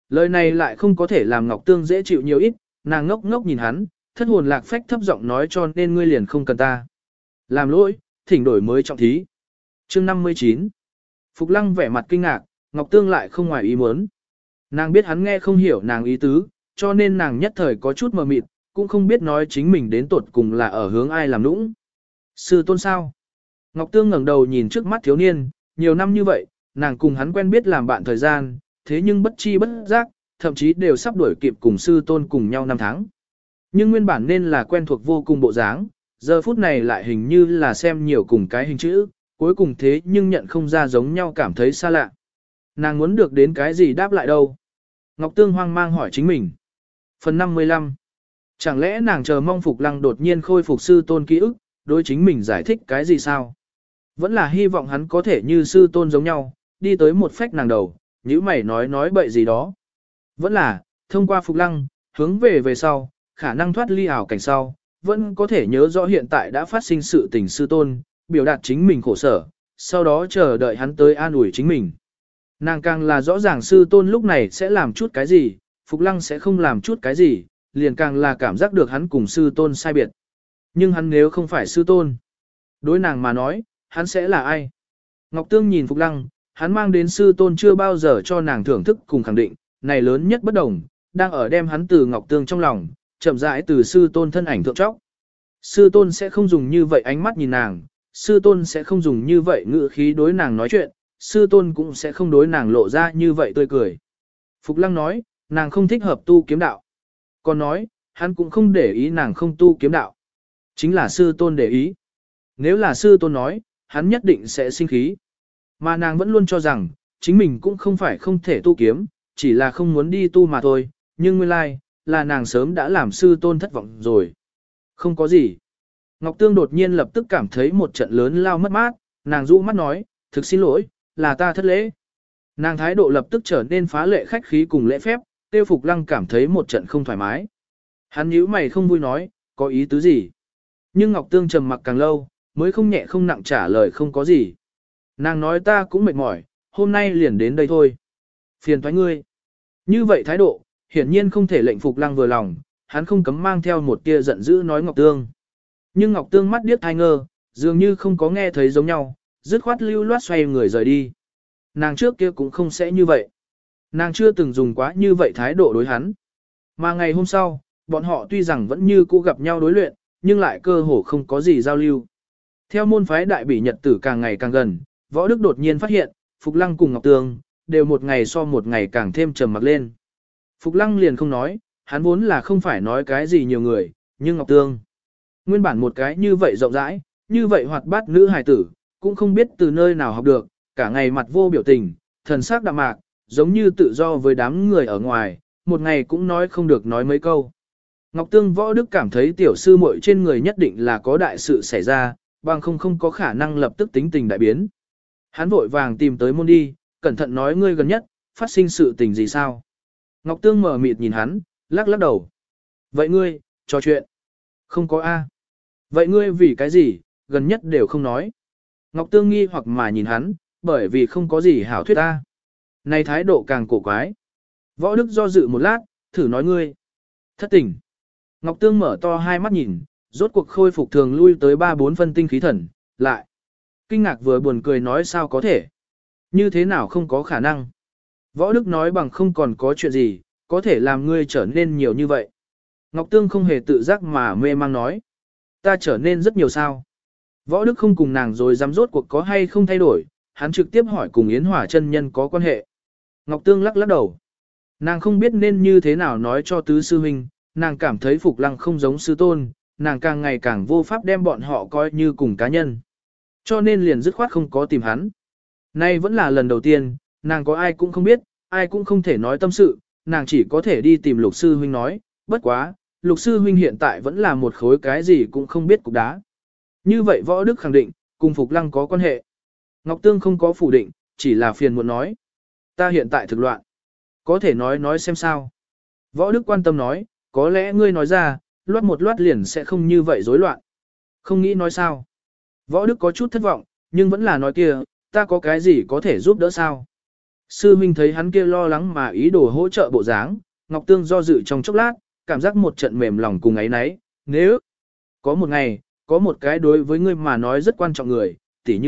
Lời này lại không có thể làm Ngọc Tương dễ chịu nhiều ít, nàng ngốc ngốc nhìn hắn, thất hồn lạc phách thấp giọng nói cho nên ngươi liền không cần ta. Làm lỗi, thỉnh đổi mới trọng thí. Chương 59. Phục Lăng vẻ mặt kinh ngạc, Ngọc Tương lại không ngoài ý muốn. Nàng biết hắn nghe không hiểu nàng ý tứ, cho nên nàng nhất thời có chút mờ mịt, cũng không biết nói chính mình đến tột cùng là ở hướng ai làm nũng. Sư tôn sao? Ngọc Tương ngẩng đầu nhìn trước mắt thiếu niên, nhiều năm như vậy, nàng cùng hắn quen biết làm bạn thời gian, thế nhưng bất chi bất giác, thậm chí đều sắp đuổi kịp cùng sư tôn cùng nhau năm tháng. Nhưng nguyên bản nên là quen thuộc vô cùng bộ dáng, giờ phút này lại hình như là xem nhiều cùng cái hình chữ, cuối cùng thế nhưng nhận không ra giống nhau cảm thấy xa lạ. Nàng muốn được đến cái gì đáp lại đâu? Ngọc Tương hoang mang hỏi chính mình. Phần 55. Chẳng lẽ nàng chờ mong Phục Lăng đột nhiên khôi phục sư tôn ký ức, đối chính mình giải thích cái gì sao? Vẫn là hy vọng hắn có thể như sư tôn giống nhau, đi tới một phách nàng đầu, như mày nói bậy gì đó. Vẫn là, thông qua Phục Lăng, hướng về sau, khả năng thoát ly ảo cảnh sau, vẫn có thể nhớ rõ hiện tại đã phát sinh sự tình sư tôn, biểu đạt chính mình khổ sở, sau đó chờ đợi hắn tới an ủi chính mình. Nàng càng là rõ ràng sư tôn lúc này sẽ làm chút cái gì, Phục Lăng sẽ không làm chút cái gì, liền càng là cảm giác được hắn cùng sư tôn sai biệt. Nhưng hắn nếu không phải sư tôn, đối nàng mà nói, hắn sẽ là ai? Ngọc Tương nhìn Phục Lăng, hắn mang đến sư tôn chưa bao giờ cho nàng thưởng thức cùng khẳng định, này lớn nhất bất đồng, đang ở đem hắn từ Ngọc Tương trong lòng, chậm rãi từ sư tôn thân ảnh thượng tróc. Sư tôn sẽ không dùng như vậy ánh mắt nhìn nàng, sư tôn sẽ không dùng như vậy ngữ khí đối nàng nói chuyện, sư tôn cũng sẽ không đối nàng lộ ra như vậy tươi cười. Phục Lăng nói, nàng không thích hợp tu kiếm đạo. Còn nói, hắn cũng không để ý nàng không tu kiếm đạo. Chính là sư tôn để ý. Nếu là sư tôn nói, hắn nhất định sẽ sinh khí. Mà nàng vẫn luôn cho rằng, chính mình cũng không phải không thể tu kiếm, chỉ là không muốn đi tu mà thôi, nhưng nguyên lai, là nàng sớm đã làm sư tôn thất vọng rồi. Không có gì. Ngọc Tương đột nhiên lập tức cảm thấy một trận lớn lao mất mát, nàng rũ mắt nói, thực xin lỗi, là ta thất lễ. Nàng thái độ lập tức trở nên phá lệ khách khí cùng lễ phép, Tiêu Phục Lăng cảm thấy một trận không thoải mái. Hắn nhíu mày không vui nói, có ý tứ gì? Nhưng Ngọc Tương trầm mặc càng lâu, mới không nhẹ không nặng trả lời không có gì. Nàng nói ta cũng mệt mỏi, hôm nay liền đến đây thôi. Phiền toái ngươi. Như vậy thái độ, hiển nhiên không thể lệnh Phục Lăng vừa lòng, hắn không cấm mang theo một tia giận dữ nói Ngọc Tương. Nhưng Ngọc Tương mắt điếc thai ngơ, dường như không có nghe thấy giống nhau, dứt khoát lưu loát xoay người rời đi. Nàng trước kia cũng không sẽ như vậy. Nàng chưa từng dùng quá như vậy thái độ đối hắn. Mà ngày hôm sau, bọn họ tuy rằng vẫn như cũ gặp nhau đối luyện, nhưng lại cơ hồ không có gì giao lưu. Theo môn phái đại bỉ nhật tử càng ngày càng gần, Võ Đức đột nhiên phát hiện, Phục Lăng cùng Ngọc Tương, đều một ngày so một ngày càng thêm trầm mặc lên. Phục Lăng liền không nói, hắn vốn là không phải nói cái gì nhiều người, nhưng Ngọc Tương, nguyên bản một cái như vậy rộng rãi, như vậy hoạt bát nữ hài tử, cũng không biết từ nơi nào học được, cả ngày mặt vô biểu tình, thần sắc đạm mạc, giống như tự do với đám người ở ngoài, một ngày cũng nói không được nói mấy câu. Ngọc Tương Võ Đức cảm thấy tiểu sư muội trên người nhất định là có đại sự xảy ra, bằng không có khả năng lập tức tính tình đại biến. Hắn vội vàng tìm tới môn đi, cẩn thận nói ngươi gần nhất, phát sinh sự tình gì sao? Ngọc Tương mở mịt nhìn hắn, lắc lắc đầu. Vậy ngươi, trò chuyện. Không có A. Vậy ngươi vì cái gì, gần nhất đều không nói. Ngọc Tương nghi hoặc mà nhìn hắn, bởi vì không có gì hảo thuyết A. Này thái độ càng cổ quái. Võ Đức do dự một lát, thử nói ngươi. Thất tình. Ngọc Tương mở to hai mắt nhìn, rốt cuộc khôi phục thường lui tới 3-4 phân tinh khí thần, lại. Kinh ngạc vừa buồn cười nói sao có thể. Như thế nào không có khả năng. Võ Đức nói bằng không còn có chuyện gì, có thể làm ngươi trở nên nhiều như vậy. Ngọc Tương không hề tự giác mà mê mang nói. Ta trở nên rất nhiều sao. Võ Đức không cùng nàng rồi dám rốt cuộc có hay không thay đổi, hắn trực tiếp hỏi cùng Yến Hỏa chân nhân có quan hệ. Ngọc Tương lắc lắc đầu. Nàng không biết nên như thế nào nói cho tứ sư huynh, nàng cảm thấy Phục Lăng không giống sư tôn, nàng càng ngày càng vô pháp đem bọn họ coi như cùng cá nhân. Cho nên liền dứt khoát không có tìm hắn. Nay vẫn là lần đầu tiên, nàng có ai cũng không biết, ai cũng không thể nói tâm sự, nàng chỉ có thể đi tìm Lục sư huynh nói, bất quá, Lục sư huynh hiện tại vẫn là một khối cái gì cũng không biết cục đá. Như vậy Võ Đức khẳng định, cùng Phục Lăng có quan hệ. Ngọc Tương không có phủ định, chỉ là phiền muộn nói. Ta hiện tại thực loạn. Có thể nói xem sao. Võ Đức quan tâm nói, có lẽ ngươi nói ra, loát một loát liền sẽ không như vậy rối loạn. Không nghĩ nói sao. Võ Đức có chút thất vọng, nhưng vẫn là nói kia, ta có cái gì có thể giúp đỡ sao. Sư huynh thấy hắn kia lo lắng mà ý đồ hỗ trợ bộ dáng, Ngọc Tương do dự trong chốc lát, cảm giác một trận mềm lòng cùng ấy nấy, nếu có một ngày, có một cái đối với ngươi mà nói rất quan trọng người, tỉ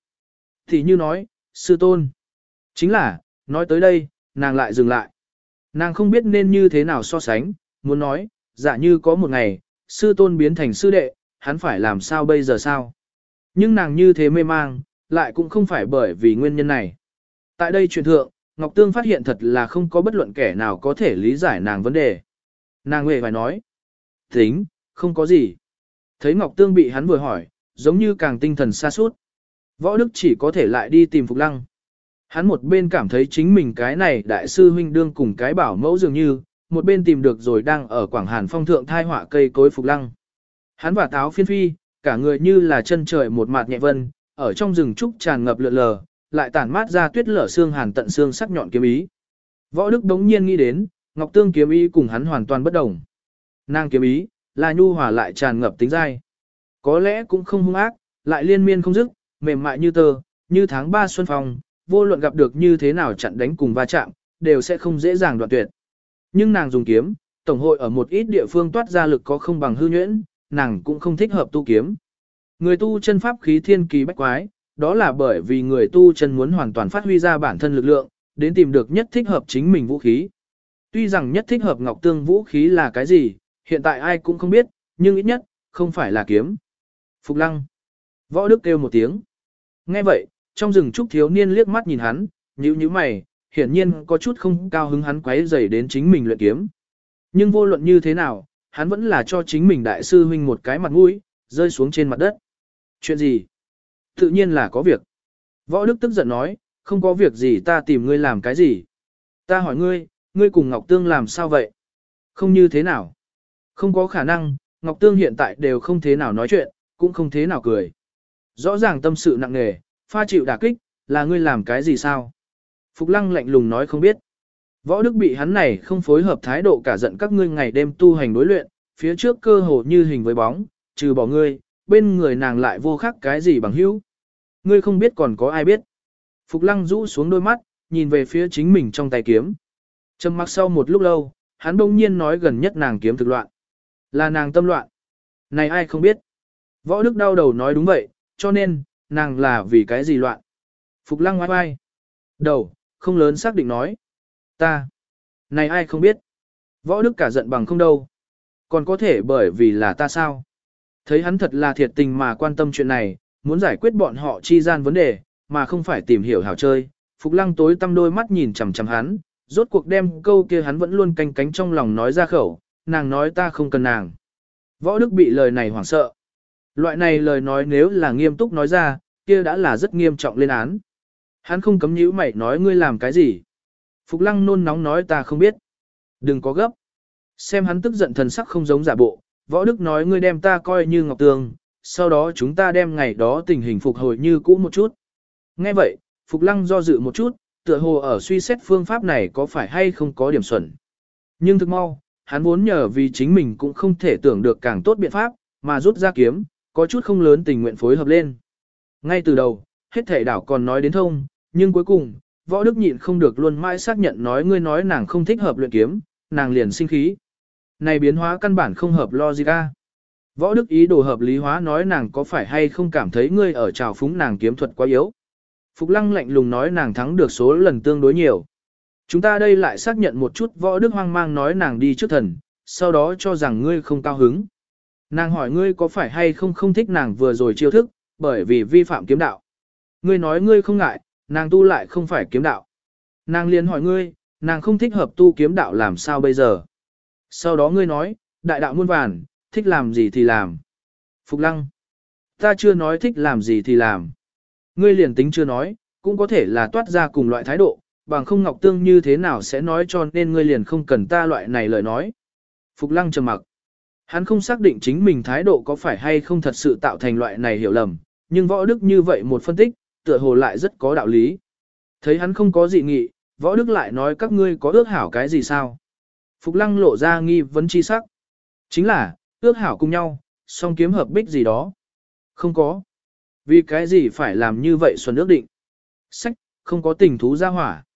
như nói, sư tôn. Chính là, nói tới đây, nàng lại dừng lại. Nàng không biết nên như thế nào so sánh, muốn nói, dạ như có một ngày, sư tôn biến thành sư đệ, hắn phải làm sao bây giờ sao? Nhưng nàng như thế mê mang, lại cũng không phải bởi vì nguyên nhân này. Tại đây truyền thượng, Ngọc Tương phát hiện thật là không có bất luận kẻ nào có thể lý giải nàng vấn đề. Nàng huệ phải nói, tính, không có gì. Thấy Ngọc Tương bị hắn vừa hỏi, giống như càng tinh thần xa suốt. Võ Đức chỉ có thể lại đi tìm Phục Lăng. Hắn một bên cảm thấy chính mình cái này đại sư huynh đương cùng cái bảo mẫu dường như, một bên tìm được rồi đang ở Quảng Hàn phong thượng thai họa cây cối Phục Lăng. Hắn và táo phiên phi, cả người như là chân trời một mạt nhẹ vân, ở trong rừng trúc tràn ngập lượn lờ, lại tản mát ra tuyết lở xương hàn tận xương sắc nhọn kiếm ý. Võ Đức đống nhiên nghĩ đến, Ngọc Tương kiếm ý cùng hắn hoàn toàn bất đồng. Nàng kiếm ý, là nhu hòa lại tràn ngập tính dai. Có lẽ cũng không hung ác, lại liên miên không dứt, mềm mại như tơ, như tháng 3 xuân phong, vô luận gặp được như thế nào chặn đánh cùng va chạm, đều sẽ không dễ dàng đoạn tuyệt. Nhưng nàng dùng kiếm, tổng hội ở một ít địa phương toát ra lực có không bằng hư nhuyễn, nàng cũng không thích hợp tu kiếm. Người tu chân pháp khí thiên kỳ bách quái, đó là bởi vì người tu chân muốn hoàn toàn phát huy ra bản thân lực lượng, đến tìm được nhất thích hợp chính mình vũ khí. Tuy rằng nhất thích hợp Ngọc Tương vũ khí là cái gì, hiện tại ai cũng không biết, nhưng ít nhất, không phải là kiếm. Phục Lăng. Võ Đức kêu một tiếng. Nghe vậy, trong rừng trúc thiếu niên liếc mắt nhìn hắn, nhíu nhíu mày, hiển nhiên có chút không cao hứng hắn quấy rầy đến chính mình luyện kiếm. Nhưng vô luận như thế nào, hắn vẫn là cho chính mình đại sư huynh một cái mặt mũi, rơi xuống trên mặt đất. Chuyện gì? Tự nhiên là có việc. Võ Đức tức giận nói, không có việc gì ta tìm ngươi làm cái gì. Ta hỏi ngươi, ngươi cùng Ngọc Tương làm sao vậy? Không như thế nào? Không có khả năng, Ngọc Tương hiện tại đều không thế nào nói chuyện, cũng không thế nào cười. Rõ ràng tâm sự nặng nề, pha chịu đả kích, là ngươi làm cái gì sao? Phục Lăng lạnh lùng nói không biết. Võ Đức bị hắn này không phối hợp thái độ cả giận các ngươi ngày đêm tu hành đối luyện, phía trước cơ hồ như hình với bóng, trừ bỏ ngươi, bên người nàng lại vô khác cái gì bằng hữu. Ngươi không biết còn có ai biết. Phục Lăng rũ xuống đôi mắt, nhìn về phía chính mình trong tay kiếm. Trầm mặc sau một lúc lâu, hắn bỗng nhiên nói gần nhất nàng kiếm thực loạn. Là nàng tâm loạn. Này ai không biết. Võ Đức đau đầu nói đúng vậy, cho nên, nàng là vì cái gì loạn. Phục Lăng ngoái vai. Đầu, không lớn xác định nói. Ta. Này ai không biết. Võ Đức cả giận bằng không đâu. Còn có thể bởi vì là ta sao. Thấy hắn thật là thiệt tình mà quan tâm chuyện này, muốn giải quyết bọn họ chi gian vấn đề, mà không phải tìm hiểu hảo chơi. Phục Lăng tối tăm đôi mắt nhìn chằm chằm hắn, rốt cuộc đem câu kia hắn vẫn luôn canh cánh trong lòng nói ra khẩu, nàng nói ta không cần nàng. Võ Đức bị lời này hoảng sợ. Loại này lời nói nếu là nghiêm túc nói ra, kia đã là rất nghiêm trọng lên án. Hắn không cấm nhíu mày nói ngươi làm cái gì. Phục Lăng nôn nóng nói ta không biết. Đừng có gấp. Xem hắn tức giận thần sắc không giống giả bộ, Võ Đức nói ngươi đem ta coi như Ngọc Tương, sau đó chúng ta đem ngày đó tình hình phục hồi như cũ một chút. Nghe vậy, Phục Lăng do dự một chút, tựa hồ ở suy xét phương pháp này có phải hay không có điểm xuẩn. Nhưng thực mau, hắn vốn nhờ vì chính mình cũng không thể tưởng được càng tốt biện pháp, mà rút ra kiếm, có chút không lớn tình nguyện phối hợp lên. Ngay từ đầu, hết thể đảo còn nói đến thông, nhưng cuối cùng, Võ Đức nhịn không được luôn mãi xác nhận nói ngươi nói nàng không thích hợp luyện kiếm, nàng liền sinh khí. Này biến hóa căn bản không hợp logic a. Võ Đức ý đồ hợp lý hóa nói nàng có phải hay không cảm thấy ngươi ở trào phúng nàng kiếm thuật quá yếu. Phục Lăng lạnh lùng nói nàng thắng được số lần tương đối nhiều. Chúng ta đây lại xác nhận một chút Võ Đức hoang mang nói nàng đi trước thần, sau đó cho rằng ngươi không cao hứng. Nàng hỏi ngươi có phải hay không không thích nàng vừa rồi chiêu thức, bởi vì vi phạm kiếm đạo. Ngươi nói ngươi không ngại, nàng tu lại không phải kiếm đạo. Nàng liền hỏi ngươi, nàng không thích hợp tu kiếm đạo làm sao bây giờ. Sau đó ngươi nói, đại đạo muôn vàn, thích làm gì thì làm. Phục Lăng. Ta chưa nói thích làm gì thì làm. Ngươi liền tính chưa nói, cũng có thể là toát ra cùng loại thái độ, bằng không Ngọc Tương như thế nào sẽ nói cho nên ngươi liền không cần ta loại này lời nói. Phục Lăng trầm mặc. Hắn không xác định chính mình thái độ có phải hay không thật sự tạo thành loại này hiểu lầm, nhưng Võ Đức như vậy một phân tích, tựa hồ lại rất có đạo lý. Thấy hắn không có dị nghị, Võ Đức lại nói các ngươi có ước hảo cái gì sao? Phục Lăng lộ ra nghi vấn chi sắc. Chính là, ước hảo cùng nhau, song kiếm hợp bích gì đó. Không có. Vì cái gì phải làm như vậy xuân ước định? Sách, không có tình thú ra hỏa.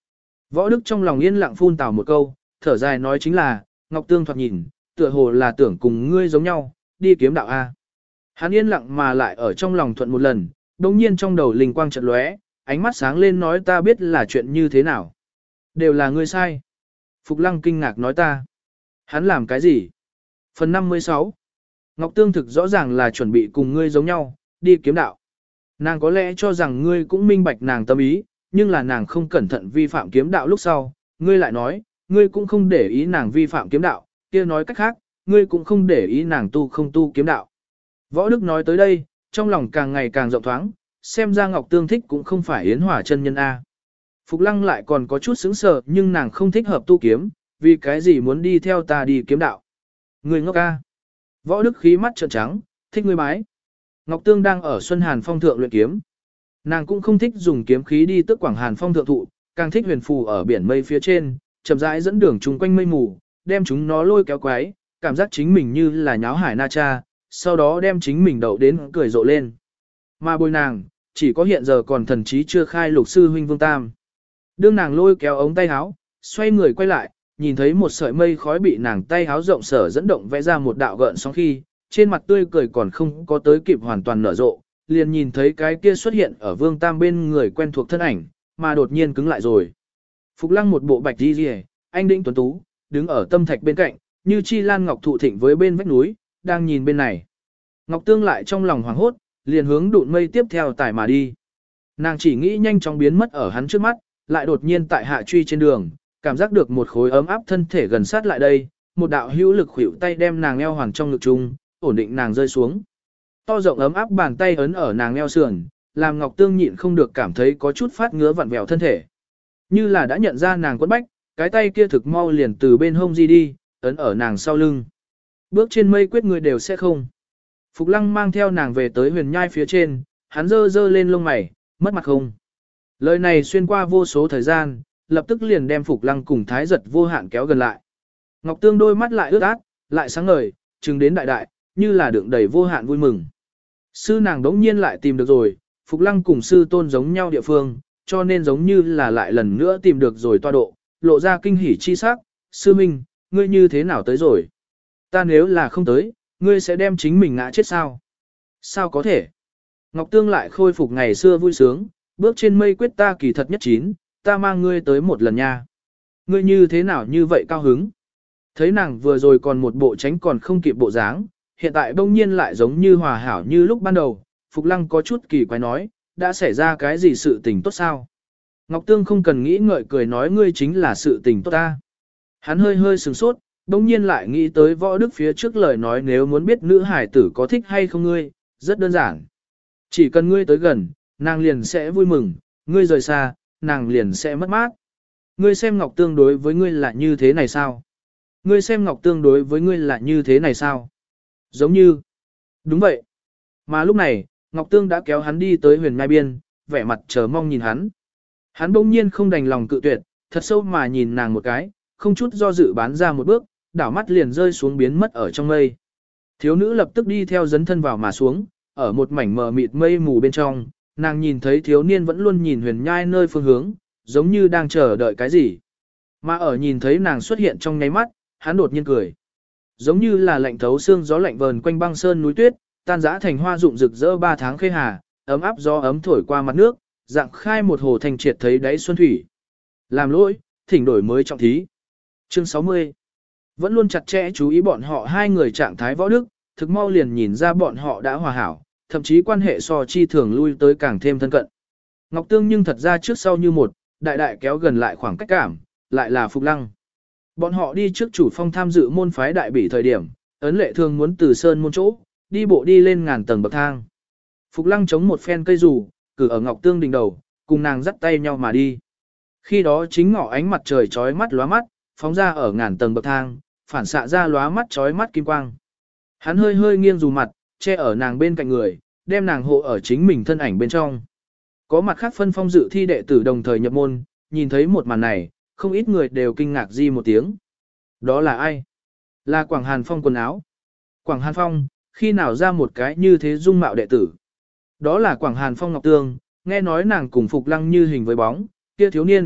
Võ Đức trong lòng yên lặng phun tào một câu, thở dài nói chính là, Ngọc Tương thoạt nhìn, tựa hồ là tưởng cùng ngươi giống nhau, đi kiếm đạo A. Hắn yên lặng mà lại ở trong lòng thuận một lần, đồng nhiên trong đầu linh quang chợt lóe, ánh mắt sáng lên nói ta biết là chuyện như thế nào. Đều là ngươi sai. Phục Lăng kinh ngạc nói ta. Hắn làm cái gì? Phần 56. Ngọc Tương thực rõ ràng là chuẩn bị cùng ngươi giống nhau, đi kiếm đạo. Nàng có lẽ cho rằng ngươi cũng minh bạch nàng tâm ý, nhưng là nàng không cẩn thận vi phạm kiếm đạo lúc sau, ngươi lại nói, ngươi cũng không để ý nàng vi phạm kiếm đạo, kia nói cách khác, ngươi cũng không để ý nàng tu không tu kiếm đạo. Võ Đức nói tới đây, trong lòng càng ngày càng rộng thoáng, xem ra Ngọc Tương thích cũng không phải Yến Hỏa chân nhân A. Phục Lăng lại còn có chút sững sờ, nhưng nàng không thích hợp tu kiếm, vì cái gì muốn đi theo ta đi kiếm đạo. Ngươi ngốc A. Võ Đức khí mắt trợn trắng, thích ngươi bái. Ngọc Tương đang ở Xuân Hàn Phong thượng luyện kiếm. Nàng cũng không thích dùng kiếm khí đi tức Quảng Hàn Phong thượng thụ, càng thích huyền phù ở biển mây phía trên, chậm rãi dẫn đường chúng quanh mây mù, đem chúng nó lôi kéo quái, cảm giác chính mình như là nháo hải na cha, sau đó đem chính mình đậu đến cười rộ lên. Mà bồi nàng, chỉ có hiện giờ còn thần trí chưa khai Lục sư huynh Vương Tam. Đương nàng lôi kéo ống tay áo, xoay người quay lại, nhìn thấy một sợi mây khói bị nàng tay áo rộng sở dẫn động vẽ ra một đạo gợn sóng khi, trên mặt tươi cười còn không có tới kịp hoàn toàn nở rộ, liền nhìn thấy cái kia xuất hiện ở Vương Tam bên người quen thuộc thân ảnh, mà đột nhiên cứng lại rồi. Phục Lăng một bộ bạch đi rìa, anh đĩnh tuấn tú, đứng ở tâm thạch bên cạnh, như chi lan ngọc thụ thịnh với bên vách núi, đang nhìn bên này. Ngọc Tương lại trong lòng hoảng hốt, liền hướng đụn mây tiếp theo tải mà đi. Nàng chỉ nghĩ nhanh chóng biến mất ở hắn trước mắt, lại đột nhiên tại hạ truy trên đường, cảm giác được một khối ấm áp thân thể gần sát lại đây, một đạo hữu lực khuỷu tay đem nàng eo hoàn trong ngực chung, ổn định nàng rơi xuống. To rộng ấm áp bàn tay ấn ở nàng eo sườn, làm Ngọc Tương nhịn không được cảm thấy có chút phát ngứa vặn vẹo thân thể. Như là đã nhận ra nàng quấn bách, cái tay kia thực mau liền từ bên hông di đi, ấn ở nàng sau lưng. Bước trên mây quyết người đều sẽ không. Phục Lăng mang theo nàng về tới huyền nhai phía trên, hắn dơ dơ lên lông mày, mất mặt không. Lời này xuyên qua vô số thời gian, lập tức liền đem Phục Lăng cùng Thái Giật vô hạn kéo gần lại. Ngọc Tương đôi mắt lại ướt át, lại sáng ngời, trừng đến đại đại, như là đựng đầy vô hạn vui mừng. Sư nàng đống nhiên lại tìm được rồi, Phục Lăng cùng sư tôn giống nhau địa phương, cho nên giống như là lại lần nữa tìm được rồi toa độ, lộ ra kinh hỉ chi sắc, sư minh, ngươi như thế nào tới rồi? Ta nếu là không tới, ngươi sẽ đem chính mình ngã chết sao? Sao có thể? Ngọc Tương lại khôi phục ngày xưa vui sướng, bước trên mây quyết ta kỳ thật nhất chín, ta mang ngươi tới một lần nha. Ngươi như thế nào như vậy cao hứng? Thấy nàng vừa rồi còn một bộ tránh còn không kịp bộ dáng, hiện tại bỗng nhiên lại giống như hòa hảo như lúc ban đầu, Phục Lăng có chút kỳ quái nói, đã xảy ra cái gì sự tình tốt sao? Ngọc Tương không cần nghĩ ngợi cười nói ngươi chính là sự tình tốt ta. Hắn hơi hơi sừng sốt, bỗng nhiên lại nghĩ tới Võ Đức phía trước lời nói nếu muốn biết nữ hải tử có thích hay không ngươi, rất đơn giản. Chỉ cần ngươi tới gần, nàng liền sẽ vui mừng, ngươi rời xa, nàng liền sẽ mất mát. Ngươi xem Ngọc Tương đối với ngươi là như thế này sao? Ngươi xem Ngọc Tương đối với ngươi là như thế này sao? Giống như. Đúng vậy. Mà lúc này, Ngọc Tương đã kéo hắn đi tới huyền nhai biên, vẻ mặt chờ mong nhìn hắn. Hắn bỗng nhiên không đành lòng cự tuyệt, thật sâu mà nhìn nàng một cái, không chút do dự bán ra một bước, đảo mắt liền rơi xuống biến mất ở trong mây. Thiếu nữ lập tức đi theo dấn thân vào mà xuống, ở một mảnh mờ mịt mây mù bên trong, nàng nhìn thấy thiếu niên vẫn luôn nhìn huyền nhai nơi phương hướng, giống như đang chờ đợi cái gì. Mà ở nhìn thấy nàng xuất hiện trong nháy mắt, hắn đột nhiên cười. Giống như là lạnh thấu xương gió lạnh vờn quanh băng sơn núi tuyết, tan rã thành hoa rụng rực rỡ 3 tháng khê hà, ấm áp gió ấm thổi qua mặt nước, dạng khai một hồ thành triệt thấy đáy xuân thủy. Làm lỗi, thỉnh đổi mới trọng thí. Chương 60. Vẫn luôn chặt chẽ chú ý bọn họ hai người trạng thái Võ Đức, thực mau liền nhìn ra bọn họ đã hòa hảo, thậm chí quan hệ so chi thường lui tới càng thêm thân cận. Ngọc Tương nhưng thật ra trước sau như một, đại đại kéo gần lại khoảng cách cảm, lại là Phục Lăng. Bọn họ đi trước chủ phong tham dự môn phái đại bỉ thời điểm, ấn lệ thường muốn từ sơn môn chỗ, đi bộ đi lên ngàn tầng bậc thang. Phục Lăng chống một phen cây dù, cử ở Ngọc Tương đỉnh đầu, cùng nàng dắt tay nhau mà đi. Khi đó chính ngọ ánh mặt trời chói mắt lóa mắt, phóng ra ở ngàn tầng bậc thang, phản xạ ra lóa mắt chói mắt kim quang. Hắn hơi hơi nghiêng dù mặt, che ở nàng bên cạnh người, đem nàng hộ ở chính mình thân ảnh bên trong. Có mặt khác phân phong dự thi đệ tử đồng thời nhập môn, nhìn thấy một màn này, không ít người đều kinh ngạc di một tiếng. Đó là ai? Là Quảng Hàn Phong quần áo. Quảng Hàn Phong, khi nào ra một cái như thế dung mạo đệ tử? Đó là Quảng Hàn Phong Ngọc Tương, nghe nói nàng cùng Phục Lăng như hình với bóng, kia thiếu niên,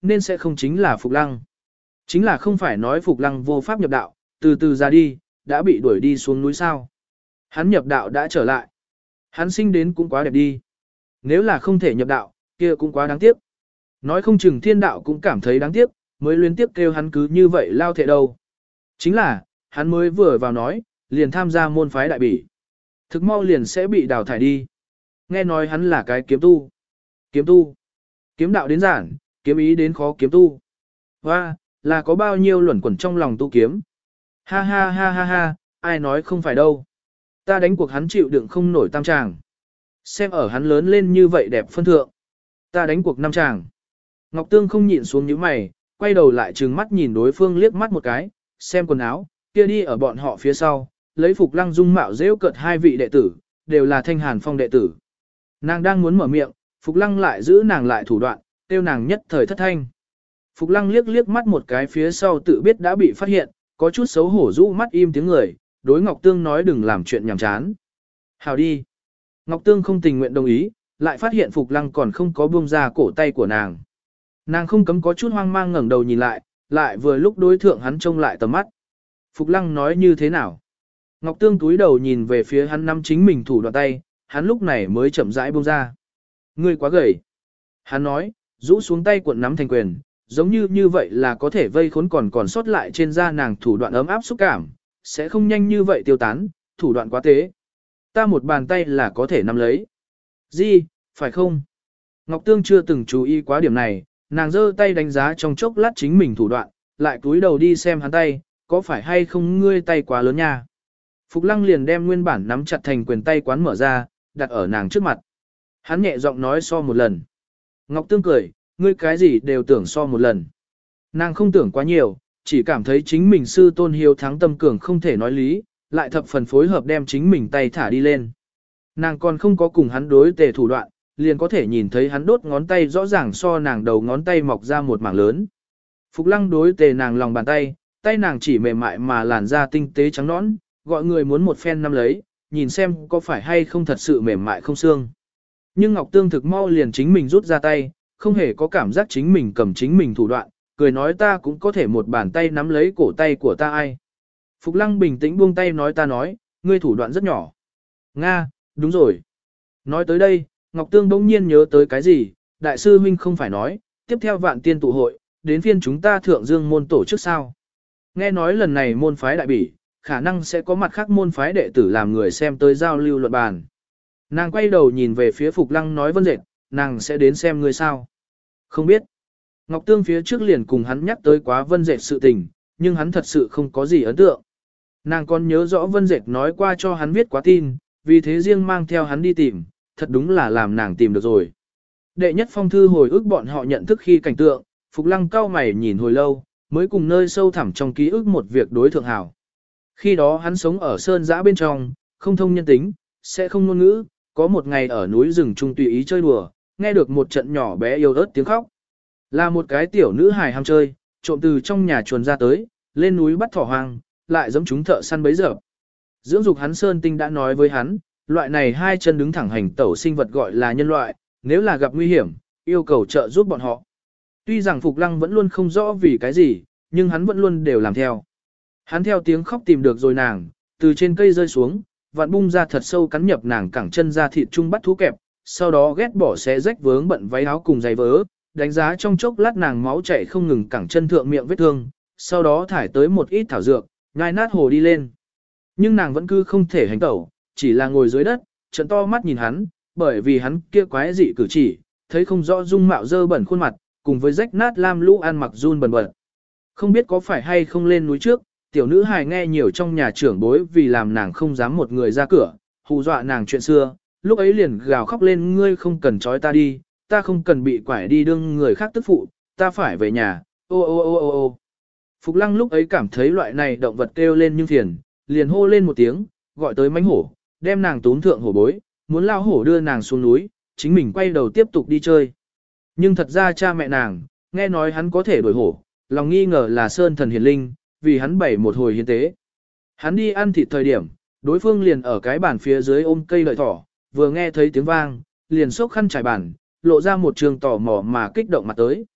nên sẽ không chính là Phục Lăng. Chính là không phải nói Phục Lăng vô pháp nhập đạo, từ từ ra đi, đã bị đuổi đi xuống núi sao. Hắn nhập đạo đã trở lại. Hắn sinh đến cũng quá đẹp đi. Nếu là không thể nhập đạo, kia cũng quá đáng tiếc. Nói không chừng thiên đạo cũng cảm thấy đáng tiếc, mới liên tiếp kêu hắn cứ như vậy lao thệ đâu. Chính là, hắn mới vừa vào nói, liền tham gia môn phái đại bỉ. Thực mau liền sẽ bị đào thải đi. Nghe nói hắn là cái kiếm tu. Kiếm tu. Kiếm đạo đến giản, kiếm ý đến khó kiếm tu. Và, là có bao nhiêu luẩn quẩn trong lòng tu kiếm. Ha ha ha ha ha, ai nói không phải đâu. Ta đánh cuộc hắn chịu đựng không nổi tam tràng. Xem ở hắn lớn lên như vậy đẹp phân thượng. Ta đánh cuộc năm tràng. Ngọc Tương không nhịn xuống những mày, quay đầu lại trừng mắt nhìn đối phương liếc mắt một cái, xem quần áo, kia đi ở bọn họ phía sau, lấy Phục Lăng dung mạo rêu cợt hai vị đệ tử, đều là Thanh Hàn Phong đệ tử. Nàng đang muốn mở miệng, Phục Lăng lại giữ nàng lại thủ đoạn, tiêu nàng nhất thời thất thanh. Phục Lăng liếc liếc mắt một cái phía sau tự biết đã bị phát hiện, có chút xấu hổ rũ mắt im tiếng người, đối Ngọc Tương nói đừng làm chuyện nhảm chán. Hào đi. Ngọc Tương không tình nguyện đồng ý, lại phát hiện Phục Lăng còn không có buông ra cổ tay của nàng. Nàng không cấm có chút hoang mang ngẩng đầu nhìn lại vừa lúc đối thượng hắn trông lại tầm mắt. Phục Lăng nói như thế nào? Ngọc Tương túi đầu nhìn về phía hắn nắm chính mình thủ đoạn tay, hắn lúc này mới chậm rãi buông ra. Ngươi quá gầy. Hắn nói, rũ xuống tay cuộn nắm thành quyền, giống như vậy là có thể vây khốn còn sót lại trên da nàng thủ đoạn ấm áp xúc cảm, sẽ không nhanh như vậy tiêu tán, thủ đoạn quá tế. Ta một bàn tay là có thể nắm lấy. Gì, phải không? Ngọc Tương chưa từng chú ý quá điểm này, nàng giơ tay đánh giá trong chốc lát chính mình thủ đoạn, lại cúi đầu đi xem hắn tay, có phải hay không ngươi tay quá lớn nha. Phục Lăng liền đem nguyên bản nắm chặt thành quyền tay quán mở ra, đặt ở nàng trước mặt. Hắn nhẹ giọng nói so một lần. Ngọc Tương cười, ngươi cái gì đều tưởng so một lần. Nàng không tưởng quá nhiều, chỉ cảm thấy chính mình sư tôn hiếu thắng tâm cường không thể nói lý, lại thập phần phối hợp đem chính mình tay thả đi lên. Nàng còn không có cùng hắn đối tề thủ đoạn, liền có thể nhìn thấy hắn đốt ngón tay rõ ràng so nàng đầu ngón tay mọc ra một mảng lớn. Phục Lăng đối tề nàng lòng bàn tay, tay nàng chỉ mềm mại mà làn da tinh tế trắng nõn, gọi người muốn một phen nắm lấy, nhìn xem có phải hay không thật sự mềm mại không xương. Nhưng Ngọc Tương thực mau liền chính mình rút ra tay, không hề có cảm giác chính mình cầm chính mình thủ đoạn, cười nói ta cũng có thể một bàn tay nắm lấy cổ tay của ta ai. Phục Lăng bình tĩnh buông tay nói ta nói, ngươi thủ đoạn rất nhỏ. Nga, đúng rồi. Nói tới đây, Ngọc Tương bỗng nhiên nhớ tới cái gì, đại sư huynh không phải nói, tiếp theo vạn tiên tụ hội, đến phiên chúng ta thượng dương môn tổ chức sao. Nghe nói lần này môn phái đại bỉ, khả năng sẽ có mặt khác môn phái đệ tử làm người xem tới giao lưu luận bàn. Nàng quay đầu nhìn về phía Phục Lăng nói Vân Dệt, nàng sẽ đến xem ngươi sao. Không biết. Ngọc Tương phía trước liền cùng hắn nhắc tới quá Vân Dệt sự tình, nhưng hắn thật sự không có gì ấn tượng. Nàng còn nhớ rõ Vân Dệt nói qua cho hắn viết quá tin, vì thế riêng mang theo hắn đi tìm, thật đúng là làm nàng tìm được rồi. Đệ nhất phong thư hồi ức bọn họ nhận thức khi cảnh tượng, Phục Lăng cau mày nhìn hồi lâu, mới cùng nơi sâu thẳm trong ký ức một việc đối thượng hảo. Khi đó hắn sống ở sơn dã bên trong, không thông nhân tính, sẽ không ngôn ngữ, có một ngày ở núi rừng trung tùy ý chơi đùa, nghe được một trận nhỏ bé yếu ớt tiếng khóc. Là một cái tiểu nữ hài ham chơi, trộm từ trong nhà chuồn ra tới, lên núi bắt thỏ hoang, lại giống chúng thợ săn bấy giờ. Dưỡng dục hắn Sơn Tinh đã nói với hắn, loại này hai chân đứng thẳng hành tẩu sinh vật gọi là nhân loại, nếu là gặp nguy hiểm, yêu cầu trợ giúp bọn họ. Tuy rằng Phục Lăng vẫn luôn không rõ vì cái gì, nhưng hắn vẫn luôn đều làm theo. Hắn theo tiếng khóc tìm được rồi nàng, từ trên cây rơi xuống, vặn bung ra thật sâu cắn nhập nàng cẳng chân ra thịt chung bắt thú kẹp, sau đó ghét bỏ xé rách vướng bận váy áo cùng giày vớ, đánh giá trong chốc lát nàng máu chảy không ngừng cẳng chân thượng miệng vết thương, sau đó thải tới một ít thảo dược, nhai nát hồ đi lên. Nhưng nàng vẫn cứ không thể hành tẩu, chỉ là ngồi dưới đất, trợn to mắt nhìn hắn, bởi vì hắn kia quái dị cử chỉ, thấy không rõ dung mạo dơ bẩn khuôn mặt, cùng với rách nát lam lũ ăn mặc run bẩn bẩn. Không biết có phải hay không lên núi trước, tiểu nữ hài nghe nhiều trong nhà trưởng bối vì làm nàng không dám một người ra cửa, hù dọa nàng chuyện xưa, lúc ấy liền gào khóc lên ngươi không cần trói ta đi, ta không cần bị quải đi đương người khác tức phụ, ta phải về nhà, ô ô ô ô ô. Phục Lăng lúc ấy cảm thấy loại này động vật kêu lên nhưng phiền, liền hô lên một tiếng, gọi tới mánh hổ, đem nàng túm thượng hổ bối, muốn lao hổ đưa nàng xuống núi, chính mình quay đầu tiếp tục đi chơi. Nhưng thật ra cha mẹ nàng, nghe nói hắn có thể đuổi hổ, lòng nghi ngờ là sơn thần hiền linh, vì hắn bày một hồi hiến tế. Hắn đi ăn thịt thời điểm, đối phương liền ở cái bàn phía dưới ôm cây lợi thỏ, vừa nghe thấy tiếng vang, liền xốc khăn trải bàn, lộ ra một trường tò mò mà kích động mặt tới.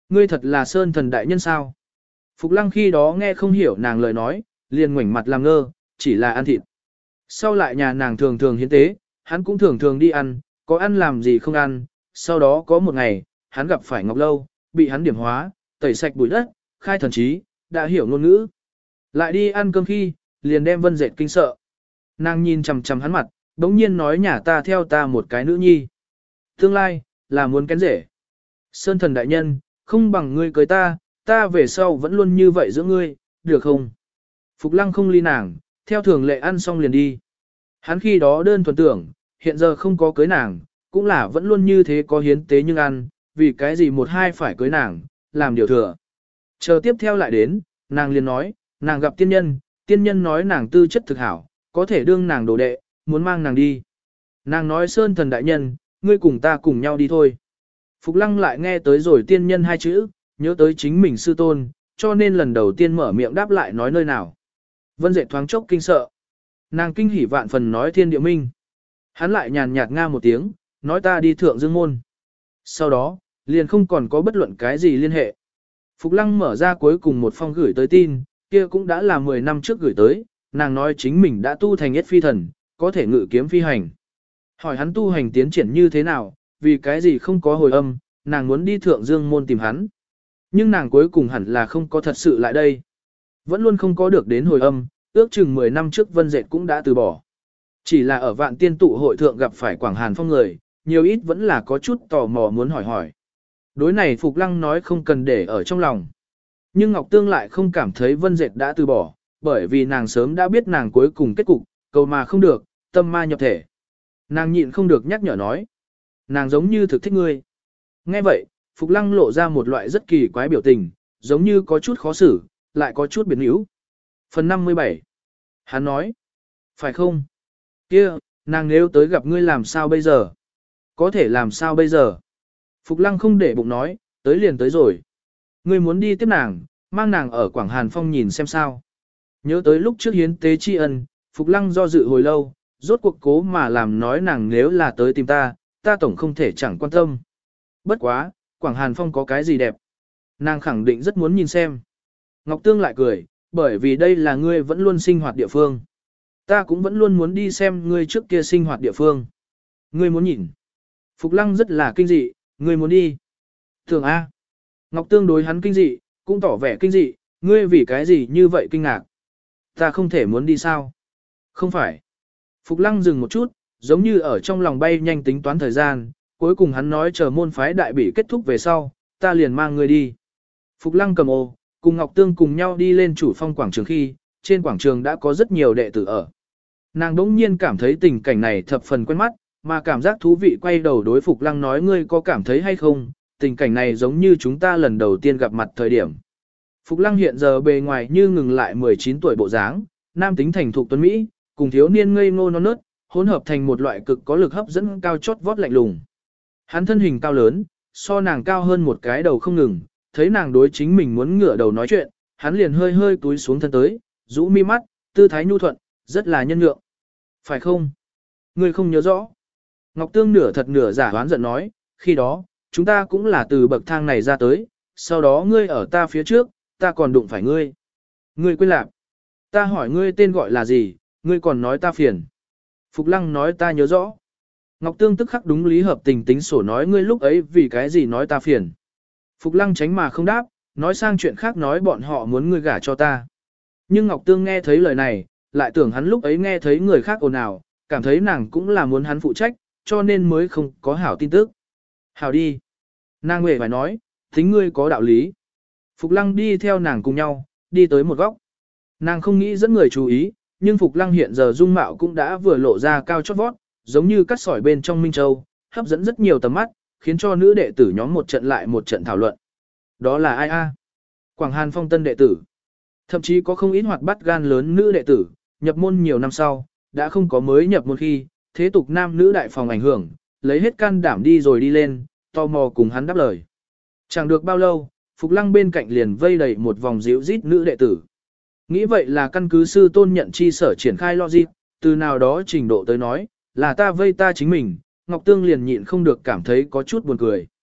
Ngươi thật là Sơn Thần đại nhân sao? Phục Lăng khi đó nghe không hiểu nàng lời nói, liền ngoảnh mặt làm ngơ, chỉ là ăn thịt. Sau lại nhà nàng thường thường hiến tế, hắn cũng thường thường đi ăn, có ăn làm gì không ăn. Sau đó có một ngày, hắn gặp phải Ngọc Lâu, bị hắn điểm hóa, tẩy sạch bụi đất, khai thần trí, đã hiểu ngôn ngữ. Lại đi ăn cơm khi, liền đem Vân Dệt kinh sợ. Nàng nhìn chằm chằm hắn mặt, đống nhiên nói nhà ta theo ta một cái nữ nhi. Tương lai, là muốn kén rể. Sơn Thần đại nhân, không bằng ngươi cưới ta, ta về sau vẫn luôn như vậy giữa ngươi, được không? Phục Lăng không ly nàng, theo thường lệ ăn xong liền đi. Hắn khi đó đơn thuần tưởng, hiện giờ không có cưới nàng, cũng là vẫn luôn như thế có hiến tế nhưng ăn, vì cái gì một hai phải cưới nàng, làm điều thừa. Chờ tiếp theo lại đến, nàng liền nói, nàng gặp tiên nhân nói nàng tư chất thực hảo, có thể đương nàng đồ đệ, muốn mang nàng đi. Nàng nói Sơn Thần đại nhân, ngươi cùng ta cùng nhau đi thôi. Phục Lăng lại nghe tới rồi tiên nhân hai chữ, nhớ tới chính mình sư tôn, cho nên lần đầu tiên mở miệng đáp lại nói nơi nào. Vân Dệt thoáng chốc kinh sợ. Nàng kinh hỉ vạn phần nói thiên địa minh. Hắn lại nhàn nhạt nga một tiếng, nói ta đi thượng dương môn. Sau đó, liền không còn có bất luận cái gì liên hệ. Phục Lăng mở ra cuối cùng một phong gửi tới tin, kia cũng đã là 10 năm trước gửi tới, nàng nói chính mình đã tu thành yết phi thần, có thể ngự kiếm phi hành. Hỏi hắn tu hành tiến triển như thế nào, vì cái gì không có hồi âm, nàng muốn đi thượng dương môn tìm hắn. Nhưng nàng cuối cùng hẳn là không có thật sự lại đây. Vẫn luôn không có được đến hồi âm, ước chừng 10 năm trước Vân Dệt cũng đã từ bỏ. Chỉ là ở Vạn Tiên tụ hội thượng gặp phải Quảng Hàn Phong người, nhiều ít vẫn là có chút tò mò muốn hỏi hỏi. Đối này Phục Lăng nói không cần để ở trong lòng. Nhưng Ngọc Tương lại không cảm thấy Vân Dệt đã từ bỏ, bởi vì nàng sớm đã biết nàng cuối cùng kết cục, cầu mà không được, tâm ma nhập thể. Nàng nhịn không được nhắc nhở nói. Nàng giống như thực thích ngươi. Nghe vậy, Phục Lăng lộ ra một loại rất kỳ quái biểu tình, giống như có chút khó xử, lại có chút biến yếu. Phần 57. Hắn nói. Phải không? Kia, nàng nếu tới gặp ngươi làm sao bây giờ? Có thể làm sao bây giờ? Phục Lăng không để bụng nói, tới liền tới rồi. Ngươi muốn đi tiếp nàng, mang nàng ở Quảng Hàn Phong nhìn xem sao. Nhớ tới lúc trước hiến tế tri ân, Phục Lăng do dự hồi lâu, rốt cuộc cố mà làm nói nàng nếu là tới tìm ta, ta tổng không thể chẳng quan tâm. Bất quá, Quảng Hàn Phong có cái gì đẹp? Nàng khẳng định rất muốn nhìn xem. Ngọc Tương lại cười, bởi vì đây là ngươi vẫn luôn sinh hoạt địa phương. Ta cũng vẫn luôn muốn đi xem ngươi trước kia sinh hoạt địa phương. Ngươi muốn nhìn. Phục Lăng rất là kinh dị, ngươi muốn đi. Thường A. Ngọc Tương đối hắn kinh dị, cũng tỏ vẻ kinh dị, ngươi vì cái gì như vậy kinh ngạc. Ta không thể muốn đi sao? Không phải. Phục Lăng dừng một chút, giống như ở trong lòng bay nhanh tính toán thời gian, cuối cùng hắn nói chờ môn phái đại bỉ kết thúc về sau, ta liền mang ngươi đi. Phục Lăng cầm ô, cùng Ngọc Tương cùng nhau đi lên chủ phong quảng trường khi, trên quảng trường đã có rất nhiều đệ tử ở. Nàng đỗng nhiên cảm thấy tình cảnh này thập phần quen mắt, mà cảm giác thú vị quay đầu đối Phục Lăng nói ngươi có cảm thấy hay không, tình cảnh này giống như chúng ta lần đầu tiên gặp mặt thời điểm. Phục Lăng hiện giờ bề ngoài như ngừng lại 19 tuổi bộ dáng, nam tính thành thục tuấn Mỹ, cùng thiếu niên ngây ngô non nớt, hỗn hợp thành một loại cực có lực hấp dẫn cao chót vót lạnh lùng. Hắn thân hình cao lớn, so nàng cao hơn một cái đầu không ngừng, thấy nàng đối chính mình muốn ngửa đầu nói chuyện, hắn liền hơi hơi túi xuống thân tới, rũ mi mắt, tư thái nhu thuận, rất là nhân nhượng. Phải không? Ngươi không nhớ rõ. Ngọc Tương nửa thật nửa giả hoán giận nói, khi đó, chúng ta cũng là từ bậc thang này ra tới, sau đó ngươi ở ta phía trước, ta còn đụng phải ngươi. Ngươi quên lạc. Ta hỏi ngươi tên gọi là gì, ngươi còn nói ta phiền. Phục Lăng nói ta nhớ rõ. Ngọc Tương tức khắc đúng lý hợp tình tính sổ nói ngươi lúc ấy vì cái gì nói ta phiền. Phục Lăng tránh mà không đáp, nói sang chuyện khác nói bọn họ muốn ngươi gả cho ta. Nhưng Ngọc Tương nghe thấy lời này, lại tưởng hắn lúc ấy nghe thấy người khác ồn ào, cảm thấy nàng cũng là muốn hắn phụ trách, cho nên mới không có hảo tin tức. Hảo đi. Nàng huệ phải nói, tính ngươi có đạo lý. Phục Lăng đi theo nàng cùng nhau, đi tới một góc. Nàng không nghĩ dẫn người chú ý, nhưng Phục Lăng hiện giờ dung mạo cũng đã vừa lộ ra cao chót vót, giống như cắt sỏi bên trong Minh Châu, hấp dẫn rất nhiều tầm mắt, khiến cho nữ đệ tử nhóm một trận lại một trận thảo luận. Đó là ai a? Quảng Hàn Phong tân đệ tử. Thậm chí có không ít hoạt bát gan lớn nữ đệ tử, nhập môn nhiều năm sau, đã không có mới nhập môn khi, thế tục nam nữ đại phòng ảnh hưởng, lấy hết can đảm đi rồi đi lên, tò mò cùng hắn đáp lời. Chẳng được bao lâu, Phục Lăng bên cạnh liền vây đầy một vòng díu rít nữ đệ tử. Nghĩ vậy là căn cứ sư tôn nhận chi sở triển khai logic, từ nào đó trình độ tới nói, là ta vây ta chính mình, Ngọc Tương liền nhịn không được cảm thấy có chút buồn cười.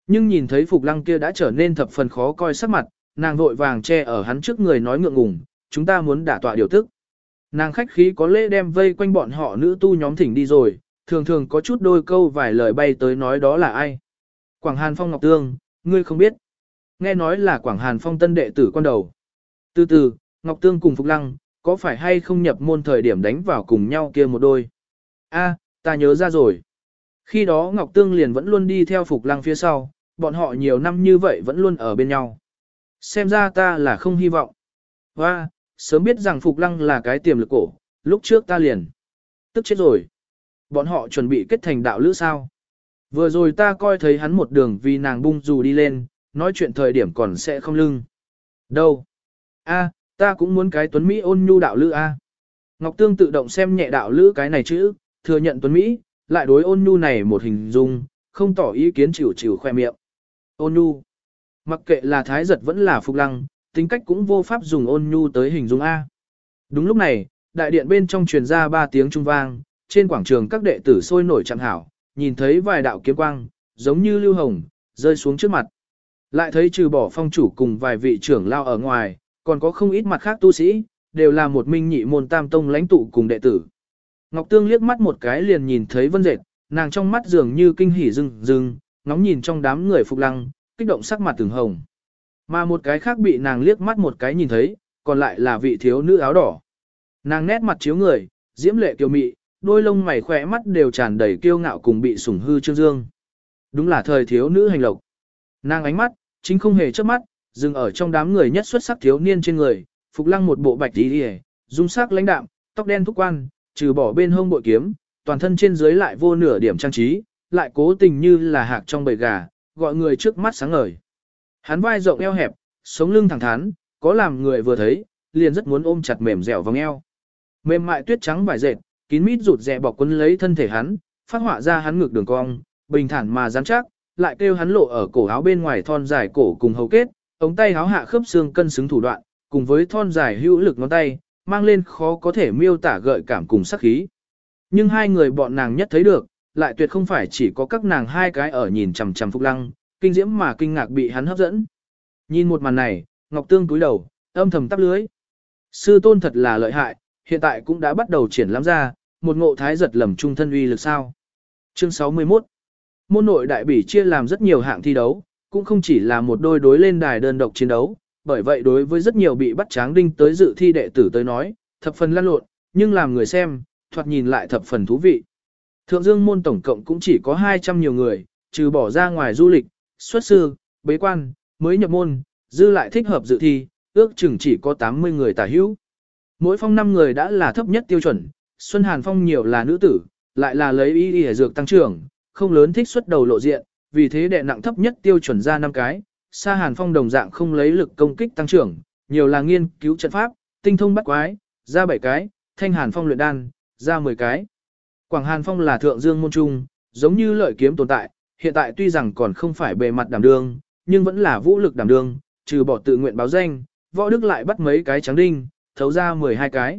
Nhưng nhìn thấy Phục Lăng kia đã trở nên thập phần khó coi sắc mặt, nàng vội vàng che ở hắn trước người nói ngượng ngùng, chúng ta muốn đả tọa điều tức. Nàng khách khí có lễ đem vây quanh bọn họ nữ tu nhóm thỉnh đi rồi, thường thường có chút đôi câu vài lời bay tới nói đó là ai. Quảng Hàn Phong Ngọc Tương, ngươi không biết. Nghe nói là Quảng Hàn Phong tân đệ tử con đầu. Từ từ, Ngọc Tương cùng Phục Lăng, có phải hay không nhập môn thời điểm đánh vào cùng nhau kia một đôi? A, ta nhớ ra rồi. Khi đó Ngọc Tương liền vẫn luôn đi theo Phục Lăng phía sau, bọn họ nhiều năm như vậy vẫn luôn ở bên nhau. Xem ra ta là không hy vọng. Và, sớm biết rằng Phục Lăng là cái tiềm lực cổ, lúc trước ta liền. Tức chết rồi. Bọn họ chuẩn bị kết thành đạo lữ sao? Vừa rồi ta coi thấy hắn một đường vì nàng bung dù đi lên, nói chuyện thời điểm còn sẽ không lưng. Đâu? A, ta cũng muốn cái tuấn Mỹ ôn nhu đạo lữ A. Ngọc Tương tự động xem nhẹ đạo lữ cái này chữ, thừa nhận tuấn Mỹ, lại đối ôn nhu này một hình dung, không tỏ ý kiến chịu chịu khoe miệng. Ôn nhu. Mặc kệ là Thái Giật vẫn là Phục Lăng, tính cách cũng vô pháp dùng ôn nhu tới hình dung A. Đúng lúc này, đại điện bên trong truyền ra 3 tiếng trung vang, trên quảng trường các đệ tử sôi nổi chẳng hảo, nhìn thấy vài đạo kiếm quang, giống như lưu hồng, rơi xuống trước mặt. Lại thấy trừ bỏ phong chủ cùng vài vị trưởng lao ở ngoài, còn có không ít mặt khác tu sĩ, đều là một minh nhị môn tam tông lãnh tụ cùng đệ tử. Ngọc Tương liếc mắt một cái liền nhìn thấy Vân Dệt, nàng trong mắt dường như kinh hỉ rưng rưng, ngóng nhìn trong đám người Phục Lăng, kích động sắc mặt từng hồng. Mà một cái khác bị nàng liếc mắt một cái nhìn thấy, còn lại là vị thiếu nữ áo đỏ. Nàng nét mặt chiếu người, diễm lệ kiều mị, đôi lông mày khỏe mắt đều tràn đầy kiêu ngạo cùng bị sủng hư trương dương. Đúng là thời thiếu nữ hành lộc. Nàng ánh mắt, chính không hề chớp mắt, dừng ở trong đám người nhất xuất sắc thiếu niên trên người, Phục Lăng một bộ bạch y, dung sắc lãnh đạm, tóc đen thúc quan, trừ bỏ bên hông bội kiếm, toàn thân trên dưới lại vô nửa điểm trang trí, lại cố tình như là hạc trong bầy gà, gọi người trước mắt sáng ngời. Hắn vai rộng eo hẹp, sống lưng thẳng thắn, có làm người vừa thấy, liền rất muốn ôm chặt mềm dẻo vòng eo. Mềm mại tuyết trắng vải dệt, kín mít rụt rè bọc quấn lấy thân thể hắn, phát họa ra hắn ngực đường cong, bình thản mà rắn chắc, lại kêu hắn lộ ở cổ áo bên ngoài thon dài cổ cùng hầu kết, ống tay áo hạ khớp xương cân xứng thủ đoạn, cùng với thon dài hữu lực ngón tay, mang lên khó có thể miêu tả gợi cảm cùng sắc khí. Nhưng hai người bọn nàng nhất thấy được, lại tuyệt không phải chỉ có các nàng hai cái ở nhìn chằm chằm Phục Lăng, kinh diễm mà kinh ngạc bị hắn hấp dẫn. Nhìn một màn này, Ngọc Tương cúi đầu, âm thầm tắp lưới. Sư tôn thật là lợi hại, hiện tại cũng đã bắt đầu triển lãm ra, một ngộ thái giật lầm trung thân uy lực sao. Chương 61. Môn nội đại bỉ chia làm rất nhiều hạng thi đấu, cũng không chỉ là một đôi đối lên đài đơn độc chiến đấu, bởi vậy đối với rất nhiều bị bắt tráng đinh tới dự thi đệ tử tới nói, thập phần lăn lộn, nhưng làm người xem, thoạt nhìn lại thập phần thú vị. Thượng Dương môn tổng cộng cũng chỉ có 200 nhiều người, trừ bỏ ra ngoài du lịch, xuất sư, bế quan, mới nhập môn, dư lại thích hợp dự thi, ước chừng chỉ có 80 người tả hữu. Mỗi phong 5 người đã là thấp nhất tiêu chuẩn, Xuân Hàn Phong nhiều là nữ tử, lại là lấy y dược tăng trưởng, không lớn thích xuất đầu lộ diện, vì thế đệ nặng thấp nhất tiêu chuẩn ra 5 cái. Sa Hàn Phong đồng dạng không lấy lực công kích tăng trưởng, nhiều là nghiên cứu trận pháp, tinh thông bắt quái, ra 7 cái, Thanh Hàn Phong luyện đan, ra 10 cái. Quảng Hàn Phong là thượng dương môn trung, giống như lợi kiếm tồn tại, hiện tại tuy rằng còn không phải bề mặt đảm đương, nhưng vẫn là vũ lực đảm đương, trừ bỏ tự nguyện báo danh, Võ Đức lại bắt mấy cái trắng đinh, thấu ra 12 cái.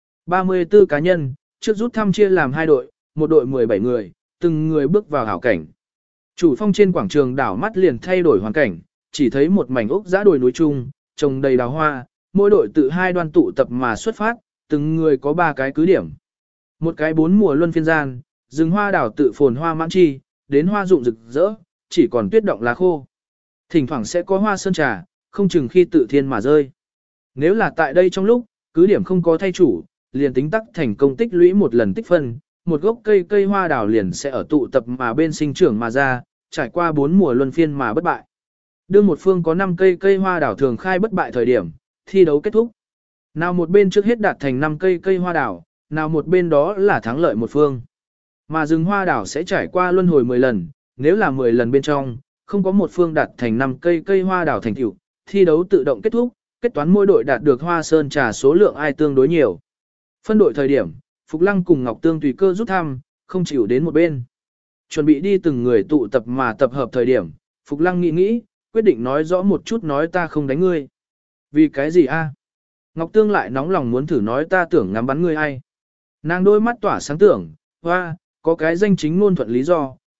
34 cá nhân, trước rút thăm chia làm 2 đội, một đội 17 người, từng người bước vào hảo cảnh. Chủ phong trên quảng trường đảo mắt liền thay đổi hoàn cảnh, chỉ thấy một mảnh ốc giã đồi núi trung, trồng đầy đào hoa, mỗi đội tự 2 đoàn tụ tập mà xuất phát, từng người có 3 cái cứ điểm. Một cái 4 mùa luân phiên gian, rừng hoa đảo tự phồn hoa mãn chi, đến hoa rụng rực rỡ, chỉ còn tuyết động lá khô. Thỉnh thoảng sẽ có hoa sơn trà, không chừng khi tự thiên mà rơi. Nếu là tại đây trong lúc, cứ điểm không có thay chủ, liền tính tắc thành công tích lũy một lần tích phân, một gốc cây hoa đào liền sẽ ở tụ tập mà bên sinh trưởng mà ra, trải qua 4 mùa luân phiên mà bất bại. Đương một phương có 5 cây hoa đào thường khai bất bại thời điểm, thi đấu kết thúc. Nào một bên trước hết đạt thành 5 cây hoa đào, nào một bên đó là thắng lợi một phương. Mà rừng hoa đào sẽ trải qua luân hồi 10 lần, nếu là 10 lần bên trong, không có một phương đạt thành 5 cây hoa đào thành tựu, thi đấu tự động kết thúc, kết toán mỗi đội đạt được hoa sơn trà số lượng ai tương đối nhiều. Phân đội thời điểm, Phục Lăng cùng Ngọc Tương tùy cơ rút thăm, không chịu đến một bên. Chuẩn bị đi từng người tụ tập mà tập hợp thời điểm, Phục Lăng nghĩ, quyết định nói rõ một chút nói ta không đánh ngươi. Vì cái gì a? Ngọc Tương lại nóng lòng muốn thử nói ta tưởng ngắm bắn ngươi ai. Nàng đôi mắt tỏa sáng tưởng, hoa, có cái danh chính ngôn thuận lý do,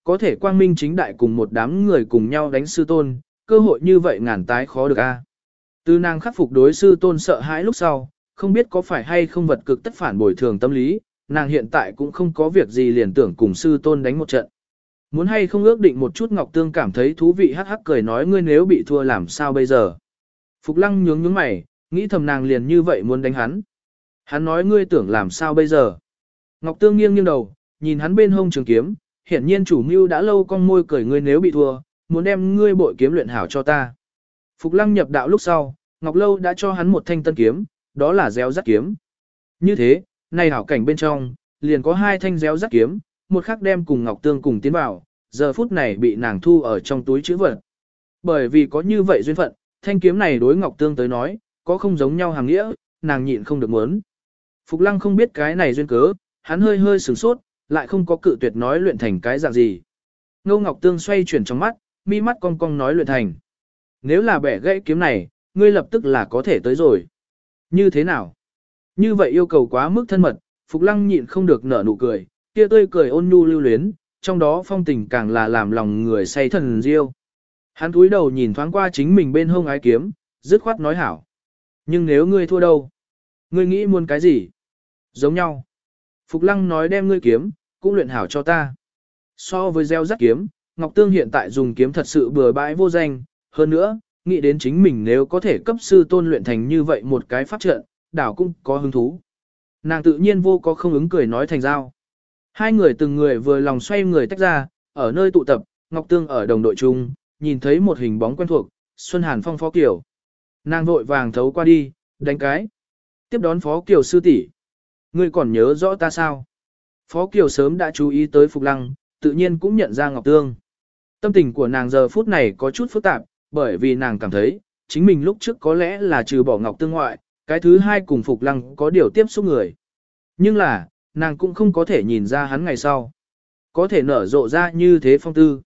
có thể quang minh chính đại cùng một đám người cùng nhau đánh sư tôn, cơ hội như vậy ngàn tái khó được a. Từ nàng khắc phục đối sư tôn sợ hãi lúc sau, không biết có phải hay không vật cực tất phản bồi thường tâm lý, nàng hiện tại cũng không có việc gì liền tưởng cùng sư tôn đánh một trận. Muốn hay không ước định một chút Ngọc Tương cảm thấy thú vị hắc hắc cười nói ngươi nếu bị thua làm sao bây giờ. Phục Lăng nhướng nhướng mày, nghĩ thầm nàng liền như vậy muốn đánh hắn. Hắn nói ngươi tưởng làm sao bây giờ. Ngọc Tương nghiêng nghiêng đầu, nhìn hắn bên hông trường kiếm, hiển nhiên chủ mưu đã lâu cong môi cười ngươi nếu bị thua, muốn đem ngươi bội kiếm luyện hảo cho ta. Phục Lăng nhập đạo lúc sau, Ngọc Lâu đã cho hắn một thanh tân kiếm, đó là réo rắt kiếm. Như thế, này hảo cảnh bên trong, liền có hai thanh réo rắt kiếm, một khắc đem cùng Ngọc Tương cùng tiến vào, giờ phút này bị nàng thu ở trong túi chữ vật. Bởi vì có như vậy duyên phận, thanh kiếm này đối Ngọc Tương tới nói, có không giống nhau hàng nghĩa, nàng nhịn không được muốn. Phục Lăng không biết cái này duyên cớ, hắn hơi hơi sửng sốt, lại không có cự tuyệt nói luyện thành cái dạng gì. Ngô Ngọc Tương xoay chuyển trong mắt, mi mắt cong cong nói luyện thành. Nếu là bẻ gãy kiếm này, ngươi lập tức là có thể tới rồi. Như thế nào? Như vậy yêu cầu quá mức thân mật, Phục Lăng nhịn không được nở nụ cười, kia tươi cười ôn nhu lưu luyến, trong đó phong tình càng là làm lòng người say thần diêu. Hắn cúi đầu nhìn thoáng qua chính mình bên hông ái kiếm, dứt khoát nói hảo. Nhưng nếu ngươi thua đâu? Ngươi nghĩ muốn cái gì? Giống nhau. Phục Lăng nói đem ngươi kiếm, cũng luyện hảo cho ta. So với gieo rắc kiếm, Ngọc Tương hiện tại dùng kiếm thật sự bừa bãi vô danh, hơn nữa, nghĩ đến chính mình nếu có thể cấp sư tôn luyện thành như vậy một cái pháp trận, đảo cũng có hứng thú. Nàng tự nhiên vô có không ứng cười nói thành giao. Hai người từng người vừa lòng xoay người tách ra, ở nơi tụ tập, Ngọc Tương ở đồng đội chung, nhìn thấy một hình bóng quen thuộc, Xuân Hàn Phong Phó Kiều. Nàng vội vàng thấu qua đi, đánh cái. Tiếp đón Phó Kiều sư tỷ. Ngươi còn nhớ rõ ta sao? Phó Kiều sớm đã chú ý tới Phục Lăng, tự nhiên cũng nhận ra Ngọc Tương. Tâm tình của nàng giờ phút này có chút phức tạp, bởi vì nàng cảm thấy, chính mình lúc trước có lẽ là trừ bỏ Ngọc Tương ngoại, cái thứ hai cùng Phục Lăng có điều tiếp xúc người. Nhưng là, nàng cũng không có thể nhìn ra hắn ngày sau. Có thể nở rộ ra như thế phong tư.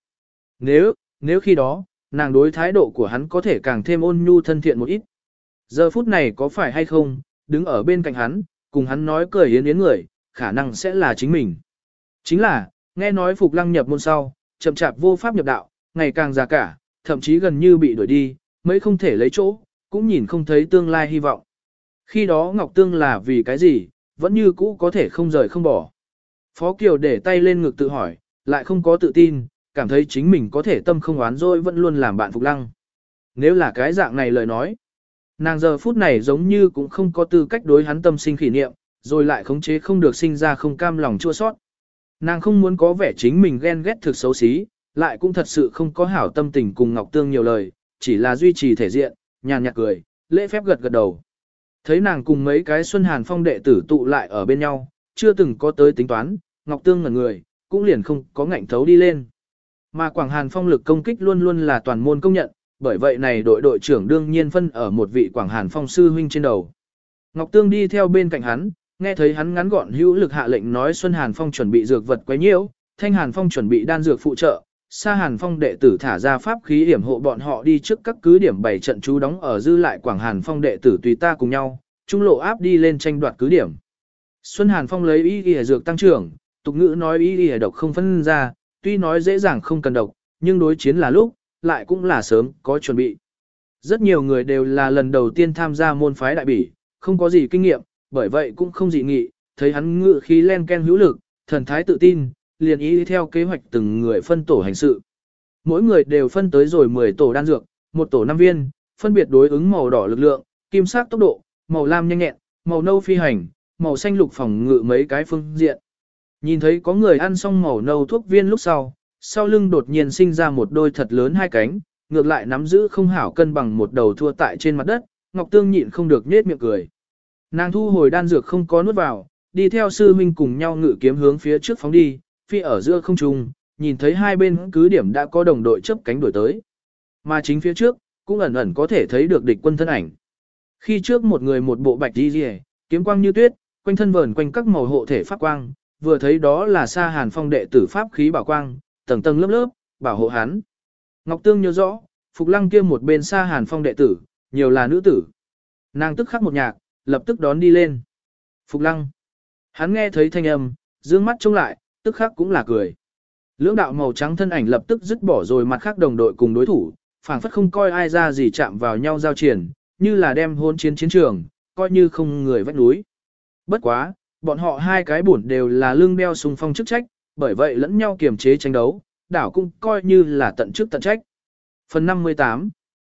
Nếu khi đó, nàng đối thái độ của hắn có thể càng thêm ôn nhu thân thiện một ít. Giờ phút này có phải hay không, đứng ở bên cạnh hắn, cùng hắn nói cười yến yến người, khả năng sẽ là chính mình. Chính là, nghe nói Phục Lăng nhập môn sau, chậm chạp vô pháp nhập đạo, ngày càng già cả, thậm chí gần như bị đuổi đi, mấy không thể lấy chỗ, cũng nhìn không thấy tương lai hy vọng. Khi đó Ngọc Tương là vì cái gì, vẫn như cũ có thể không rời không bỏ. Phó Kiều để tay lên ngực tự hỏi, lại không có tự tin, cảm thấy chính mình có thể tâm không oán dỗi vẫn luôn làm bạn Phục Lăng. Nếu là cái dạng này lời nói, nàng giờ phút này giống như cũng không có tư cách đối hắn tâm sinh kỷ niệm, rồi lại khống chế không được sinh ra không cam lòng chua sót. Nàng không muốn có vẻ chính mình ghen ghét thực xấu xí, lại cũng thật sự không có hảo tâm tình cùng Ngọc Tương nhiều lời, chỉ là duy trì thể diện, nhàn nhạt cười, lễ phép gật gật đầu. Thấy nàng cùng mấy cái Xuân Hàn Phong đệ tử tụ lại ở bên nhau, chưa từng có tới tính toán, Ngọc Tương ngẩn người, cũng liền không có ngạnh thấu đi lên. Mà Quảng Hàn Phong lực công kích luôn luôn là toàn môn công nhận, bởi vậy này đội trưởng đương nhiên phân ở một vị Quảng Hàn Phong sư huynh trên đầu. Ngọc Tương đi theo bên cạnh hắn, nghe thấy hắn ngắn gọn hữu lực hạ lệnh nói Xuân Hàn Phong chuẩn bị dược vật quấy nhiễu, Thanh Hàn Phong chuẩn bị đan dược phụ trợ, Sa Hàn Phong đệ tử thả ra pháp khí hiểm hộ bọn họ đi trước các cứ điểm 7 trận chú đóng ở dư lại Quảng Hàn Phong đệ tử tùy ta cùng nhau, trung lộ áp đi lên tranh đoạt cứ điểm. Xuân Hàn Phong lấy y y dược tăng trưởng, tục ngữ nói y y độc không phân ra, tuy nói dễ dàng không cần độc, nhưng đối chiến là lúc, lại cũng là sớm có chuẩn bị. Rất nhiều người đều là lần đầu tiên tham gia môn phái đại bỉ, không có gì kinh nghiệm, bởi vậy cũng không dị nghị, thấy hắn ngự khí len ken hữu lực, thần thái tự tin, liền ý theo kế hoạch từng người phân tổ hành sự. Mỗi người đều phân tới rồi 10 tổ đan dược, một tổ 5 viên, phân biệt đối ứng màu đỏ lực lượng, kim sắc tốc độ, màu lam nhanh nhẹn, màu nâu phi hành, màu xanh lục phòng ngự mấy cái phương diện. Nhìn thấy có người ăn xong màu nâu thuốc viên lúc sau lưng đột nhiên sinh ra một đôi thật lớn hai cánh, ngược lại nắm giữ không hảo cân bằng một đầu thua tại trên mặt đất, Ngọc Tương nhịn không được nết miệng cười. Nàng thu hồi đan dược không có nuốt vào, đi theo sư huynh cùng nhau ngự kiếm hướng phía trước phóng đi, phi ở giữa không trung, nhìn thấy hai bên cứ điểm đã có đồng đội chớp cánh đuổi tới. Mà chính phía trước, cũng ẩn ẩn có thể thấy được địch quân thân ảnh. Khi trước một người một bộ bạch đi rìa, kiếm quang như tuyết, quanh thân vờn quanh các màu hộ thể pháp quang, vừa thấy đó là Sa Hàn Phong đệ tử pháp khí bảo quang, tầng tầng lớp lớp, bảo hộ hắn. Ngọc Tương nhớ rõ, Phục Lăng kia một bên Sa Hàn Phong đệ tử, nhiều là nữ tử. Nàng tức khắc một nhạc, lập tức đón đi lên. Phục Lăng. Hắn nghe thấy thanh âm, dương mắt trông lại, tức khắc cũng là cười. Lưỡng đạo màu trắng thân ảnh lập tức dứt bỏ rồi mặt khác đồng đội cùng đối thủ, phảng phất không coi ai ra gì chạm vào nhau giao triển, như là đem hôn chiến chiến trường, coi như không người vách núi. Bất quá, bọn họ hai cái bổn đều là lưng đeo xung phong chức trách, bởi vậy lẫn nhau kiềm chế tranh đấu, đảo cũng coi như là tận chức tận trách. Phần 58.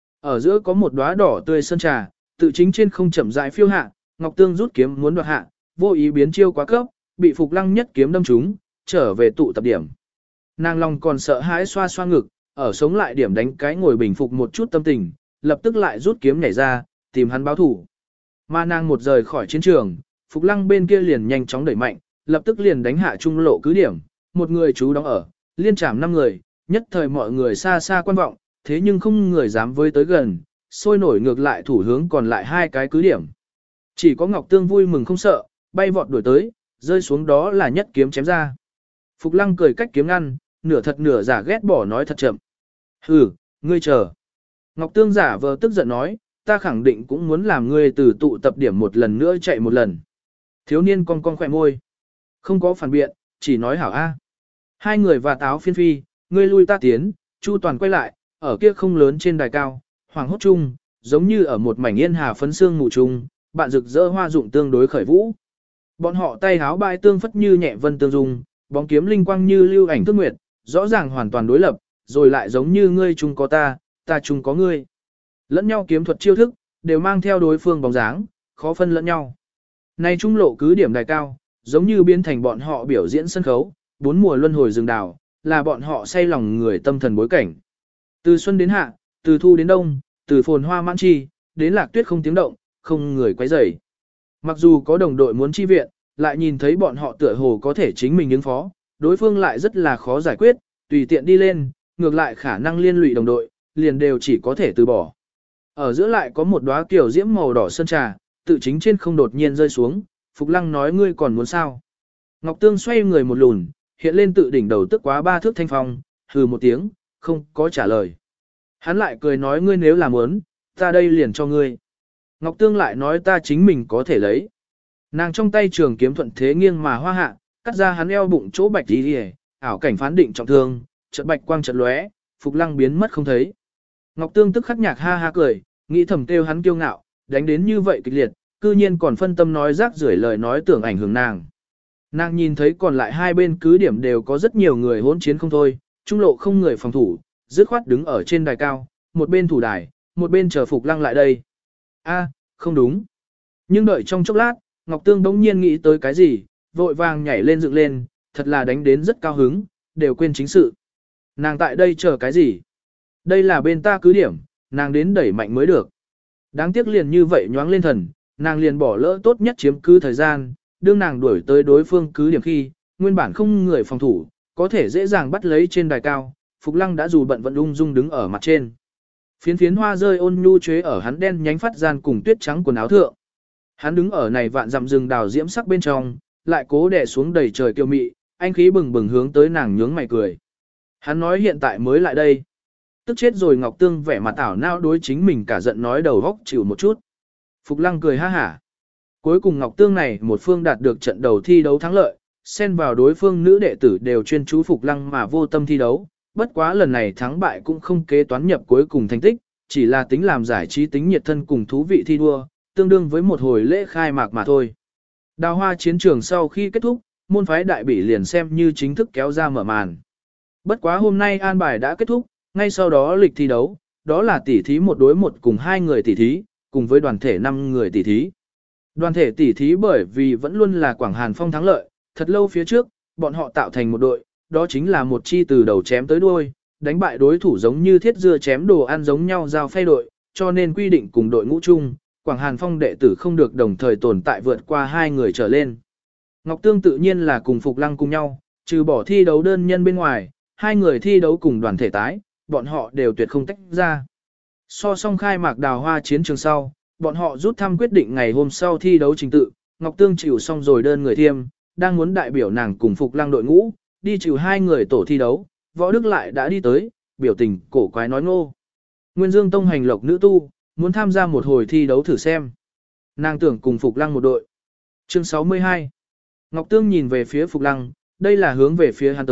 Ở giữa có một đóa đỏ tươi sơn trà, tự chính trên không chậm rãi phiêu hạ, Ngọc Tương rút kiếm muốn đoạt hạ, vô ý biến chiêu quá cấp, bị Phục Lăng nhất kiếm đâm trúng, trở về tụ tập điểm. Nàng lòng còn sợ hãi xoa xoa ngực, ở sống lại điểm đánh cái ngồi bình phục một chút tâm tình, lập tức lại rút kiếm nhảy ra, tìm hắn báo thủ. Mà nàng một rời khỏi chiến trường, Phục Lăng bên kia liền nhanh chóng đẩy mạnh, lập tức liền đánh hạ trung lộ cứ điểm, một người chú đóng ở, liên trảm 5 người, nhất thời mọi người xa xa quan vọng, thế nhưng không người dám với tới gần, sôi nổi ngược lại thủ hướng còn lại hai cái cứ điểm. Chỉ có Ngọc Tương vui mừng không sợ, bay vọt đuổi tới, rơi xuống đó là nhất kiếm chém ra. Phục Lăng cười cách kiếm ngăn, nửa thật nửa giả ghét bỏ nói thật chậm. Hừ, ngươi chờ. Ngọc Tương giả vờ tức giận nói, ta khẳng định cũng muốn làm ngươi từ tụ tập điểm một lần nữa chạy một lần. Thiếu niên cong cong khỏe môi. Không có phản biện, chỉ nói hảo A. Hai người và táo phiên phi, ngươi lui ta tiến, Chu Toàn quay lại, ở kia không lớn trên đài cao, hoàng hốt chung, giống như ở một mảnh yên hà phấn sương mù chung, bạn rực rỡ hoa dụng tương đối khởi vũ. Bọn họ tay háo bãi tương phất như nhẹ vân tương dung, bóng kiếm linh quang như lưu ảnh thức nguyệt, rõ ràng hoàn toàn đối lập, rồi lại giống như ngươi chung có ta, ta chung có ngươi. Lẫn nhau kiếm thuật chiêu thức, đều mang theo đối phương bóng dáng, khó phân lẫn nhau. Này trung lộ cứ điểm đài cao, giống như biến thành bọn họ biểu diễn sân khấu, 4 mùa luân hồi rừng đào, là bọn họ say lòng người tâm thần bối cảnh. Từ xuân đến hạ, từ thu đến đông, từ phồn hoa mãn chi, đến lạc tuyết không tiếng động, không người quấy rầy. Mặc dù có đồng đội muốn chi viện, lại nhìn thấy bọn họ tựa hồ có thể chính mình ứng phó, đối phương lại rất là khó giải quyết, tùy tiện đi lên, ngược lại khả năng liên lụy đồng đội, liền đều chỉ có thể từ bỏ. Ở giữa lại có một đóa kiểu diễm màu đỏ sơn trà, tự chính trên không đột nhiên rơi xuống, Phục Lăng nói ngươi còn muốn sao? Ngọc Tương xoay người một lùn, hiện lên tự đỉnh đầu tức quá 3 thước thanh phong, hừ một tiếng, không có trả lời. Hắn lại cười nói ngươi nếu là muốn, ta đây liền cho ngươi. Ngọc Tương lại nói ta chính mình có thể lấy. Nàng trong tay trường kiếm thuận thế nghiêng mà hoa hạ, cắt ra hắn eo bụng chỗ bạch đi đi, ảo cảnh phán định trọng thương, chợt bạch quang chợt lóe, Phục Lăng biến mất không thấy. Ngọc Tương tức khắc nhạc ha ha cười, nghĩ thầm kêu hắn kiêu ngạo, đánh đến như vậy kịch liệt, cư nhiên còn phân tâm nói rác rưởi lời nói tưởng ảnh hưởng nàng. Nàng nhìn thấy còn lại hai bên cứ điểm đều có rất nhiều người hỗn chiến không thôi, trung lộ không người phòng thủ, dứt khoát đứng ở trên đài cao, một bên thủ đài, một bên chờ Phục Lăng lại đây. A, không đúng. Nhưng đợi trong chốc lát, Ngọc Tương bỗng nhiên nghĩ tới cái gì, vội vàng nhảy lên dựng lên, thật là đánh đến rất cao hứng, đều quên chính sự. Nàng tại đây chờ cái gì? Đây là bên ta cứ điểm, nàng đến đẩy mạnh mới được. Đáng tiếc liền như vậy nhoáng lên thần, nàng liền bỏ lỡ tốt nhất chiếm cứ thời gian, đương nàng đuổi tới đối phương cứ điểm khi, nguyên bản không người phòng thủ, có thể dễ dàng bắt lấy trên đài cao, Phục Lăng đã dù bận vận ung dung đứng ở mặt trên. Phiến phiến hoa rơi ôn nhu chế ở hắn đen nhánh phát gian cùng tuyết trắng quần áo thượng. Hắn đứng ở này vạn dặm rừng đào diễm sắc bên trong, lại cố đè xuống đầy trời kiêu mị, anh khí bừng bừng hướng tới nàng nhướng mày cười. Hắn nói hiện tại mới lại đây. Tức chết rồi Ngọc Tương vẻ mặt ảo não đối chính mình cả giận nói đầu góc chịu một chút. Phục Lăng cười ha hả. Cuối cùng Ngọc Tương này một phương đạt được trận đầu thi đấu thắng lợi, xen vào đối phương nữ đệ tử đều chuyên chú Phục Lăng mà vô tâm thi đấu. Bất quá lần này thắng bại cũng không kế toán nhập cuối cùng thành tích, chỉ là tính làm giải trí tính nhiệt thân cùng thú vị thi đua, tương đương với một hồi lễ khai mạc mà thôi. Đào hoa chiến trường sau khi kết thúc, môn phái đại bỉ liền xem như chính thức kéo ra mở màn. Bất quá hôm nay an bài đã kết thúc, ngay sau đó lịch thi đấu, đó là tỉ thí 1 đối 1 cùng 2 người tỉ thí, cùng với đoàn thể 5 người tỉ thí. Đoàn thể tỉ thí bởi vì vẫn luôn là Quảng Hàn Phong thắng lợi, thật lâu phía trước, bọn họ tạo thành một đội, đó chính là một chi từ đầu chém tới đuôi, đánh bại đối thủ giống như thiết dưa chém đồ ăn giống nhau giao phay đội, cho nên quy định cùng đội ngũ chung, Quảng Hàn Phong đệ tử không được đồng thời tồn tại vượt qua 2 người trở lên. Ngọc Tương tự nhiên là cùng Phục Lăng cùng nhau, trừ bỏ thi đấu đơn nhân bên ngoài, 2 người thi đấu cùng đoàn thể tái, bọn họ đều tuyệt không tách ra. So song khai mạc đào hoa chiến trường sau, bọn họ rút thăm quyết định ngày hôm sau thi đấu trình tự, Ngọc Tương chịu xong rồi đơn người thiêm, đang muốn đại biểu nàng cùng Phục Lăng đội ngũ, đi chịu 2 người tổ thi đấu, Võ Đức lại đã đi tới, biểu tình cổ quái nói ngô. Nguyên Dương Tông hành lộc nữ tu, muốn tham gia một hồi thi đấu thử xem. Nàng tưởng cùng Phục Lăng một đội. Chương 62. Ngọc Tương nhìn về phía Phục Lăng, đây là hướng về phía hắn tới,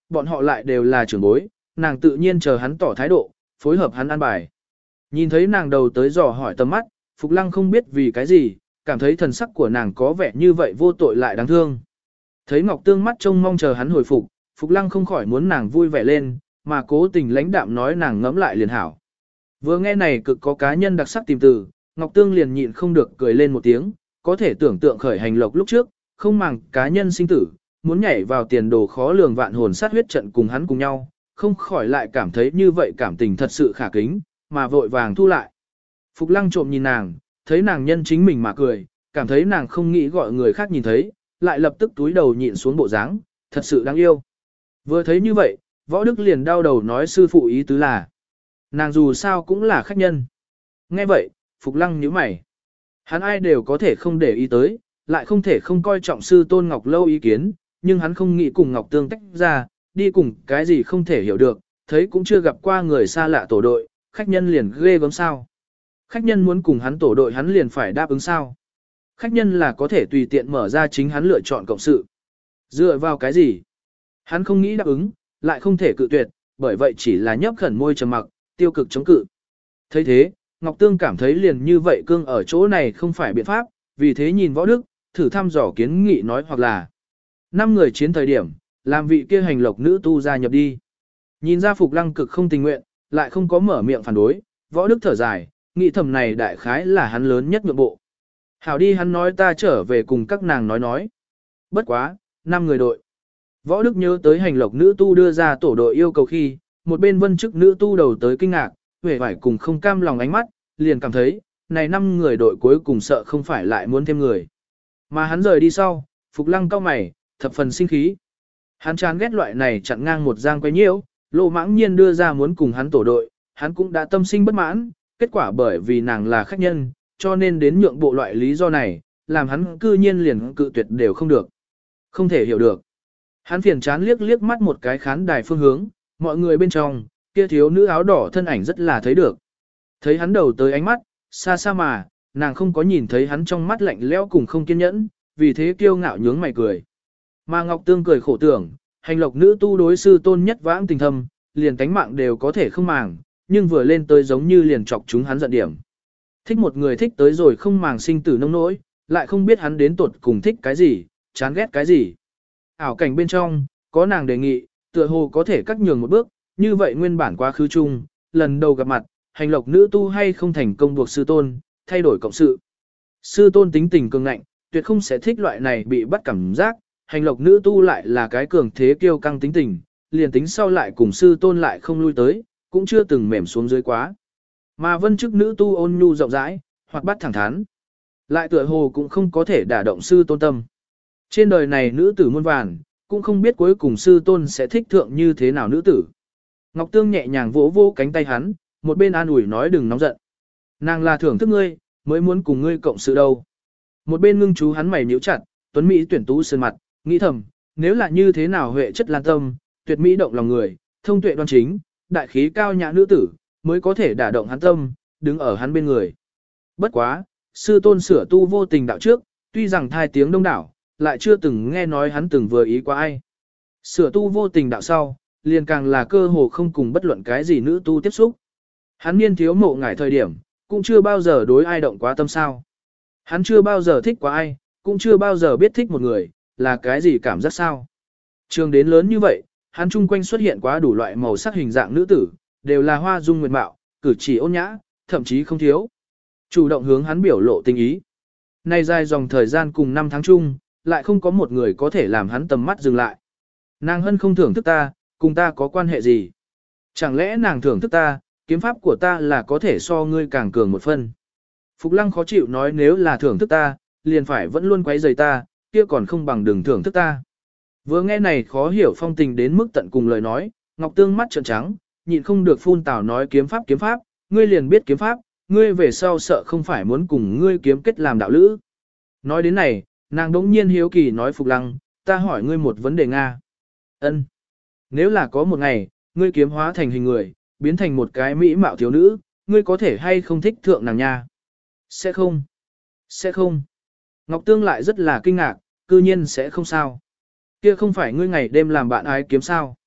bọn họ lại đều là trưởng bối, nàng tự nhiên chờ hắn tỏ thái độ, phối hợp hắn ăn bài. Nhìn thấy nàng đầu tới dò hỏi tầm mắt, Phục Lăng không biết vì cái gì, cảm thấy thần sắc của nàng có vẻ như vậy vô tội lại đáng thương. Thấy Ngọc Tương mắt trông mong chờ hắn hồi phục, Phục Lăng không khỏi muốn nàng vui vẻ lên, mà cố tình lãnh đạm nói nàng ngẫm lại liền hảo. Vừa nghe này cực có cá nhân đặc sắc tìm từ, Ngọc Tương liền nhịn không được cười lên một tiếng, có thể tưởng tượng khởi hành lộc lúc trước, không màng cá nhân sinh tử, muốn nhảy vào tiền đồ khó lường vạn hồn sát huyết trận cùng hắn cùng nhau, không khỏi lại cảm thấy như vậy cảm tình thật sự khả kính, mà vội vàng thu lại. Phục Lăng trộm nhìn nàng, thấy nàng nhân chính mình mà cười, cảm thấy nàng không nghĩ gọi người khác nhìn thấy, lại lập tức túi đầu nhịn xuống bộ dáng, thật sự đáng yêu. Vừa thấy như vậy, Võ Đức liền đau đầu nói sư phụ ý tứ là, nàng dù sao cũng là khách nhân. Nghe vậy, Phục Lăng nhíu mày. Hắn ai đều có thể không để ý tới, lại không thể không coi trọng sư Tôn Ngọc Lâu ý kiến, nhưng hắn không nghĩ cùng Ngọc Tương tách ra, đi cùng cái gì không thể hiểu được, thấy cũng chưa gặp qua người xa lạ tổ đội, khách nhân liền ghê gớm sao. Khách nhân muốn cùng hắn tổ đội hắn liền phải đáp ứng sao. Khách nhân là có thể tùy tiện mở ra chính hắn lựa chọn cộng sự. Dựa vào cái gì? Hắn không nghĩ đáp ứng, lại không thể cự tuyệt, bởi vậy chỉ là nhấp khẩn môi trầm mặc, tiêu cực chống cự. thấy thế, Ngọc Tương cảm thấy liền như vậy cương ở chỗ này không phải biện pháp, vì thế nhìn Võ Đức, thử thăm dò kiến nghị nói hoặc là 5 người chiến thời điểm, làm vị kia hành lộc nữ tu gia nhập đi. Nhìn ra Phục Lăng cực không tình nguyện, lại không có mở miệng phản đối, Võ Đức thở dài, nghĩ thầm này đại khái là hắn lớn nhất nhượng bộ. Hảo đi hắn nói ta trở về cùng các nàng nói. Bất quá, 5 người đội. Võ Đức nhớ tới hành lộc nữ tu đưa ra tổ đội yêu cầu khi, một bên vân chức nữ tu đầu tới kinh ngạc, vẻ vải cùng không cam lòng ánh mắt, liền cảm thấy, này 5 người đội cuối cùng sợ không phải lại muốn thêm người. Mà hắn rời đi sau, Phục Lăng cau mày, thập phần sinh khí. Hắn chán ghét loại này chặn ngang một giang quay nhiễu, Lộ Mãng Nhiên đưa ra muốn cùng hắn tổ đội, hắn cũng đã tâm sinh bất mãn, kết quả bởi vì nàng là khách nhân, cho nên đến nhượng bộ loại lý do này, làm hắn cư nhiên liền cự tuyệt đều không được. Không thể hiểu được. Hắn phiền chán liếc liếc mắt một cái khán đài phương hướng, mọi người bên trong, kia thiếu nữ áo đỏ thân ảnh rất là thấy được. Thấy hắn đầu tới ánh mắt, xa xa mà, nàng không có nhìn thấy hắn trong mắt lạnh lẽo cùng không kiên nhẫn, vì thế kiêu ngạo nhướng mày cười. Mà Ngọc Tương cười khổ tưởng, hành lộc nữ tu đối sư tôn nhất vãng tình thâm, liền tánh mạng đều có thể không màng, nhưng vừa lên tới giống như liền chọc chúng hắn giận điểm. Thích một người thích tới rồi không màng sinh tử nông nỗi, lại không biết hắn đến tuột cùng thích cái gì, chán ghét cái gì. Ảo cảnh bên trong, có nàng đề nghị, tựa hồ có thể cắt nhường một bước, như vậy nguyên bản quá khứ chung, lần đầu gặp mặt, hành lộc nữ tu hay không thành công buộc sư tôn, thay đổi cộng sự. Sư tôn tính tình cường ngạnh, tuyệt không sẽ thích loại này bị bắt cảm giác, hành lộc nữ tu lại là cái cường thế kiêu căng tính tình, liền tính sau lại cùng sư tôn lại không lui tới, cũng chưa từng mềm xuống dưới quá. Mà vân chức nữ tu ôn nhu rộng rãi, hoặc bắt thẳng thắn, lại tựa hồ cũng không có thể đả động sư tôn tâm. Trên đời này nữ tử muôn vàn, cũng không biết cuối cùng sư tôn sẽ thích thượng như thế nào nữ tử. Ngọc Tương nhẹ nhàng vỗ vỗ cánh tay hắn, một bên an ủi nói đừng nóng giận. Nàng là thưởng thức ngươi, mới muốn cùng ngươi cộng sự đâu. Một bên ngưng chú hắn mày nhíu chặt, tuấn Mỹ tuyển tú sơn mặt, nghĩ thầm, nếu là như thế nào huệ chất lan tâm, tuyệt mỹ động lòng người, thông tuệ đoan chính, đại khí cao nhã nữ tử, mới có thể đả động hắn tâm, đứng ở hắn bên người. Bất quá, sư tôn sửa tu vô tình đạo trước, tuy rằng thai tiếng đông đảo, lại chưa từng nghe nói hắn từng vừa ý qua ai. Sửa tu vô tình đạo sau, liền càng là cơ hồ không cùng bất luận cái gì nữ tu tiếp xúc. Hắn niên thiếu mộ ngải thời điểm, cũng chưa bao giờ đối ai động quá tâm sao. Hắn chưa bao giờ thích quá ai, cũng chưa bao giờ biết thích một người, là cái gì cảm giác sao. Trường đến lớn như vậy, hắn chung quanh xuất hiện quá đủ loại màu sắc hình dạng nữ tử, đều là hoa dung nguyệt mạo, cử chỉ ôn nhã, thậm chí không thiếu. Chủ động hướng hắn biểu lộ tình ý. Nay dài dòng thời gian cùng 5 tháng chung, lại không có một người có thể làm hắn tầm mắt dừng lại. Nàng hân không thưởng thức ta, cùng ta có quan hệ gì? Chẳng lẽ nàng thưởng thức ta, kiếm pháp của ta là có thể so ngươi càng cường một phân? Phục Lăng khó chịu nói nếu là thưởng thức ta, liền phải vẫn luôn quấy rầy ta, kia còn không bằng đừng thưởng thức ta. Vừa nghe này khó hiểu phong tình đến mức tận cùng lời nói, Ngọc Tương mắt trợn trắng, nhịn không được phun tào nói kiếm pháp, ngươi liền biết kiếm pháp, ngươi về sau sợ không phải muốn cùng ngươi kiếm kết làm đạo lữ. Nói đến này, nàng đống nhiên hiếu kỳ nói Phục Lăng, ta hỏi ngươi một vấn đề Nga. Ân, nếu là có một ngày, ngươi kiếm hóa thành hình người, biến thành một cái mỹ mạo thiếu nữ, ngươi có thể hay không thích thượng nàng nha? Sẽ không. Sẽ không. Ngọc Tương lại rất là kinh ngạc, cư nhiên sẽ không sao. Kia không phải ngươi ngày đêm làm bạn ái kiếm sao?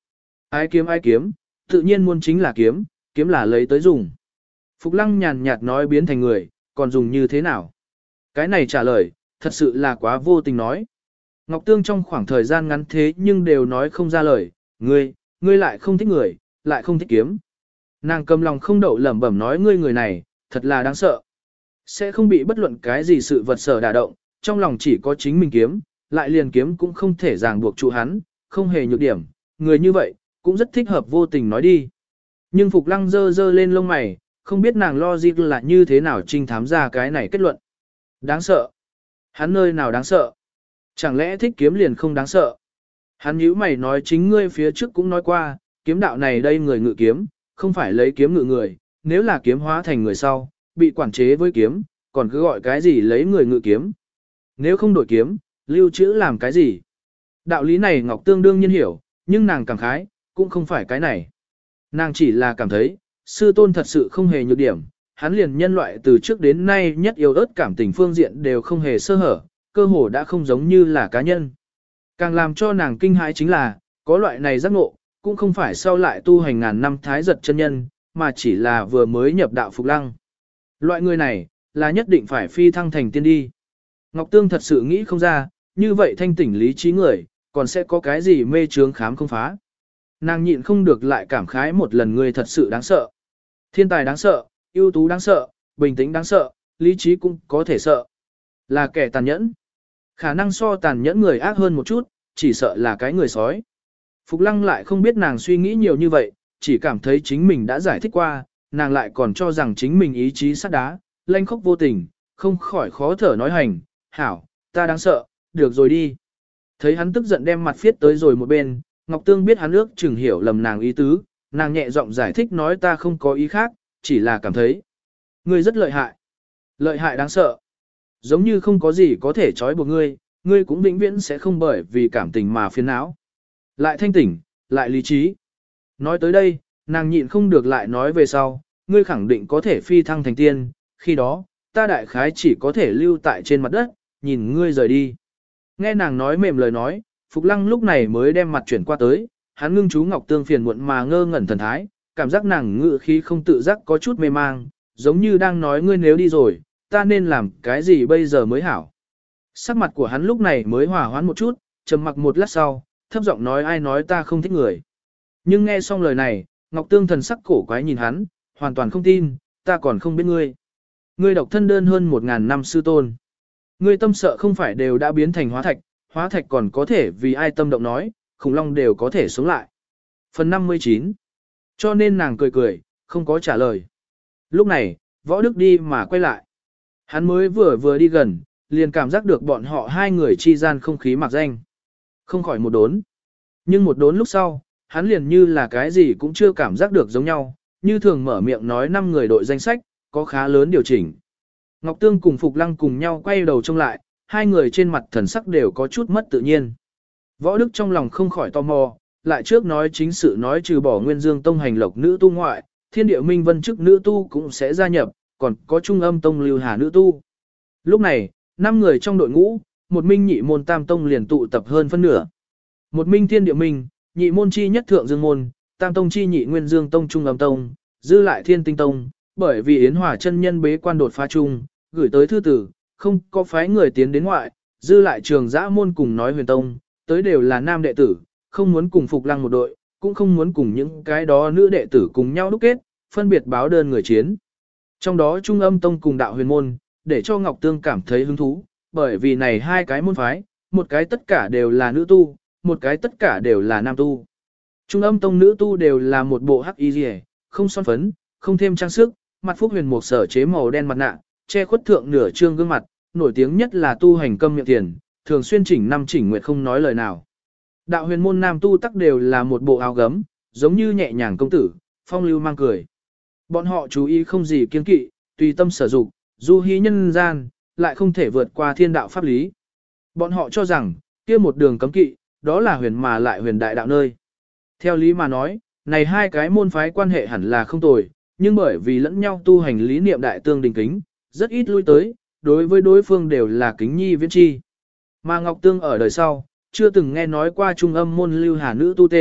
Ai kiếm, tự nhiên muốn chính là kiếm, kiếm là lấy tới dùng. Phục Lăng nhàn nhạt nói biến thành người, còn dùng như thế nào? Cái này trả lời, thật sự là quá vô tình nói. Ngọc Tương trong khoảng thời gian ngắn thế nhưng đều nói không ra lời, ngươi lại không thích người, lại không thích kiếm. Nàng cầm lòng không đậu lẩm bẩm nói ngươi người này, thật là đáng sợ. Sẽ không bị bất luận cái gì sự vật sở đả động, trong lòng chỉ có chính mình kiếm, lại liền kiếm cũng không thể ràng buộc trụ hắn, không hề nhược điểm, người như vậy, cũng rất thích hợp vô tình nói đi. Nhưng Phục Lăng dơ dơ lên lông mày, không biết nàng logic là như thế nào trinh thám ra cái này kết luận. Đáng sợ. Hắn nơi nào đáng sợ? Chẳng lẽ thích kiếm liền không đáng sợ? Hắn nhíu mày nói chính ngươi phía trước cũng nói qua, kiếm đạo này đây người ngự kiếm, không phải lấy kiếm ngự người, nếu là kiếm hóa thành người sau, bị quản chế với kiếm, còn cứ gọi cái gì lấy người ngự kiếm. Nếu không đổi kiếm, lưu trữ làm cái gì? Đạo lý này Ngọc Tương đương nhiên hiểu, nhưng nàng cảm khái, cũng không phải cái này. Nàng chỉ là cảm thấy, sư tôn thật sự không hề nhược điểm, hắn liền nhân loại từ trước đến nay nhất yêu ớt cảm tình phương diện đều không hề sơ hở, cơ hồ đã không giống như là cá nhân. Càng làm cho nàng kinh hãi chính là, có loại này giác ngộ, cũng không phải sau lại tu hành ngàn năm thái giật chân nhân, mà chỉ là vừa mới nhập đạo Phục Lăng. Loại người này, là nhất định phải phi thăng thành tiên đi. Ngọc Tương thật sự nghĩ không ra, như vậy thanh tỉnh lý trí người, còn sẽ có cái gì mê trướng khám không phá. Nàng nhịn không được lại cảm khái một lần người thật sự đáng sợ. Thiên tài đáng sợ, ưu tú đáng sợ, bình tĩnh đáng sợ, lý trí cũng có thể sợ. Là kẻ tàn nhẫn. Khả năng so tàn nhẫn người ác hơn một chút, chỉ sợ là cái người sói. Phục Lăng lại không biết nàng suy nghĩ nhiều như vậy, chỉ cảm thấy chính mình đã giải thích qua, nàng lại còn cho rằng chính mình ý chí sắt đá, lanh khốc vô tình, không khỏi khó thở nói hành, hảo, ta đáng sợ, được rồi đi. Thấy hắn tức giận đem mặt phiết tới rồi một bên, Ngọc Tương biết hắn ước chừng hiểu lầm nàng ý tứ, nàng nhẹ giọng giải thích nói ta không có ý khác, chỉ là cảm thấy. Ngươi rất lợi hại. Lợi hại đáng sợ. Giống như không có gì có thể trói buộc ngươi, ngươi cũng vĩnh viễn sẽ không bởi vì cảm tình mà phiền não. Lại thanh tỉnh, lại lý trí. Nói tới đây, nàng nhịn không được lại nói về sau, ngươi khẳng định có thể phi thăng thành tiên, khi đó, ta đại khái chỉ có thể lưu tại trên mặt đất, nhìn ngươi rời đi. Nghe nàng nói mềm lời nói, Phục Lăng lúc này mới đem mặt chuyển qua tới, hắn ngưng chú Ngọc Tương phiền muộn mà ngơ ngẩn thần thái, cảm giác nàng ngự khí không tự giác có chút mê mang, giống như đang nói ngươi nếu đi rồi, ta nên làm cái gì bây giờ mới hảo. Sắc mặt của hắn lúc này mới hòa hoãn một chút, trầm mặc một lát sau, thấp giọng nói ai nói ta không thích người. Nhưng nghe xong lời này, Ngọc Tương thần sắc cổ quái nhìn hắn, hoàn toàn không tin, ta còn không biết ngươi. Ngươi độc thân đơn hơn 1000 năm sư tôn. Ngươi tâm sợ không phải đều đã biến thành hóa thạch còn có thể vì ai tâm động nói, khủng long đều có thể sống lại. Phần 59. Cho nên nàng cười cười, không có trả lời. Lúc này, Võ Đức đi mà quay lại. Hắn mới vừa đi gần, liền cảm giác được bọn họ hai người chi gian không khí mặc danh. Không khỏi một đốn. Nhưng một đốn lúc sau, hắn liền như là cái gì cũng chưa cảm giác được giống nhau, như thường mở miệng nói 5 người đội danh sách, có khá lớn điều chỉnh. Ngọc Tương cùng Phục Lăng cùng nhau quay đầu trông lại, hai người trên mặt thần sắc đều có chút mất tự nhiên. Võ Đức trong lòng không khỏi tò mò, lại trước nói chính sự nói trừ bỏ Nguyên Dương Tông hành lộc nữ tu ngoại, Thiên Địa Minh Vân chức nữ tu cũng sẽ gia nhập, còn có Trung Âm Tông Lưu Hà nữ tu. Lúc này, 5 người trong đội ngũ, một minh nhị môn tam tông liền tụ tập hơn phân nửa. Một minh Thiên Địa Minh, nhị môn chi nhất Thượng Dương môn, tam tông chi nhị Nguyên Dương Tông Trung Âm Tông, dư lại Thiên Tinh Tông, bởi vì Yến Hòa chân nhân bế quan đột phá chung, gửi tới thư tử, không có phái người tiến đến ngoại, dư lại Trường Dã môn cùng nói Huyền Tông, tới đều là nam đệ tử, không muốn cùng Phục Lăng một đội, cũng không muốn cùng những cái đó nữ đệ tử cùng nhau đúc kết, phân biệt báo đơn người chiến. Trong đó Trung Âm Tông cùng Đạo Huyền môn, để cho Ngọc Tương cảm thấy hứng thú, bởi vì này hai cái môn phái, một cái tất cả đều là nữ tu, một cái tất cả đều là nam tu. Trung Âm Tông nữ tu đều là một bộ hắc y liễu, không son phấn, không thêm trang sức, mặt phúc huyền mục sở chế màu đen mặt nạ, che khuất thượng nửa trương gương mặt, nổi tiếng nhất là tu hành câm miệng tiền, thường xuyên chỉnh năm chỉnh nguyệt không nói lời nào. Đạo huyền môn nam tu tắc đều là một bộ áo gấm, giống như nhẹ nhàng công tử, phong lưu mang cười. Bọn họ chú ý không gì kiên kỵ, tùy tâm sở dụng, du hí nhân gian, lại không thể vượt qua thiên đạo pháp lý. Bọn họ cho rằng, kia một đường cấm kỵ, đó là huyền mà lại huyền đại đạo nơi. Theo lý mà nói, này hai cái môn phái quan hệ hẳn là không tồi, nhưng bởi vì lẫn nhau tu hành lý niệm đại tương đình kính, rất ít lui tới, đối với đối phương đều là kính nhi viễn chi. Mà Ngọc Tương ở đời sau, chưa từng nghe nói qua Trung Âm môn Lưu Hà nữ tu tên,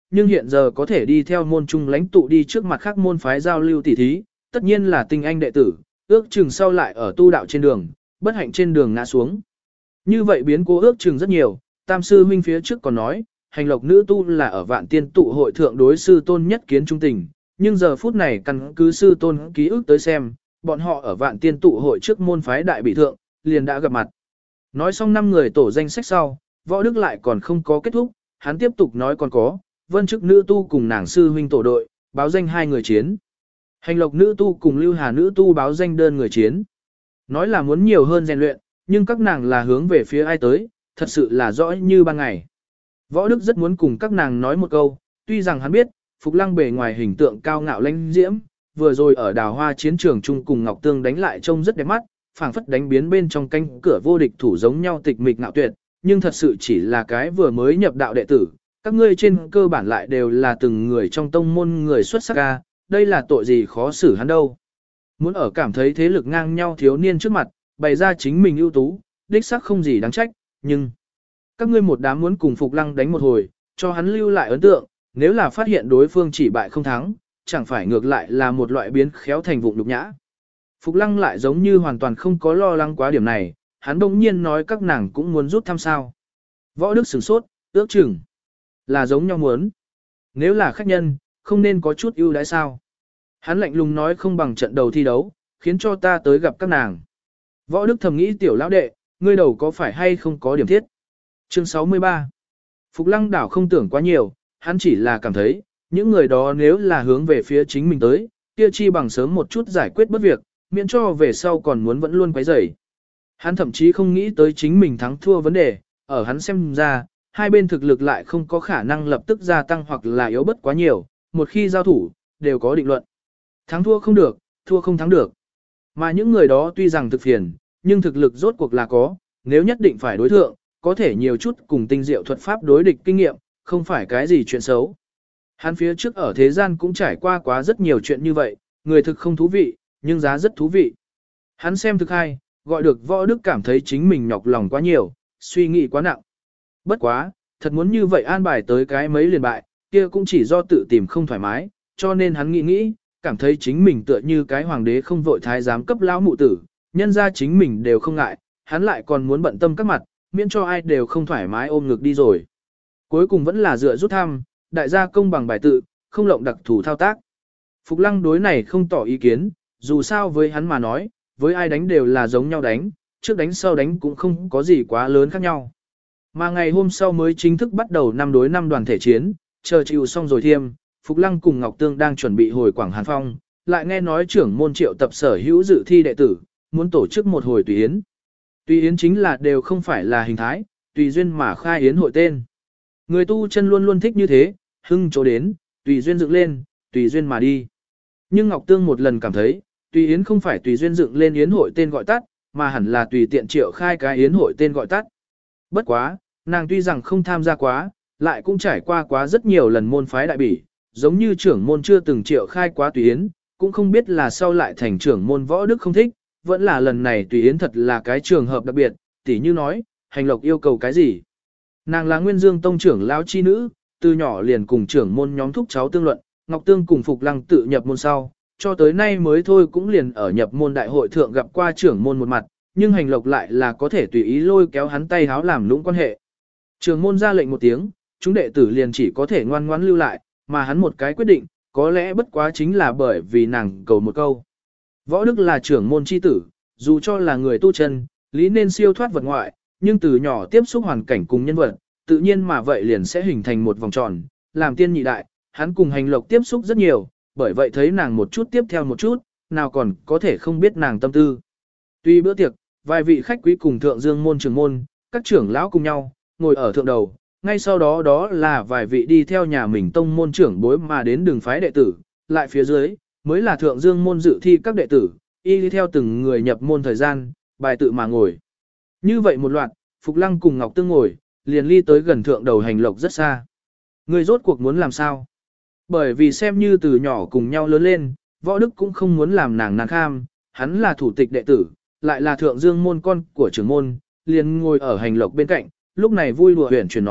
nhưng hiện giờ có thể đi theo môn trung lãnh tụ đi trước mặt khác môn phái giao lưu tỉ thí, tất nhiên là tinh anh đệ tử, ước chừng sau lại ở tu đạo trên đường, bất hạnh trên đường ngã xuống. Như vậy biến cố ước chừng rất nhiều, Tam sư huynh phía trước còn nói, hành lộc nữ tu là ở Vạn Tiên tụ hội thượng đối sư tôn nhất kiến trung tình, nhưng giờ phút này căn cứ sư tôn ký ức tới xem, bọn họ ở Vạn Tiên tụ hội trước môn phái đại bị thượng, liền đã gặp mặt. Nói xong 5 người tổ danh sách sau, Võ Đức lại còn không có kết thúc, hắn tiếp tục nói còn có, vân chức nữ tu cùng nàng sư huynh tổ đội, báo danh 2 người chiến. Hành lộc nữ tu cùng Lưu Hà nữ tu báo danh đơn người chiến. Nói là muốn nhiều hơn rèn luyện, nhưng các nàng là hướng về phía ai tới, thật sự là rõ như ban ngày. Võ Đức rất muốn cùng các nàng nói một câu, tuy rằng hắn biết, Phục Lăng bề ngoài hình tượng cao ngạo lãnh diễm, vừa rồi ở đào hoa chiến trường chung cùng Ngọc Tương đánh lại trông rất đẹp mắt, phảng phất đánh biến bên trong cánh cửa vô địch thủ giống nhau tịch mịch ngạo tuyệt, nhưng thật sự chỉ là cái vừa mới nhập đạo đệ tử, các ngươi trên cơ bản lại đều là từng người trong tông môn người xuất sắc ca, đây là tội gì khó xử hắn đâu. Muốn ở cảm thấy thế lực ngang nhau thiếu niên trước mặt, bày ra chính mình ưu tú, đích xác không gì đáng trách, nhưng các ngươi một đám muốn cùng Phục Lăng đánh một hồi, cho hắn lưu lại ấn tượng, nếu là phát hiện đối phương chỉ bại không thắng, chẳng phải ngược lại là một loại biến khéo thành vụng nhục nhã. Phục Lăng lại giống như hoàn toàn không có lo lắng quá điểm này, hắn đông nhiên nói các nàng cũng muốn rút thăm sao. Võ Đức sửng sốt, ước chừng là giống nhau muốn. Nếu là khách nhân, không nên có chút ưu đãi sao. Hắn lạnh lùng nói không bằng trận đầu thi đấu, khiến cho ta tới gặp các nàng. Võ Đức thầm nghĩ tiểu lão đệ, ngươi đầu có phải hay không có điểm thiết. Chương 63. Phục Lăng đảo không tưởng quá nhiều, hắn chỉ là cảm thấy, những người đó nếu là hướng về phía chính mình tới, kia chi bằng sớm một chút giải quyết bất việc, miễn cho về sau còn muốn vẫn luôn quấy rầy. Hắn thậm chí không nghĩ tới chính mình thắng thua vấn đề, ở hắn xem ra, hai bên thực lực lại không có khả năng lập tức gia tăng hoặc là yếu bớt quá nhiều, một khi giao thủ, đều có định luận. Thắng thua không được, thua không thắng được. Mà những người đó tuy rằng thực phiền, nhưng thực lực rốt cuộc là có, nếu nhất định phải đối thượng, có thể nhiều chút cùng tinh diệu thuật pháp đối địch kinh nghiệm, không phải cái gì chuyện xấu. Hắn phía trước ở thế gian cũng trải qua quá rất nhiều chuyện như vậy, người thực không thú vị, nhưng giá rất thú vị. Hắn xem thực hay, gọi được Võ Đức cảm thấy chính mình nhọc lòng quá nhiều, suy nghĩ quá nặng. Bất quá, thật muốn như vậy an bài tới cái mấy liền bại, kia cũng chỉ do tự tìm không thoải mái, cho nên hắn nghĩ, cảm thấy chính mình tựa như cái hoàng đế không vội thái giám cấp lão mụ tử, nhân ra chính mình đều không ngại, hắn lại còn muốn bận tâm các mặt, miễn cho ai đều không thoải mái ôm ngực đi rồi. Cuối cùng vẫn là dựa rút thăm, đại gia công bằng bài tự, không lộng đặc thủ thao tác. Phục Lăng đối này không tỏ ý kiến, dù sao với hắn mà nói, với ai đánh đều là giống nhau đánh, trước đánh sau đánh cũng không có gì quá lớn khác nhau. Mà ngày hôm sau mới chính thức bắt đầu 5 đối 5 đoàn thể chiến, chờ chịu xong rồi thiêm, Phục Lăng cùng Ngọc Tương đang chuẩn bị hồi Quảng Hàn Phong, lại nghe nói trưởng môn Triệu tập sở hữu dự thi đệ tử, muốn tổ chức một hồi tùy yến. Tùy yến chính là đều không phải là hình thái, tùy duyên mà khai yến hội tên. Người tu chân luôn luôn thích như thế, hưng chỗ đến, tùy duyên dựng lên, tùy duyên mà đi. Nhưng Ngọc Tương một lần cảm thấy, tùy yến không phải tùy duyên dựng lên yến hội tên gọi tắt, mà hẳn là tùy tiện triệu khai cái yến hội tên gọi tắt. Bất quá, nàng tuy rằng không tham gia quá, lại cũng trải qua quá rất nhiều lần môn phái đại bỉ, giống như trưởng môn chưa từng triệu khai quá tùy yến, cũng không biết là sau lại thành trưởng môn Võ Đức không thích, vẫn là lần này tùy yến thật là cái trường hợp đặc biệt, tỉ như nói, hành lộc yêu cầu cái gì. Nàng là Nguyên Dương tông trưởng lão chi nữ, từ nhỏ liền cùng trưởng môn nhóm thúc cháu tương luận, Ngọc Tương cùng Phục Lăng tự nhập môn sau, cho tới nay mới thôi cũng liền ở nhập môn đại hội thượng gặp qua trưởng môn một mặt, nhưng hành lộc lại là có thể tùy ý lôi kéo hắn tay háo làm lũng quan hệ. Trưởng môn ra lệnh một tiếng, chúng đệ tử liền chỉ có thể ngoan ngoãn lưu lại, mà hắn một cái quyết định, có lẽ bất quá chính là bởi vì nàng cầu một câu. Võ Đức là trưởng môn chi tử, dù cho là người tu chân, lý nên siêu thoát vật ngoại, nhưng từ nhỏ tiếp xúc hoàn cảnh cùng nhân vật, tự nhiên mà vậy liền sẽ hình thành một vòng tròn, làm tiên nhị đại, hắn cùng hành lộc tiếp xúc rất nhiều, bởi vậy thấy nàng một chút tiếp theo một chút, nào còn có thể không biết nàng tâm tư. Tuy bữa tiệc, vài vị khách quý cùng thượng dương môn trưởng môn, các trưởng lão cùng nhau, ngồi ở thượng đầu, ngay sau đó đó là vài vị đi theo nhà mình tông môn trưởng bối mà đến đường phái đệ tử, lại phía dưới, mới là thượng dương môn dự thi các đệ tử, y đi theo từng người nhập môn thời gian, bài tự mà ngồi. Như vậy một loạt, Phục Lăng cùng Ngọc Tương ngồi, liền ly tới gần thượng đầu hành lộc rất xa. Người rốt cuộc muốn làm sao? Bởi vì xem như từ nhỏ cùng nhau lớn lên, Võ Đức cũng không muốn làm nàng nàng kham, hắn là thủ tịch đệ tử, lại là thượng dương môn con của trưởng môn, liền ngồi ở hành lộc bên cạnh, lúc này vui đùa huyền chuyển nói,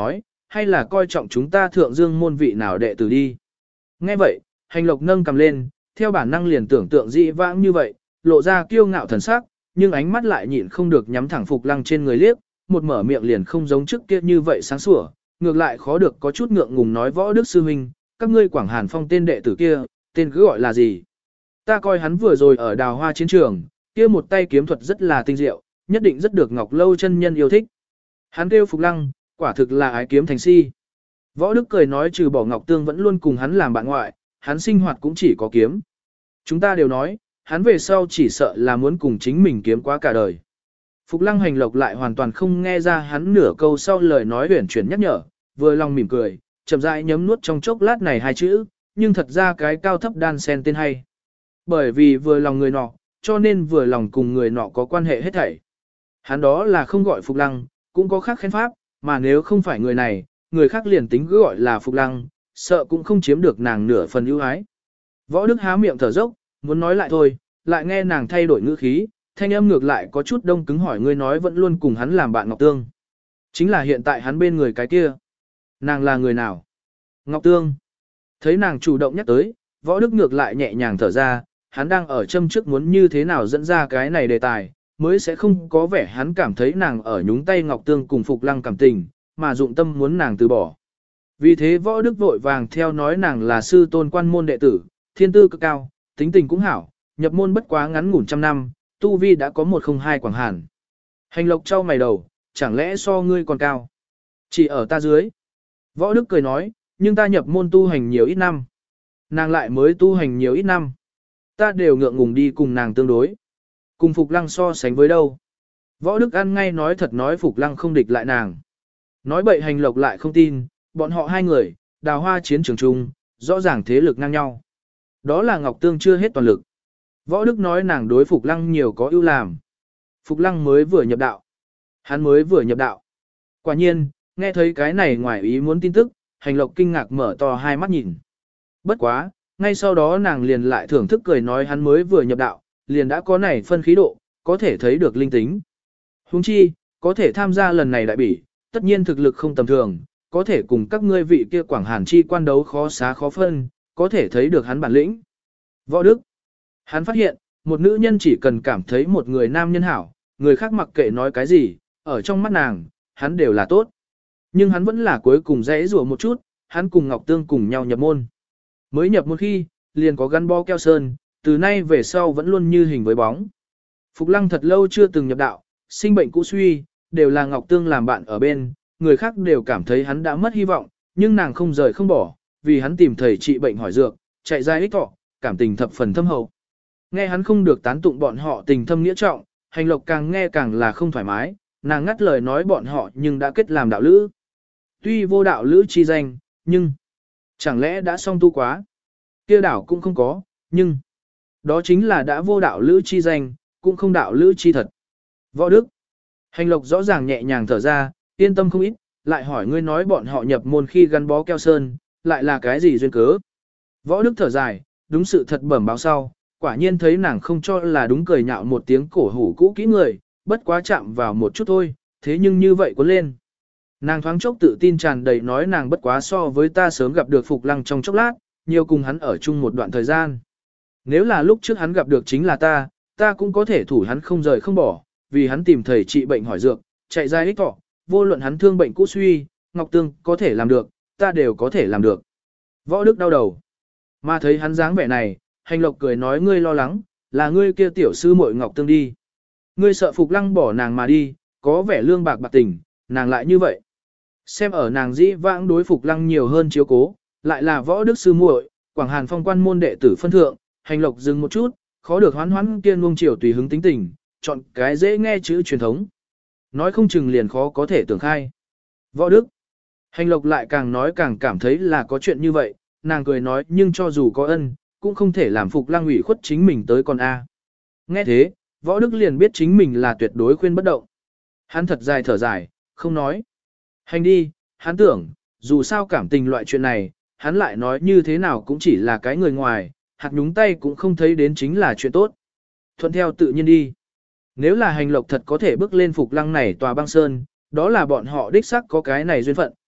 hay là coi trọng chúng ta thượng dương môn vị nào đệ tử đi. Nghe vậy, hành lộc nâng cầm lên, theo bản năng liền tưởng tượng dị vãng như vậy, lộ ra kiêu ngạo thần sắc, nhưng ánh mắt lại nhịn không được nhắm thẳng Phục Lăng trên người liếc, một mở miệng liền không giống trước kia như vậy sáng sủa, ngược lại khó được có chút ngượng ngùng nói Võ Đức sư huynh, các ngươi Quảng Hàn Phong tên đệ tử kia, tên cứ gọi là gì? Ta coi hắn vừa rồi ở Đào Hoa chiến trường, kia một tay kiếm thuật rất là tinh diệu, nhất định rất được Ngọc Lâu chân nhân yêu thích. Hắn kêu Phục Lăng, quả thực là ái kiếm thành si. Võ Đức cười nói trừ bỏ Ngọc Tương vẫn luôn cùng hắn làm bạn ngoại, hắn sinh hoạt cũng chỉ có kiếm. Chúng ta đều nói, hắn về sau chỉ sợ là muốn cùng chính mình kiếm quá cả đời. Phục Lăng hành lộc lại hoàn toàn không nghe ra hắn nửa câu sau lời nói huyển chuyển nhắc nhở, vừa lòng mỉm cười, chậm rãi nhấm nuốt trong chốc lát này hai chữ, nhưng thật ra cái cao thấp đan sen tên hay. Bởi vì vừa lòng người nọ, cho nên vừa lòng cùng người nọ có quan hệ hết thảy. Hắn đó là không gọi Phục Lăng, cũng có khác khen pháp, mà nếu không phải người này, người khác liền tính cứ gọi là Phục Lăng, sợ cũng không chiếm được nàng nửa phần ưu ái. Võ Đức há miệng thở dốc, muốn nói lại thôi, lại nghe nàng thay đổi ngữ khí, thanh âm ngược lại có chút đông cứng hỏi ngươi nói vẫn luôn cùng hắn làm bạn Ngọc Tương. Chính là hiện tại hắn bên người cái kia. Nàng là người nào? Ngọc Tương. Thấy nàng chủ động nhắc tới, Võ Đức ngược lại nhẹ nhàng thở ra, hắn đang ở châm trước muốn như thế nào dẫn ra cái này đề tài, mới sẽ không có vẻ hắn cảm thấy nàng ở nhúng tay Ngọc Tương cùng Phục Lăng cảm tình, mà dụng tâm muốn nàng từ bỏ. Vì thế Võ Đức vội vàng theo nói nàng là sư tôn quan môn đệ tử, thiên tư cực cao, tính tình cũng hảo, nhập môn bất quá ngắn ngủn trăm năm, tu vi đã có 102 Quảng Hàn. Hành lộc trao mày đầu, chẳng lẽ so ngươi còn cao? Chỉ ở ta dưới. Võ Đức cười nói, nhưng ta nhập môn tu hành nhiều ít năm. Nàng lại mới tu hành nhiều ít năm. Ta đều ngượng ngùng đi cùng nàng tương đối. Cùng Phục Lăng so sánh với đâu? Võ Đức ăn ngay nói thật nói Phục Lăng không địch lại nàng. Nói bậy hành lộc lại không tin, bọn họ hai người, Đào Hoa chiến trường chung, rõ ràng thế lực ngang nhau. Đó là Ngọc Tương chưa hết toàn lực. Võ Đức nói nàng đối Phục Lăng nhiều có ưu làm. Phục Lăng mới vừa nhập đạo. Hắn mới vừa nhập đạo. Quả nhiên, nghe thấy cái này ngoài ý muốn tin tức, hành lộc kinh ngạc mở to hai mắt nhìn. Bất quá, ngay sau đó nàng liền lại thưởng thức cười nói hắn mới vừa nhập đạo, liền đã có này phân khí độ, có thể thấy được linh tính. Huống chi, có thể tham gia lần này đại bỉ, tất nhiên thực lực không tầm thường, có thể cùng các ngươi vị kia Quảng Hàn chi quan đấu khó xá khó phân, có thể thấy được hắn bản lĩnh. Võ Đức. Hắn phát hiện, một nữ nhân chỉ cần cảm thấy một người nam nhân hảo, người khác mặc kệ nói cái gì, ở trong mắt nàng, hắn đều là tốt. Nhưng hắn vẫn là cuối cùng dễ rủa một chút, hắn cùng Ngọc Tương cùng nhau nhập môn. Mới nhập môn khi, liền có gắn bó keo sơn, từ nay về sau vẫn luôn như hình với bóng. Phục Lăng thật lâu chưa từng nhập đạo, sinh bệnh cũ suy, đều là Ngọc Tương làm bạn ở bên, người khác đều cảm thấy hắn đã mất hy vọng, nhưng nàng không rời không bỏ, vì hắn tìm thầy trị bệnh hỏi dược, chạy ra ích thọ, cảm tình thập phần thâm hậu. Nghe hắn không được tán tụng bọn họ tình thâm nghĩa trọng, hành lộc càng nghe càng là không thoải mái, nàng ngắt lời nói bọn họ nhưng đã kết làm đạo lữ. Tuy vô đạo lữ chi danh, nhưng chẳng lẽ đã song tu quá? Kia đảo cũng không có, nhưng đó chính là đã vô đạo lữ chi danh, cũng không đạo lữ chi thật. Võ Đức. Hành lộc rõ ràng nhẹ nhàng thở ra, yên tâm không ít, lại hỏi ngươi nói bọn họ nhập môn khi gắn bó keo sơn, lại là cái gì duyên cớ? Võ Đức thở dài, đúng sự thật bẩm báo sau, quả nhiên thấy nàng không cho là đúng cười nhạo một tiếng cổ hủ cũ kỹ người, bất quá chạm vào một chút thôi, thế nhưng như vậy cuốn lên. Nàng thoáng chốc tự tin tràn đầy nói nàng bất quá so với ta sớm gặp được Phục Lăng trong chốc lát, nhiều cùng hắn ở chung một đoạn thời gian. Nếu là lúc trước hắn gặp được chính là ta cũng có thể thủ hắn không rời không bỏ, vì hắn tìm thầy trị bệnh hỏi dược, chạy ra ích thọ, vô luận hắn thương bệnh cũ suy, Ngọc Tương có thể làm được, ta đều có thể làm được. Võ Đức đau đầu. Mà thấy hắn dáng vẻ này, hành lộc cười nói ngươi lo lắng, là ngươi kia tiểu sư muội Ngọc Tương đi. Ngươi sợ Phục Lăng bỏ nàng mà đi, có vẻ lương bạc bạc tình, nàng lại như vậy. Xem ở nàng dĩ vãng đối Phục Lăng nhiều hơn chiếu cố, lại là Võ Đức sư muội, Quảng Hàn Phong quan môn đệ tử phân thượng, hành lộc dừng một chút, khó được hoán hoán kia nuông chiều tùy hứng tính tình, chọn cái dễ nghe chữ truyền thống. Nói không chừng liền khó có thể tưởng khai. Võ Đức. Hành lộc lại càng nói càng cảm thấy là có chuyện như vậy, nàng cười nói nhưng cho dù có ân, cũng không thể làm Phục Lăng ủy khuất chính mình tới con A. Nghe thế, Võ Đức liền biết chính mình là tuyệt đối khuyên bất động. Hắn thật dài thở dài, không nói. Hành đi, hắn tưởng, dù sao cảm tình loại chuyện này, hắn lại nói như thế nào cũng chỉ là cái người ngoài, hạt nhúng tay cũng không thấy đến chính là chuyện tốt. Thuận theo tự nhiên đi. Nếu là hành lộc thật có thể bước lên Phục Lăng này tòa băng sơn, đó là bọn họ đích sắc có cái này duyên phận,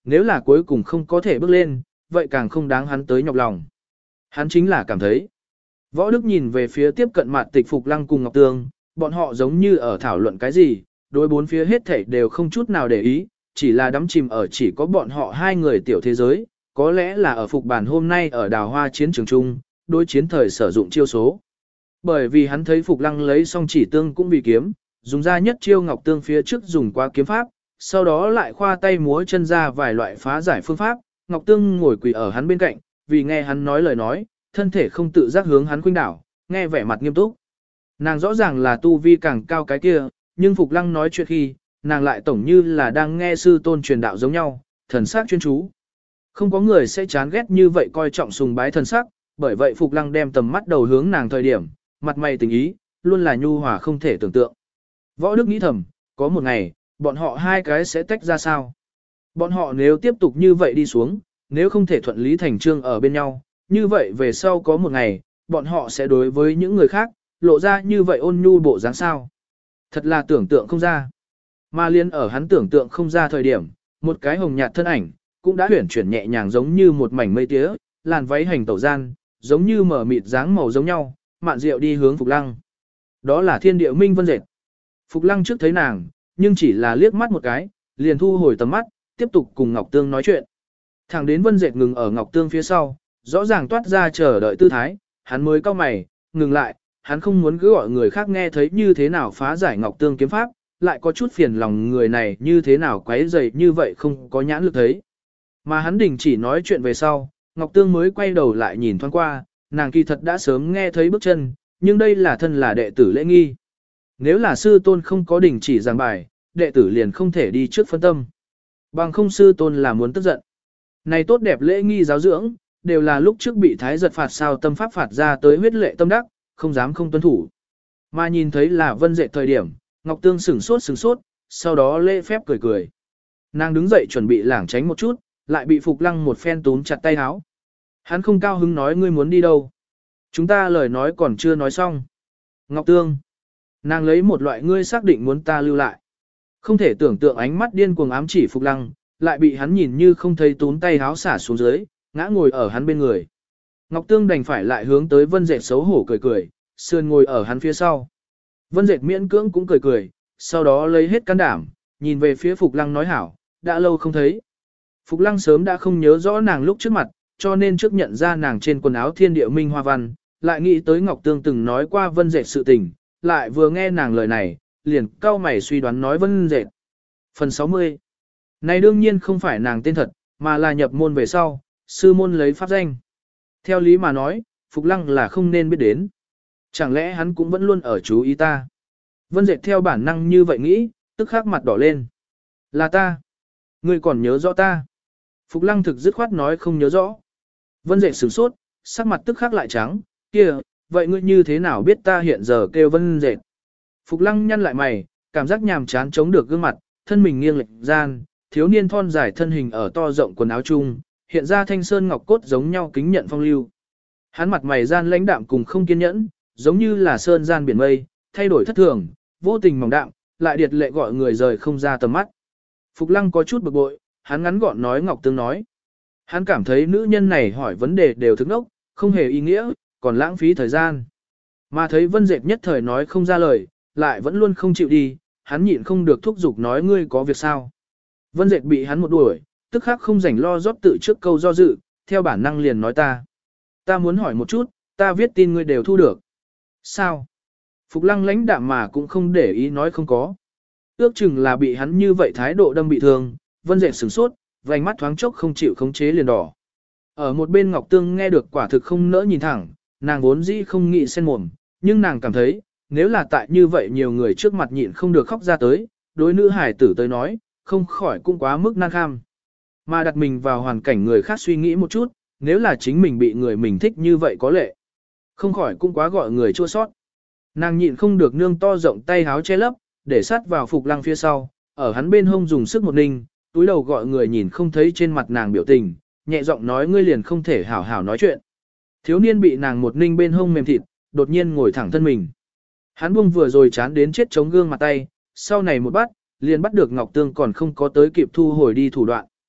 nếu là cuối cùng không có thể bước lên, vậy càng không đáng hắn tới nhọc lòng. Hắn chính là cảm thấy. Võ Đức nhìn về phía tiếp cận mặt Tịch Phục Lăng cùng Ngọc Tương, bọn họ giống như ở thảo luận cái gì, đối bốn phía hết thảy đều không chút nào để ý, chỉ là đắm chìm ở chỉ có bọn họ hai người tiểu thế giới, có lẽ là ở Phục Bản hôm nay ở đào hoa chiến trường chung, đối chiến thời sử dụng chiêu số. Bởi vì hắn thấy Phục Lăng lấy xong chỉ tương cũng vì kiếm, dùng ra nhất chiêu Ngọc Tương phía trước dùng qua kiếm pháp, sau đó lại khoa tay múa chân ra vài loại phá giải phương pháp, Ngọc Tương ngồi quỳ ở hắn bên cạnh, vì nghe hắn nói lời nói, thân thể không tự giác hướng hắn khuynh đảo, nghe vẻ mặt nghiêm túc. Nàng rõ ràng là tu vi càng cao cái kia, nhưng Phục Lăng nói chuyện khi, nàng lại tổng như là đang nghe sư tôn truyền đạo giống nhau, thần sắc chuyên chú. Không có người sẽ chán ghét như vậy coi trọng sùng bái thần sắc, bởi vậy Phục Lăng đem tầm mắt đầu hướng nàng thời điểm, mặt mày tình ý, luôn là nhu hòa không thể tưởng tượng. Võ Đức nghĩ thầm, có một ngày, bọn họ hai cái sẽ tách ra sao? Bọn họ nếu tiếp tục như vậy đi xuống, nếu không thể thuận lý thành trương ở bên nhau, như vậy về sau có một ngày, bọn họ sẽ đối với những người khác, lộ ra như vậy ôn nhu bộ dáng sao. Thật là tưởng tượng không ra. Mà liên ở hắn tưởng tượng không ra thời điểm, một cái hồng nhạt thân ảnh, cũng đã huyển chuyển nhẹ nhàng giống như một mảnh mây tía, làn váy hành tẩu gian, giống như mở mịt dáng màu giống nhau, mạn diệu đi hướng Phục Lăng. Đó là Thiên Địa Minh Vân Dệt. Phục Lăng trước thấy nàng, nhưng chỉ là liếc mắt một cái, liền thu hồi tầm mắt, tiếp tục cùng Ngọc Tương nói chuyện. Thẳng đến Vân Dệt ngừng ở Ngọc Tương phía sau, rõ ràng toát ra chờ đợi tư thái, hắn mới cau mày, ngừng lại, hắn không muốn cứ gọi người khác nghe thấy như thế nào phá giải Ngọc Tương kiếm pháp, lại có chút phiền lòng người này như thế nào quấy rầy như vậy không có nhãn lực thấy. Mà hắn đình chỉ nói chuyện về sau, Ngọc Tương mới quay đầu lại nhìn thoáng qua, nàng kỳ thật đã sớm nghe thấy bước chân, nhưng đây là thân là đệ tử lễ nghi. Nếu là sư tôn không có đình chỉ giảng bài, đệ tử liền không thể đi trước phân tâm. Bằng không sư tôn là muốn tức giận. Này tốt đẹp lễ nghi giáo dưỡng, đều là lúc trước bị thái giật phạt sao tâm pháp phạt ra tới huyết lệ tâm đắc, không dám không tuân thủ. Mà nhìn thấy là Vân Dệt thời điểm, Ngọc Tương sửng sốt, sau đó lễ phép cười cười. Nàng đứng dậy chuẩn bị lảng tránh một chút, lại bị Phục Lăng một phen túm chặt tay áo. Hắn không cao hứng nói ngươi muốn đi đâu. Chúng ta lời nói còn chưa nói xong. Ngọc Tương. Nàng lấy một loại ngươi xác định muốn ta lưu lại. Không thể tưởng tượng ánh mắt điên cuồng ám chỉ Phục Lăng, lại bị hắn nhìn như không thấy túm tay áo xả xuống dưới, ngã ngồi ở hắn bên người. Ngọc Tương đành phải lại hướng tới Vân Dệt xấu hổ cười cười, sườn ngồi ở hắn phía sau. Vân Dệt miễn cưỡng cũng cười cười, sau đó lấy hết can đảm, nhìn về phía Phục Lăng nói hảo, đã lâu không thấy. Phục Lăng sớm đã không nhớ rõ nàng lúc trước mặt, cho nên trước nhận ra nàng trên quần áo Thiên Địa Minh hoa văn, lại nghĩ tới Ngọc Tương từng nói qua Vân Dệt sự tình, lại vừa nghe nàng lời này, liền cau mày suy đoán nói Vân Dệt. Phần 60. Này đương nhiên không phải nàng tên thật, mà là nhập môn về sau, sư môn lấy pháp danh. Theo lý mà nói, Phục Lăng là không nên biết đến. Chẳng lẽ hắn cũng vẫn luôn ở chú ý ta? Vân Dệt theo bản năng như vậy nghĩ, tức khắc mặt đỏ lên. Là ta. Ngươi còn nhớ rõ ta? Phục Lăng thực dứt khoát nói không nhớ rõ. Vân Dệt sửng sốt, sắc mặt tức khắc lại trắng, kia, vậy ngươi như thế nào biết ta hiện giờ kêu Vân Dệt? Phục Lăng nhăn lại mày, cảm giác nhàm chán chống được gương mặt, thân mình nghiêng lệch gian, thiếu niên thon dài thân hình ở to rộng quần áo chung, hiện ra thanh sơn ngọc cốt giống nhau kính nhận phong lưu. Hắn mặt mày gian lãnh đạm cùng không kiên nhẫn, giống như là sơn gian biển mây, thay đổi thất thường, vô tình mỏng đạm, lại điệt lệ gọi người rời không ra tầm mắt. Phục Lăng có chút bực bội, hắn ngắn gọn nói Ngọc Tương nói. Hắn cảm thấy nữ nhân này hỏi vấn đề đều thức nốc, không hề ý nghĩa, còn lãng phí thời gian. Mà thấy Vân Dệt nhất thời nói không ra lời, lại vẫn luôn không chịu đi, hắn nhịn không được thúc giục nói ngươi có việc sao. Vân Dệt bị hắn một đuổi, tức khắc không rảnh lo rót tự trước câu do dự, theo bản năng liền nói ta. Ta muốn hỏi một chút, ta viết tin ngươi đều thu được. Sao? Phục Lăng lãnh đạm mà cũng không để ý nói không có. Ước chừng là bị hắn như vậy thái độ đâm bị thương, Vân Dệt sửng sốt, vành mắt thoáng chốc không chịu khống chế liền đỏ. Ở một bên Ngọc Tương nghe được quả thực không nỡ nhìn thẳng, nàng vốn dĩ không nghĩ xen mồm, nhưng nàng cảm thấy, nếu là tại như vậy nhiều người trước mặt nhịn không được khóc ra tới, đối nữ hải tử tới nói, không khỏi cũng quá mức nan kham. Mà đặt mình vào hoàn cảnh người khác suy nghĩ một chút, nếu là chính mình bị người mình thích như vậy có lệ. Không khỏi cũng quá gọi người chua sót. Nàng nhịn không được nương to rộng tay háo che lấp, để sát vào Phục Lăng phía sau, ở hắn bên hông dùng sức một ninh, túi đầu gọi người nhìn không thấy trên mặt nàng biểu tình, nhẹ giọng nói ngươi liền không thể hảo hảo nói chuyện. Thiếu niên bị nàng một ninh bên hông mềm thịt, đột nhiên ngồi thẳng thân mình. Hắn buông vừa rồi chán đến chết chống gương mặt tay, sau này một bắt, liền bắt được Ngọc Tương còn không có tới kịp thu hồi đi thủ đoạn.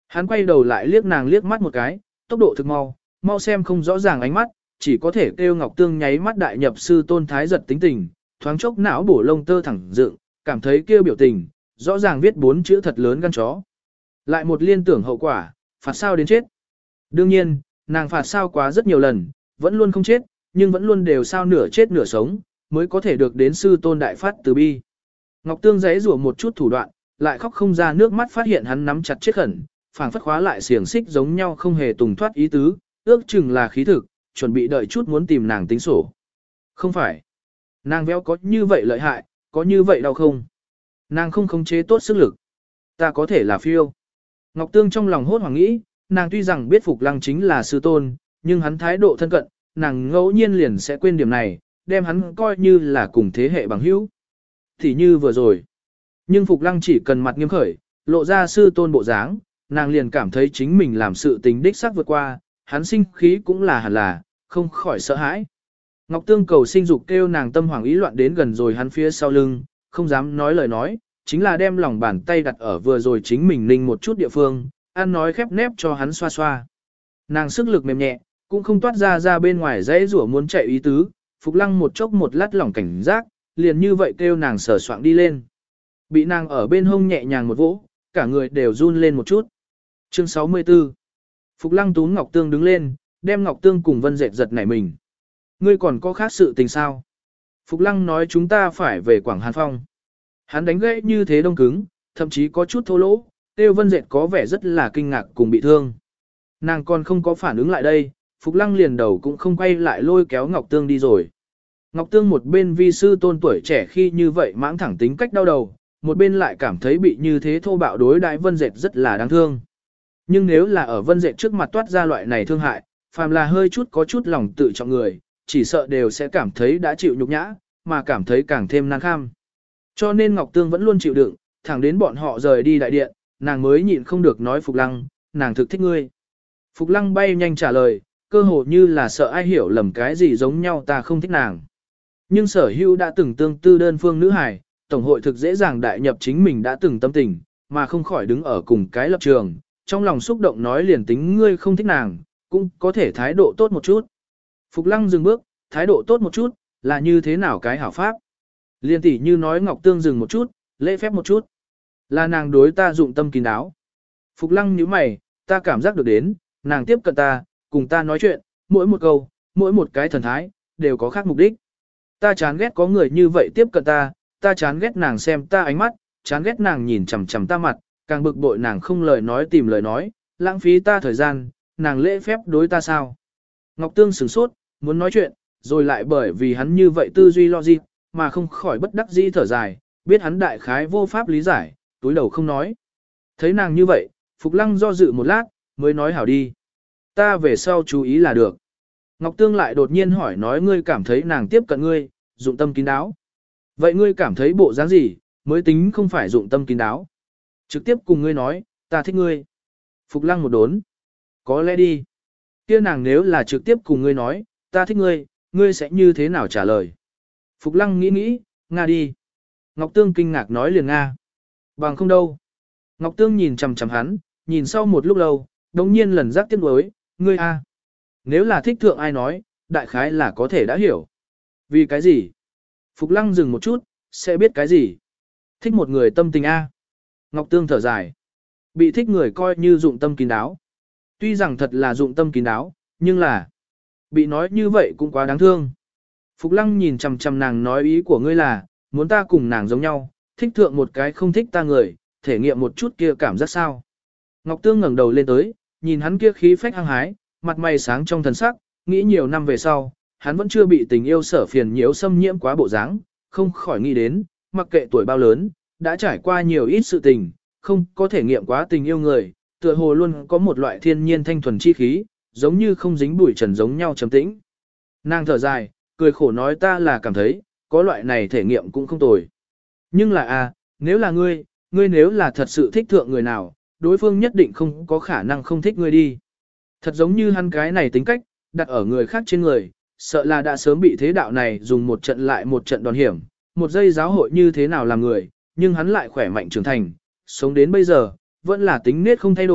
Hắn quay đầu lại liếc nàng liếc mắt một cái, tốc độ thực mau, mau xem không rõ ràng ánh mắt, chỉ có thể kêu Ngọc Tương nháy mắt đại nhập sư tôn thái giật tính tình, thoáng chốc não bổ lông tơ thẳng dựng, cảm thấy kêu biểu tình, rõ ràng viết 4 chữ thật lớn gan chó. Lại một liên tưởng hậu quả, phạt sao đến chết. Đương nhiên, nàng phạt sao quá rất nhiều lần, vẫn luôn không chết, nhưng vẫn luôn đều sao nửa chết nửa sống, mới có thể được đến sư tôn đại phát từ bi. Ngọc Tương giãy rủa một chút thủ đoạn, lại khóc không ra nước mắt phát hiện hắn nắm chặt chết khẩn, phảng phất khóa lại xiềng xích giống nhau không hề tùng thoát ý tứ, ước chừng là khí thực, chuẩn bị đợi chút muốn tìm nàng tính sổ. Không phải. Nàng véo có như vậy lợi hại, có như vậy đau không? Nàng không khống chế tốt sức lực. Ta có thể là phiêu. Ngọc Tương trong lòng hốt hoảng nghĩ, nàng tuy rằng biết Phục Lăng chính là sư tôn, nhưng hắn thái độ thân cận, nàng ngẫu nhiên liền sẽ quên điểm này, đem hắn coi như là cùng thế hệ bằng hữu. Thì như vừa rồi. Nhưng Phục Lăng chỉ cần mặt nghiêm khởi, lộ ra sư tôn bộ dáng, nàng liền cảm thấy chính mình làm sự tình đích xác vượt qua, hắn sinh khí cũng là hẳn là, không khỏi sợ hãi. Ngọc Tương cầu sinh dục kêu nàng tâm hoảng ý loạn đến gần rồi hắn phía sau lưng, không dám nói lời nói, chính là đem lòng bàn tay đặt ở vừa rồi chính mình ninh một chút địa phương, ăn nói khép nép cho hắn xoa xoa. Nàng sức lực mềm nhẹ, cũng không toát ra bên ngoài dãy rủa muốn chạy ý tứ, Phục Lăng một chốc một lát lỏng cảnh giác, liền như vậy kêu nàng sờ soạng đi lên. Bị nàng ở bên hông nhẹ nhàng một vỗ, cả người đều run lên một chút. Chương 64. Phục Lăng túm Ngọc Tương đứng lên, đem Ngọc Tương cùng Vân Dệt giật nảy mình. Ngươi còn có khác sự tình sao? Phục Lăng nói chúng ta phải về Quảng Hàn Phong. Hắn đánh gãy như thế đông cứng, thậm chí có chút thô lỗ, Tiêu Vân Dệt có vẻ rất là kinh ngạc cùng bị thương. Nàng còn không có phản ứng lại đây, Phục Lăng liền đầu cũng không quay lại lôi kéo Ngọc Tương đi rồi. Ngọc Tương một bên vi sư tôn tuổi trẻ khi như vậy mãng thẳng tính cách đau đầu, một bên lại cảm thấy bị như thế thô bạo đối đãi Vân Dệt rất là đáng thương. Nhưng nếu là ở Vân Dệt trước mặt toát ra loại này thương hại, phàm là hơi chút có chút lòng tự trọng người, chỉ sợ đều sẽ cảm thấy đã chịu nhục nhã, mà cảm thấy càng thêm nan kham. Cho nên Ngọc Tương vẫn luôn chịu đựng, thẳng đến bọn họ rời đi đại điện, nàng mới nhịn không được nói Phục Lăng, nàng thực thích ngươi. Phục Lăng bay nhanh trả lời, cơ hồ như là sợ ai hiểu lầm cái gì giống nhau ta không thích nàng. Nhưng Sở Hữu đã từng tương tư đơn phương nữ hài, tổng hội thực dễ dàng đại nhập chính mình đã từng tâm tình, mà không khỏi đứng ở cùng cái lập trường, trong lòng xúc động nói liền tính ngươi không thích nàng, cũng có thể thái độ tốt một chút. Phục Lăng dừng bước, thái độ tốt một chút, là như thế nào cái hảo pháp? Liên tỷ như nói Ngọc Tương dừng một chút, lễ phép một chút. Là nàng đối ta dụng tâm kín đáo. Phục Lăng nhíu mày, ta cảm giác được đến, nàng tiếp cận ta, cùng ta nói chuyện, mỗi một câu, mỗi một cái thần thái, đều có khác mục đích. Ta chán ghét có người như vậy tiếp cận ta chán ghét nàng xem ta ánh mắt, chán ghét nàng nhìn chằm chằm ta mặt, càng bực bội nàng không lời nói tìm lời nói, lãng phí ta thời gian, nàng lễ phép đối ta sao. Ngọc Tương sửng sốt, muốn nói chuyện, rồi lại bởi vì hắn như vậy tư duy logic, mà không khỏi bất đắc dĩ thở dài, biết hắn đại khái vô pháp lý giải, túi đầu không nói. Thấy nàng như vậy, Phục Lăng do dự một lát, mới nói hảo đi. Ta về sau chú ý là được. Ngọc Tương lại đột nhiên hỏi nói ngươi cảm thấy nàng tiếp cận ngươi, dụng tâm kín đáo. Vậy ngươi cảm thấy bộ dáng gì, mới tính không phải dụng tâm kín đáo. Trực tiếp cùng ngươi nói, ta thích ngươi. Phục Lăng một đốn. Có lẽ đi. Kia nàng nếu là trực tiếp cùng ngươi nói, ta thích ngươi, ngươi sẽ như thế nào trả lời? Phục Lăng nghĩ, Nga đi. Ngọc Tương kinh ngạc nói liền Nga. Bằng không đâu. Ngọc Tương nhìn chằm chằm hắn, nhìn sau một lúc lâu, đồng nhiên lần giác tiếc nuối, ngươi a. Nếu là thích thượng ai nói, đại khái là có thể đã hiểu. Vì cái gì? Phục Lăng dừng một chút, sẽ biết cái gì? Thích một người tâm tình a. Ngọc Tương thở dài. Bị thích người coi như dụng tâm kín đáo. Tuy rằng thật là dụng tâm kín đáo, nhưng là bị nói như vậy cũng quá đáng thương. Phục Lăng nhìn chằm chằm nàng nói ý của ngươi là, muốn ta cùng nàng giống nhau, thích thượng một cái không thích ta người, thể nghiệm một chút kia cảm giác sao. Ngọc Tương ngẩng đầu lên tới, nhìn hắn kia khí phách hăng hái, mặt mày sáng trong thần sắc, nghĩ nhiều năm về sau, hắn vẫn chưa bị tình yêu sở phiền nhiễu xâm nhiễm quá bộ dáng, không khỏi nghĩ đến, mặc kệ tuổi bao lớn, đã trải qua nhiều ít sự tình, không có thể nghiệm quá tình yêu người, tựa hồ luôn có một loại thiên nhiên thanh thuần chi khí, giống như không dính bụi trần giống nhau trầm tĩnh. Nàng thở dài, cười khổ nói ta là cảm thấy, có loại này thể nghiệm cũng không tồi. Nhưng là nếu là ngươi nếu là thật sự thích thượng người nào, đối phương nhất định không có khả năng không thích ngươi đi. Thật giống như hắn cái này tính cách, đặt ở người khác trên người, sợ là đã sớm bị thế đạo này dùng một trận lại một trận đòn hiểm, một giây giáo hội như thế nào làm người, nhưng hắn lại khỏe mạnh trưởng thành, sống đến bây giờ, vẫn là tính nết không thay đổi,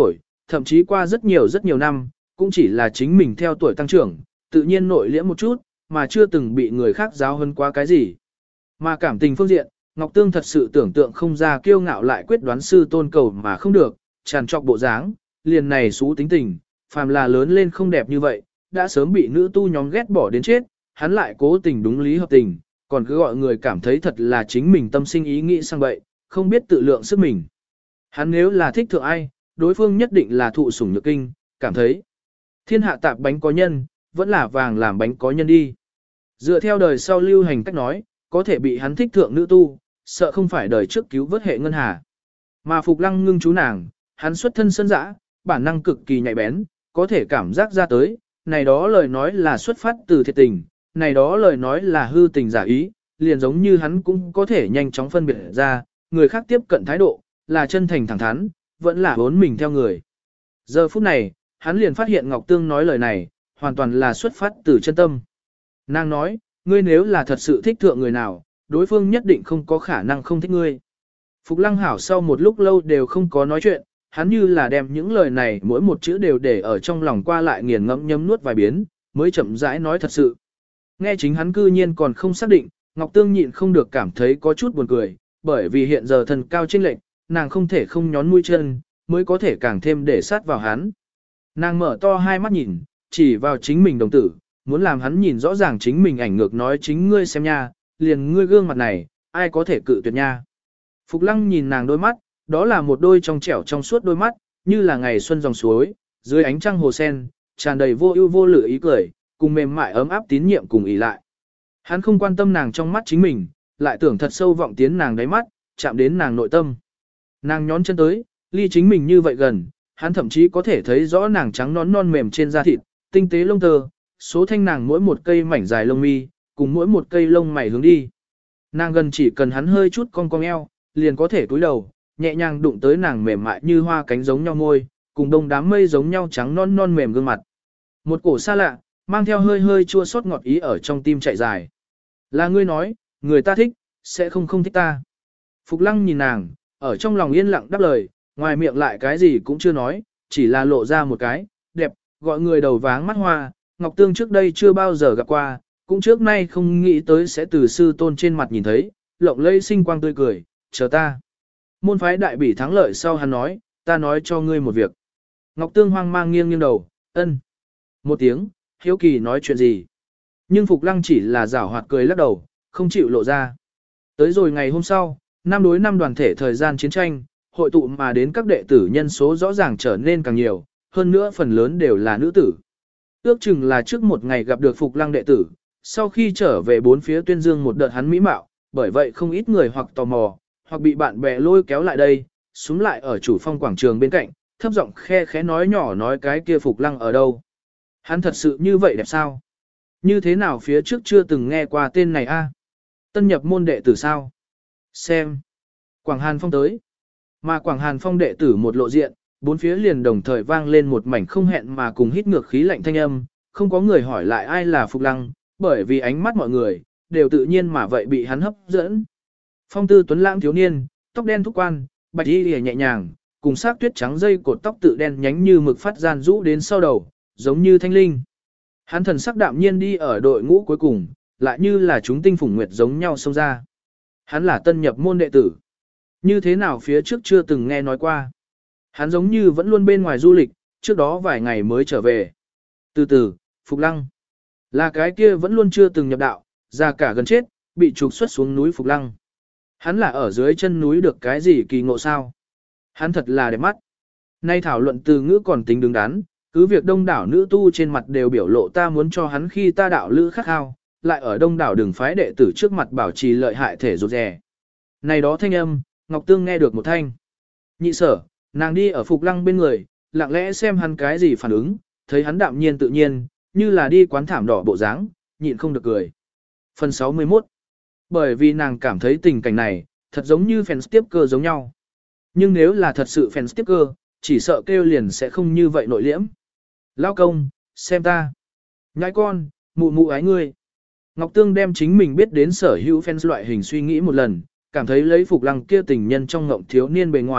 thậm chí qua rất nhiều năm, cũng chỉ là chính mình theo tuổi tăng trưởng, tự nhiên nội liễm một chút, mà chưa từng bị người khác giáo hơn quá cái gì. Mà cảm tình phương diện, Ngọc Tương thật sự tưởng tượng không ra kiêu ngạo lại quyết đoán sư tôn cầu mà không được, tràn trọc bộ dáng, liền này xú tính tình, phàm là lớn lên không đẹp như vậy, đã sớm bị nữ tu nhóm ghét bỏ đến chết, hắn lại cố tình đúng lý hợp tình, còn cứ gọi người cảm thấy thật là chính mình tâm sinh ý nghĩ sang vậy, không biết tự lượng sức mình. Hắn nếu là thích thượng ai, đối phương nhất định là thụ sủng nhược kinh, cảm thấy thiên hạ tạp bánh có nhân, vẫn là vàng làm bánh có nhân đi. Dựa theo đời sau lưu hành cách nói, có thể bị hắn thích thượng nữ tu, sợ không phải đời trước cứu vớt hệ ngân hà. Mà Phục Lăng ngưng chú nàng, hắn xuất thân sân dã, bản năng cực kỳ nhạy bén, có thể cảm giác ra tới, này đó lời nói là xuất phát từ thiệt tình, này đó lời nói là hư tình giả ý, liền giống như hắn cũng có thể nhanh chóng phân biệt ra, người khác tiếp cận thái độ, là chân thành thẳng thắn, vẫn là bốn mình theo người. Giờ phút này, hắn liền phát hiện Ngọc Tương nói lời này, hoàn toàn là xuất phát từ chân tâm. Nàng nói, ngươi nếu là thật sự thích thượng người nào, đối phương nhất định không có khả năng không thích ngươi. Phục Lăng Hảo sau một lúc lâu đều không có nói chuyện, hắn như là đem những lời này mỗi một chữ đều để ở trong lòng qua lại nghiền ngẫm nhấm nuốt vài biến, mới chậm rãi nói thật sự. Nghe chính hắn cư nhiên còn không xác định, Ngọc Tương nhịn không được cảm thấy có chút buồn cười, bởi vì hiện giờ thần cao chênh lệnh, nàng không thể không nhón mũi chân, mới có thể càng thêm để sát vào hắn. Nàng mở to hai mắt nhìn, chỉ vào chính mình đồng tử, muốn làm hắn nhìn rõ ràng chính mình ảnh ngược nói chính ngươi xem nha, liền ngươi gương mặt này, ai có thể cự tuyệt nha. Phục Lăng nhìn nàng đôi mắt, đó là một đôi trong trẻo trong suốt đôi mắt, như là ngày xuân dòng suối, dưới ánh trăng hồ sen, tràn đầy vô ưu vô lự ý cười, cùng mềm mại ấm áp tín nhiệm cùng ý lại. Hắn không quan tâm nàng trong mắt chính mình, lại tưởng thật sâu vọng tiến nàng đáy mắt, chạm đến nàng nội tâm. Nàng nhón chân tới, ly chính mình như vậy gần, hắn thậm chí có thể thấy rõ nàng trắng nón non mềm trên da thịt, tinh tế lông tơ, số thanh nàng mỗi một cây mảnh dài lông mi, cùng mỗi một cây lông mày hướng đi. Nàng gần chỉ cần hắn hơi chút cong cong eo, liền có thể cúi đầu, nhẹ nhàng đụng tới nàng mềm mại như hoa cánh giống nhau môi, cùng đông đám mây giống nhau trắng non non mềm gương mặt. Một cổ xa lạ, mang theo hơi hơi chua xót ngọt ý ở trong tim chạy dài. Là ngươi nói, người ta thích, sẽ không thích ta. Phục Lăng nhìn nàng, ở trong lòng yên lặng đáp lời, ngoài miệng lại cái gì cũng chưa nói, chỉ là lộ ra một cái, đẹp, gọi người đầu váng mắt hoa, Ngọc Tương trước đây chưa bao giờ gặp qua, cũng trước nay không nghĩ tới sẽ từ sư tôn trên mặt nhìn thấy, lộng lẫy sinh quang tươi cười, chờ ta. Môn phái đại bỉ thắng lợi sau hắn nói, ta nói cho ngươi một việc. Ngọc Tương hoang mang nghiêng nghiêng đầu, ân. Một tiếng, hiếu kỳ nói chuyện gì. Nhưng Phục Lăng chỉ là giảo hoạt cười lắc đầu, không chịu lộ ra. Tới rồi ngày hôm sau, năm đối năm đoàn thể thời gian chiến tranh, hội tụ mà đến các đệ tử nhân số rõ ràng trở nên càng nhiều, hơn nữa phần lớn đều là nữ tử. Ước chừng là trước một ngày gặp được Phục Lăng đệ tử, sau khi trở về bốn phía tuyên dương một đợt hắn mỹ mạo, bởi vậy không ít người hoặc tò mò, hoặc bị bạn bè lôi kéo lại đây, xuống lại ở chủ phong quảng trường bên cạnh, thấp giọng khe khẽ nói nhỏ nói cái kia Phục Lăng ở đâu. Hắn thật sự như vậy đẹp sao? Như thế nào phía trước chưa từng nghe qua tên này a? Tân nhập môn đệ tử sao? Xem. Quảng Hàn Phong tới. Mà Quảng Hàn Phong đệ tử một lộ diện, bốn phía liền đồng thời vang lên một mảnh không hẹn mà cùng hít ngược khí lạnh thanh âm, không có người hỏi lại ai là Phục Lăng, bởi vì ánh mắt mọi người, đều tự nhiên mà vậy bị hắn hấp dẫn. Phong tư tuấn lãng thiếu niên, tóc đen thúc quan, bạch y lìa nhẹ nhàng, cùng sắc tuyết trắng dây cột tóc tự đen nhánh như mực phát gian rũ đến sau đầu, giống như thanh linh. Hắn thần sắc đạm nhiên đi ở đội ngũ cuối cùng, lại như là chúng tinh phủng nguyệt giống nhau xông ra. Hắn là tân nhập môn đệ tử. Như thế nào phía trước chưa từng nghe nói qua. Hắn giống như vẫn luôn bên ngoài du lịch, trước đó vài ngày mới trở về. Từ từ, Phục Lăng. Là cái kia vẫn luôn chưa từng nhập đạo, già cả gần chết, bị trục xuất xuống núi Phục Lăng. Hắn là ở dưới chân núi được cái gì kỳ ngộ sao? Hắn thật là đẹp mắt. Nay thảo luận từ ngữ còn tính đứng đắn, cứ việc đông đảo nữ tu trên mặt đều biểu lộ ta muốn cho hắn khi ta đạo lữ khắc khao, lại ở đông đảo đường phái đệ tử trước mặt bảo trì lợi hại thể rụt rè. Này đó thanh âm, Ngọc Tương nghe được một thanh. Nhị sở, nàng đi ở Phục Lăng bên người, lặng lẽ xem hắn cái gì phản ứng, thấy hắn đạm nhiên tự nhiên, như là đi quán thảm đỏ bộ dáng, nhịn không được cười. Phần 61. Bởi vì nàng cảm thấy tình cảnh này, thật giống như fan tiếp cơ giống nhau. Nhưng nếu là thật sự fan tiếp cơ, chỉ sợ kêu liền sẽ không như vậy nội liễm. Lao công, xem ta. Nhãi con, mụ mụ ái ngươi. Ngọc Tương đem chính mình biết đến sở hữu fans loại hình suy nghĩ một lần, cảm thấy lấy Phục Lăng kia tình nhân trong ngộng thiếu niên bề ngoài,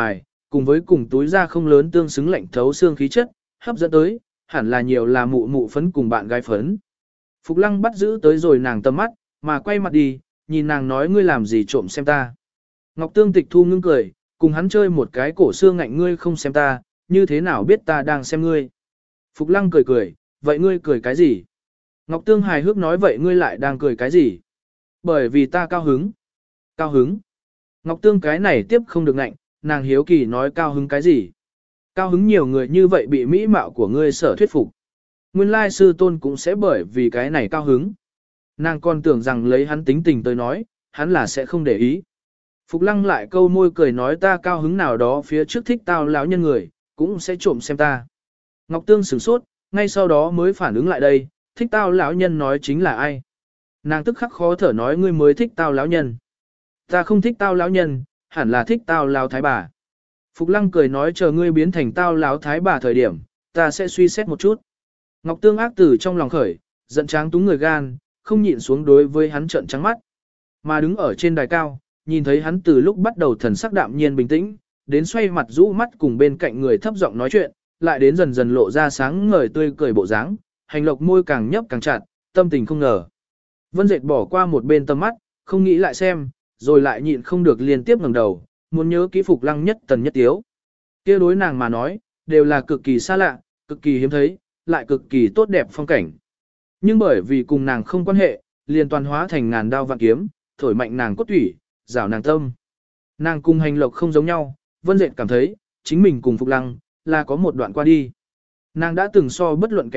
cùng với cùng túi da không lớn tương xứng lạnh thấu xương khí chất, hấp dẫn tới, hẳn là nhiều là mụ mụ phấn cùng bạn gái phấn. Phục Lăng bắt giữ tới rồi nàng tầm mắt, mà quay mặt đi, nhìn nàng nói ngươi làm gì trộm xem ta. Ngọc Tương Tịch thu ngưng cười, cùng hắn chơi một cái cổ xương ngạnh ngươi không xem ta, như thế nào biết ta đang xem ngươi. Phục Lăng cười cười, vậy ngươi cười cái gì? Ngọc Tương hài hước nói vậy ngươi lại đang cười cái gì? Bởi vì ta cao hứng. Cao hứng. Ngọc Tương cái này tiếp không được ngạnh, nàng hiếu kỳ nói cao hứng cái gì? Cao hứng nhiều người như vậy bị mỹ mạo của ngươi sở thuyết phục. Nguyên lai sư tôn cũng sẽ bởi vì cái này cao hứng. Nàng còn tưởng rằng lấy hắn tính tình tới nói, hắn là sẽ không để ý. Phục Lăng lại câu môi cười nói ta cao hứng nào đó phía trước thích tao lão nhân người, cũng sẽ trộm xem ta. Ngọc Tương sửng sốt, ngay sau đó mới phản ứng lại đây, thích tao lão nhân nói chính là ai. Nàng tức khắc khó thở nói ngươi mới thích tao lão nhân. Ta không thích tao lão nhân, hẳn là thích tao lão thái bà. Phục Lăng cười nói chờ ngươi biến thành tao lão thái bà thời điểm, ta sẽ suy xét một chút. Ngọc Tương ác tử trong lòng khởi, giận tráng túng người gan, không nhịn xuống đối với hắn trợn trắng mắt. Mà đứng ở trên đài cao, nhìn thấy hắn từ lúc bắt đầu thần sắc đạm nhiên bình tĩnh, đến xoay mặt rũ mắt cùng bên cạnh người thấp giọng nói chuyện, lại đến dần dần lộ ra sáng ngời tươi cười bộ dáng, hành lộc môi càng nhấp càng chặt, tâm tình không ngờ. Vân Dệt bỏ qua một bên tầm mắt, không nghĩ lại xem, rồi lại nhịn không được liên tiếp ngẩng đầu, muốn nhớ kỹ Phục Lăng nhất tần nhất tiếu. Kia đối nàng mà nói, đều là cực kỳ xa lạ, cực kỳ hiếm thấy, lại cực kỳ tốt đẹp phong cảnh. Nhưng bởi vì cùng nàng không quan hệ, liền toàn hóa thành ngàn đao vạn kiếm, thổi mạnh nàng cốt thủy, rảo nàng tâm. Nàng cùng hành lộc không giống nhau, Vân Dệt cảm thấy, chính mình cùng Phục Lăng, là có một đoạn qua đi. Nàng đã từng so bất luận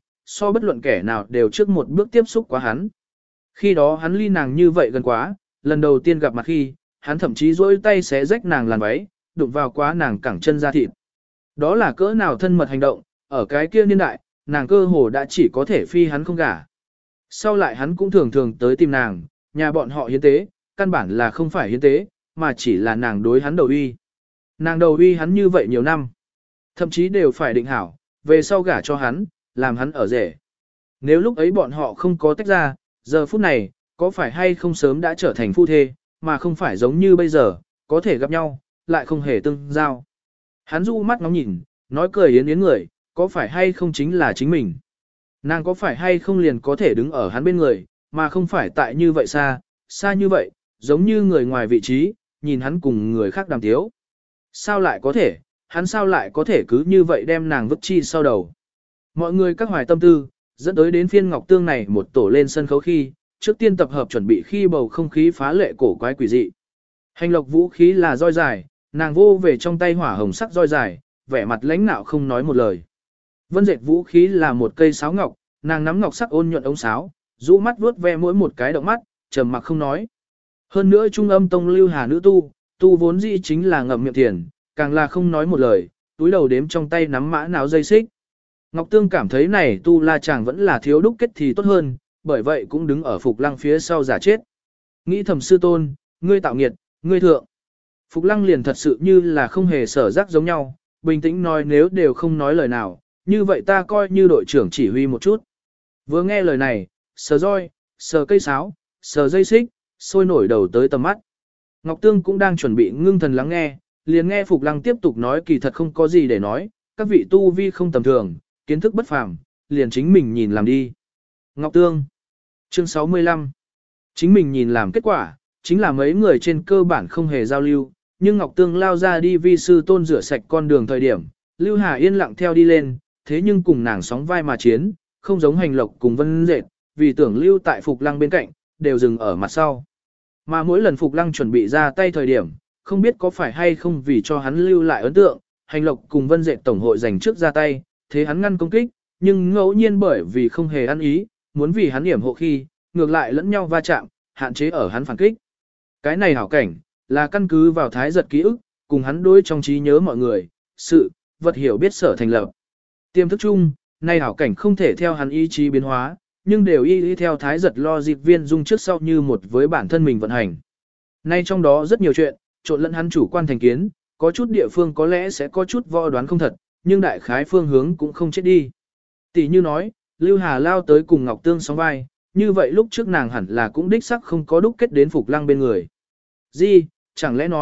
kẻ nào đều trước một bước tiếp xúc quá hắn. Khi đó hắn ly nàng như vậy gần quá, lần đầu tiên gặp mặt khi, hắn thậm chí duỗi tay xé rách nàng làn váy, đụng vào quá nàng cẳng chân da thịt. Đó là cỡ nào thân mật hành động, ở cái kia niên đại, nàng cơ hồ đã chỉ có thể phi hắn không gả. Sau lại hắn cũng thường thường tới tìm nàng, nhà bọn họ hiến tế, căn bản là không phải hiến tế, mà chỉ là nàng đối hắn đầu uy. Nàng đầu uy hắn như vậy nhiều năm. Thậm chí đều phải định hảo, về sau gả cho hắn, làm hắn ở rể. Nếu lúc ấy bọn họ không có tách ra, giờ phút này, có phải hay không sớm đã trở thành phu thê, mà không phải giống như bây giờ, có thể gặp nhau, lại không hề tương giao. Hắn du mắt ngóng nhìn, nói cười yến yến người, có phải hay không chính là chính mình. Nàng có phải hay không liền có thể đứng ở hắn bên người, mà không phải tại như vậy xa, xa như vậy, giống như người ngoài vị trí, nhìn hắn cùng người khác đàm tiếu. Sao lại có thể, hắn sao lại có thể cứ như vậy đem nàng vứt chi sau đầu. Mọi người các hoài tâm tư, dẫn tới đến phiên Ngọc Tương này một tổ lên sân khấu khi, trước tiên tập hợp chuẩn bị khi bầu không khí phá lệ cổ quái quỷ dị. Hành lộc vũ khí là roi dài, nàng vô về trong tay hỏa hồng sắc roi dài, vẻ mặt lãnh nạo không nói một lời. Vân Dệt vũ khí là một cây sáo ngọc, nàng nắm ngọc sắc ôn nhuận ống sáo, rũ mắt vuốt ve mỗi một cái động mắt, trầm mặc không nói. Hơn nữa trung âm tông Lưu Hà nữ tu vốn dĩ chính là ngậm miệng tiền, càng là không nói một lời, túi đầu đếm trong tay nắm mã não dây xích. Ngọc Tương cảm thấy này tu la chàng vẫn là thiếu đúc kết thì tốt hơn, bởi vậy cũng đứng ở Phục Lăng phía sau giả chết. Nghĩ thầm sư tôn, ngươi tạo nghiệt, ngươi thượng. Phục Lăng liền thật sự như là không hề sở giác giống nhau, bình tĩnh nói nếu đều không nói lời nào, như vậy ta coi như đội trưởng chỉ huy một chút. Vừa nghe lời này, sờ roi, sờ cây sáo, sờ dây xích, sôi nổi đầu tới tầm mắt. Ngọc Tương cũng đang chuẩn bị ngưng thần lắng nghe, liền nghe Phục Lăng tiếp tục nói kỳ thật không có gì để nói, các vị tu vi không tầm thường, kiến thức bất phàm, liền chính mình nhìn làm đi. Ngọc Tương Chương 65 Chính mình nhìn làm kết quả, chính là mấy người trên cơ bản không hề giao lưu, nhưng Ngọc Tương lao ra đi vi sư tôn rửa sạch con đường thời điểm, Lưu Hà yên lặng theo đi lên, thế nhưng cùng nàng sóng vai mà chiến, không giống hành lộc cùng Vân Dệt, vì tưởng lưu tại Phục Lăng bên cạnh, đều dừng ở mặt sau. Mà mỗi lần Phục Lăng chuẩn bị ra tay thời điểm, không biết có phải hay không vì cho hắn lưu lại ấn tượng, hành lộc cùng Vân Dệt tổng hội dành trước ra tay, thế hắn ngăn công kích, nhưng ngẫu nhiên bởi vì không hề ăn ý, muốn vì hắn yểm hộ khi, ngược lại lẫn nhau va chạm, hạn chế ở hắn phản kích. Cái này hảo cảnh, là căn cứ vào thái giật ký ức, cùng hắn đối trong trí nhớ mọi người, sự, vật hiểu biết sở thành lập. Tiềm thức chung, nay hảo cảnh không thể theo hắn ý chí biến hóa, nhưng đều y theo thái giật lo dịp viên dung trước sau như một với bản thân mình vận hành. Nay trong đó rất nhiều chuyện, trộn lẫn hắn chủ quan thành kiến, có chút địa phương có lẽ sẽ có chút võ đoán không thật, nhưng đại khái phương hướng cũng không chết đi. Tỷ như nói, Lưu Hà lao tới cùng Ngọc Tương sóng vai, như vậy lúc trước nàng hẳn là cũng đích sắc không có đúc kết đến Phục Lăng bên người. Gì, chẳng lẽ nói,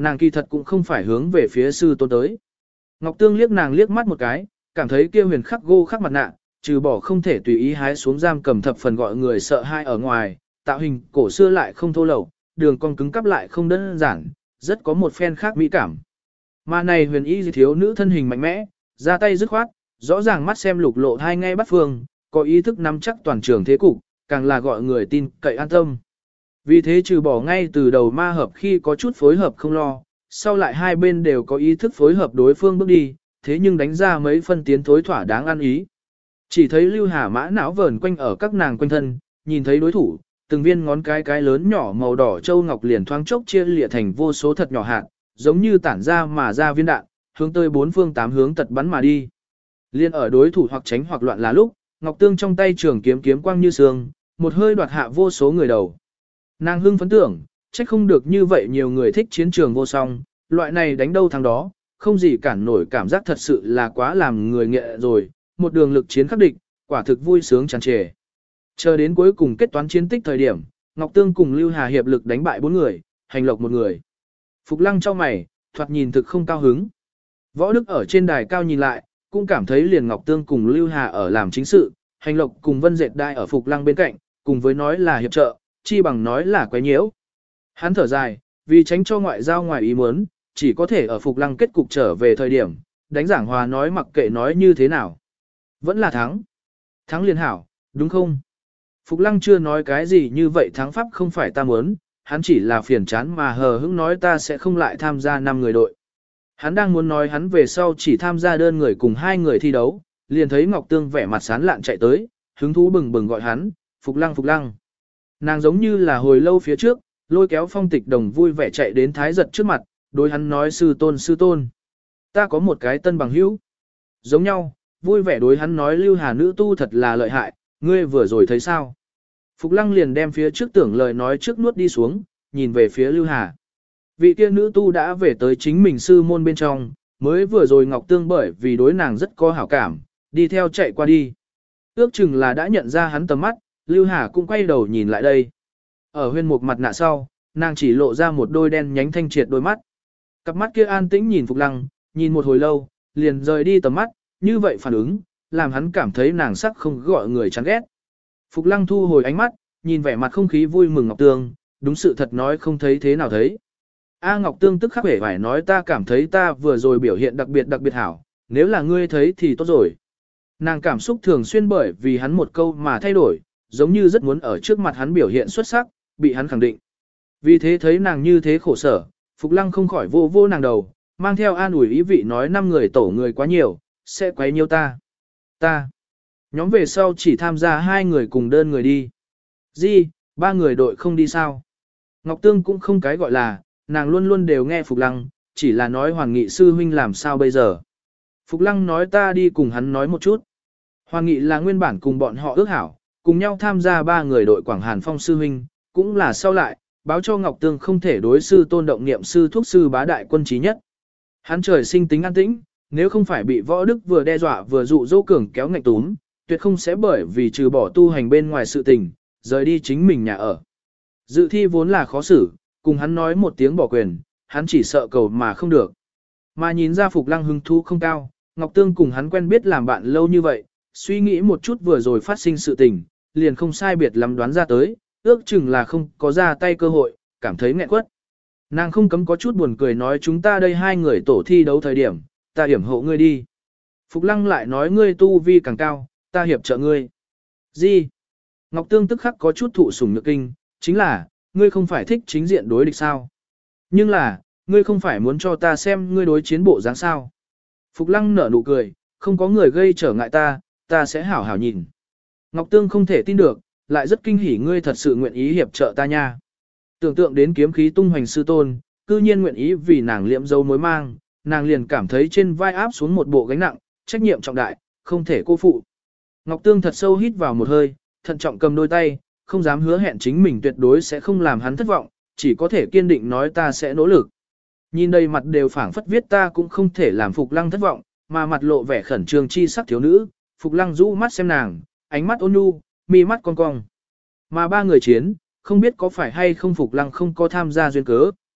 nàng kỳ thật cũng không phải hướng về phía sư tôn tới. Ngọc Tương liếc nàng liếc mắt một cái, cảm thấy kia huyền khắc gô khắc mặt nạ, trừ bỏ không thể tùy ý hái xuống giam cầm thập phần gọi người sợ hai ở ngoài, tạo hình cổ xưa lại không thô lậu, đường cong cứng cắp lại không đơn giản, rất có một phen khác mỹ cảm. Mà này huyền y thiếu nữ thân hình mạnh mẽ, ra tay dứt khoát, rõ ràng mắt xem lục lộ hai ngay bắt phương, có ý thức nắm chắc toàn trường thế cục, càng là gọi người tin cậy an tâm. Vì thế trừ bỏ ngay từ đầu ma hợp khi có chút phối hợp không lo, sau lại hai bên đều có ý thức phối hợp đối phương bước đi, thế nhưng đánh ra mấy phân tiến thối thỏa đáng ăn ý. Chỉ thấy Lưu Hà mã não vờn quanh ở các nàng quanh thân, nhìn thấy đối thủ, từng viên ngón cái lớn nhỏ màu đỏ châu ngọc liền thoáng chốc chia lịa thành vô số thật nhỏ hạt, giống như tản ra mà ra viên đạn, hướng tới bốn phương tám hướng tật bắn mà đi. Liên ở đối thủ hoặc tránh hoặc loạn là lúc, Ngọc Tương trong tay trường kiếm kiếm quang như sương, một hơi đoạt hạ vô số người đầu. Nàng hưng phấn tưởng, trách không được như vậy nhiều người thích chiến trường vô song, loại này đánh đâu thắng đó, không gì cản nổi cảm giác thật sự là quá làm người nghệ rồi, một đường lực chiến khắc địch, quả thực vui sướng tràn trề. Chờ đến cuối cùng kết toán chiến tích thời điểm, Ngọc Tương cùng Lưu Hà hiệp lực đánh bại 4 người, hành lộc 1 người. Phục Lăng cho mày, thoạt nhìn thực không cao hứng. Võ Đức ở trên đài cao nhìn lại, cũng cảm thấy liền Ngọc Tương cùng Lưu Hà ở làm chính sự, hành lộc cùng Vân Dệt Đai ở Phục Lăng bên cạnh, cùng với nói là hiệp trợ, chi bằng nói là quấy nhiễu. Hắn thở dài, vì tránh cho ngoại giao ngoài ý muốn, chỉ có thể ở Phục Lăng kết cục trở về thời điểm, đánh giảng hòa nói mặc kệ nói như thế nào. Vẫn là thắng. Thắng liền hảo, đúng không? Phục Lăng chưa nói cái gì như vậy thắng pháp không phải ta muốn, hắn chỉ là phiền chán mà hờ hững nói ta sẽ không lại tham gia 5 người đội. Hắn đang muốn nói hắn về sau chỉ tham gia đơn người cùng 2 người thi đấu, liền thấy Ngọc Tương vẻ mặt sán lạn chạy tới, hứng thú bừng bừng gọi hắn, Phục Lăng Phục Lăng. Nàng giống như là hồi lâu phía trước, lôi kéo Phong Tịch Đồng vui vẻ chạy đến Thái Giật trước mặt, đối hắn nói sư tôn. Ta có một cái tân bằng hữu. Giống nhau, vui vẻ đối hắn nói Lưu Hà nữ tu thật là lợi hại, ngươi vừa rồi thấy sao? Phục Lăng liền đem phía trước tưởng lời nói trước nuốt đi xuống, nhìn về phía Lưu Hà. Vị kia nữ tu đã về tới chính mình sư môn bên trong, mới vừa rồi Ngọc Tương bởi vì đối nàng rất có hảo cảm, đi theo chạy qua đi. Ước chừng là đã nhận ra hắn tầm mắt, Lưu Hà cũng quay đầu nhìn lại đây. Ở huyên mục mặt nạ sau, nàng chỉ lộ ra một đôi đen nhánh thanh triệt đôi mắt. Cặp mắt kia an tĩnh nhìn Phục Lăng, nhìn một hồi lâu, liền rời đi tầm mắt, như vậy phản ứng, làm hắn cảm thấy nàng sắc không gọi người chán ghét. Phục Lăng thu hồi ánh mắt, nhìn vẻ mặt không khí vui mừng Ngọc Tương, đúng sự thật nói không thấy thế nào thấy. Ngọc Tương tức khắc vẻ phải nói ta cảm thấy ta vừa rồi biểu hiện đặc biệt hảo, nếu là ngươi thấy thì tốt rồi. Nàng cảm xúc thường xuyên bởi vì hắn một câu mà thay đổi, giống như rất muốn ở trước mặt hắn biểu hiện xuất sắc, bị hắn khẳng định. Vì thế thấy nàng như thế khổ sở, Phục Lăng không khỏi vô nàng đầu, mang theo an ủi ý vị nói 5 người tổ người quá nhiều, sẽ quấy nhiêu ta. Nhóm về sau chỉ tham gia 2 người cùng đơn người đi. 3 người đội không đi sao? Ngọc Tương cũng không cái gọi là, nàng luôn luôn đều nghe Phục Lăng, chỉ là nói Hoàn Nghị sư huynh làm sao bây giờ. Phục Lăng nói ta đi cùng hắn nói một chút. Hoàn Nghị là nguyên bản cùng bọn họ ước hảo, cùng nhau tham gia 3 người đội Quảng Hàn Phong sư huynh, cũng là sau lại, báo cho Ngọc Tương không thể đối sư tôn động niệm sư thuốc sư bá đại quân trí nhất. Hắn trời sinh tính an tĩnh, nếu không phải bị Võ Đức vừa đe dọa vừa dụ dỗ cường kéo ngạnh túm, tuyệt không sẽ bởi vì trừ bỏ tu hành bên ngoài sự tình, rời đi chính mình nhà ở. Dự thi vốn là khó xử, cùng hắn nói một tiếng bỏ quyền, hắn chỉ sợ cầu mà không được. Mà nhìn ra Phục Lăng hứng thú không cao, Ngọc Tương cùng hắn quen biết làm bạn lâu như vậy, suy nghĩ một chút vừa rồi phát sinh sự tình, liền không sai biệt lắm đoán ra tới, ước chừng là không có ra tay cơ hội, cảm thấy nghẹn quất. Nàng không cấm có chút buồn cười nói chúng ta đây 2 người tổ thi đấu thời điểm, ta hiểm hộ ngươi đi. Phục Lăng lại nói ngươi tu vi càng cao, ta hiệp trợ ngươi. Ngọc Tương tức khắc có chút thụ sủng nhược kinh, chính là, ngươi không phải thích chính diện đối địch sao. Nhưng là, ngươi không phải muốn cho ta xem ngươi đối chiến bộ dáng sao. Phục Lăng nở nụ cười, không có người gây trở ngại ta sẽ hảo hảo nhìn. Ngọc Tương không thể tin được, lại rất kinh hỉ ngươi thật sự nguyện ý hiệp trợ ta nha. Tưởng tượng đến kiếm khí tung hoành sư tôn, cư nhiên nguyện ý vì nàng liệm dấu mối mang, nàng liền cảm thấy trên vai áp xuống một bộ gánh nặng, trách nhiệm trọng đại, không thể cô phụ. Ngọc Tương thật sâu hít vào một hơi, thận trọng cầm đôi tay, không dám hứa hẹn chính mình tuyệt đối sẽ không làm hắn thất vọng, chỉ có thể kiên định nói ta sẽ nỗ lực. Nhìn đây mặt đều phảng phất viết ta cũng không thể làm Phục Lăng thất vọng, mà mặt lộ vẻ khẩn trương chi sắc thiếu nữ, Phục Lăng rũ mắt xem nàng, ánh mắt ôn nhu, mi mắt cong cong. Mà 3 người chiến, không biết có phải hay không Phục Lăng không có tham gia duyên cớ,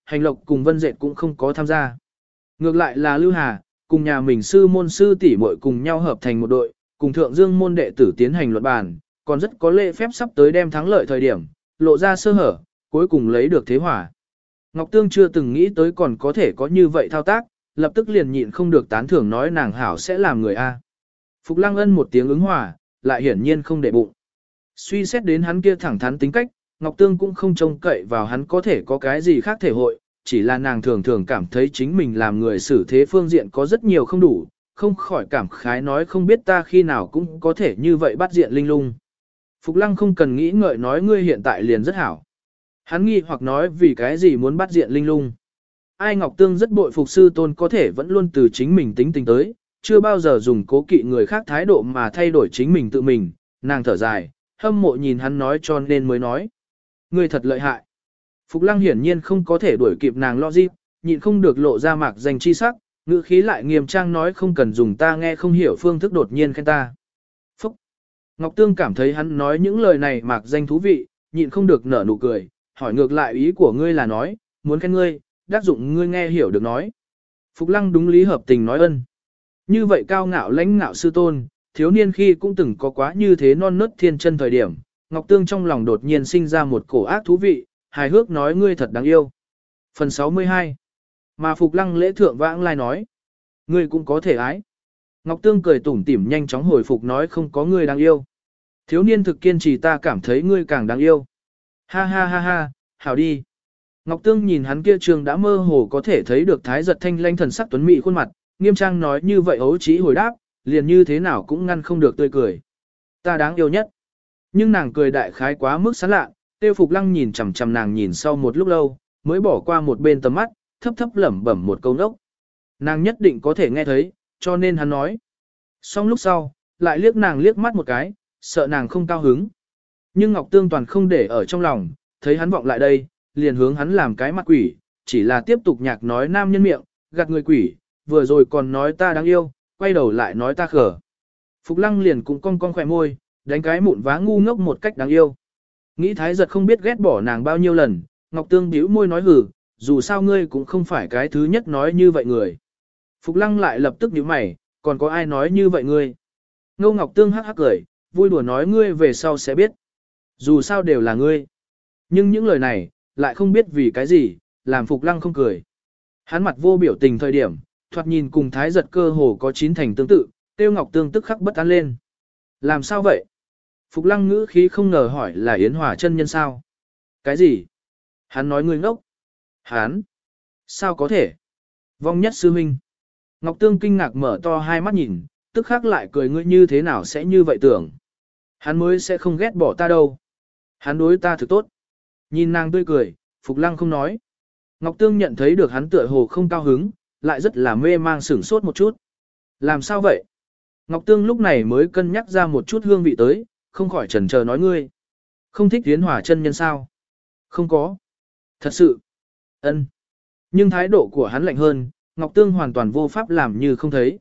hành lộc cùng Vân Dệt cũng không có tham gia. Ngược lại là Lưu Hà, cùng nhà mình sư môn sư tỷ muội cùng nhau hợp thành một đội, cùng thượng dương môn đệ tử tiến hành luận bàn, còn rất có lễ phép sắp tới đem thắng lợi thời điểm, lộ ra sơ hở, cuối cùng lấy được thế hỏa. Ngọc Tương chưa từng nghĩ tới còn có thể có như vậy thao tác, lập tức liền nhịn không được tán thưởng nói nàng hảo sẽ làm người A. Phục Lăng Ân một tiếng ứng hòa, lại hiển nhiên không để bụng. Suy xét đến hắn kia thẳng thắn tính cách, Ngọc Tương cũng không trông cậy vào hắn có thể có cái gì khác thể hội, chỉ là nàng thường thường cảm thấy chính mình làm người xử thế phương diện có rất nhiều không đủ, không khỏi cảm khái nói không biết ta khi nào cũng có thể như vậy bắt diện linh lung. Phục Lăng không cần nghĩ ngợi nói ngươi hiện tại liền rất hảo. Hắn nghi hoặc nói vì cái gì muốn bắt diện linh lung. Ai Ngọc Tương rất bội phục sư tôn có thể vẫn luôn từ chính mình tính tình tới, chưa bao giờ dùng cố kỵ người khác thái độ mà thay đổi chính mình tự mình, nàng thở dài, hâm mộ nhìn hắn nói cho nên mới nói. Ngươi thật lợi hại. Phục Lăng hiển nhiên không có thể đuổi kịp nàng logic, nhịn không được lộ ra mạc danh chi sắc, ngữ khí lại nghiêm trang nói không cần dùng ta nghe không hiểu phương thức đột nhiên khen ta. Phúc! Ngọc Tương cảm thấy hắn nói những lời này mạc danh thú vị, nhịn không được nở nụ cười, hỏi ngược lại ý của ngươi là nói, muốn khen ngươi, đắc dụng ngươi nghe hiểu được nói. Phục Lăng đúng lý hợp tình nói ân. Như vậy cao ngạo lãnh ngạo sư tôn, thiếu niên khi cũng từng có quá như thế non nớt thiên chân thời điểm, Ngọc Tương trong lòng đột nhiên sinh ra một cổ ác thú vị, hài hước nói ngươi thật đáng yêu. Phần 62. Mà Phục Lăng lễ thượng vãng lai nói, ngươi cũng có thể ái. Ngọc Tương cười tủm tỉm nhanh chóng hồi phục nói không có ngươi đáng yêu. Thiếu niên thực kiên trì ta cảm thấy ngươi càng đáng yêu. Ha ha ha ha, hảo đi. Ngọc Tương nhìn hắn kia trường đã mơ hồ có thể thấy được thái giật thanh lanh thần sắc tuấn mỹ khuôn mặt, nghiêm trang nói như vậy ấu trí hồi đáp, liền như thế nào cũng ngăn không được tươi cười. Ta đáng yêu nhất. Nhưng nàng cười đại khái quá mức sán lạ, Tiêu Phục Lăng nhìn chằm chằm nàng nhìn sau một lúc lâu, mới bỏ qua một bên tầm mắt, thấp thấp lẩm bẩm một câu nốc. Nàng nhất định có thể nghe thấy, cho nên hắn nói. Xong lúc sau, lại liếc nàng liếc mắt một cái, sợ nàng không cao hứng. Nhưng Ngọc Tương toàn không để ở trong lòng, thấy hắn vọng lại đây, liền hướng hắn làm cái mặt quỷ, chỉ là tiếp tục nhạc nói nam nhân miệng, gạt người quỷ, vừa rồi còn nói ta đáng yêu, quay đầu lại nói ta khở. Phục Lăng liền cũng cong cong khỏe môi, đánh cái mụn vá ngu ngốc một cách đáng yêu. Nghĩ thái giật không biết ghét bỏ nàng bao nhiêu lần, Ngọc Tương bĩu môi nói hử, dù sao ngươi cũng không phải cái thứ nhất nói như vậy người. Phục Lăng lại lập tức nhíu mày, còn có ai nói như vậy ngươi? Ngô Ngọc Tương hắc hắc cười, vui đùa nói ngươi về sau sẽ biết. Dù sao đều là ngươi. Nhưng những lời này, lại không biết vì cái gì, làm Phục Lăng không cười. Hắn mặt vô biểu tình thời điểm, thoạt nhìn cùng thái giật cơ hồ có chín thành tương tự, Tiêu Ngọc Tương tức khắc bất an lên. Làm sao vậy? Phục Lăng ngữ khí không ngờ hỏi là Yến Hòa chân nhân sao? Cái gì? Hắn nói ngươi ngốc. Hắn? Sao có thể? Vong nhất sư huynh. Ngọc Tương kinh ngạc mở to hai mắt nhìn, tức khắc lại cười ngươi như thế nào sẽ như vậy tưởng. Hắn mới sẽ không ghét bỏ ta đâu. Hắn đối ta thực tốt. Nhìn nàng tươi cười, Phục Lăng không nói. Ngọc Tương nhận thấy được hắn tựa hồ không cao hứng, lại rất là mê mang sửng sốt một chút. Làm sao vậy? Ngọc Tương lúc này mới cân nhắc ra một chút hương vị tới, không khỏi chần chờ nói ngươi. Không thích Yến Hòa chân nhân sao? Không có. Thật sự. Ân. Nhưng thái độ của hắn lạnh hơn, Ngọc Tương hoàn toàn vô pháp làm như không thấy.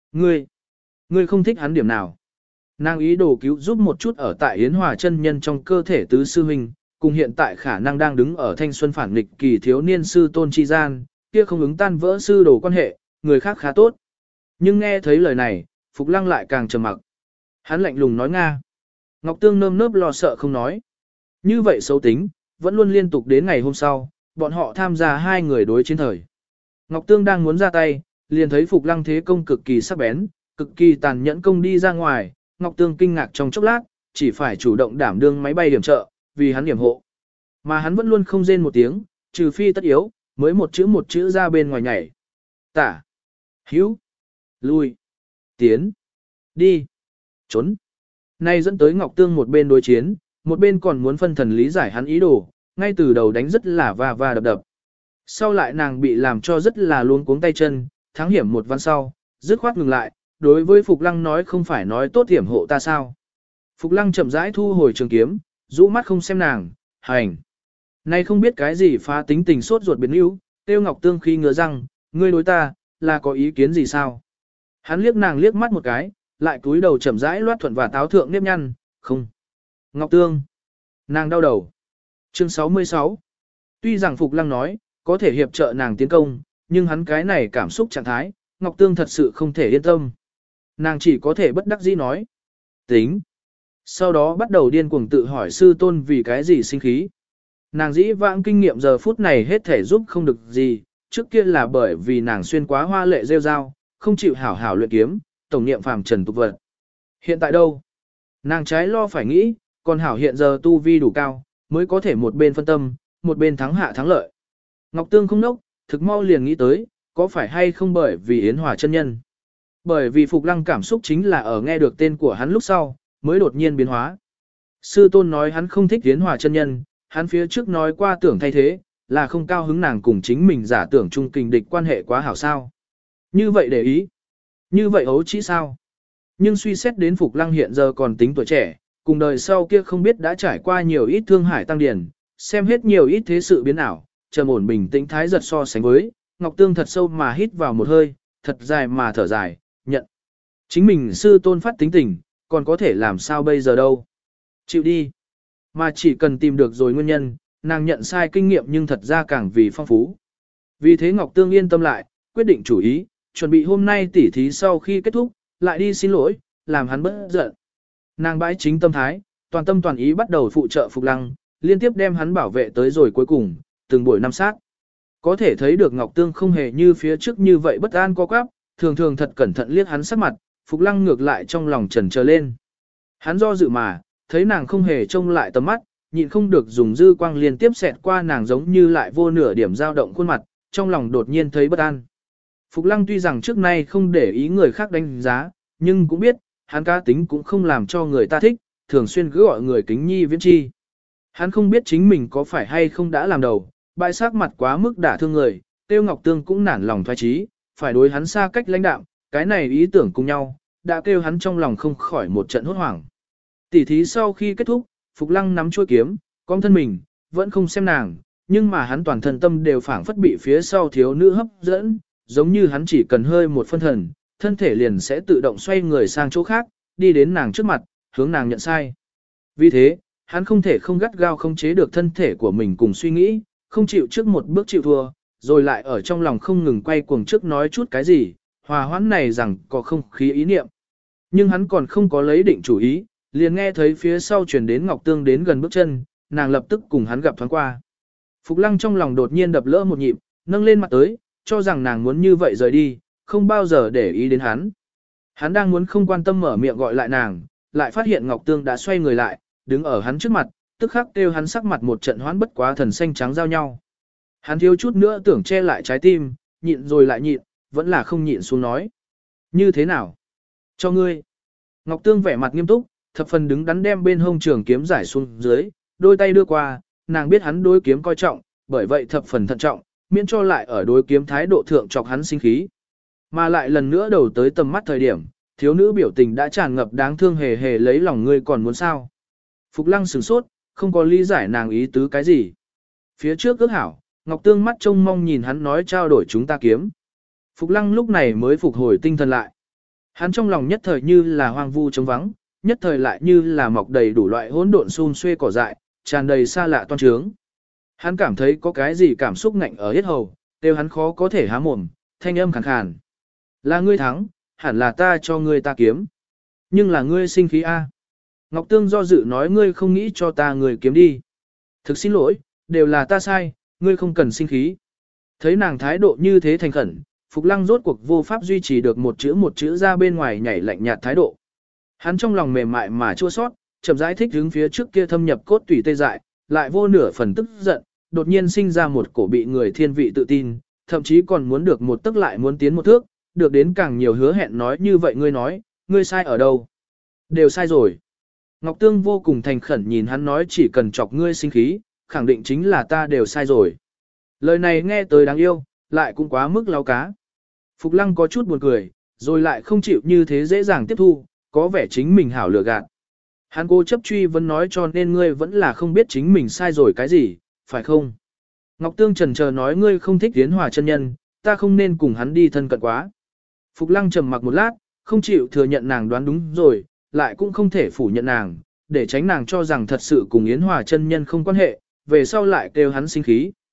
Ngươi không thích hắn điểm nào? Nàng ý đồ cứu giúp một chút ở tại Yến Hòa chân nhân trong cơ thể tứ sư huynh, cùng hiện tại khả năng đang đứng ở thanh xuân phản nghịch kỳ thiếu niên sư tôn chi gian, kia không ứng tan vỡ sư đồ quan hệ, người khác khá tốt. Nhưng nghe thấy lời này, Phục Lăng lại càng trầm mặc. Hắn lạnh lùng nói Nga. Ngọc Tương nơm nớp lo sợ không nói. Như vậy xấu tính, vẫn luôn liên tục đến ngày hôm sau, bọn họ tham gia hai người đối chiến thời. Ngọc Tương đang muốn ra tay, liền thấy Phục Lăng thế công cực kỳ sắc bén, cực kỳ tàn nhẫn công đi ra ngoài, Ngọc Tương kinh ngạc trong chốc lát, chỉ phải chủ động đảm đương máy bay điểm trợ, vì hắn điểm hộ. Mà hắn vẫn luôn không rên một tiếng, trừ phi tất yếu, mới một chữ ra bên ngoài nhảy. Tả, hữu, lui, tiến, đi, trốn. Nay dẫn tới Ngọc Tương một bên đối chiến, một bên còn muốn phân thần lý giải hắn ý đồ, ngay từ đầu đánh rất là va đập đập. Sau lại nàng bị làm cho rất là luống cuống tay chân, thắng hiểm một văn sau, dứt khoát ngừng lại, đối với Phục Lăng nói không phải nói tốt hiểm hộ ta sao. Phục Lăng chậm rãi thu hồi trường kiếm, rũ mắt không xem nàng, hành. Nay không biết cái gì phá tính tình sốt ruột biến yếu, Tiêu Ngọc Tương khi ngứa răng, ngươi đối ta, là có ý kiến gì sao? Hắn liếc nàng liếc mắt một cái, lại cúi đầu chậm rãi loát thuận và táo thượng nếp nhăn, không. Ngọc Tương. Nàng đau đầu. Chương 66. Tuy rằng Phục Lăng nói, có thể hiệp trợ nàng tiến công, nhưng hắn cái này cảm xúc trạng thái, Ngọc Tương thật sự không thể yên tâm. Nàng chỉ có thể bất đắc dĩ nói. Tính. Sau đó bắt đầu điên cuồng tự hỏi sư tôn vì cái gì sinh khí. Nàng dĩ vãng kinh nghiệm giờ phút này hết thể giúp không được gì, trước kia là bởi vì nàng xuyên quá hoa lệ rêu rao, không chịu hảo hảo luyện kiếm, tổng niệm phàm trần tục vật. Hiện tại đâu? Nàng trái lo phải nghĩ, còn hảo hiện giờ tu vi đủ cao, mới có thể một bên phân tâm, một bên thắng hạ thắng lợi. Ngọc Tương không nốc, thực mau liền nghĩ tới, có phải hay không bởi vì Yến Hòa chân nhân. Bởi vì Phục Lăng cảm xúc chính là ở nghe được tên của hắn lúc sau, mới đột nhiên biến hóa. Sư tôn nói hắn không thích Yến Hòa chân nhân, hắn phía trước nói qua tưởng thay thế, là không cao hứng nàng cùng chính mình giả tưởng trung kình địch quan hệ quá hảo sao. Như vậy để ý. Như vậy ấu trĩ sao. Nhưng suy xét đến Phục Lăng hiện giờ còn tính tuổi trẻ, cùng đời sau kia không biết đã trải qua nhiều ít thương hải tăng điển, xem hết nhiều ít thế sự biến ảo, trầm ổn bình tĩnh thái giật so sánh với, Ngọc Tương thật sâu mà hít vào một hơi, thật dài mà thở dài, nhận. Chính mình sư tôn phát tính tình, còn có thể làm sao bây giờ đâu. Chịu đi. Mà chỉ cần tìm được rồi nguyên nhân, nàng nhận sai kinh nghiệm nhưng thật ra càng vì phong phú. Vì thế Ngọc Tương yên tâm lại, quyết định chủ ý, chuẩn bị hôm nay tỉ thí sau khi kết thúc, lại đi xin lỗi, làm hắn bất giận. Nàng bãi chính tâm thái, toàn tâm toàn ý bắt đầu phụ trợ Phục Lăng, liên tiếp đem hắn bảo vệ tới rồi cuối cùng, từng buổi năm sát. Có thể thấy được Ngọc Tương không hề như phía trước như vậy bất an co quắp, thường thường thật cẩn thận liếc hắn sắc mặt, Phục Lăng ngược lại trong lòng chần chờ lên. Hắn do dự mà, thấy nàng không hề trông lại tầm mắt, nhịn không được dùng dư quang liên tiếp xẹt qua nàng giống như lại vô nửa điểm dao động khuôn mặt, trong lòng đột nhiên thấy bất an. Phục Lăng tuy rằng trước nay không để ý người khác đánh giá, nhưng cũng biết, hắn cá tính cũng không làm cho người ta thích, thường xuyên cứ gọi người kính nhi viễn chi. Hắn không biết chính mình có phải hay không đã làm đầu, bại sắc mặt quá mức đả thương người, Tiêu Ngọc Tương cũng nản lòng thoái trí, phải đối hắn xa cách lãnh đạm, cái này ý tưởng cùng nhau, đã kêu hắn trong lòng không khỏi một trận hốt hoảng. Tỉ thí sau khi kết thúc, Phục Lăng nắm chuôi kiếm, cong thân mình, vẫn không xem nàng, nhưng mà hắn toàn thân tâm đều phảng phất bị phía sau thiếu nữ hấp dẫn, giống như hắn chỉ cần hơi một phân thần, thân thể liền sẽ tự động xoay người sang chỗ khác, đi đến nàng trước mặt, hướng nàng nhận sai. Vì thế, hắn không thể không gắt gao khống chế được thân thể của mình cùng suy nghĩ, không chịu trước một bước chịu thua, rồi lại ở trong lòng không ngừng quay cuồng trước nói chút cái gì, hòa hoãn này rằng có không khí ý niệm. Nhưng hắn còn không có lấy định chủ ý, liền nghe thấy phía sau truyền đến Ngọc Tương đến gần bước chân, nàng lập tức cùng hắn gặp thoáng qua. Phục Lăng trong lòng đột nhiên đập lỡ một nhịp, nâng lên mặt tới, cho rằng nàng muốn như vậy rời đi, không bao giờ để ý đến hắn. Hắn đang muốn không quan tâm mở miệng gọi lại nàng, lại phát hiện Ngọc Tương đã xoay người lại, đứng ở hắn trước mặt, tức khắc kêu hắn sắc mặt một trận hoán bất quá thần xanh trắng giao nhau. Hắn thiếu chút nữa tưởng che lại trái tim, nhịn rồi lại nhịn, vẫn là không nhịn xuống nói. Như thế nào? Cho ngươi. Ngọc Tương vẻ mặt nghiêm túc, thập phần đứng đắn đem bên hông trường kiếm giải xuống dưới, đôi tay đưa qua, nàng biết hắn đối kiếm coi trọng, bởi vậy thập phần thận trọng, miễn cho lại ở đối kiếm thái độ thượng chọc hắn sinh khí. Mà lại lần nữa đầu tới tầm mắt thời điểm, thiếu nữ biểu tình đã tràn ngập đáng thương hề hề lấy lòng ngươi còn muốn sao. Phục Lăng sửng sốt, không có lý giải nàng ý tứ cái gì. Phía trước ước hảo, Ngọc Tương mắt trông mong nhìn hắn nói trao đổi chúng ta kiếm. Phục Lăng lúc này mới phục hồi tinh thần lại. Hắn trong lòng nhất thời như là hoang vu trống vắng, nhất thời lại như là mọc đầy đủ loại hỗn độn xun xuê cỏ dại, tràn đầy xa lạ toan trướng. Hắn cảm thấy có cái gì cảm xúc ngạnh ở hết hầu, đều hắn khó có thể há mồm, thanh âm khàn khàn. Là ngươi thắng, hẳn là ta cho ngươi ta kiếm. Nhưng là ngươi sinh khí a. Ngọc Tương do dự nói ngươi không nghĩ cho ta người kiếm đi. Thực xin lỗi, đều là ta sai, ngươi không cần sinh khí. Thấy nàng thái độ như thế thành khẩn, Phục Lăng rốt cuộc vô pháp duy trì được một chữ ra bên ngoài nhảy lạnh nhạt thái độ. Hắn trong lòng mềm mại mà chua sót, chậm rãi thích hướng phía trước kia thâm nhập cốt tủy tê dại, lại vô nửa phần tức giận, đột nhiên sinh ra một cổ bị người thiên vị tự tin, thậm chí còn muốn được một tức lại muốn tiến một thước, được đến càng nhiều hứa hẹn nói như vậy nói, ngươi sai ở đâu? Đều sai rồi. Ngọc Tương vô cùng thành khẩn nhìn hắn nói chỉ cần chọc ngươi sinh khí, khẳng định chính là ta đều sai rồi. Lời này nghe tới đáng yêu, lại cũng quá mức láo cá. Phục Lăng có chút buồn cười, rồi lại không chịu như thế dễ dàng tiếp thu, có vẻ chính mình hảo lừa gạt. Hắn cố chấp truy vấn nói cho nên ngươi vẫn là không biết chính mình sai rồi cái gì, phải không? Ngọc Tương trần chờ nói ngươi không thích Yến Hòa chân nhân, ta không nên cùng hắn đi thân cận quá. Phục Lăng trầm mặc một lát, không chịu thừa nhận nàng đoán đúng rồi, lại cũng không thể phủ nhận nàng, để tránh nàng cho rằng thật sự cùng Yến Hòa chân nhân không quan hệ, về sau lại kêu hắn sinh khí.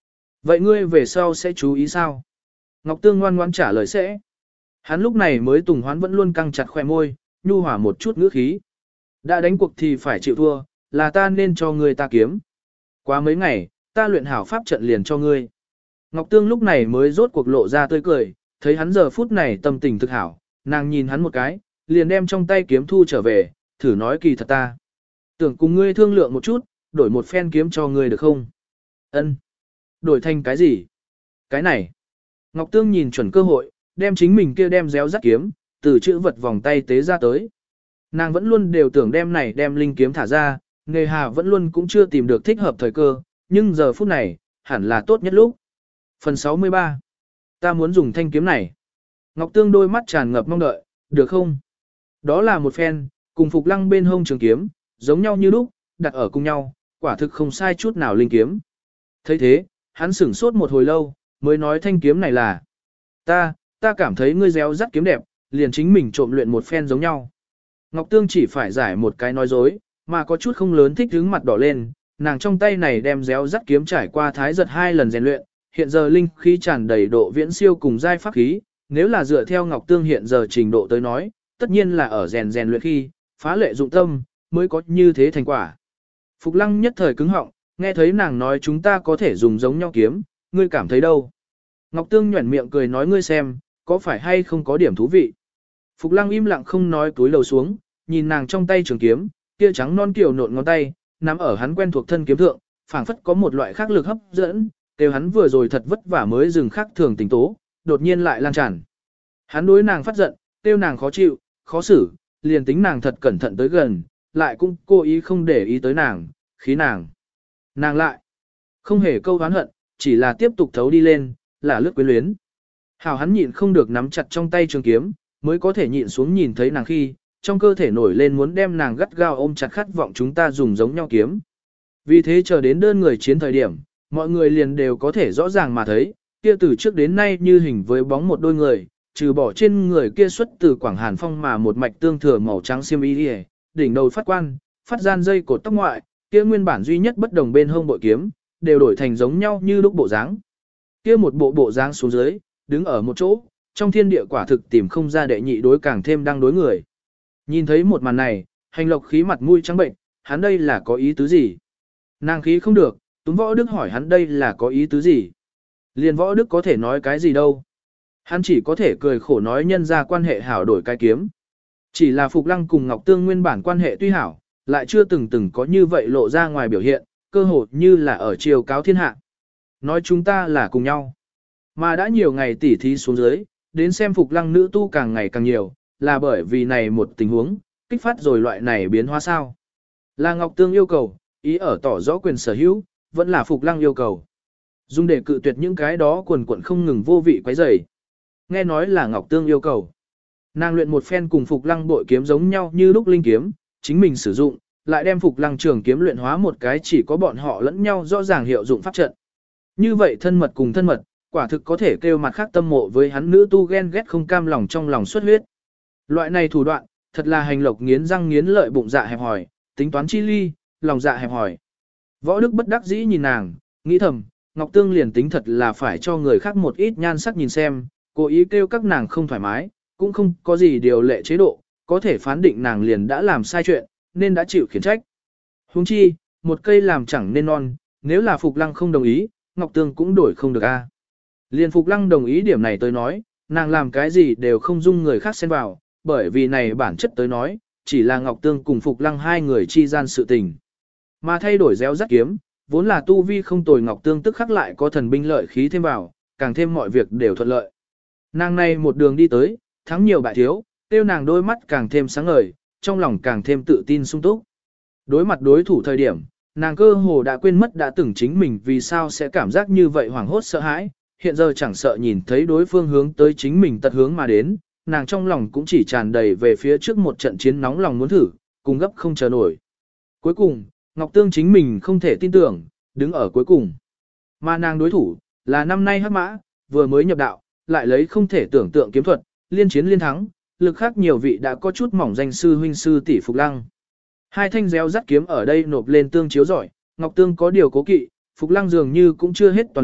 Vậy ngươi về sau sẽ chú ý sao? Ngọc Tương ngoan ngoãn trả lời sẽ. Hắn lúc này mới Tùng Hoán vẫn luôn căng chặt khoe môi, nhu hòa một chút ngữ khí. Đã đánh cuộc thì phải chịu thua, là ta nên cho ngươi ta kiếm. Quá mấy ngày, ta luyện hảo pháp trận liền cho ngươi. Ngọc Tương lúc này mới rốt cuộc lộ ra tươi cười, thấy hắn giờ phút này tâm tình thực hảo, nàng nhìn hắn một cái, liền đem trong tay kiếm thu trở về, thử nói kỳ thật ta. Tưởng cùng ngươi thương lượng một chút, đổi một phen kiếm cho ngươi được không? Ân. Đổi thành cái gì? Cái này. Ngọc Tương nhìn chuẩn cơ hội, đem chính mình kia đem réo rắt kiếm, từ chữ vật vòng tay tế ra tới. Nàng vẫn luôn đều tưởng đem này đem linh kiếm thả ra, nghề hà vẫn luôn cũng chưa tìm được thích hợp thời cơ, nhưng giờ phút này, hẳn là tốt nhất lúc. Phần 63. Ta muốn dùng thanh kiếm này. Ngọc Tương đôi mắt tràn ngập mong đợi, được không? Đó là một phen, cùng Phục Lăng bên hông trường kiếm, giống nhau như lúc, đặt ở cùng nhau, quả thực không sai chút nào linh kiếm. Thấy thế, hắn sửng sốt một hồi lâu, mới nói thanh kiếm này là ta cảm thấy ngươi réo rắt kiếm đẹp, liền chính mình trộm luyện một phen giống nhau. Ngọc Tương chỉ phải giải một cái nói dối, mà có chút không lớn thích hứng mặt đỏ lên, nàng trong tay này đem réo rắt kiếm trải qua thái giật 2 lần rèn luyện, hiện giờ linh khí tràn đầy độ viễn siêu cùng giai pháp khí, nếu là dựa theo Ngọc Tương hiện giờ trình độ tới nói, tất nhiên là ở rèn luyện khi, phá lệ dụng tâm, mới có như thế thành quả. Phục Lăng nhất thời cứng họng, nghe thấy nàng nói chúng ta có thể dùng giống nhau kiếm, ngươi cảm thấy đâu? Ngọc Tương nhuẩn miệng cười nói ngươi xem, có phải hay không có điểm thú vị? Phục Lăng im lặng không nói túi lầu xuống, nhìn nàng trong tay trường kiếm, kia trắng non kiểu nộn ngón tay, nắm ở hắn quen thuộc thân kiếm thượng, phảng phất có một loại khác lực hấp dẫn, kêu hắn vừa rồi thật vất vả mới dừng khác thường tình tố, đột nhiên lại lan tràn. Hắn đối nàng phát giận, kêu nàng khó chịu, khó xử, liền tính nàng thật cẩn thận tới gần, lại cũng cố ý không để ý tới nàng, khí nàng. Nàng lại không hề câu oán hận, chỉ là tiếp tục thấu đi lên, là lướt quyến luyến. Hảo hắn nhịn không được nắm chặt trong tay trường kiếm, mới có thể nhịn xuống nhìn thấy nàng khi, trong cơ thể nổi lên muốn đem nàng gắt gao ôm chặt khát vọng chúng ta dùng giống nhau kiếm. Vì thế chờ đến đơn người chiến thời điểm, mọi người liền đều có thể rõ ràng mà thấy, kia từ trước đến nay như hình với bóng một đôi người, trừ bỏ trên người kia xuất từ Quảng Hàn Phong mà một mạch tương thừa màu trắng xiêm y, đỉnh đầu phát quan, phát gian dây cột tóc ngoại, kia nguyên bản duy nhất bất đồng bên hông bội kiếm, đều đổi thành giống nhau như lúc bộ dáng. Kia một bộ dáng xuống dưới, đứng ở một chỗ, trong thiên địa quả thực tìm không ra đệ nhị đối càng thêm đang đối người. Nhìn thấy một màn này, Hành Lộc khí mặt mũi trắng bệnh, hắn đây là có ý tứ gì? Nàng khí không được, túm Võ Đức hỏi hắn đây là có ý tứ gì? Liền Võ Đức có thể nói cái gì đâu? Hắn chỉ có thể cười khổ nói nhân ra quan hệ hảo đổi cái kiếm. Chỉ là Phục Lăng cùng Ngọc Tương nguyên bản quan hệ tuy hảo, lại chưa từng có như vậy lộ ra ngoài biểu hiện, cơ hồ như là ở chiều cáo thiên hạ. Nói chúng ta là cùng nhau. Mà đã nhiều ngày tỉ thí xuống dưới, đến xem Phục Lăng nữ tu càng ngày càng nhiều, là bởi vì này một tình huống, kích phát rồi loại này biến hóa sao. Là Ngọc Tương yêu cầu, ý ở tỏ rõ quyền sở hữu, vẫn là Phục Lăng yêu cầu. Dùng để cự tuyệt những cái đó quần quận không ngừng vô vị quấy rầy. Nghe nói là Ngọc Tương yêu cầu. Nàng luyện một phen cùng Phục Lăng bội kiếm giống nhau như lúc linh kiếm, chính mình sử dụng, lại đem Phục Lăng trường kiếm luyện hóa một cái chỉ có bọn họ lẫn nhau rõ ràng hiệu dụng pháp trận. Như vậy thân mật cùng thân mật, quả thực có thể kêu mặt khác tâm mộ với hắn nữ tu ghen ghét không cam lòng trong lòng xuất huyết. Loại này thủ đoạn, thật là Hành Lộc nghiến răng nghiến lợi bụng dạ hẹp hòi, tính toán chi ly, lòng dạ hẹp hòi. Võ Đức bất đắc dĩ nhìn nàng, nghĩ thầm, Ngọc Tương liền tính thật là phải cho người khác một ít nhan sắc nhìn xem, cố ý kêu các nàng không thoải mái, cũng không có gì điều lệ chế độ, có thể phán định nàng liền đã làm sai chuyện, nên đã chịu khiển trách. Huống chi, một cây làm chẳng nên non, nếu là Phục Lăng không đồng ý, Ngọc Tương cũng đổi không được a. Liền Phục Lăng đồng ý điểm này tới nói, nàng làm cái gì đều không dung người khác xen vào, bởi vì này bản chất tới nói, chỉ là Ngọc Tương cùng Phục Lăng hai người chi gian sự tình. Mà thay đổi réo rắt kiếm, vốn là tu vi không tồi Ngọc Tương tức khắc lại có thần binh lợi khí thêm vào, càng thêm mọi việc đều thuận lợi. Nàng này một đường đi tới, thắng nhiều bại thiếu, tiêu nàng đôi mắt càng thêm sáng ngời, trong lòng càng thêm tự tin sung túc. Đối mặt đối thủ thời điểm, nàng cơ hồ đã quên mất đã từng chính mình vì sao sẽ cảm giác như vậy hoảng hốt sợ hãi, hiện giờ chẳng sợ nhìn thấy đối phương hướng tới chính mình tật hướng mà đến, nàng trong lòng cũng chỉ tràn đầy về phía trước một trận chiến nóng lòng muốn thử, cùng gấp không chờ nổi. Cuối cùng, Ngọc Tương chính mình không thể tin tưởng, đứng ở cuối cùng. Mà nàng đối thủ, là năm nay hắc mã, vừa mới nhập đạo, lại lấy không thể tưởng tượng kiếm thuật, liên chiến liên thắng, lực khác nhiều vị đã có chút mỏng danh sư huynh sư tỷ Phục Lăng. Hai thanh réo rắt kiếm ở đây nộp lên tương chiếu giỏi, Ngọc Tương có điều cố kỵ, Phục Lăng dường như cũng chưa hết toàn lực,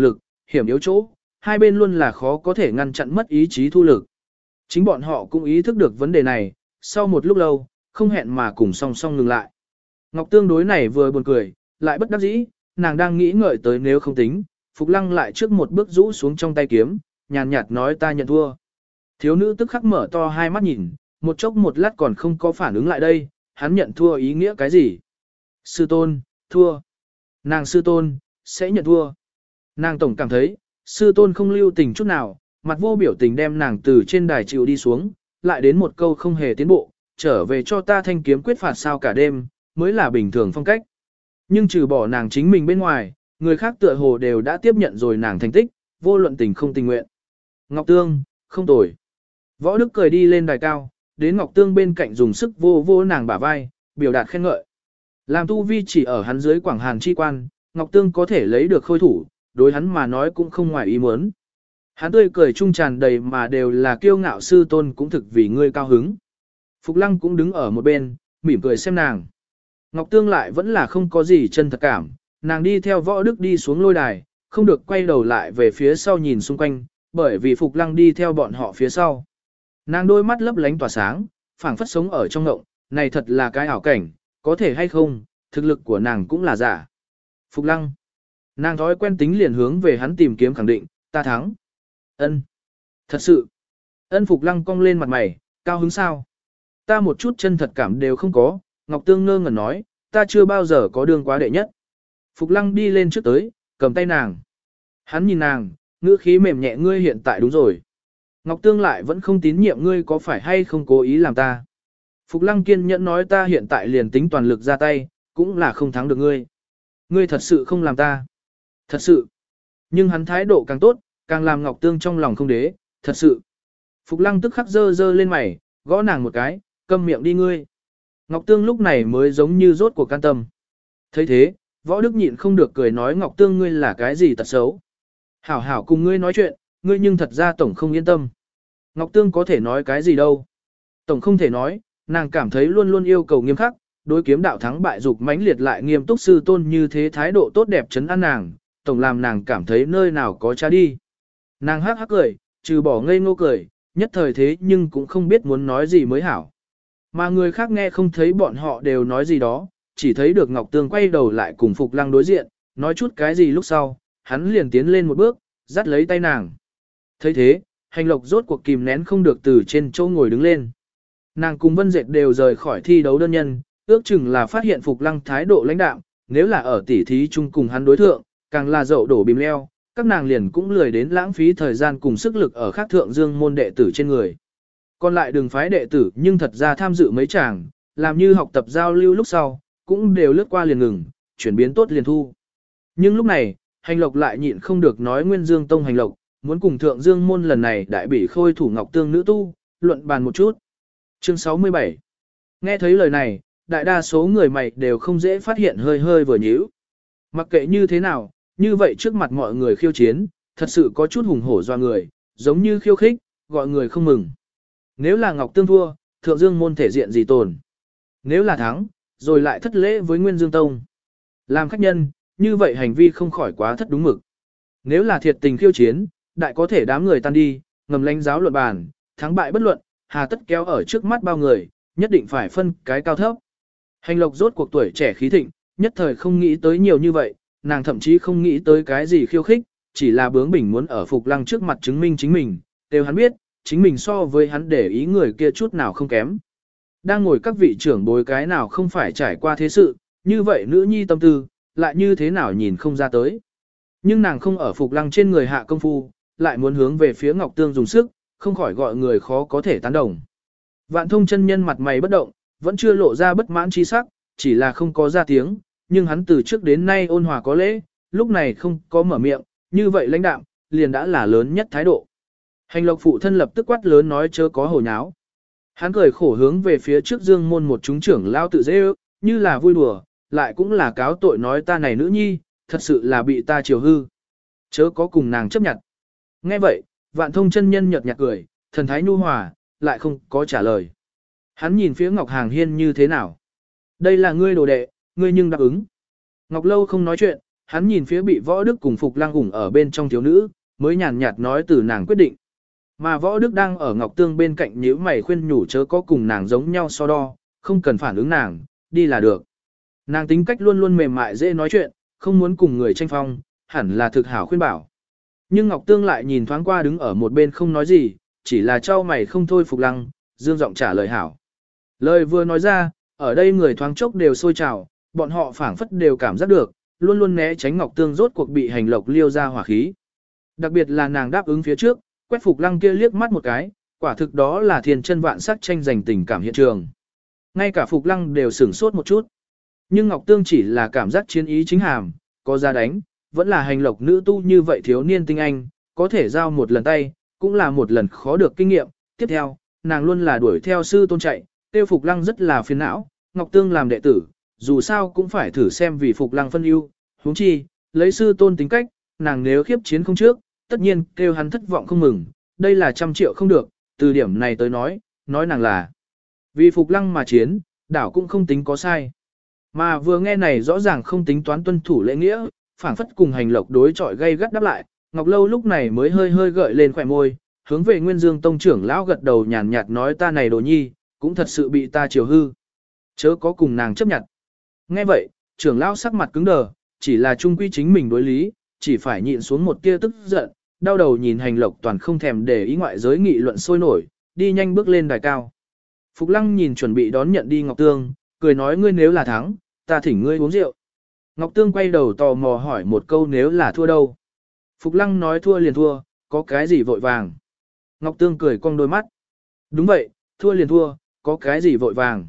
hiểm yếu chỗ, hai bên luôn là khó có thể ngăn chặn mất ý chí thu lực. Chính bọn họ cũng ý thức được vấn đề này, sau một lúc lâu, không hẹn mà cùng song song ngừng lại. Ngọc Tương đối này vừa buồn cười, lại bất đắc dĩ, nàng đang nghĩ ngợi tới nếu không tính, Phục Lăng lại trước một bước rũ xuống trong tay kiếm, nhàn nhạt nói ta nhận thua. Thiếu nữ tức khắc mở to hai mắt nhìn, một chốc một lát còn không có phản ứng lại đây, hắn nhận thua ý nghĩa cái gì? Sư tôn, thua. Nàng sư tôn, sẽ nhận thua. Nàng tổng cảm thấy, sư tôn không lưu tình chút nào, mặt vô biểu tình đem nàng từ trên đài chịu đi xuống, lại đến một câu không hề tiến bộ, trở về cho ta thanh kiếm quyết phạt sao cả đêm, mới là bình thường phong cách. Nhưng trừ bỏ nàng chính mình bên ngoài, người khác tựa hồ đều đã tiếp nhận rồi nàng thành tích, vô luận tình không tình nguyện. Ngọc Tương, không tồi. Võ Đức cười đi lên đài cao, đến Ngọc Tương bên cạnh dùng sức vô vô nàng bả vai, biểu đạt khen ngợi. Làm tu vi chỉ ở hắn dưới Quảng Hàn chi quan, Ngọc Tương có thể lấy được khôi thủ, đối hắn mà nói cũng không ngoài ý muốn. Hắn tươi cười trung tràn đầy mà đều là kiêu ngạo sư tôn cũng thực vì ngươi cao hứng. Phục Lăng cũng đứng ở một bên, mỉm cười xem nàng. Ngọc Tương lại vẫn là không có gì chân thật cảm, nàng đi theo Võ Đức đi xuống lôi đài, không được quay đầu lại về phía sau nhìn xung quanh, bởi vì Phục Lăng đi theo bọn họ phía sau. Nàng đôi mắt lấp lánh tỏa sáng, phảng phất sống ở trong ngộng, này thật là cái ảo cảnh, có thể hay không, thực lực của nàng cũng là giả. Phục Lăng. Nàng thói quen tính liền hướng về hắn tìm kiếm khẳng định, ta thắng. Ân. Thật sự. Ân Phục Lăng cong lên mặt mày, cao hứng sao? Ta một chút chân thật cảm đều không có, Ngọc Tương ngơ ngẩn nói, ta chưa bao giờ có đương quá đệ nhất. Phục Lăng đi lên trước tới, cầm tay nàng. Hắn nhìn nàng, ngữ khí mềm nhẹ ngươi hiện tại đúng rồi. Ngọc Tương lại vẫn không tín nhiệm ngươi có phải hay không cố ý làm ta. Phục Lăng kiên nhẫn nói ta hiện tại liền tính toàn lực ra tay, cũng là không thắng được ngươi. Ngươi thật sự không làm ta. Thật sự. Nhưng hắn thái độ càng tốt, càng làm Ngọc Tương trong lòng không đế, thật sự. Phục Lăng tức khắc dơ dơ lên mày, gõ nàng một cái, câm miệng đi ngươi. Ngọc Tương lúc này mới giống như rốt cuộc can tâm. thấy thế, Võ Đức nhịn không được cười nói Ngọc Tương ngươi là cái gì tật xấu. Hảo hảo cùng ngươi nói chuyện, ngươi nhưng thật ra tổng không yên tâm. Ngọc Tương có thể nói cái gì đâu. Tổng không thể nói, nàng cảm thấy luôn luôn yêu cầu nghiêm khắc, đối kiếm đạo thắng bại dục mãnh liệt lại nghiêm túc sư tôn như thế thái độ tốt đẹp chấn an nàng, tổng làm nàng cảm thấy nơi nào có cha đi. Nàng hắc hắc cười, trừ bỏ ngây ngô cười, nhất thời thế nhưng cũng không biết muốn nói gì mới hảo. Mà người khác nghe không thấy bọn họ đều nói gì đó, chỉ thấy được Ngọc Tương quay đầu lại cùng Phục Lăng đối diện, nói chút cái gì lúc sau, hắn liền tiến lên một bước, dắt lấy tay nàng. thấy thế, Hành Lộc rốt cuộc kìm nén không được từ trên chỗ ngồi đứng lên. Nàng cùng Vân Dệt đều rời khỏi thi đấu đơn nhân, ước chừng là phát hiện Phục Lăng thái độ lãnh đạm, nếu là ở tỉ thí chung cùng hắn đối thượng, càng là dậu đổ bìm leo, các nàng liền cũng lười đến lãng phí thời gian cùng sức lực ở khác thượng dương môn đệ tử trên người. Còn lại đường phái đệ tử nhưng thật ra tham dự mấy chàng, làm như học tập giao lưu lúc sau, cũng đều lướt qua liền ngừng, chuyển biến tốt liền thu. Nhưng lúc này, Hành Lộc lại nhịn không được nói Nguyên Dương Tông Hành Lộc, muốn cùng thượng dương môn lần này đại bỉ khôi thủ Ngọc Tương nữ tu, luận bàn một chút. Chương 67. Nghe thấy lời này, đại đa số người mày đều không dễ phát hiện hơi hơi vừa nhíu. Mặc kệ như thế nào, như vậy trước mặt mọi người khiêu chiến, thật sự có chút hùng hổ doa người, giống như khiêu khích, gọi người không mừng. Nếu là Ngọc Tương thua, thượng dương môn thể diện gì tồn. Nếu là thắng, rồi lại thất lễ với Nguyên Dương Tông. Làm khách nhân, như vậy hành vi không khỏi quá thất đúng mực. Nếu là thiệt tình khiêu chiến, đại có thể đám người tan đi, ngầm lãnh giáo luận bàn, thắng bại bất luận, hà tất kéo ở trước mắt bao người, nhất định phải phân cái cao thấp. Hành Lộc rốt cuộc tuổi trẻ khí thịnh, nhất thời không nghĩ tới nhiều như vậy, nàng thậm chí không nghĩ tới cái gì khiêu khích, chỉ là bướng bỉnh muốn ở Phục Lăng trước mặt chứng minh chính mình, đều hắn biết, chính mình so với hắn để ý người kia chút nào không kém. Đang ngồi các vị trưởng bối cái nào không phải trải qua thế sự, như vậy nữ nhi tâm tư, lại như thế nào nhìn không ra tới. Nhưng nàng không ở Phục Lăng trên người hạ công phu, lại muốn hướng về phía Ngọc Tương dùng sức, không khỏi gọi người khó có thể tán đồng. Vạn Thông chân nhân mặt mày bất động, vẫn chưa lộ ra bất mãn chi sắc, chỉ là không có ra tiếng, nhưng hắn từ trước đến nay ôn hòa có lễ, lúc này không có mở miệng, như vậy lãnh đạm, liền đã là lớn nhất thái độ. Hành Lộc phụ thân lập tức quát lớn nói chớ có hồ nháo. Hắn cười khổ hướng về phía trước dương môn một chúng trưởng lao tự dễ ước, như là vui đùa, lại cũng là cáo tội nói ta này nữ nhi, thật sự là bị ta chiều hư. Chớ có cùng nàng chấp nhận. Nghe vậy, Vạn Thông chân nhân nhợt nhạt cười, thần thái nhu hòa, lại không có trả lời. Hắn nhìn phía Ngọc Hàng Hiên như thế nào. Đây là ngươi đồ đệ, ngươi nhưng đáp ứng. Ngọc Lâu không nói chuyện, Hắn nhìn phía bị Võ Đức cùng Phục Lăng ủng ở bên trong thiếu nữ, mới nhàn nhạt nói từ nàng quyết định. Mà Võ Đức đang ở Ngọc Tương bên cạnh nhíu mày khuyên nhủ chớ có cùng nàng giống nhau so đo, không cần phản ứng nàng, đi là được. Nàng tính cách luôn luôn mềm mại dễ nói chuyện, không muốn cùng người tranh phong, hẳn là thực hảo khuyên bảo. Nhưng Ngọc Tương lại nhìn thoáng qua đứng ở một bên không nói gì, chỉ là trao mày không thôi. Phục Lăng, dương giọng trả lời hảo. Lời vừa nói ra, ở đây người thoáng chốc đều sôi trào, bọn họ phảng phất đều cảm giác được, luôn luôn né tránh Ngọc Tương rốt cuộc bị hành lộc liêu ra hỏa khí. Đặc biệt là nàng đáp ứng phía trước, quét Phục Lăng kia liếc mắt một cái, quả thực đó là thiên chân vạn sắc tranh giành tình cảm hiện trường. Ngay cả Phục Lăng đều sửng sốt một chút. Nhưng Ngọc Tương chỉ là cảm giác chiến ý chính hàm, có ra đánh, vẫn là hành lộc nữ tu như vậy thiếu niên tinh anh, có thể giao một lần tay, cũng là một lần khó được kinh nghiệm. Tiếp theo, nàng luôn là đuổi theo sư tôn chạy, tiêu Phục Lăng rất là phiền não, Ngọc Tương làm đệ tử, dù sao cũng phải thử xem vì Phục Lăng phân ưu, huống chi, lấy sư tôn tính cách, nàng nếu khiếp chiến không trước, tất nhiên kêu hắn thất vọng không mừng, đây là 100 triệu không được, từ điểm này tới nói nàng là vì Phục Lăng mà chiến, đảo cũng không tính có sai. Mà vừa nghe này rõ ràng không tính toán tuân thủ lễ nghĩa, phảng phất cùng hành lộc đối chọi gây gắt đáp lại, Ngọc Lâu lúc này mới hơi hơi gợi lên khỏe môi, hướng về Nguyên Dương Tông trưởng lão gật đầu nhàn nhạt nói ta này đồ nhi, cũng thật sự bị ta chiều hư. Chớ có cùng nàng chấp nhận. Nghe vậy, trưởng lão sắc mặt cứng đờ, chỉ là trung quy chính mình đối lý, chỉ phải nhịn xuống một tia tức giận, đau đầu nhìn hành lộc toàn không thèm để ý ngoại giới nghị luận sôi nổi, đi nhanh bước lên đài cao. Phục Lăng nhìn chuẩn bị đón nhận đi Ngọc Tương, cười nói ngươi nếu là thắng, ta thỉnh ngươi uống rượu. Ngọc Tương quay đầu tò mò hỏi một câu nếu là thua đâu. Phục Lăng nói thua liền thua, có cái gì vội vàng. Ngọc Tương cười cong đôi mắt. Đúng vậy, thua liền thua, có cái gì vội vàng.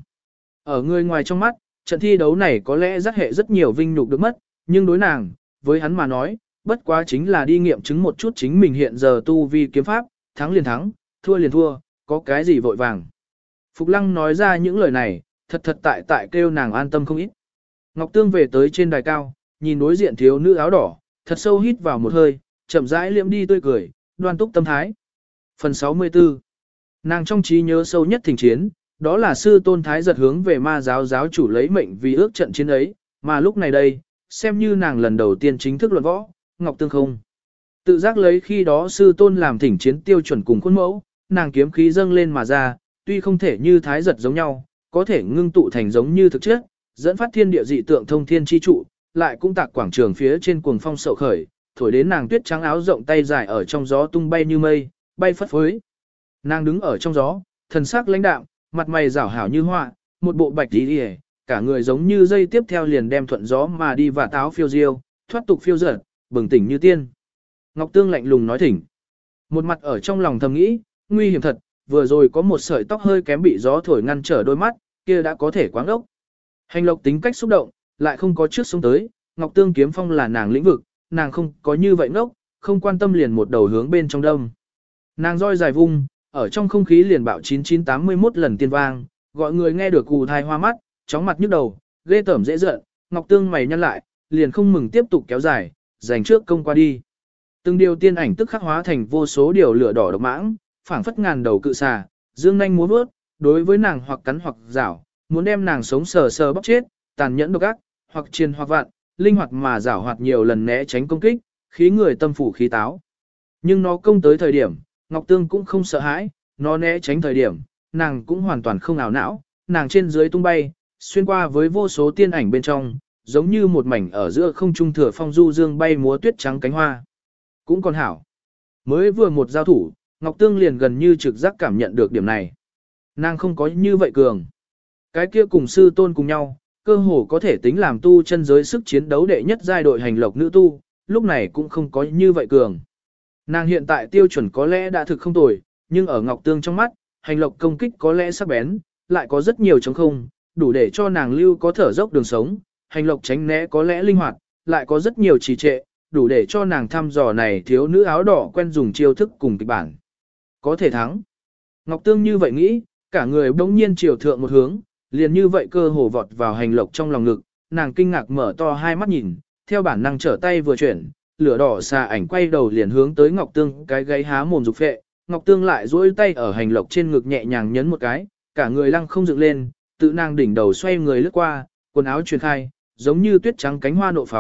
Ở người ngoài trong mắt, trận thi đấu này có lẽ rất hệ rất nhiều vinh nhục được mất, nhưng đối nàng, với hắn mà nói, bất quá chính là đi nghiệm chứng một chút chính mình hiện giờ tu vi kiếm pháp, thắng liền thắng, thua liền thua, có cái gì vội vàng. Phục Lăng nói ra những lời này, thật tại kêu nàng an tâm không ít. Ngọc Tương về tới trên đài cao, nhìn đối diện thiếu nữ áo đỏ, thật sâu hít vào một hơi, chậm rãi liễm đi tươi cười, đoan túc tâm thái. Phần 64. Nàng trong trí nhớ sâu nhất thỉnh chiến, đó là sư tôn thái giật hướng về ma giáo giáo chủ lấy mệnh vì ước trận chiến ấy, mà lúc này đây, xem như nàng lần đầu tiên chính thức luận võ, Ngọc Tương không. Tự giác lấy khi đó sư tôn làm thỉnh chiến tiêu chuẩn cùng khuôn mẫu, nàng kiếm khí dâng lên mà ra, tuy không thể như thái giật giống nhau, có thể ngưng tụ thành giống như thực chất, dẫn phát thiên địa dị tượng thông thiên chi trụ, lại cũng tạc quảng trường phía trên cuồng phong sậu khởi, thổi đến nàng tuyết trắng áo rộng tay dài ở trong gió tung bay như mây, bay phất phới. Nàng đứng ở trong gió, thần sắc lãnh đạm, mặt mày rảo hảo như họa, một bộ bạch y, cả người giống như dây tiếp theo liền đem thuận gió mà đi và táo phiêu diêu, thoát tục phiêu dật, bừng tỉnh như tiên. Ngọc Tương lạnh lùng nói thỉnh. Một mặt ở trong lòng thầm nghĩ, nguy hiểm thật, vừa rồi có một sợi tóc hơi kém bị gió thổi ngăn trở đôi mắt, kia đã có thể quáng ốc. Hành lộc tính cách xúc động, lại không có trước sống tới, Ngọc Tương kiếm phong là nàng lĩnh vực, nàng không có như vậy ngốc, không quan tâm liền một đầu hướng bên trong đông. Nàng roi dài vung, ở trong không khí liền bạo 9981 lần tiên vang, gọi người nghe được cù thai hoa mắt, chóng mặt nhức đầu, ghê tởm dễ giận, Ngọc Tương mày nhăn lại, liền không mừng tiếp tục kéo dài, giành trước công qua đi. Từng điều tiên ảnh tức khắc hóa thành vô số điều lửa đỏ độc mãng, phảng phất ngàn đầu cự xà, dương nhanh múa vớt, đối với nàng hoặc cắn hoặc rảo, muốn đem nàng sống sờ sờ bóc chết, tàn nhẫn độc ác, hoặc chiên hoặc vạn, linh hoạt mà rảo hoạt nhiều lần né tránh công kích, khí người tâm phủ khí táo. Nhưng nó công tới thời điểm, Ngọc Tương cũng không sợ hãi, nó né tránh thời điểm, nàng cũng hoàn toàn không ảo não, nàng trên dưới tung bay, xuyên qua với vô số tiên ảnh bên trong, giống như một mảnh ở giữa không trung thừa phong du dương bay múa tuyết trắng cánh hoa. Cũng còn hảo. Mới vừa một giao thủ, Ngọc Tương liền gần như trực giác cảm nhận được điểm này. Nàng không có như vậy cường. Cái kia cùng sư tôn cùng nhau, cơ hồ có thể tính làm tu chân giới sức chiến đấu đệ nhất giai đội hành lộc nữ tu, lúc này cũng không có như vậy cường. Nàng hiện tại tiêu chuẩn có lẽ đã thực không tồi, nhưng ở Ngọc Tương trong mắt, hành lộc công kích có lẽ sắc bén, lại có rất nhiều trống không, đủ để cho nàng lưu có thở dốc đường sống, hành lộc tránh né có lẽ linh hoạt, lại có rất nhiều trì trệ, đủ để cho nàng thăm dò này thiếu nữ áo đỏ quen dùng chiêu thức cùng kịch bản. Có thể thắng. Ngọc Tương như vậy nghĩ, cả người bỗng nhiên chiều thượng một hướng, liền như vậy cơ hồ vọt vào hành lộc trong lòng ngực, nàng kinh ngạc mở to hai mắt nhìn, theo bản năng trở tay vừa chuyển, lửa đỏ xà ảnh quay đầu liền hướng tới Ngọc Tương cái gáy há mồm dục phệ, Ngọc Tương lại duỗi tay ở hành lộc trên ngực nhẹ nhàng nhấn một cái, cả người lăng không dựng lên, tự nàng đỉnh đầu xoay người lướt qua, quần áo truyền khai, giống như tuyết trắng cánh hoa nộ phóng,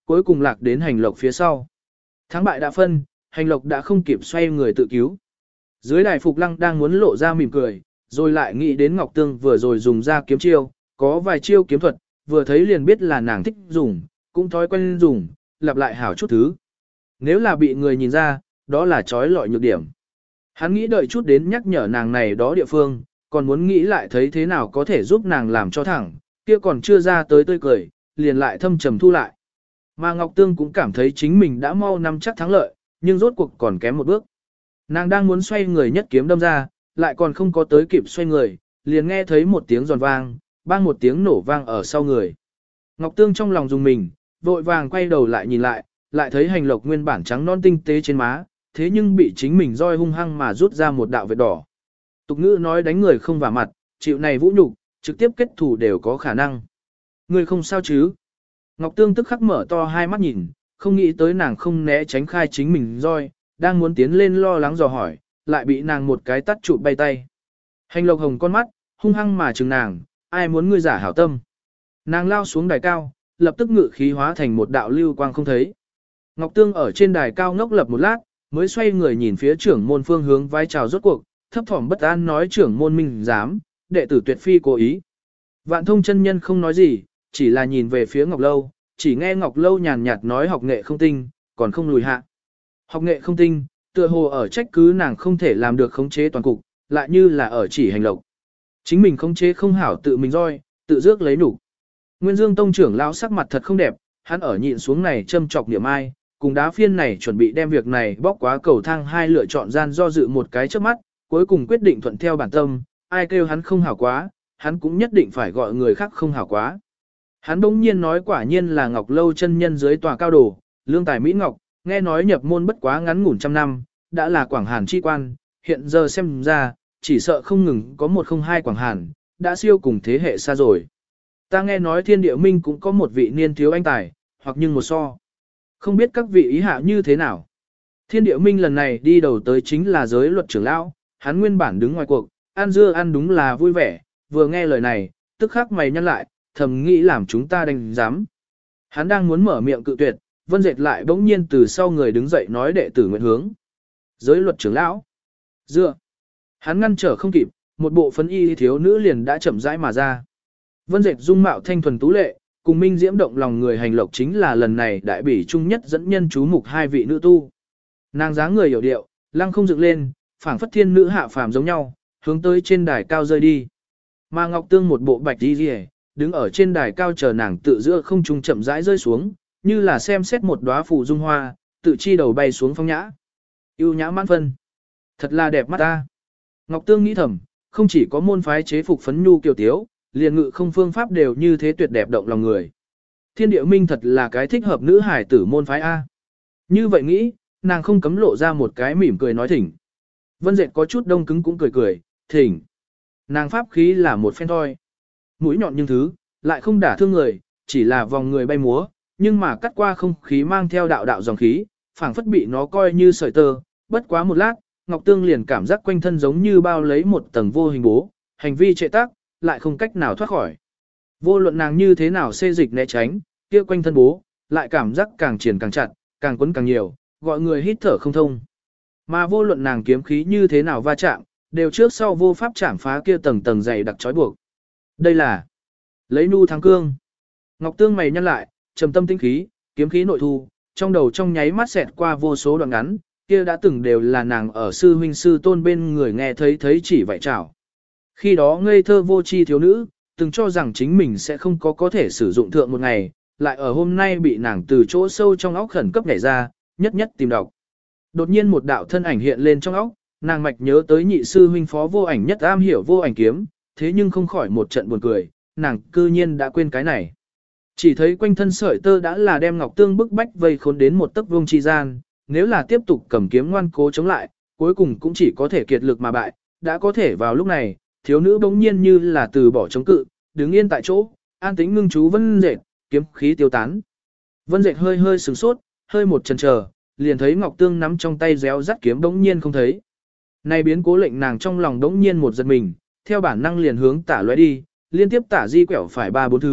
cuối cùng lạc đến hành lộc phía sau. Thắng bại đã phân, hành lộc đã không kịp xoay người tự cứu. Dưới đài Phục Lăng đang muốn lộ ra mỉm cười, rồi lại nghĩ đến Ngọc Tương vừa rồi dùng ra kiếm chiêu, có vài chiêu kiếm thuật, vừa thấy liền biết là nàng thích dùng, cũng thói quen dùng, lặp lại hảo chút thứ. Nếu là bị người nhìn ra, đó là trói lọi nhược điểm. Hắn nghĩ đợi chút đến nhắc nhở nàng này đó địa phương, còn muốn nghĩ lại thấy thế nào có thể giúp nàng làm cho thẳng, kia còn chưa ra tới tươi cười, liền lại thâm trầm thu lại. Mà Ngọc Tương cũng cảm thấy chính mình đã mau nắm chắc thắng lợi, nhưng rốt cuộc còn kém một bước. Nàng đang muốn xoay người nhất kiếm đâm ra, lại còn không có tới kịp xoay người, liền nghe thấy một tiếng giòn vang, bang một tiếng nổ vang ở sau người. Ngọc Tương trong lòng dùng mình, vội vàng quay đầu lại nhìn lại, lại thấy hành lộc nguyên bản trắng non tinh tế trên má, thế nhưng bị chính mình roi hung hăng mà rút ra một đạo vết đỏ. Tục ngữ nói đánh người không vả mặt, chịu này vũ nhục, trực tiếp kết thù đều có khả năng. Người không sao chứ? Ngọc Tương tức khắc mở to hai mắt nhìn, không nghĩ tới nàng không né tránh khai chính mình roi, đang muốn tiến lên lo lắng dò hỏi, lại bị nàng một cái tắt chụp bay tay. Hành lộc hồng con mắt, hung hăng mà chừng nàng, ai muốn ngươi giả hảo tâm. Nàng lao xuống đài cao, lập tức ngự khí hóa thành một đạo lưu quang không thấy. Ngọc Tương ở trên đài cao ngốc lập một lát, mới xoay người nhìn phía trưởng môn phương hướng vai chào rốt cuộc, thấp thỏm bất an nói trưởng môn minh dám, đệ tử tuyệt phi cố ý. Vạn Thông chân nhân không nói gì, chỉ là nhìn về phía Ngọc Lâu, chỉ nghe Ngọc Lâu nhàn nhạt nói học nghệ không tinh, còn không lùi hạ. Học nghệ không tinh, tựa hồ ở trách cứ nàng không thể làm được khống chế toàn cục, lại như là ở chỉ hành lộc. Chính mình khống chế không hảo tự mình roi, tự rước lấy nhục. Nguyên Dương Tông trưởng lão sắc mặt thật không đẹp, hắn ở nhịn xuống này châm chọc niệm ai, cùng đá phiên này chuẩn bị đem việc này bóc quá cầu thang hai lựa chọn gian do dự một cái trước mắt, cuối cùng quyết định thuận theo bản tâm, ai kêu hắn không hảo quá, hắn cũng nhất định phải gọi người khác không hảo quá. Hắn bỗng nhiên nói quả nhiên là Ngọc Lâu chân nhân dưới tòa cao đồ, lương tài Mỹ Ngọc, nghe nói nhập môn bất quá ngắn ngủn trăm năm, đã là Quảng Hàn chi quan, hiện giờ xem ra, chỉ sợ không ngừng có 102 Quảng Hàn, đã siêu cùng thế hệ xa rồi. Ta nghe nói Thiên Địa Minh cũng có một vị niên thiếu anh tài, hoặc nhưng một so. Không biết các vị ý hạ như thế nào. Thiên Địa Minh lần này đi đầu tới chính là giới luật trưởng lão, hắn nguyên bản đứng ngoài cuộc, ăn dưa ăn đúng là vui vẻ, vừa nghe lời này, tức khắc mày nhăn lại, thầm nghĩ làm chúng ta đánh giám. Hắn đang muốn mở miệng cự tuyệt, Vân Dệt lại bỗng nhiên từ sau người đứng dậy nói đệ tử nguyện hướng. Giới luật trưởng lão. Dựa. Hắn ngăn trở không kịp, một bộ phấn y thiếu nữ liền đã chậm rãi mà ra. Vân Dệt dung mạo thanh thuần tú lệ, cùng minh diễm động lòng người hành lộc chính là lần này đại bỉ trung nhất dẫn nhân chú mục hai vị nữ tu. Nàng dáng người hiểu điệu, lăng không dựng lên, phảng phất thiên nữ hạ phàm giống nhau, hướng tới trên đài cao rơi đi. Mà Ngọc Tương một bộ bạch y liễu, đứng ở trên đài cao chờ nàng tự giữa không trung chậm rãi rơi xuống, như là xem xét một đóa phù dung hoa, tự chi đầu bay xuống phong nhã. Yêu nhã mãn phân. Thật là đẹp mắt ta. Ngọc Tương nghĩ thầm, không chỉ có môn phái chế phục phấn nhu kiều tiếu, liền ngự không phương pháp đều như thế tuyệt đẹp động lòng người. Thiên Địa Minh thật là cái thích hợp nữ hải tử môn phái A. Như vậy nghĩ, nàng không cấm lộ ra một cái mỉm cười nói thỉnh. Vân Dệt có chút đông cứng cũng cười cười, thỉnh. Nàng pháp khí là một phen thôi. Mũi nhọn nhưng thứ, lại không đả thương người, chỉ là vòng người bay múa, nhưng mà cắt qua không khí mang theo đạo đạo dòng khí, phảng phất bị nó coi như sợi tơ, bất quá một lát, Ngọc Tương liền cảm giác quanh thân giống như bao lấy một tầng vô hình bố, hành vi trệ tác, lại không cách nào thoát khỏi. Vô luận nàng như thế nào xê dịch né tránh, kia quanh thân bố, lại cảm giác càng triển càng chặt, càng quấn càng nhiều, gọi người hít thở không thông. Mà vô luận nàng kiếm khí như thế nào va chạm, đều trước sau vô pháp chạm phá kia tầng tầng dày đặc trói buộc. Đây là lấy nu thắng cương. Ngọc Tương mày nhăn lại, trầm tâm tinh khí, kiếm khí nội thu, trong đầu trong nháy mắt xẹt qua vô số đoạn ngắn, kia đã từng đều là nàng ở sư huynh sư tôn bên người nghe thấy chỉ vậy chảo. Khi đó ngây thơ vô tri thiếu nữ, từng cho rằng chính mình sẽ không có thể sử dụng thượng một ngày, lại ở hôm nay bị nàng từ chỗ sâu trong óc khẩn cấp nhảy ra, nhất nhất tìm đọc. Đột nhiên một đạo thân ảnh hiện lên trong óc, nàng mạch nhớ tới nhị sư huynh phó vô ảnh nhất am hiểu vô ảnh kiếm, thế nhưng không khỏi một trận buồn cười, nàng cư nhiên đã quên cái này. Chỉ thấy quanh thân sợi tơ đã là đem Ngọc Tương bức bách vây khốn đến một tấc vuông chi gian, nếu là tiếp tục cầm kiếm ngoan cố chống lại, cuối cùng cũng chỉ có thể kiệt lực mà bại, đã có thể vào lúc này, thiếu nữ bỗng nhiên như là từ bỏ chống cự, đứng yên tại chỗ, an tĩnh ngưng chú Vân Dệt, kiếm khí tiêu tán. Vân Dệt hơi hơi sửng sốt, hơi một chần chờ, liền thấy Ngọc Tương nắm trong tay réo rắt kiếm bỗng nhiên không thấy. Này biến cố lệnh nàng trong lòng bỗng nhiên một giật mình, theo bản năng liền hướng tả lóe đi, liên tiếp tả di quẹo phải ba bốn thứ,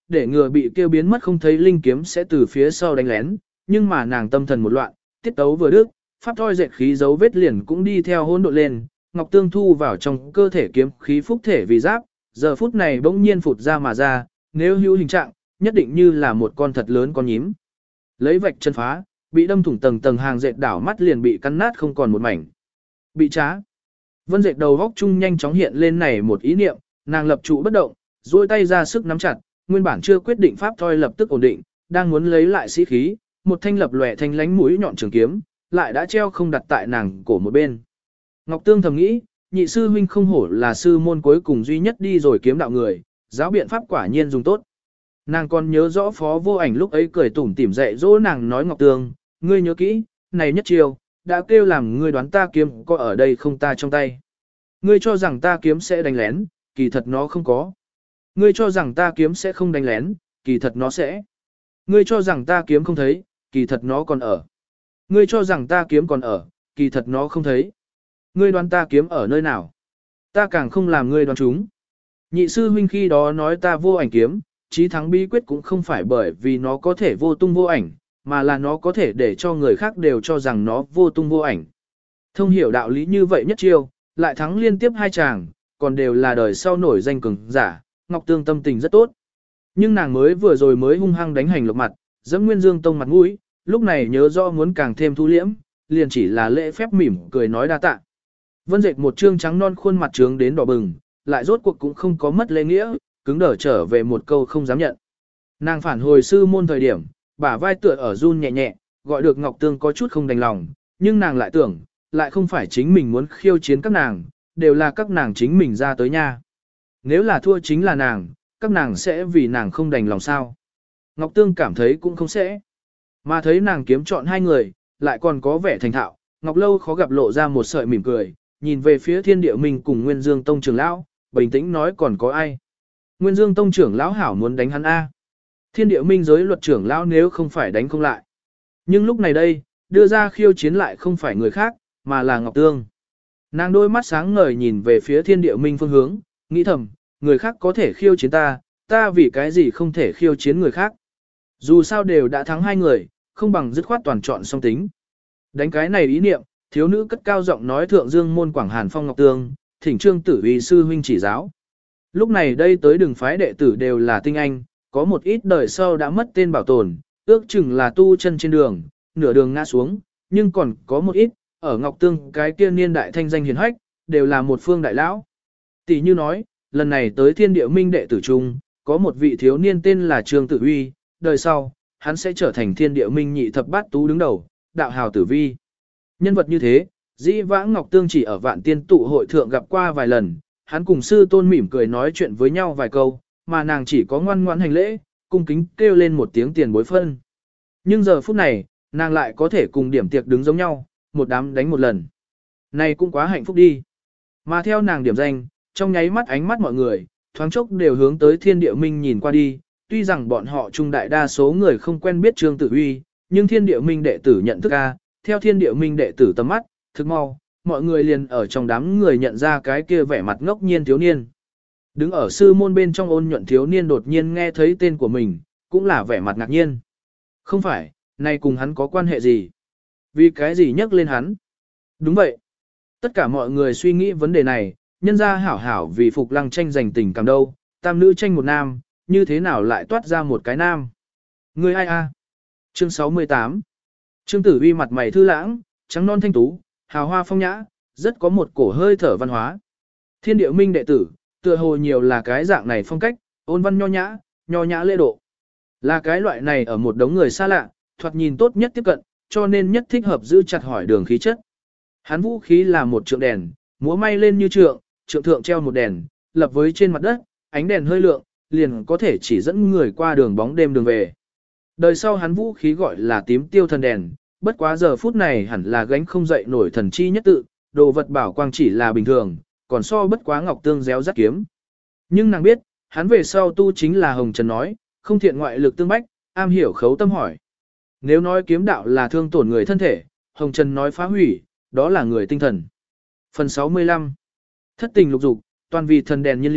để ngừa bị kêu biến mất không thấy linh kiếm sẽ từ phía sau đánh lén, nhưng mà nàng tâm thần một loạn, tiết tấu vừa đứt, pháp thoi dệt khí dấu vết liền cũng đi theo hỗn độn lên, Ngọc Tương thu vào trong cơ thể kiếm khí phúc thể vì giáp, giờ phút này bỗng nhiên phụt ra mà ra, nếu hữu hình trạng, nhất định như là một con thật lớn con nhím. Lấy vạch chân phá, bị đâm thủng tầng tầng hàng dệt đảo mắt liền bị cắn nát không còn một mảnh. Bị trá. Vân dệt đầu góc chung nhanh chóng hiện lên này một ý niệm, nàng lập trụ bất động, duỗi tay ra sức nắm chặt, nguyên bản chưa quyết định pháp thoi lập tức ổn định, đang muốn lấy lại sĩ khí, một thanh lập lòe thanh lánh mũi nhọn trường kiếm, lại đã treo không đặt tại nàng cổ một bên. Ngọc Tương thầm nghĩ, nhị sư huynh không hổ là sư môn cuối cùng duy nhất đi rồi kiếm đạo người, giáo biện pháp quả nhiên dùng tốt. Nàng còn nhớ rõ Phó Vô Ảnh lúc ấy cười tủm tỉm dạy dỗ nàng nói Ngọc Tương, ngươi nhớ kỹ, này nhất chiều, đã kêu làm ngươi đoán ta kiếm có ở đây không ta trong tay. Ngươi cho rằng ta kiếm sẽ đánh lén, kỳ thật nó không có. Ngươi cho rằng ta kiếm sẽ không đánh lén, kỳ thật nó sẽ. Ngươi cho rằng ta kiếm không thấy, kỳ thật nó còn ở. Ngươi cho rằng ta kiếm còn ở, kỳ thật nó không thấy. Ngươi đoán ta kiếm ở nơi nào? Ta càng không làm ngươi đoán chúng. Nhị sư huynh khi đó nói ta vô ảnh kiếm, chí thắng bí quyết cũng không phải bởi vì nó có thể vô tung vô ảnh, mà là nó có thể để cho người khác đều cho rằng nó vô tung vô ảnh. Thông hiểu đạo lý như vậy nhất chiêu, lại thắng liên tiếp hai chàng, còn đều là đời sau nổi danh cường giả, Ngọc Tương tâm tình rất tốt. Nhưng nàng mới vừa rồi mới hung hăng đánh hành lộc mặt, dẫm Nguyên Dương Tông mặt mũi, lúc này nhớ rõ muốn càng thêm thu liễm, liền chỉ là lễ phép mỉm cười nói đa tạ. Vân dệt một trương trắng non khuôn mặt trướng đến đỏ bừng, lại rốt cuộc cũng không có mất lễ nghĩa, cứng đờ trở về một câu không dám nhận. Nàng phản hồi sư môn thời điểm, bả vai tựa ở run nhẹ nhẹ, gọi được Ngọc Tương có chút không đành lòng, nhưng nàng lại tưởng, lại không phải chính mình muốn khiêu chiến các nàng, đều là các nàng chính mình ra tới nha. Nếu là thua chính là nàng, các nàng sẽ vì nàng không đành lòng sao. Ngọc Tương cảm thấy cũng không sẽ. Mà thấy nàng kiếm chọn hai người, lại còn có vẻ thành thạo, Ngọc Lâu khó gặp lộ ra một sợi mỉm cười, nhìn về phía Thiên Địa Minh cùng Nguyên Dương Tông trưởng lão, bình tĩnh nói còn có ai. Nguyên Dương Tông trưởng lão hảo muốn đánh hắn A. Thiên Địa Minh giới luật trưởng lão nếu không phải đánh không lại. Nhưng lúc này đây, đưa ra khiêu chiến lại không phải người khác, mà là Ngọc Tương. Nàng đôi mắt sáng ngời nhìn về phía Thiên Địa Minh phương hướng, nghĩ thầm, người khác có thể khiêu chiến ta, ta vì cái gì không thể khiêu chiến người khác. Dù sao đều đã thắng hai người, không bằng dứt khoát toàn chọn song tính. Đánh cái này ý niệm, thiếu nữ cất cao giọng nói thượng dương môn Quảng Hàn Phong Ngọc Tương, thỉnh Trương Tử Uy sư huynh chỉ giáo. Lúc này đây tới đường phái đệ tử đều là tinh anh, có một ít đời sau đã mất tên bảo tồn, ước chừng là tu chân trên đường, nửa đường ngã xuống, nhưng còn có một ít, ở Ngọc Tương cái kia niên đại thanh danh hiền hách, đều là một phương đại lão. Tỷ như nói, lần này tới Thiên Địa Minh đệ tử trung, có một vị thiếu niên tên là Trương Tử Uy, đời sau, hắn sẽ trở thành Thiên Địa Minh nhị thập bát tú đứng đầu, đạo hào tử vi. Nhân vật như thế, dĩ vãng Ngọc Tương chỉ ở Vạn Tiên tụ hội thượng gặp qua vài lần, hắn cùng sư tôn mỉm cười nói chuyện với nhau vài câu, mà nàng chỉ có ngoan ngoãn hành lễ, cung kính kêu lên một tiếng tiền bối phân. Nhưng giờ phút này, nàng lại có thể cùng điểm tiệc đứng giống nhau, một đám đánh một lần. Này cũng quá hạnh phúc đi. Mà theo nàng điểm danh, trong nháy mắt ánh mắt mọi người, thoáng chốc đều hướng tới Thiên Địa Minh nhìn qua đi, tuy rằng bọn họ trung đại đa số người không quen biết Trương Tử Uy, nhưng Thiên Địa Minh đệ tử nhận thức a, theo Thiên Địa Minh đệ tử tầm mắt, thực mau, mọi người liền ở trong đám người nhận ra cái kia vẻ mặt ngốc nhiên thiếu niên. Đứng ở sư môn bên trong ôn nhuận thiếu niên đột nhiên nghe thấy tên của mình, cũng là vẻ mặt ngạc nhiên. Không phải, này cùng hắn có quan hệ gì? Vì cái gì nhắc lên hắn? Đúng vậy. Tất cả mọi người suy nghĩ vấn đề này, nhân ra hảo hảo vì Phục Lăng tranh giành tình cảm đâu, tam nữ tranh một nam, như thế nào lại toát ra một cái nam? Người ai a? Chương 68. Trương Tử Uy mặt mày thư lãng, trắng non thanh tú, hào hoa phong nhã, rất có một cổ hơi thở văn hóa. Thiên Địa Minh đệ tử, tựa hồ nhiều là cái dạng này phong cách, ôn văn nho nhã lễ độ. Là cái loại này ở một đống người xa lạ, thoạt nhìn tốt nhất tiếp cận, cho nên nhất thích hợp giữ chặt hỏi đường khí chất. Hắn vũ khí là một trượng đèn, múa may lên như trượng, trượng thượng treo một đèn, lập với trên mặt đất, ánh đèn hơi lượng, liền có thể chỉ dẫn người qua đường bóng đêm đường về. Đời sau hắn vũ khí gọi là tím tiêu thần đèn, bất quá giờ phút này hẳn là gánh không dậy nổi thần chi nhất tự, đồ vật bảo quang chỉ là bình thường, còn so bất quá Ngọc Tương réo rắt kiếm. Nhưng nàng biết, hắn về sau tu chính là Hồng Trần nói, không thiện ngoại lực tương bách, am hiểu khấu tâm hỏi. Nếu nói kiếm đạo là thương tổn người thân thể, Hồng Trần nói phá hủy, đó là người tinh thần. Phần 65. Thất tình lục dục, toàn vì thần đèn nhiên liệu,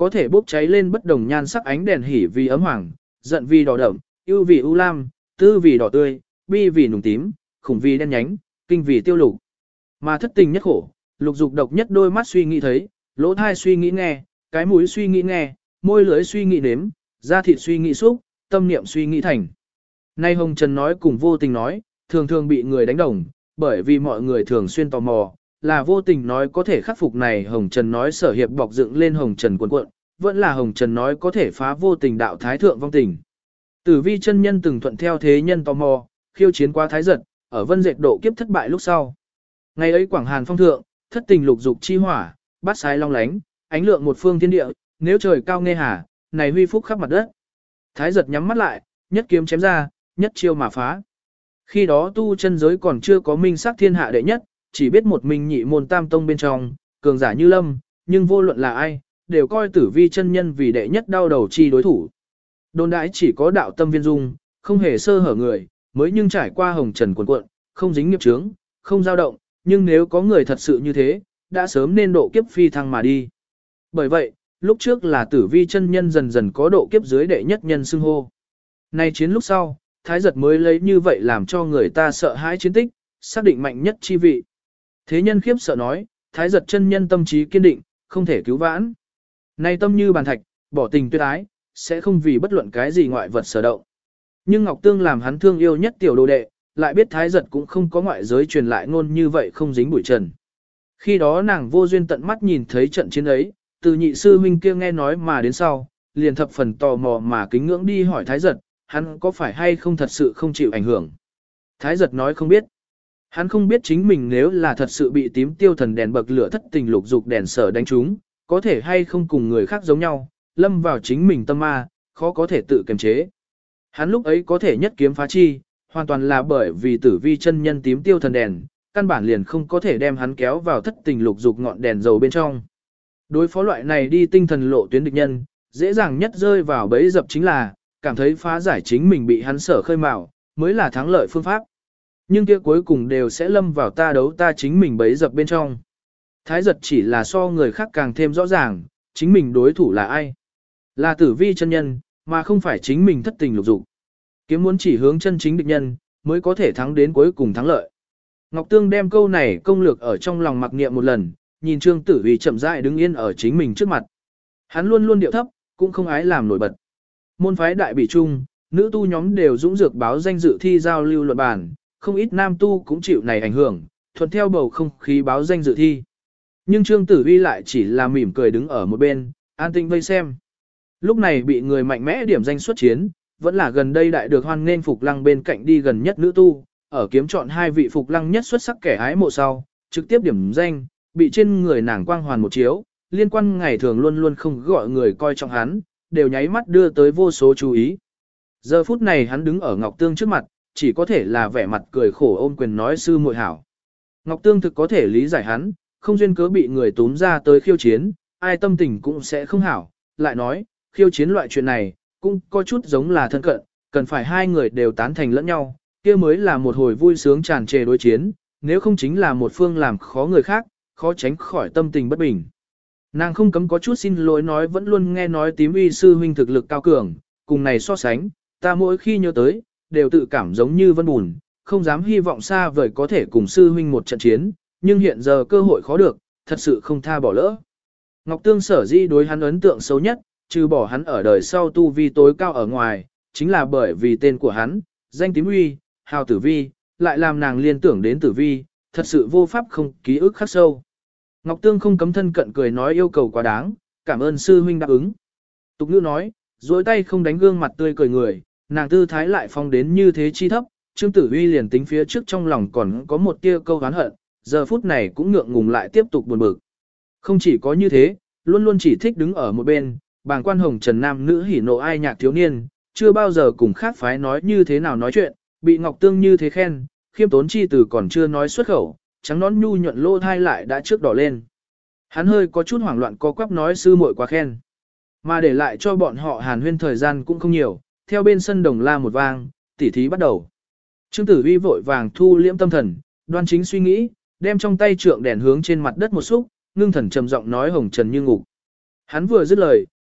có thể bốc cháy lên bất đồng nhan sắc ánh đèn hỉ vì ấm hoàng, giận vì đỏ đậm, ưu vì ưu lam, tư vì đỏ tươi, bi vì nùng tím, khủng vì đen nhánh, kinh vì tiêu lục. Mà thất tình nhất khổ, lục dục độc nhất đôi mắt suy nghĩ thấy, lỗ thai suy nghĩ nghe, cái mũi suy nghĩ nghe, môi lưỡi suy nghĩ nếm, da thịt suy nghĩ xúc, tâm niệm suy nghĩ thành. Nay Hồng Trần nói cùng vô tình nói, thường thường bị người đánh đồng, bởi vì mọi người thường xuyên tò mò, là vô tình nói có thể khắc phục này Hồng Trần nói sở hiệp bọc dựng lên Hồng Trần cuộn cuộn, vẫn là Hồng Trần nói có thể phá vô tình đạo thái thượng vong tình. Tử Vi chân nhân từng thuận theo thế nhân tò mò, khiêu chiến qua thái giật, ở vân dệt độ kiếp thất bại lúc sau. Ngày ấy Quảng Hàn phong thượng, thất tình lục dục chi hỏa, bát sái long lánh, ánh lượng một phương thiên địa, nếu trời cao nghe hà, này huy phúc khắp mặt đất. Thái giật nhắm mắt lại, nhất kiếm chém ra, nhất chiêu mà phá. Khi đó tu chân giới còn chưa có minh sắc thiên hạ đệ nhất, chỉ biết một mình nhị môn tam tông bên trong, cường giả như lâm, nhưng vô luận là ai, đều coi Tử Vi chân nhân vì đệ nhất đau đầu chi đối thủ. Đồn đãi chỉ có đạo tâm viên dung, không hề sơ hở người, mới nhưng trải qua hồng trần cuộn cuộn, không dính nghiệp chướng, không dao động, nhưng nếu có người thật sự như thế, đã sớm nên độ kiếp phi thăng mà đi. Bởi vậy, lúc trước là Tử Vi chân nhân dần dần có độ kiếp dưới đệ nhất nhân xưng hô. Nay chiến lúc sau, Thái giật mới lấy như vậy làm cho người ta sợ hãi chiến tích, xác định mạnh nhất chi vị. Thế nhân khiếp sợ nói, Thái giật chân nhân tâm trí kiên định, không thể cứu vãn. Nay tâm như bàn thạch, bỏ tình tuyệt ái, sẽ không vì bất luận cái gì ngoại vật sở động. Nhưng Ngọc Tương làm hắn thương yêu nhất tiểu đồ đệ, lại biết Thái giật cũng không có ngoại giới truyền lại ngôn như vậy không dính bụi trần. Khi đó nàng vô duyên tận mắt nhìn thấy trận chiến ấy, từ nhị sư huynh kia nghe nói mà đến sau, liền thập phần tò mò mà kính ngưỡng đi hỏi Thái giật, hắn có phải hay không thật sự không chịu ảnh hưởng. Thái giật nói không biết. Hắn không biết chính mình nếu là thật sự bị tím tiêu thần đèn bậc lửa thất tình lục dục đèn sở đánh trúng, có thể hay không cùng người khác giống nhau, lâm vào chính mình tâm ma, khó có thể tự kiềm chế. Hắn lúc ấy có thể nhất kiếm phá chi, hoàn toàn là bởi vì Tử Vi chân nhân tím tiêu thần đèn, căn bản liền không có thể đem hắn kéo vào thất tình lục dục ngọn đèn dầu bên trong. Đối phó loại này đi tinh thần lộ tuyến địch nhân, dễ dàng nhất rơi vào bẫy dập chính là, cảm thấy phá giải chính mình bị hắn sở khơi mào, mới là thắng lợi phương pháp. Nhưng kia cuối cùng đều sẽ lâm vào ta đấu ta chính mình bẫy dập bên trong. Thái giật chỉ là so người khác càng thêm rõ ràng, chính mình đối thủ là ai. Là Tử Vi chân nhân, mà không phải chính mình thất tình lục dục. Kiếm muốn chỉ hướng chân chính địch nhân, mới có thể thắng đến cuối cùng thắng lợi. Ngọc Tương đem câu này công lược ở trong lòng mặc niệm một lần, nhìn Trương Tử Vi chậm rãi đứng yên ở chính mình trước mặt. Hắn luôn luôn điệu thấp, cũng không ái làm nổi bật. Môn phái đại bị chung, nữ tu nhóm đều dũng dược báo danh dự thi giao lưu luận bàn, không ít nam tu cũng chịu này ảnh hưởng, thuận theo bầu không khí báo danh dự thi. Nhưng Trương Tử Vi lại chỉ là mỉm cười đứng ở một bên, an tĩnh vây xem. Lúc này bị người mạnh mẽ điểm danh xuất chiến, vẫn là gần đây đại được hoan nên Phục Lăng bên cạnh đi gần nhất nữ tu, ở kiếm chọn hai vị Phục Lăng nhất xuất sắc kẻ ái mộ sau, trực tiếp điểm danh, bị trên người nàng quang hoàn một chiếu, liên quan ngày thường luôn luôn không gọi người coi trọng hắn, đều nháy mắt đưa tới vô số chú ý. Giờ phút này hắn đứng ở Ngọc Tương trước mặt, chỉ có thể là vẻ mặt cười khổ ôm quyền nói sư muội hảo. Ngọc Tương thực có thể lý giải hắn, không duyên cớ bị người túm ra tới khiêu chiến, ai tâm tình cũng sẽ không hảo, lại nói, khiêu chiến loại chuyện này, cũng có chút giống là thân cận, cần phải hai người đều tán thành lẫn nhau, kia mới là một hồi vui sướng tràn trề đối chiến, nếu không chính là một phương làm khó người khác, khó tránh khỏi tâm tình bất bình. Nàng không cấm có chút xin lỗi nói vẫn luôn nghe nói tím uy sư huynh thực lực cao cường, cùng này so sánh, ta mỗi khi nhớ tới, đều tự cảm giống như vân bùn, không dám hy vọng xa vời có thể cùng sư huynh một trận chiến, nhưng hiện giờ cơ hội khó được, thật sự không tha bỏ lỡ. Ngọc Tương sở di đối hắn ấn tượng xấu nhất, trừ bỏ hắn ở đời sau tu vi tối cao ở ngoài, chính là bởi vì tên của hắn, danh tím uy, hào tử vi, lại làm nàng liên tưởng đến tử vi, thật sự vô pháp không ký ức khắc sâu. Ngọc Tương không cấm thân cận cười nói yêu cầu quá đáng, cảm ơn sư huynh đáp ứng. Tục ngữ nói, dối tay không đánh gương mặt tươi cười người, nàng tư thái lại phong đến như thế chi thấp, Trương Tử Huy liền tính phía trước trong lòng còn có một tia câu oán hận, giờ phút này cũng ngượng ngùng lại tiếp tục buồn bực. Không chỉ có như thế, luôn luôn chỉ thích đứng ở một bên, bàng quan hồng trần nam nữ hỉ nộ ai nhạc thiếu niên, chưa bao giờ cùng khác phái nói như thế nào nói chuyện, bị Ngọc Tương như thế khen, khiêm tốn chi từ còn chưa nói xuất khẩu, trắng nón nhu nhuận lô thai lại đã trước đỏ lên. Hắn hơi có chút hoảng loạn co quắp nói sư muội quá khen. Mà để lại cho bọn họ hàn huyên thời gian cũng không nhiều, theo bên sân đồng la một vang, tỉ thí bắt đầu. Trương Tử Huy vội vàng thu liễm tâm thần, đoan chính suy nghĩ, đem trong tay trượng đèn hướng trên mặt đất một xúc, ngưng thần trầm giọng nói hồng trần như ngục. Hắn vừa dứt lời,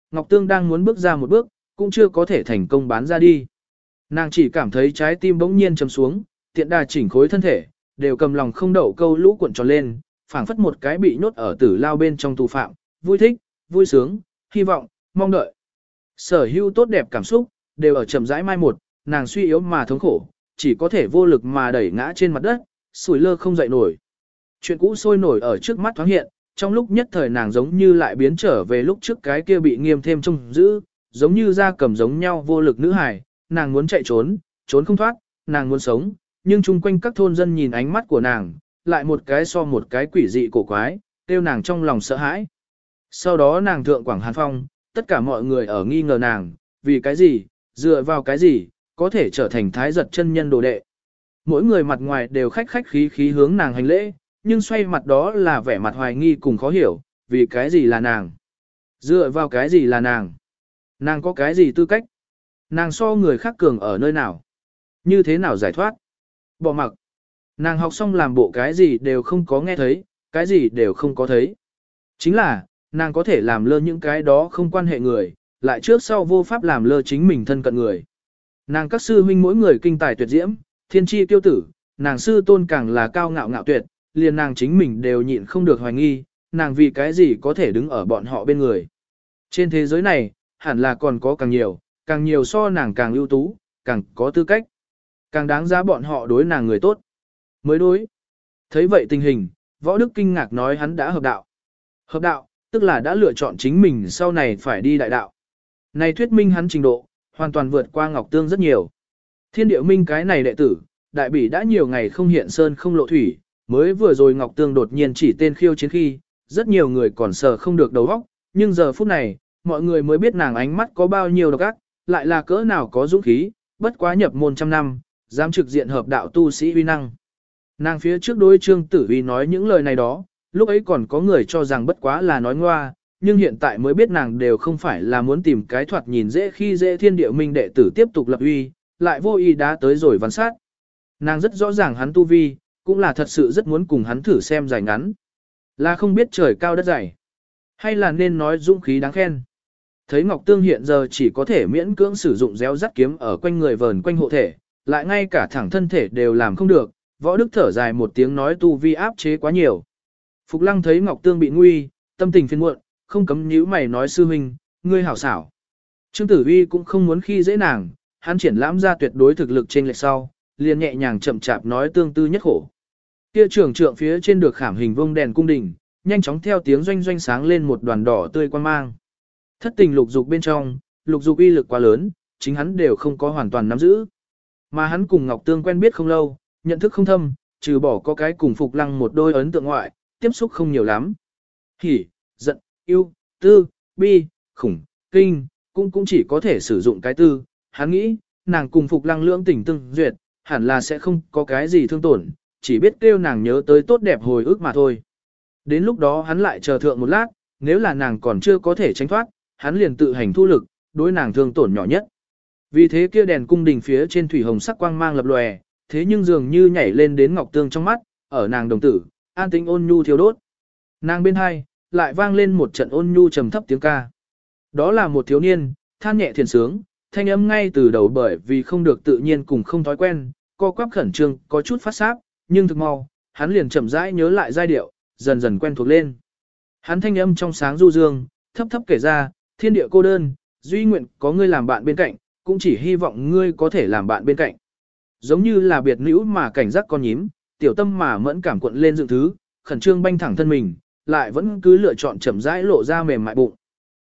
Ngọc Tương đang muốn bước ra một bước, cũng chưa có thể thành công bán ra đi. Nàng chỉ cảm thấy trái tim bỗng nhiên chầm xuống, tiện đà chỉnh khối thân thể, đều cầm lòng không đậu câu lũ cuộn tròn lên, phảng phất một cái bị nhốt ở tử lao bên trong tù phạm, vui thích, vui sướng, hy vọng, mong đợi. Sở hữu tốt đẹp cảm xúc, đều ở chậm rãi mai một, nàng suy yếu mà thống khổ, chỉ có thể vô lực mà đẩy ngã trên mặt đất, sủi lơ không dậy nổi. Chuyện cũ sôi nổi ở trước mắt thoáng hiện, trong lúc nhất thời nàng giống như lại biến trở về lúc trước cái kia bị nghiêm thêm trông giữ, giống như da cầm giống nhau vô lực nữ hài, nàng muốn chạy trốn, trốn không thoát, nàng muốn sống, nhưng chung quanh các thôn dân nhìn ánh mắt của nàng, lại một cái so một cái quỷ dị cổ quái, tiêu nàng trong lòng sợ hãi. Sau đó nàng thượng Quảng Hàn Phong, tất cả mọi người ở nghi ngờ nàng, vì cái gì, dựa vào cái gì, có thể trở thành thái giật chân nhân đồ đệ. Mỗi người mặt ngoài đều khách khách khí khí hướng nàng hành lễ, nhưng xoay mặt đó là vẻ mặt hoài nghi cùng khó hiểu, vì cái gì là nàng. Dựa vào cái gì là nàng. Nàng có cái gì tư cách. Nàng so người khác cường ở nơi nào. Như thế nào giải thoát. Bỏ mặc. Nàng học xong làm bộ cái gì đều không có nghe thấy, cái gì đều không có thấy. Chính là, nàng có thể làm lơ những cái đó không quan hệ người, lại trước sau vô pháp làm lơ chính mình thân cận người. Nàng các sư huynh mỗi người kinh tài tuyệt diễm, thiên tri tiêu tử, nàng sư tôn càng là cao ngạo ngạo tuyệt, liền nàng chính mình đều nhịn không được hoài nghi, nàng vì cái gì có thể đứng ở bọn họ bên người. Trên thế giới này, hẳn là còn có càng nhiều so nàng càng ưu tú, càng có tư cách, càng đáng giá bọn họ đối nàng người tốt. Mới đối. Thấy vậy tình hình, Võ Đức kinh ngạc nói hắn đã hợp đạo. Hợp đạo, tức là đã lựa chọn chính mình sau này phải đi đại đạo. Này thuyết minh hắn trình độ, hoàn toàn vượt qua Ngọc Tương rất nhiều. Thiên Điệu Minh cái này đệ tử, đại bỉ đã nhiều ngày không hiện sơn không lộ thủy, mới vừa rồi Ngọc Tương đột nhiên chỉ tên khiêu chiến khi, rất nhiều người còn sờ không được đầu óc, nhưng giờ phút này, mọi người mới biết nàng ánh mắt có bao nhiêu độc ác, lại là cỡ nào có dũng khí, bất quá nhập môn trăm năm, dám trực diện hợp đạo tu sĩ uy năng. Nàng phía trước đối Trương Tử Uy nói những lời này đó, lúc ấy còn có người cho rằng bất quá là nói ngoa, nhưng hiện tại mới biết nàng đều không phải là muốn tìm cái thoạt nhìn dễ khi dễ Thiên Điệu Minh đệ tử tiếp tục lập uy, lại vô ý đã tới rồi văn sát. Nàng rất rõ ràng hắn tu vi, cũng là thật sự rất muốn cùng hắn thử xem dài ngắn. Là không biết trời cao đất dày, hay là nên nói dũng khí đáng khen. Thấy Ngọc Tương hiện giờ chỉ có thể miễn cưỡng sử dụng réo rắt kiếm ở quanh người vờn quanh hộ thể, lại ngay cả thẳng thân thể đều làm không được, Võ Đức thở dài một tiếng nói tu vi áp chế quá nhiều. Phục Lăng thấy Ngọc Tương bị nguy, tâm tình phiền muộn, không cấm nhíu mày nói sư huynh, ngươi hảo xảo. Trương Tử Uy cũng không muốn khi dễ nàng, hắn triển lãm ra tuyệt đối thực lực trên lệch sau, liền nhẹ nhàng chậm chạp nói tương tư nhất khổ. Kia trưởng trượng phía trên được khảm hình vông đèn cung đình, nhanh chóng theo tiếng doanh doanh sáng lên một đoàn đỏ tươi quan mang. Thất tình lục dục bên trong, lục dục uy lực quá lớn, chính hắn đều không có hoàn toàn nắm giữ. Mà hắn cùng Ngọc Tương quen biết không lâu, nhận thức không thâm, trừ bỏ có cái cùng Phục Lăng một đôi ấn tượng ngoại, tiếp xúc không nhiều lắm. Hỉ, giận, yêu, tư, bi, khủng, kinh, cũng chỉ có thể sử dụng cái tư. Hắn nghĩ, nàng cùng Phục Lăng lưỡng tình tương duyệt, hẳn là sẽ không có cái gì thương tổn, chỉ biết kêu nàng nhớ tới tốt đẹp hồi ức mà thôi. Đến lúc đó hắn lại chờ thượng một lát, nếu là nàng còn chưa có thể tránh thoát, hắn liền tự hành thu lực, đối nàng thương tổn nhỏ nhất. Vì thế kia đèn cung đình phía trên thủy hồng sắc quang mang lập lòe, thế nhưng dường như nhảy lên đến Ngọc Tương trong mắt, ở nàng đồng tử, an tĩnh ôn nhu thiêu đốt. Nàng bên hai, lại vang lên một trận ôn nhu trầm thấp tiếng ca. Đó là một thiếu niên, than nhẹ thiền sướng, thanh âm ngay từ đầu bởi vì không được tự nhiên cùng không thói quen, co quắp khẩn trương, có chút phát sáp, nhưng thực mau, hắn liền chậm rãi nhớ lại giai điệu, dần dần quen thuộc lên. Hắn thanh âm trong sáng du dương, thấp thấp kể ra, thiên địa cô đơn, duy nguyện có ngươi làm bạn bên cạnh, cũng chỉ hy vọng ngươi có thể làm bạn bên cạnh. Giống như là biệt nữ mà cảnh giác con nhím, tiểu tâm mà mẫn cảm cuộn lên dựng thứ, khẩn trương banh thẳng thân mình, lại vẫn cứ lựa chọn chậm rãi lộ ra mềm mại bụng.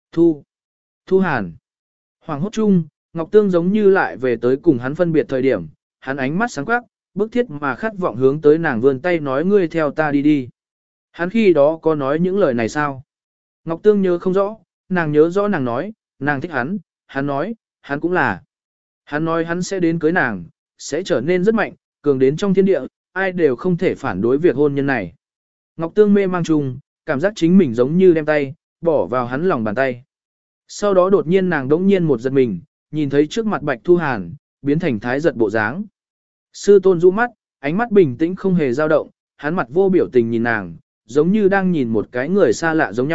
Thu Hàn. Hoàng hốt chung, Ngọc Tương giống như lại về tới cùng hắn phân biệt thời điểm, hắn ánh mắt sáng quắc, bức thiết mà khát vọng hướng tới nàng vươn tay nói ngươi theo ta đi đi. Hắn khi đó có nói những lời này sao? Ngọc Tương nhớ không rõ, nàng nhớ rõ nàng nói, nàng thích hắn nói, hắn cũng là. Hắn nói hắn sẽ đến cưới nàng, sẽ trở nên rất mạnh, cường đến trong thiên địa, ai đều không thể phản đối việc hôn nhân này. Ngọc Tương mê mang chung, cảm giác chính mình giống như đem tay, bỏ vào hắn lòng bàn tay. Sau đó đột nhiên nàng đống nhiên một giật mình, nhìn thấy trước mặt Bạch Thu Hàn, biến thành thái giật bộ dáng. Sư tôn rũ mắt, ánh mắt bình tĩnh không hề dao động, hắn mặt vô biểu tình nhìn nàng, giống như đang nhìn một cái người xa lạ giống nhau,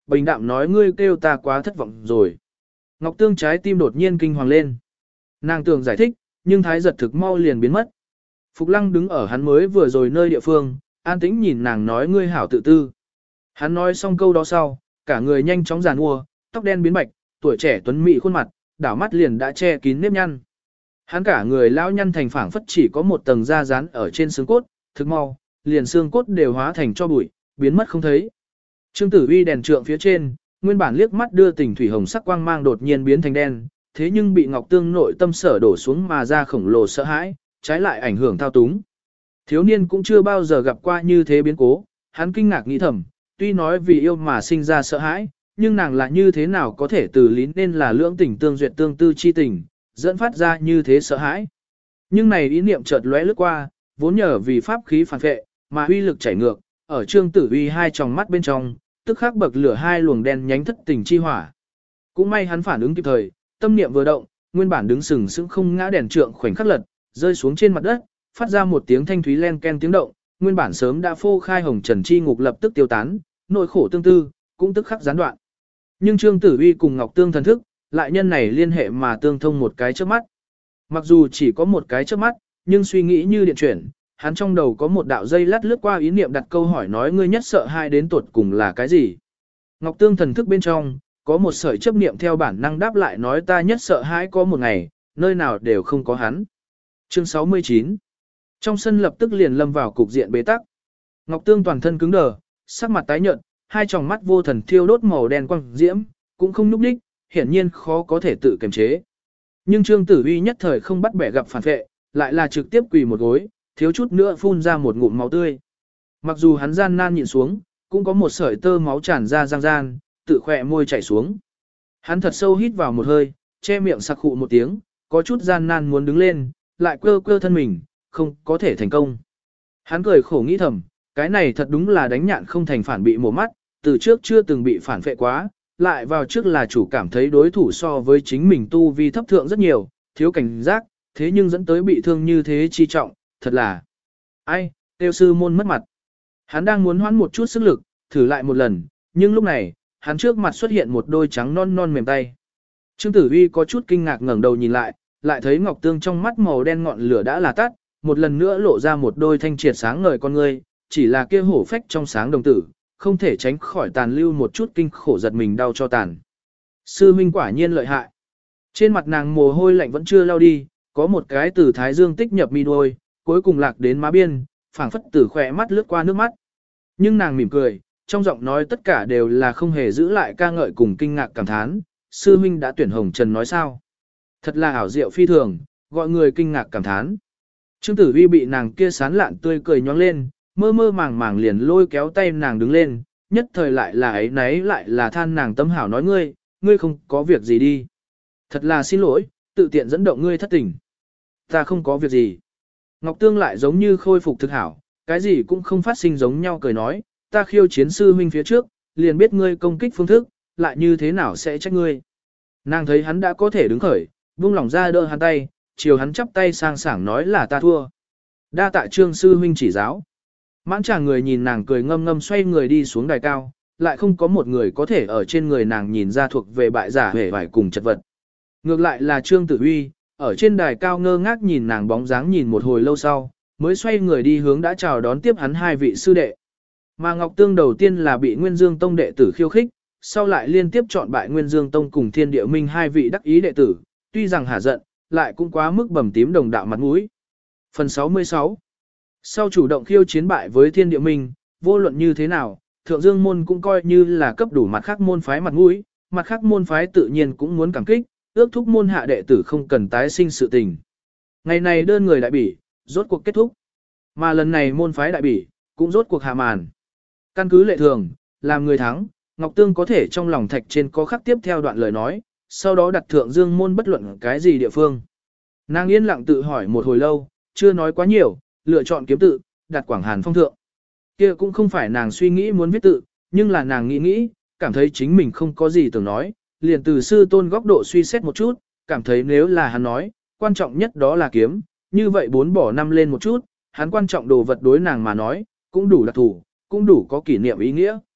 bình đạm nói ngươi kêu ta quá thất vọng rồi. Ngọc Tương trái tim đột nhiên kinh hoàng lên. Nàng tưởng giải thích, nhưng thái giật thực mau liền biến mất. Phục Lăng đứng ở hắn mới vừa rồi nơi địa phương, an tĩnh nhìn nàng nói ngươi hảo tự tư. Hắn nói xong câu đó sau, cả người nhanh chóng giàn mua, tóc đen biến bạch, tuổi trẻ tuấn mỹ khuôn mặt, đảo mắt liền đã che kín nếp nhăn. Hắn cả người lão nhăn thành phẳng phất chỉ có một tầng da dán ở trên xương cốt, thực mau, liền xương cốt đều hóa thành cho bụi, biến mất không thấy. Trương Tử Uy đèn trượng phía trên, nguyên bản liếc mắt đưa tình thủy hồng sắc quang mang đột nhiên biến thành đen, thế nhưng bị Ngọc Tương nội tâm sở đổ xuống mà ra khổng lồ sợ hãi, trái lại ảnh hưởng thao túng. Thiếu niên cũng chưa bao giờ gặp qua như thế biến cố, hắn kinh ngạc nghĩ thầm, tuy nói vì yêu mà sinh ra sợ hãi, nhưng nàng là như thế nào có thể từ lý nên là lưỡng tình tương duyệt tương tư chi tình, dẫn phát ra như thế sợ hãi. Nhưng này ý niệm chợt lóe lướt qua, vốn nhờ vì pháp khí phản vệ, mà uy lực chảy ngược, ở Trương Tử Uy hai tròng mắt bên trong, tức khắc bậc lửa hai luồng đen nhánh thất tình chi hỏa. Cũng may hắn phản ứng kịp thời, tâm niệm vừa động, nguyên bản đứng sừng sững không ngã đèn trượng khoảnh khắc lật, rơi xuống trên mặt đất, phát ra một tiếng thanh thúy len ken tiếng động, nguyên bản sớm đã phô khai hồng trần chi ngục lập tức tiêu tán, nỗi khổ tương tư cũng tức khắc gián đoạn. Nhưng Trương Tử Uy cùng Ngọc Tương thần thức, lại nhân này liên hệ mà tương thông một cái chớp mắt. Mặc dù chỉ có một cái chớp mắt, nhưng suy nghĩ như điện chuyển, hắn trong đầu có một đạo dây lát lướt qua ý niệm đặt câu hỏi nói ngươi nhất sợ hai đến tuột cùng là cái gì. Ngọc Tương thần thức bên trong, có một sợi chấp niệm theo bản năng đáp lại nói ta nhất sợ hãi có một ngày, nơi nào đều không có hắn. Chương 69. Trong sân lập tức liền lâm vào cục diện bế tắc. Ngọc Tương toàn thân cứng đờ, sắc mặt tái nhợt, hai tròng mắt vô thần thiêu đốt màu đen quang diễm, cũng không núp đích, hiển nhiên khó có thể tự kiềm chế. Nhưng Trương Tử Uy nhất thời không bắt bẻ gặp phản vệ, lại là trực tiếp quỳ một gối, thiếu chút nữa phun ra một ngụm máu tươi. Mặc dù hắn gian nan nhịn xuống, cũng có một sợi tơ máu tràn ra răng gian, tự khỏe môi chảy xuống. Hắn thật sâu hít vào một hơi, che miệng sặc khụ một tiếng, có chút gian nan muốn đứng lên, lại quơ quơ thân mình, không có thể thành công. Hắn cười khổ nghĩ thầm, cái này thật đúng là đánh nhạn không thành phản bị mổ mắt, từ trước chưa từng bị phản phệ quá, lại vào trước là chủ cảm thấy đối thủ so với chính mình tu vi thấp thượng rất nhiều, thiếu cảnh giác, thế nhưng dẫn tới bị thương như thế chi trọng, thật là ai, tiêu sư môn mất mặt. Hắn đang muốn hoãn một chút sức lực, thử lại một lần, nhưng lúc này, hắn trước mặt xuất hiện một đôi trắng non non mềm tay. Trương Tử Uy có chút kinh ngạc ngẩng đầu nhìn lại, lại thấy Ngọc Tương trong mắt màu đen ngọn lửa đã là tắt, một lần nữa lộ ra một đôi thanh triệt sáng ngời con ngươi, chỉ là kia hổ phách trong sáng đồng tử, không thể tránh khỏi tàn lưu một chút kinh khổ giật mình đau cho tàn. Sư huynh quả nhiên lợi hại. Trên mặt nàng mồ hôi lạnh vẫn chưa lao đi, có một cái từ thái dương tích nhập mi đôi, cuối cùng lạc đến má biên, phảng phất từ khỏe mắt lướt qua nước mắt. Nhưng nàng mỉm cười, trong giọng nói tất cả đều là không hề giữ lại ca ngợi cùng kinh ngạc cảm thán, sư huynh đã tuyển hồng trần nói sao. Thật là ảo diệu phi thường, gọi người kinh ngạc cảm thán. Trương Tử Uy bị nàng kia sán lạn tươi cười nhoáng lên, mơ mơ màng màng liền lôi kéo tay nàng đứng lên, nhất thời lại là ấy nấy lại là than nàng tâm hảo nói ngươi không có việc gì đi. Thật là xin lỗi, tự tiện dẫn động ngươi thất tình. Ta không có việc gì. Ngọc Tương lại giống như khôi phục thực hảo, cái gì cũng không phát sinh giống nhau cười nói, ta khiêu chiến sư huynh phía trước, liền biết ngươi công kích phương thức, lại như thế nào sẽ trách ngươi. Nàng thấy hắn đã có thể đứng khởi, buông lỏng ra đỡ hắn tay, chiều hắn chắp tay sang sảng nói là ta thua. Đa tạ Trương sư huynh chỉ giáo. Mãn chàng người nhìn nàng cười ngâm ngâm xoay người đi xuống đài cao, lại không có một người có thể ở trên người nàng nhìn ra thuộc về bại giả hề vải cùng chật vật. Ngược lại là Trương Tử Uy, ở trên đài cao ngơ ngác nhìn nàng bóng dáng nhìn một hồi lâu sau, mới xoay người đi hướng đã chào đón tiếp hắn hai vị sư đệ. Mà Ngọc Tương đầu tiên là bị Nguyên Dương Tông đệ tử khiêu khích, sau lại liên tiếp chọn bại Nguyên Dương Tông cùng Thiên Địa Minh hai vị đắc ý đệ tử, tuy rằng hả giận, lại cũng quá mức bầm tím đồng đạo mặt mũi. Phần 66. Sau chủ động khiêu chiến bại với Thiên Địa Minh, vô luận như thế nào, Thượng Dương môn cũng coi như là cấp đủ mặt khác môn phái mặt mũi, mặt khác môn phái tự nhiên cũng muốn cảm kích, ước thúc môn hạ đệ tử không cần tái sinh sự tình. Ngày này đơn người đại bỉ, rốt cuộc kết thúc. Mà lần này môn phái đại bỉ, cũng rốt cuộc hạ màn. Căn cứ lệ thường, làm người thắng, Ngọc Tương có thể trong lòng thạch trên có khắc tiếp theo đoạn lời nói, sau đó đặt Thượng Dương môn bất luận cái gì địa phương. Nàng yên lặng tự hỏi một hồi lâu, chưa nói quá nhiều, lựa chọn kiếm tự, đặt Quảng Hàn phong thượng. Kia cũng không phải nàng suy nghĩ muốn viết tự, nhưng là nàng nghĩ, cảm thấy chính mình không có gì tưởng nói, liền từ sư tôn góc độ suy xét một chút, cảm thấy nếu là hắn nói, quan trọng nhất đó là kiếm, như vậy 4 bỏ 5 lên một chút, hắn quan trọng đồ vật đối nàng mà nói, cũng đủ đặc thủ, cũng đủ có kỷ niệm ý nghĩa.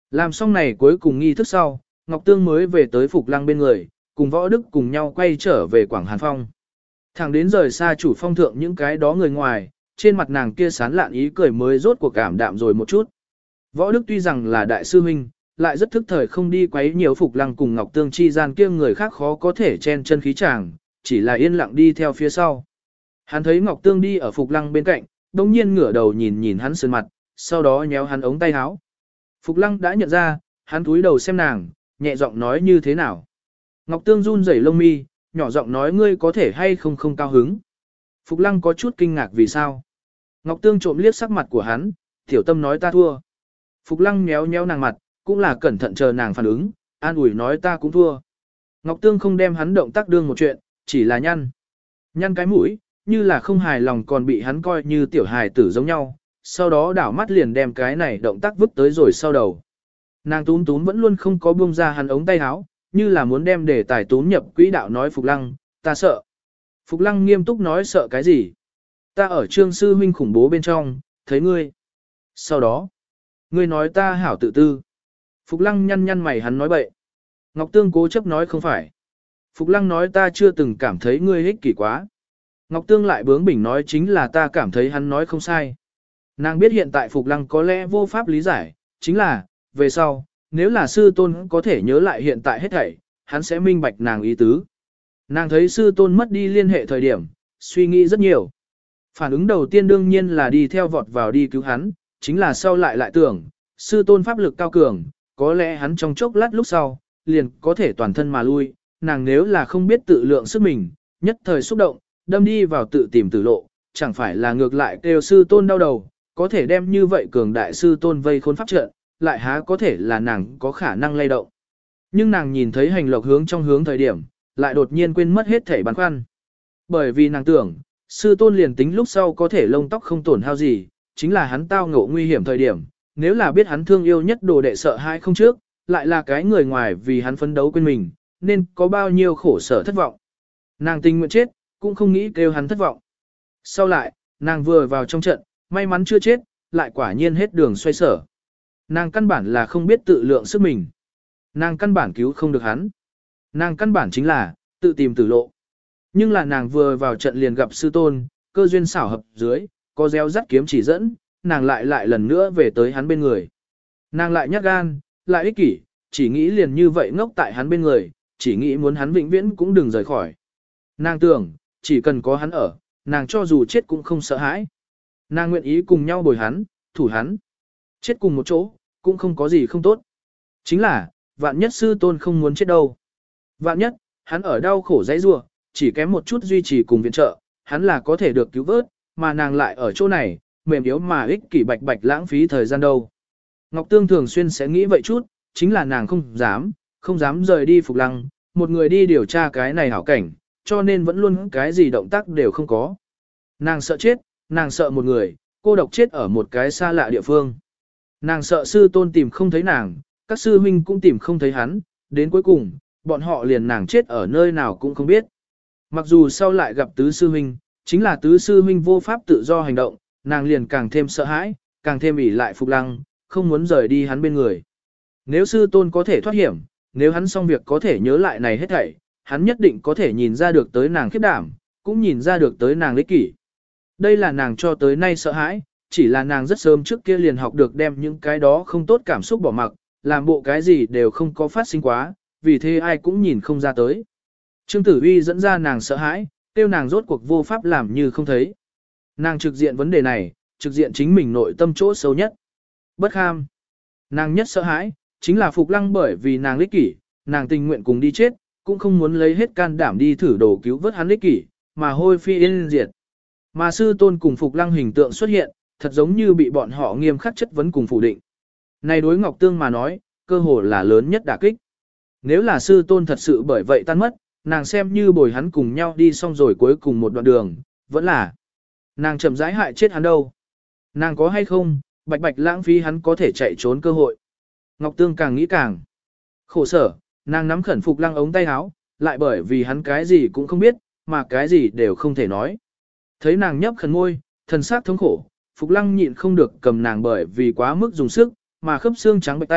Làm xong này cuối cùng nghi thức sau, Ngọc Tương mới về tới Phục Lăng bên người, cùng Võ Đức cùng nhau quay trở về Quảng Hàn Phong. Thẳng đến rời xa chủ phong thượng những cái đó người ngoài, trên mặt nàng kia sán lạn ý cười mới rốt cuộc cảm đạm rồi một chút. Võ Đức tuy rằng là đại sư huynh, lại rất thức thời không đi quấy nhiều Phục Lăng cùng Ngọc Tương chi gian kia người khác khó có thể chen chân khí chàng, chỉ là yên lặng đi theo phía sau. Hắn thấy Ngọc Tương đi ở Phục Lăng bên cạnh, đồng nhiên ngửa đầu nhìn nhìn hắn sơn mặt, sau đó nhéo hắn ống tay áo. Phục Lăng đã nhận ra, hắn cúi đầu xem nàng, nhẹ giọng nói như thế nào. Ngọc Tương run rẩy lông mi, nhỏ giọng nói ngươi có thể hay không không cao hứng. Phục Lăng có chút kinh ngạc vì sao. Ngọc Tương trộm liếc sắc mặt của hắn, tiểu tâm nói ta thua. Phục Lăng nhéo nhéo nàng mặt, cũng là cẩn thận chờ nàng phản ứng, an ủi nói ta cũng thua. Ngọc Tương không đem hắn động tác đương một chuyện, chỉ là nhăn. Nhăn cái mũi, như là không hài lòng còn bị hắn coi như tiểu hài tử giống nhau, sau đó đảo mắt liền đem cái này động tác vứt tới rồi sau đầu. Nàng túm túm vẫn luôn không có buông ra hắn ống tay áo, như là muốn đem để tài túm nhập quỹ đạo nói Phục Lăng, ta sợ. Phục Lăng nghiêm túc nói sợ cái gì? Ta ở Trương sư huynh khủng bố bên trong, thấy ngươi. Sau đó, ngươi nói ta hảo tự tư. Phục Lăng nhăn nhăn mày hắn nói bậy. Ngọc Tương cố chấp nói không phải. Phục Lăng nói ta chưa từng cảm thấy ngươi ích kỷ quá. Ngọc Tương lại bướng bỉnh nói chính là ta cảm thấy hắn nói không sai. Nàng biết hiện tại Phục Lăng có lẽ vô pháp lý giải, chính là, về sau, nếu là sư tôn có thể nhớ lại hiện tại hết thảy, hắn sẽ minh bạch nàng ý tứ. Nàng thấy sư tôn mất đi liên hệ thời điểm, suy nghĩ rất nhiều. Phản ứng đầu tiên đương nhiên là đi theo vọt vào đi cứu hắn, chính là sau lại tưởng, sư tôn pháp lực cao cường, có lẽ hắn trong chốc lát lúc sau, liền có thể toàn thân mà lui, nàng nếu là không biết tự lượng sức mình, nhất thời xúc động, đâm đi vào tự tìm tử lộ, chẳng phải là ngược lại kêu sư tôn đau đầu, có thể đem như vậy cường đại sư tôn vây khốn pháp trận, lại há có thể là nàng có khả năng lay động. Nhưng nàng nhìn thấy hành lộc hướng trong hướng thời điểm, lại đột nhiên quên mất hết thể băn khoăn. Bởi vì nàng tưởng, sư tôn liền tính lúc sau có thể lông tóc không tổn hao gì, chính là hắn tao ngộ nguy hiểm thời điểm, nếu là biết hắn thương yêu nhất đồ đệ sợ hãi không trước, lại là cái người ngoài vì hắn phấn đấu quên mình, nên có bao nhiêu khổ sở thất vọng. Nàng tình nguyện chết, cũng không nghĩ kêu hắn thất vọng. Sau lại, nàng vừa vào trong trận, may mắn chưa chết, lại quả nhiên hết đường xoay sở. Nàng căn bản là không biết tự lượng sức mình. Nàng căn bản cứu không được hắn. Nàng căn bản chính là, tự tìm tử lộ. Nhưng là nàng vừa vào trận liền gặp sư tôn, cơ duyên xảo hợp dưới, có gieo dắt kiếm chỉ dẫn, nàng lại lần nữa về tới hắn bên người. Nàng lại nhát gan, lại ích kỷ, chỉ nghĩ liền như vậy ngốc tại hắn bên người, chỉ nghĩ muốn hắn vĩnh viễn cũng đừng rời khỏi. Nàng tưởng, chỉ cần có hắn ở, nàng cho dù chết cũng không sợ hãi. Nàng nguyện ý cùng nhau bồi hắn, thủ hắn. Chết cùng một chỗ, cũng không có gì không tốt. Chính là, vạn nhất sư tôn không muốn chết đâu. Vạn nhất, hắn ở đau khổ dãy rua, chỉ kém một chút duy trì cùng viện trợ, hắn là có thể được cứu vớt, mà nàng lại ở chỗ này, mềm yếu mà ích kỷ bạch bạch lãng phí thời gian đâu. Ngọc Tương thường xuyên sẽ nghĩ vậy chút, chính là nàng không dám rời đi Phục Lăng, một người đi điều tra cái này hảo cảnh, cho nên vẫn luôn cái gì động tác đều không có. Nàng sợ chết, nàng sợ một người, cô độc chết ở một cái xa lạ địa phương. Nàng sợ sư tôn tìm không thấy nàng, các sư huynh cũng tìm không thấy hắn, đến cuối cùng, bọn họ liền nàng chết ở nơi nào cũng không biết. Mặc dù sau lại gặp tứ sư huynh, chính là tứ sư huynh vô pháp tự do hành động, nàng liền càng thêm sợ hãi, càng thêm ỷ lại Phục Lăng, không muốn rời đi hắn bên người. Nếu sư tôn có thể thoát hiểm, nếu hắn xong việc có thể nhớ lại này hết thảy, hắn nhất định có thể nhìn ra được tới nàng khiếp đảm, cũng nhìn ra được tới nàng ích kỷ. Đây là nàng cho tới nay sợ hãi, chỉ là nàng rất sớm trước kia liền học được đem những cái đó không tốt cảm xúc bỏ mặc, làm bộ cái gì đều không có phát sinh quá, vì thế ai cũng nhìn không ra tới. Trương Tử Uy dẫn ra nàng sợ hãi, tiêu nàng rốt cuộc vô pháp làm như không thấy. Nàng trực diện vấn đề này, trực diện chính mình nội tâm chỗ sâu nhất. Bất kham. Nàng nhất sợ hãi, chính là Phục Lăng bởi vì nàng ích kỷ, nàng tình nguyện cùng đi chết, cũng không muốn lấy hết can đảm đi thử đồ cứu vớt hắn ích kỷ, mà hôi phi yên diệt. Mà sư tôn cùng Phục Lăng hình tượng xuất hiện, thật giống như bị bọn họ nghiêm khắc chất vấn cùng phủ định. Này đối Ngọc Tương mà nói, cơ hồ là lớn nhất đả kích. Nếu là sư tôn thật sự bởi vậy tan mất, nàng xem như bồi hắn cùng nhau đi xong rồi cuối cùng một đoạn đường, vẫn là nàng chậm rãi hại chết hắn đâu. Nàng có hay không, bạch bạch lãng phí hắn có thể chạy trốn cơ hội. Ngọc Tương càng nghĩ càng khổ sở, nàng nắm khẩn Phục Lăng ống tay áo, lại bởi vì hắn cái gì cũng không biết, mà cái gì đều không thể nói. Thấy nàng nhấp khẩn môi, thần sắc thống khổ, Phục Lăng nhịn không được cầm nàng bởi vì quá mức dùng sức, mà khớp xương trắng bạch tay,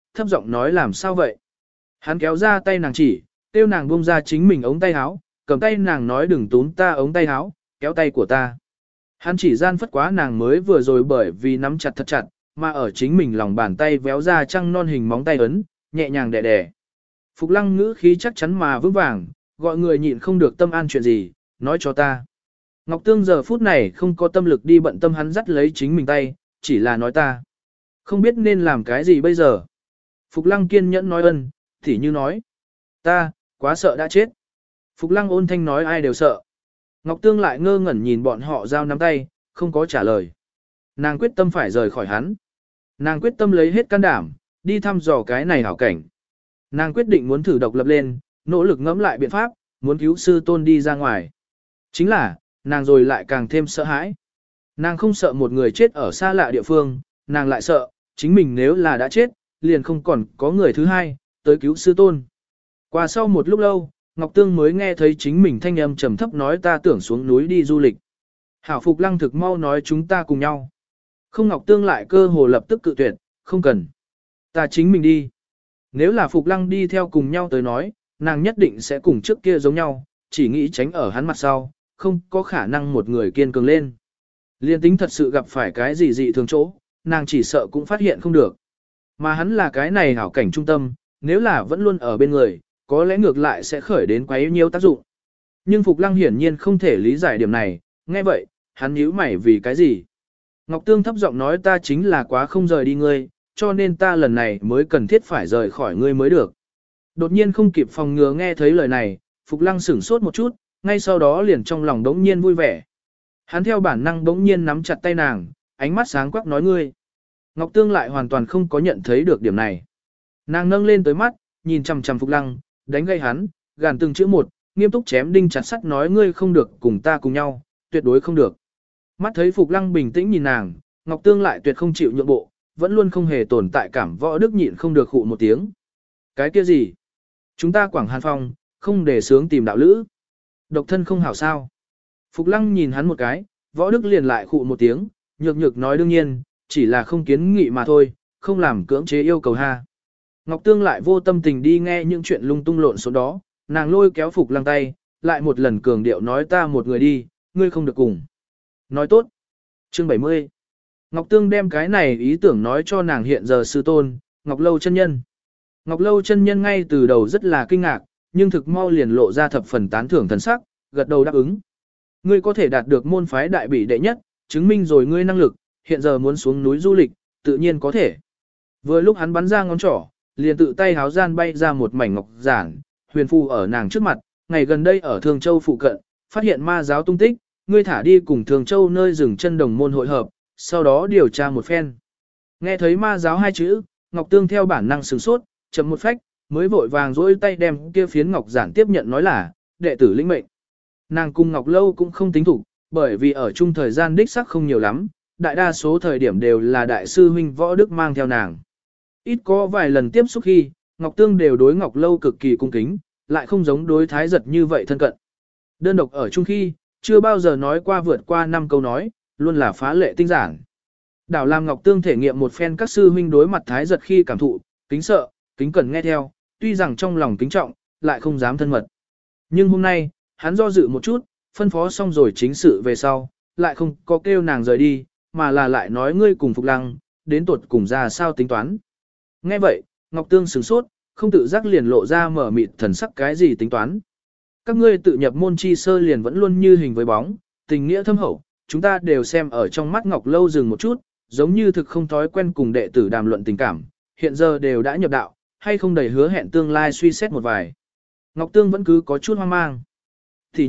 thấp giọng nói làm sao vậy. Hắn kéo ra tay nàng chỉ, tiêu nàng buông ra chính mình ống tay áo, cầm tay nàng nói đừng túm ta ống tay áo, kéo tay của ta. Hắn chỉ gian phất quá nàng mới vừa rồi bởi vì nắm chặt thật chặt, mà ở chính mình lòng bàn tay véo ra trăng non hình móng tay ấn, nhẹ nhàng đè đè. Phục Lăng ngữ khí chắc chắn mà vững vàng, gọi người nhịn không được tâm an chuyện gì, nói cho ta. Ngọc Tương giờ phút này không có tâm lực đi bận tâm hắn dắt lấy chính mình tay, chỉ là nói ta. Không biết nên làm cái gì bây giờ. Phục Lăng kiên nhẫn nói ân, thì như nói. Ta, quá sợ đã chết. Phục Lăng ôn thanh nói ai đều sợ. Ngọc Tương lại ngơ ngẩn nhìn bọn họ giao nắm tay, không có trả lời. Nàng quyết tâm phải rời khỏi hắn. Nàng quyết tâm lấy hết can đảm, đi thăm dò cái này hảo cảnh. Nàng quyết định muốn thử độc lập lên, nỗ lực ngẫm lại biện pháp, muốn cứu sư tôn đi ra ngoài. Chính là, nàng rồi lại càng thêm sợ hãi. Nàng không sợ một người chết ở xa lạ địa phương, nàng lại sợ, chính mình nếu là đã chết, liền không còn có người thứ hai, tới cứu sư tôn. Qua sau một lúc lâu, Ngọc Tương mới nghe thấy chính mình thanh âm trầm thấp nói ta tưởng xuống núi đi du lịch. Hảo Phục Lăng thực mau nói chúng ta cùng nhau. Không Ngọc Tương lại cơ hồ lập tức cự tuyệt, không cần. Ta chính mình đi. Nếu là Phục Lăng đi theo cùng nhau tới nói, nàng nhất định sẽ cùng trước kia giống nhau, chỉ nghĩ tránh ở hắn mặt sau, không có khả năng một người kiên cường lên. Liên tính thật sự gặp phải cái gì dị thường chỗ, nàng chỉ sợ cũng phát hiện không được. Mà hắn là cái này hảo cảnh trung tâm, nếu là vẫn luôn ở bên người, có lẽ ngược lại sẽ khởi đến quấy nhiêu tác dụng. Nhưng Phục Lăng hiển nhiên không thể lý giải điểm này, nghe vậy, hắn nhíu mày vì cái gì. Ngọc Tương thấp giọng nói ta chính là quá không rời đi ngươi, cho nên ta lần này mới cần thiết phải rời khỏi ngươi mới được. Đột nhiên không kịp phòng ngừa nghe thấy lời này, Phục Lăng sửng sốt một chút, ngay sau đó liền trong lòng đống nhiên vui vẻ. Hắn theo bản năng đống nhiên nắm chặt tay nàng, ánh mắt sáng quắc nói ngươi. Ngọc Tương lại hoàn toàn không có nhận thấy được điểm này. Nàng nâng lên tới mắt, nhìn chằm chằm Phục Lăng, đánh gây hắn, gàn từng chữ một, nghiêm túc chém đinh chặt sắt nói ngươi không được cùng ta cùng nhau, tuyệt đối không được. Mắt thấy Phục Lăng bình tĩnh nhìn nàng, Ngọc Tương lại tuyệt không chịu nhượng bộ, vẫn luôn không hề tồn tại cảm Võ Đức nhịn không được khụ một tiếng. Cái kia gì? Chúng ta Quảng Hàn Phong, không để sướng tìm đạo lữ. Độc thân không hảo sao. Phục Lăng nhìn hắn một cái, Võ Đức liền lại khụ một tiếng, nhược nhược nói đương nhiên, chỉ là không kiến nghị mà thôi, không làm cưỡng chế yêu cầu ha. Ngọc Tương lại vô tâm tình đi nghe những chuyện lung tung lộn số đó, nàng lôi kéo Phục Lăng tay, lại một lần cường điệu nói ta một người đi, ngươi không được cùng. Nói tốt. Chương 70. Ngọc Tương đem cái này ý tưởng nói cho nàng hiện giờ sư tôn, Ngọc Lâu chân nhân. Ngọc Lâu chân nhân ngay từ đầu rất là kinh ngạc, nhưng thực mau liền lộ ra thập phần tán thưởng thần sắc, gật đầu đáp ứng. Ngươi có thể đạt được môn phái đại bỉ đệ nhất, chứng minh rồi ngươi năng lực, hiện giờ muốn xuống núi du lịch, tự nhiên có thể. Vừa lúc hắn bắn ra ngón trỏ, liền tự tay háo gian bay ra một mảnh ngọc giản, huyền phù ở nàng trước mặt, ngày gần đây ở Thường Châu phụ cận, phát hiện ma giáo tung tích, ngươi thả đi cùng Thường Châu nơi dừng chân đồng môn hội hợp, sau đó điều tra một phen. Nghe thấy ma giáo hai chữ, Ngọc Tương theo bản năng sửng sốt, chậm một phách, mới vội vàng dỗi tay đem kia phiến ngọc giản tiếp nhận nói là, đệ tử lĩnh mệnh. Nàng cùng Ngọc Lâu cũng không tính thủ, bởi vì ở chung thời gian đích sắc không nhiều lắm, đại đa số thời điểm đều là đại sư huynh Võ Đức mang theo nàng. Ít có vài lần tiếp xúc khi, Ngọc Tương đều đối Ngọc Lâu cực kỳ cung kính, lại không giống đối Thái Giật như vậy thân cận. Đơn độc ở chung khi, chưa bao giờ nói qua vượt qua 5 câu nói, luôn là phá lệ tinh giản. Đảo làm Ngọc Tương thể nghiệm một phen các sư huynh đối mặt Thái Giật khi cảm thụ, kính sợ, kính cẩn nghe theo, tuy rằng trong lòng kính trọng, lại không dám thân mật. Nhưng hôm nay, hắn do dự một chút, phân phó xong rồi chính sự về sau, lại không có kêu nàng rời đi, mà là lại nói ngươi cùng Phục Lăng, đến tuột cùng ra sao tính toán. Nghe vậy, Ngọc Tương sửng sốt, không tự giác liền lộ ra mở mịt thần sắc cái gì tính toán. Các ngươi tự nhập môn chi sơ liền vẫn luôn như hình với bóng, tình nghĩa thâm hậu, chúng ta đều xem ở trong mắt Ngọc Lâu dừng một chút, giống như thực không thói quen cùng đệ tử đàm luận tình cảm, hiện giờ đều đã nhập đạo, hay không đầy hứa hẹn tương lai suy xét một vài. Ngọc Tương vẫn cứ có chút hoang mang. Thì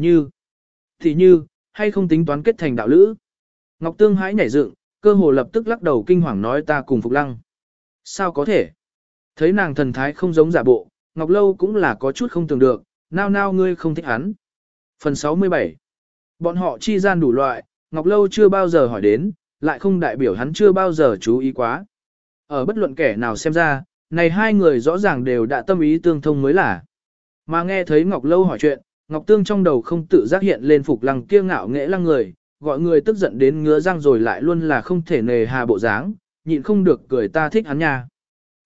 như, hay không tính toán kết thành đạo lữ. Ngọc Tương hãi nhảy dựng, cơ hồ lập tức lắc đầu kinh hoàng nói ta cùng Phục Lăng. Sao có thể? Thấy nàng thần thái không giống giả bộ, Ngọc Lâu cũng là có chút không tưởng được, nao ngươi không thích hắn. Phần 67. Bọn họ chi gian đủ loại, Ngọc Lâu chưa bao giờ hỏi đến, lại không đại biểu hắn chưa bao giờ chú ý quá. Ở bất luận kẻ nào xem ra, này hai người rõ ràng đều đã tâm ý tương thông mới là. Mà nghe thấy Ngọc Lâu hỏi chuyện, Ngọc Tương trong đầu không tự giác hiện lên Phục Lăng kia ngạo nghễ lăng người, gọi người tức giận đến ngứa răng rồi lại luôn là không thể nề hà bộ dáng, nhịn không được cười ta thích hắn nha.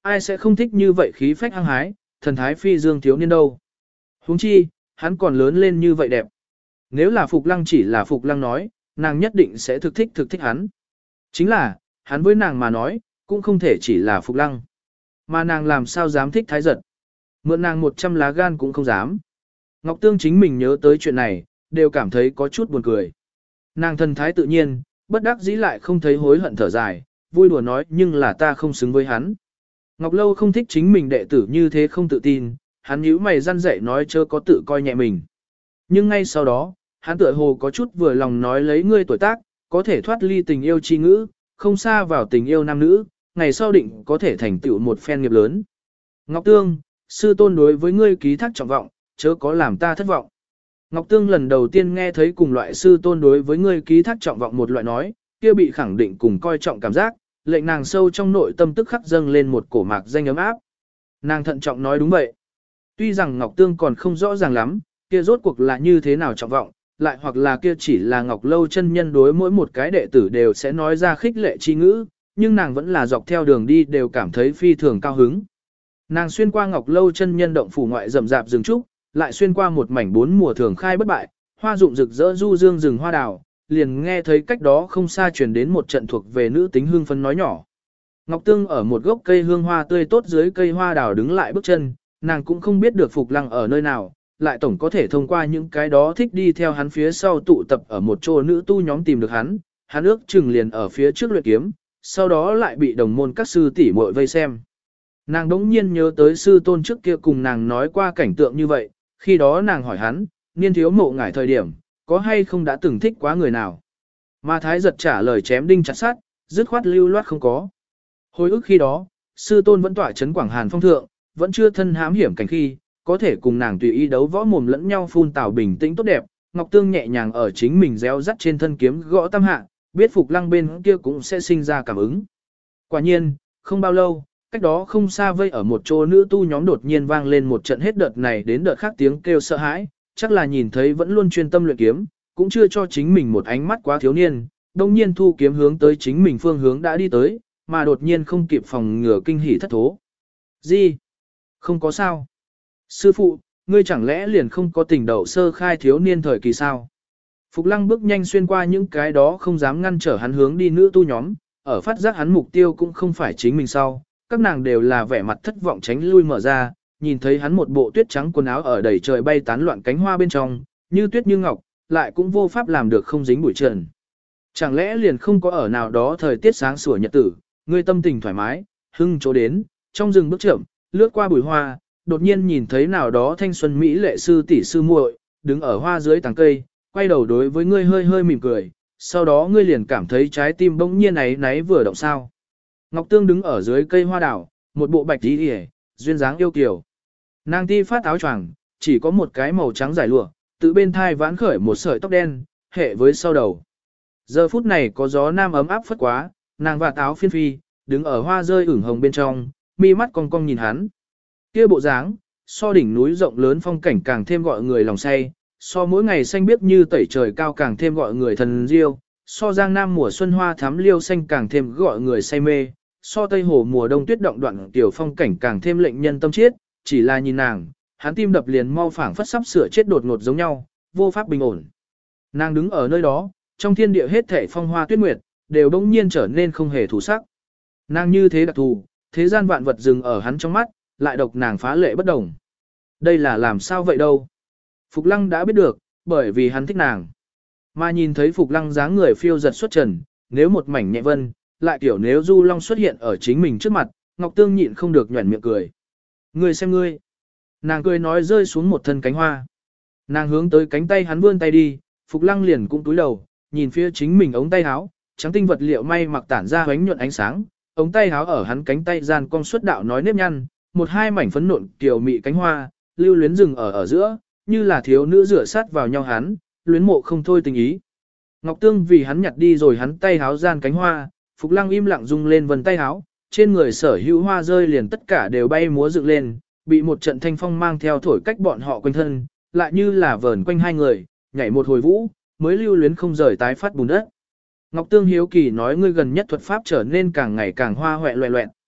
ai sẽ không thích như vậy khí phách hăng hái, thần thái phi dương thiếu niên đâu. Huống chi, hắn còn lớn lên như vậy đẹp. Nếu là Phục Lăng chỉ là Phục Lăng nói, nàng nhất định sẽ thực thích hắn. Chính là, hắn với nàng mà nói, cũng không thể chỉ là Phục Lăng. Mà nàng làm sao dám thích Thái Giật. Mượn nàng 100 lá gan cũng không dám. Ngọc Tương chính mình nhớ tới chuyện này, đều cảm thấy có chút buồn cười. Nàng thần thái tự nhiên, bất đắc dĩ lại không thấy hối hận thở dài, vui đùa nói nhưng là ta không xứng với hắn. Ngọc Lâu không thích chính mình đệ tử như thế không tự tin, hắn nhíu mày răn dạy nói chớ có tự coi nhẹ mình. Nhưng ngay sau đó, hắn tựa hồ có chút vừa lòng nói lấy ngươi tuổi tác, có thể thoát ly tình yêu chi ngữ, không xa vào tình yêu nam nữ, ngày sau định có thể thành tựu một phen nghiệp lớn. Ngọc Tương, sư tôn đối với ngươi ký thác trọng vọng, chớ có làm ta thất vọng. Ngọc Tương lần đầu tiên nghe thấy cùng loại sư tôn đối với ngươi ký thác trọng vọng một loại nói, kia bị khẳng định cùng coi trọng cảm giác, lệnh nàng sâu trong nội tâm tức khắc dâng lên một cổ mạc danh ấm áp. Nàng thận trọng nói đúng vậy. Tuy rằng Ngọc Tương còn không rõ ràng lắm, kia rốt cuộc là như thế nào trọng vọng, lại hoặc là kia chỉ là Ngọc Lâu chân nhân đối mỗi một cái đệ tử đều sẽ nói ra khích lệ chi ngữ, nhưng nàng vẫn là dọc theo đường đi đều cảm thấy phi thường cao hứng. Nàng xuyên qua Ngọc Lâu chân nhân động phủ ngoại rậm rạp rừng trúc, lại xuyên qua một mảnh bốn mùa thường khai bất bại, hoa rụng rực rỡ du dương rừng hoa đào, liền nghe thấy cách đó không xa truyền đến một trận thuộc về nữ tính hương phấn nói nhỏ. Ngọc Tương ở một gốc cây hương hoa tươi tốt dưới cây hoa đào đứng lại bước chân, nàng cũng không biết được Phục Lăng ở nơi nào, lại tổng có thể thông qua những cái đó thích đi theo hắn phía sau tụ tập ở một chỗ nữ tu nhóm tìm được hắn ước chừng liền ở phía trước luyện kiếm, sau đó lại bị đồng môn các sư tỷ muội vây xem. Nàng đống nhiên nhớ tới sư tôn trước kia cùng nàng nói qua cảnh tượng như vậy, khi đó nàng hỏi hắn, niên thiếu mộ ngải thời điểm, có hay không đã từng thích quá người nào. Mà Thái Giật trả lời chém đinh chặt sắt, dứt khoát lưu loát không có. Hồi ức khi đó, sư tôn vẫn tỏa chấn Quảng Hàn phong thượng, vẫn chưa thân hãm hiểm cảnh khi, có thể cùng nàng tùy ý đấu võ mồm lẫn nhau phun tào bình tĩnh tốt đẹp. Ngọc Tương nhẹ nhàng ở chính mình réo rắt trên thân kiếm gõ tam hạ, biết Phục Lăng bên kia cũng sẽ sinh ra cảm ứng. Quả nhiên, không bao lâu, cách đó không xa vây ở một chỗ nữ tu nhóm đột nhiên vang lên một trận hết đợt này đến đợt khác tiếng kêu sợ hãi, chắc là nhìn thấy vẫn luôn chuyên tâm luyện kiếm, cũng chưa cho chính mình một ánh mắt quá thiếu niên, đông nhiên thu kiếm hướng tới chính mình phương hướng đã đi tới, mà đột nhiên không kịp phòng ngừa kinh hỉ thất thố. Gì? Không có sao. Sư phụ, ngươi chẳng lẽ liền không có tình đậu sơ khai thiếu niên thời kỳ sao? Phục Lăng bước nhanh xuyên qua những cái đó không dám ngăn trở hắn hướng đi nữ tu nhóm, ở phát giác hắn mục tiêu cũng không phải chính mình sau, các nàng đều là vẻ mặt thất vọng tránh lui mở ra, nhìn thấy hắn một bộ tuyết trắng quần áo ở đầy trời bay tán loạn cánh hoa bên trong, như tuyết như ngọc, lại cũng vô pháp làm được không dính bụi trần. Chẳng lẽ liền không có ở nào đó thời tiết sáng sủa nhật tử, ngươi tâm tình thoải mái, hưng chỗ đến, trong rừng bước chậm, lướt qua bụi hoa, đột nhiên nhìn thấy nào đó thanh xuân mỹ lệ sư tỷ sư muội, đứng ở hoa dưới tàng cây, quay đầu đối với ngươi hơi hơi mỉm cười, sau đó ngươi liền cảm thấy trái tim bỗng nhiên náy vừa động sao. Ngọc Tương đứng ở dưới cây hoa đào, một bộ bạch tí hề, duyên dáng yêu kiều. Nàng ti phát áo choàng, chỉ có một cái màu trắng dài lụa, tự bên thai vãn khởi một sợi tóc đen, hệ với sau đầu. Giờ phút này có gió nam ấm áp phất quá, nàng và áo phiên phi, đứng ở hoa rơi ửng hồng bên trong, mi mắt cong cong nhìn hắn. Kia bộ dáng, so đỉnh núi rộng lớn phong cảnh càng thêm gọi người lòng say, so mỗi ngày xanh biếc như tẩy trời cao càng thêm gọi người thần diêu, so giang nam mùa xuân hoa thắm liêu xanh càng thêm gọi người say mê, so tây hồ mùa đông tuyết động đoạn tiểu phong cảnh càng thêm lệnh nhân tâm chiết, chỉ là nhìn nàng, hắn tim đập liền mau phảng phất sắp sửa chết đột ngột giống nhau, vô pháp bình ổn. Nàng đứng ở nơi đó, trong thiên địa hết thảy phong hoa tuyết nguyệt, đều đông nhiên trở nên không hề thủ sắc. Nàng như thế đặc thù, thế gian vạn vật dừng ở hắn trong mắt, lại độc nàng phá lệ bất đồng. Đây là làm sao vậy đâu? Phục Lăng đã biết được, bởi vì hắn thích nàng. Mà nhìn thấy Phục Lăng dáng người phiêu giật xuất trần, nếu một mảnh nhẹ vân, lại kiểu nếu Du Long xuất hiện ở chính mình trước mặt, Ngọc Tương nhịn không được nhuẩn miệng cười. Ngươi xem ngươi. Nàng cười nói rơi xuống một thân cánh hoa. Nàng hướng tới cánh tay hắn vươn tay đi, Phục Lăng liền cũng túi đầu, nhìn phía chính mình ống tay áo, trắng tinh vật liệu may mặc tản ra ánh nhuận ánh sáng, ống tay áo ở hắn cánh tay gian cong xuất đạo nói nếp nhăn, một hai mảnh phấn nộn kiều mị cánh hoa, lưu luyến rừng ở giữa, như là thiếu nữ rửa sát vào nhau hắn, luyến mộ không thôi tình ý. Ngọc Tương vì hắn nhặt đi rồi hắn tay háo gian cánh hoa, Phục Lăng im lặng rung lên vần tay háo, trên người sở hữu hoa rơi liền tất cả đều bay múa dựng lên, bị một trận thanh phong mang theo thổi cách bọn họ quanh thân, lại như là vờn quanh hai người, nhảy một hồi vũ, mới lưu luyến không rời tái phát bùn đất. Ngọc Tương hiếu kỳ nói ngươi gần nhất thuật pháp trở nên càng ngày càng hoa hoẹ loẹ loẹt.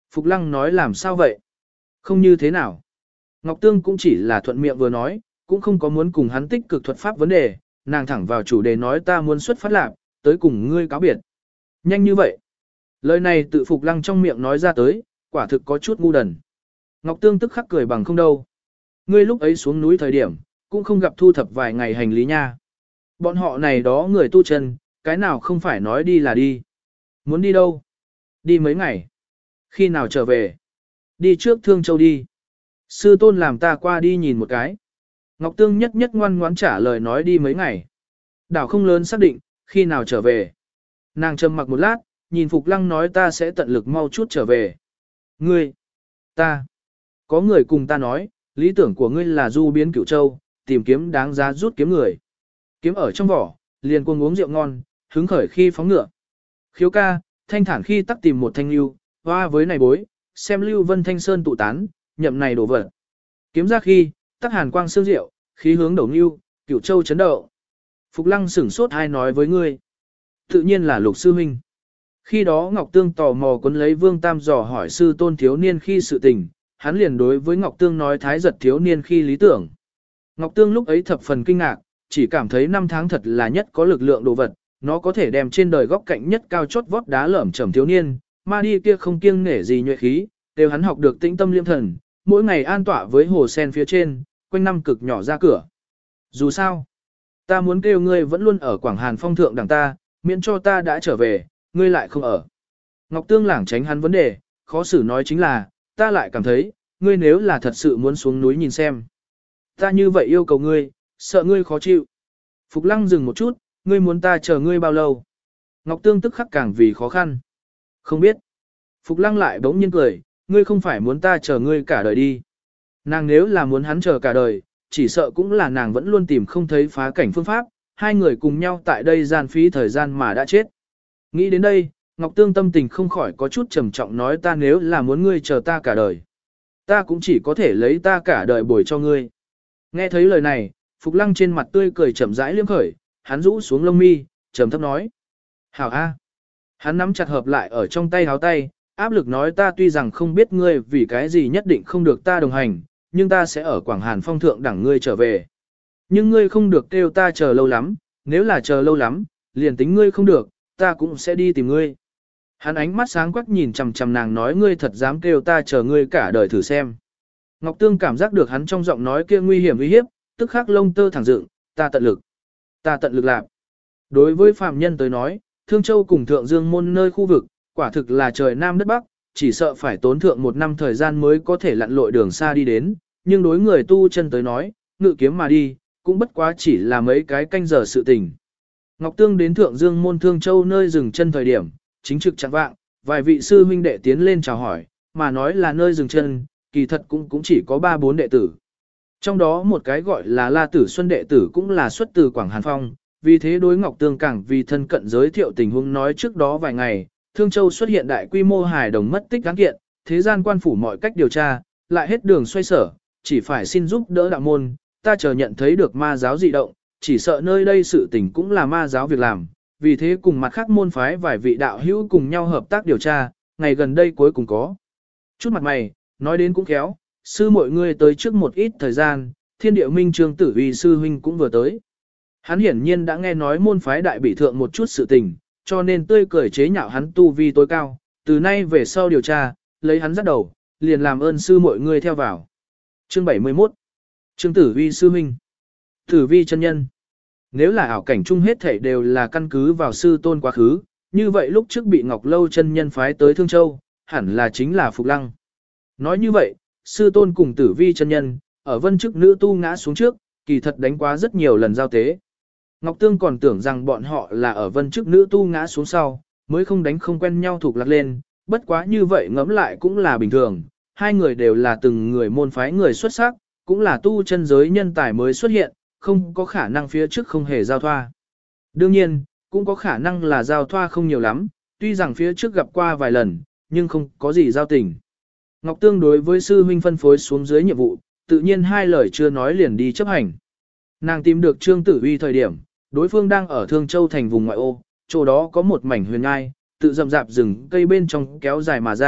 Phục Lăng nói làm sao vậy? Không như thế nào. Ngọc Tương cũng chỉ là thuận miệng vừa nói, cũng không có muốn cùng hắn tích cực thuật pháp vấn đề, nàng thẳng vào chủ đề nói ta muốn xuất phát lạc, tới cùng ngươi cáo biệt. Nhanh như vậy. Lời này tự Phục Lăng trong miệng nói ra tới, quả thực có chút ngu đần. Ngọc Tương tức khắc cười bằng không đâu. Ngươi lúc ấy xuống núi thời điểm, cũng không gặp thu thập vài ngày hành lý nha. Bọn họ này đó người tu chân, cái nào không phải nói đi là đi. Muốn đi đâu? Đi mấy ngày. Khi nào trở về? Đi trước Thương Châu đi. Sư tôn làm ta qua đi nhìn một cái. Ngọc Tương nhất nhất ngoan ngoãn trả lời nói đi mấy ngày. Đảo không lớn xác định, khi nào trở về. Nàng trầm mặc một lát, nhìn Phục Lăng nói ta sẽ tận lực mau chút trở về. Ngươi, ta, có người cùng ta nói, lý tưởng của ngươi là du biến Cửu Châu, tìm kiếm đáng giá rút kiếm người. Kiếm ở trong vỏ, liền cuồng uống rượu ngon, hứng khởi khi phóng ngựa. Khiếu ca, thanh thản khi tắc tìm một thanh lưu, hoa với này bối, xem Lưu Vân Thanh Sơn tụ tán, nhậm này đổ vật. Kiếm ra khi, tắc hàn quang sương rượu, khí hướng đầu lưu, Cửu Châu chấn động. Phục Lăng sửng sốt ai nói với ngươi. Tự nhiên là Lục sư huynh. Khi đó Ngọc Tương tò mò cuốn lấy Vương Tam dò hỏi sư tôn thiếu niên khi sự tình, hắn liền đối với Ngọc Tương nói thái giật thiếu niên khi lý tưởng. Ngọc Tương lúc ấy thập phần kinh ngạc, chỉ cảm thấy năm tháng thật là nhất có lực lượng đồ vật, nó có thể đem trên đời góc cạnh nhất cao chót vót đá lởm chởm thiếu niên, ma đi kia không kiêng nể gì nhuệ khí, đều hắn học được tĩnh tâm liêm thần, mỗi ngày an tọa với hồ sen phía trên, quanh năm cực nhỏ ra cửa. Dù sao, ta muốn kêu ngươi vẫn luôn ở Quảng Hàn phong thượng đằng ta, miễn cho ta đã trở về, ngươi lại không ở. Ngọc Tương lảng tránh hắn vấn đề, khó xử nói chính là, ta lại cảm thấy, ngươi nếu là thật sự muốn xuống núi nhìn xem. Ta như vậy yêu cầu ngươi, sợ ngươi khó chịu. Phục Lăng dừng một chút, ngươi muốn ta chờ ngươi bao lâu? Ngọc Tương tức khắc càng vì khó khăn. Không biết. Phục Lăng lại bỗng nhiên cười, ngươi không phải muốn ta chờ ngươi cả đời đi. Nàng nếu là muốn hắn chờ cả đời, chỉ sợ cũng là nàng vẫn luôn tìm không thấy phá cảnh phương pháp, hai người cùng nhau tại đây gian phí thời gian mà đã chết. Nghĩ đến đây, Ngọc Tương tâm tình không khỏi có chút trầm trọng nói ta nếu là muốn ngươi chờ ta cả đời. Ta cũng chỉ có thể lấy ta cả đời bồi cho ngươi. Nghe thấy lời này, Phục Lăng trên mặt tươi cười chậm rãi liếm khởi, hắn rũ xuống lông mi, trầm thấp nói. Hảo A. Hắn nắm chặt hợp lại ở trong tay háo tay, áp lực nói ta tuy rằng không biết ngươi vì cái gì nhất định không được ta đồng hành, nhưng ta sẽ ở Quảng Hàn phong thượng đẳng ngươi trở về. Nhưng ngươi không được kêu ta chờ lâu lắm, nếu là chờ lâu lắm, liền tính ngươi không được, ta cũng sẽ đi tìm ngươi. Hắn ánh mắt sáng quắc nhìn chằm chằm nàng nói ngươi thật dám kêu ta chờ ngươi cả đời thử xem. Ngọc Tương cảm giác được hắn trong giọng nói kia nguy hiểm uy hiếp, tức khắc lông tơ thẳng dựng, ta tận lực. Ta tận lực làm. Đối với phạm nhân tới nói, Thương Châu cùng Thượng Dương môn nơi khu vực, quả thực là trời Nam đất Bắc, chỉ sợ phải tốn thượng một năm thời gian mới có thể lặn lội đường xa đi đến, nhưng đối người tu chân tới nói, ngự kiếm mà đi, cũng bất quá chỉ là mấy cái canh giờ sự tình. Ngọc Tương đến Thượng Dương môn Thương Châu nơi dừng chân thời điểm, chính trực chẳng vạng, vài vị sư huynh đệ tiến lên chào hỏi, mà nói là nơi dừng chân, kỳ thật cũng chỉ có 3-4 đệ tử. Trong đó một cái gọi là La Tử Xuân đệ tử cũng là xuất từ Quảng Hàn Phong, vì thế đối Ngọc Tương càng vì thân cận giới thiệu tình huống nói trước đó vài ngày, Thương Châu xuất hiện đại quy mô hài đồng mất tích án kiện, thế gian quan phủ mọi cách điều tra, lại hết đường xoay sở, chỉ phải xin giúp đỡ đạo môn, ta chờ nhận thấy được ma giáo dị động, chỉ sợ nơi đây sự tình cũng là ma giáo việc làm, vì thế cùng mặt khác môn phái vài vị đạo hữu cùng nhau hợp tác điều tra, ngày gần đây cuối cùng có. Chút mặt mày, nói đến cũng khéo, sư mọi người tới trước một ít thời gian, Thiên Địa Minh Trương Tử Uy sư huynh cũng vừa tới. Hắn hiển nhiên đã nghe nói môn phái đại bị thượng một chút sự tình, cho nên tươi cười chế nhạo hắn tu vi tối cao, từ nay về sau điều tra, lấy hắn dắt đầu, liền làm ơn sư mọi người theo vào. Chương 71 Trương Tử Vi sư huynh Tử Vi chân nhân. Nếu là ảo cảnh chung hết thảy đều là căn cứ vào sư tôn quá khứ, như vậy lúc trước bị Ngọc Lâu chân nhân phái tới Thương Châu, hẳn là chính là Phục Lăng. Nói như vậy, sư tôn cùng Tử Vi chân nhân, ở vân chức nữ tu ngã xuống trước, kỳ thật đánh quá rất nhiều lần giao tế. Ngọc Tương còn tưởng rằng bọn họ là ở vân chức nữ tu ngã xuống sau, mới không đánh không quen nhau thuộc lạc lên, bất quá như vậy ngẫm lại cũng là bình thường, hai người đều là từng người môn phái người xuất sắc, cũng là tu chân giới nhân tài mới xuất hiện, không có khả năng phía trước không hề giao thoa. Đương nhiên, cũng có khả năng là giao thoa không nhiều lắm, tuy rằng phía trước gặp qua vài lần, nhưng không có gì giao tình. Ngọc Tương đối với sư huynh phân phối xuống dưới nhiệm vụ, tự nhiên hai lời chưa nói liền đi chấp hành. Nàng tìm được Trương Tử Uy thời điểm, đối phương đang ở Thương Châu thành vùng ngoại ô, chỗ đó có một mảnh huyền ngai, tự rậm rạp rừng cây bên trong kéo dài mà ra,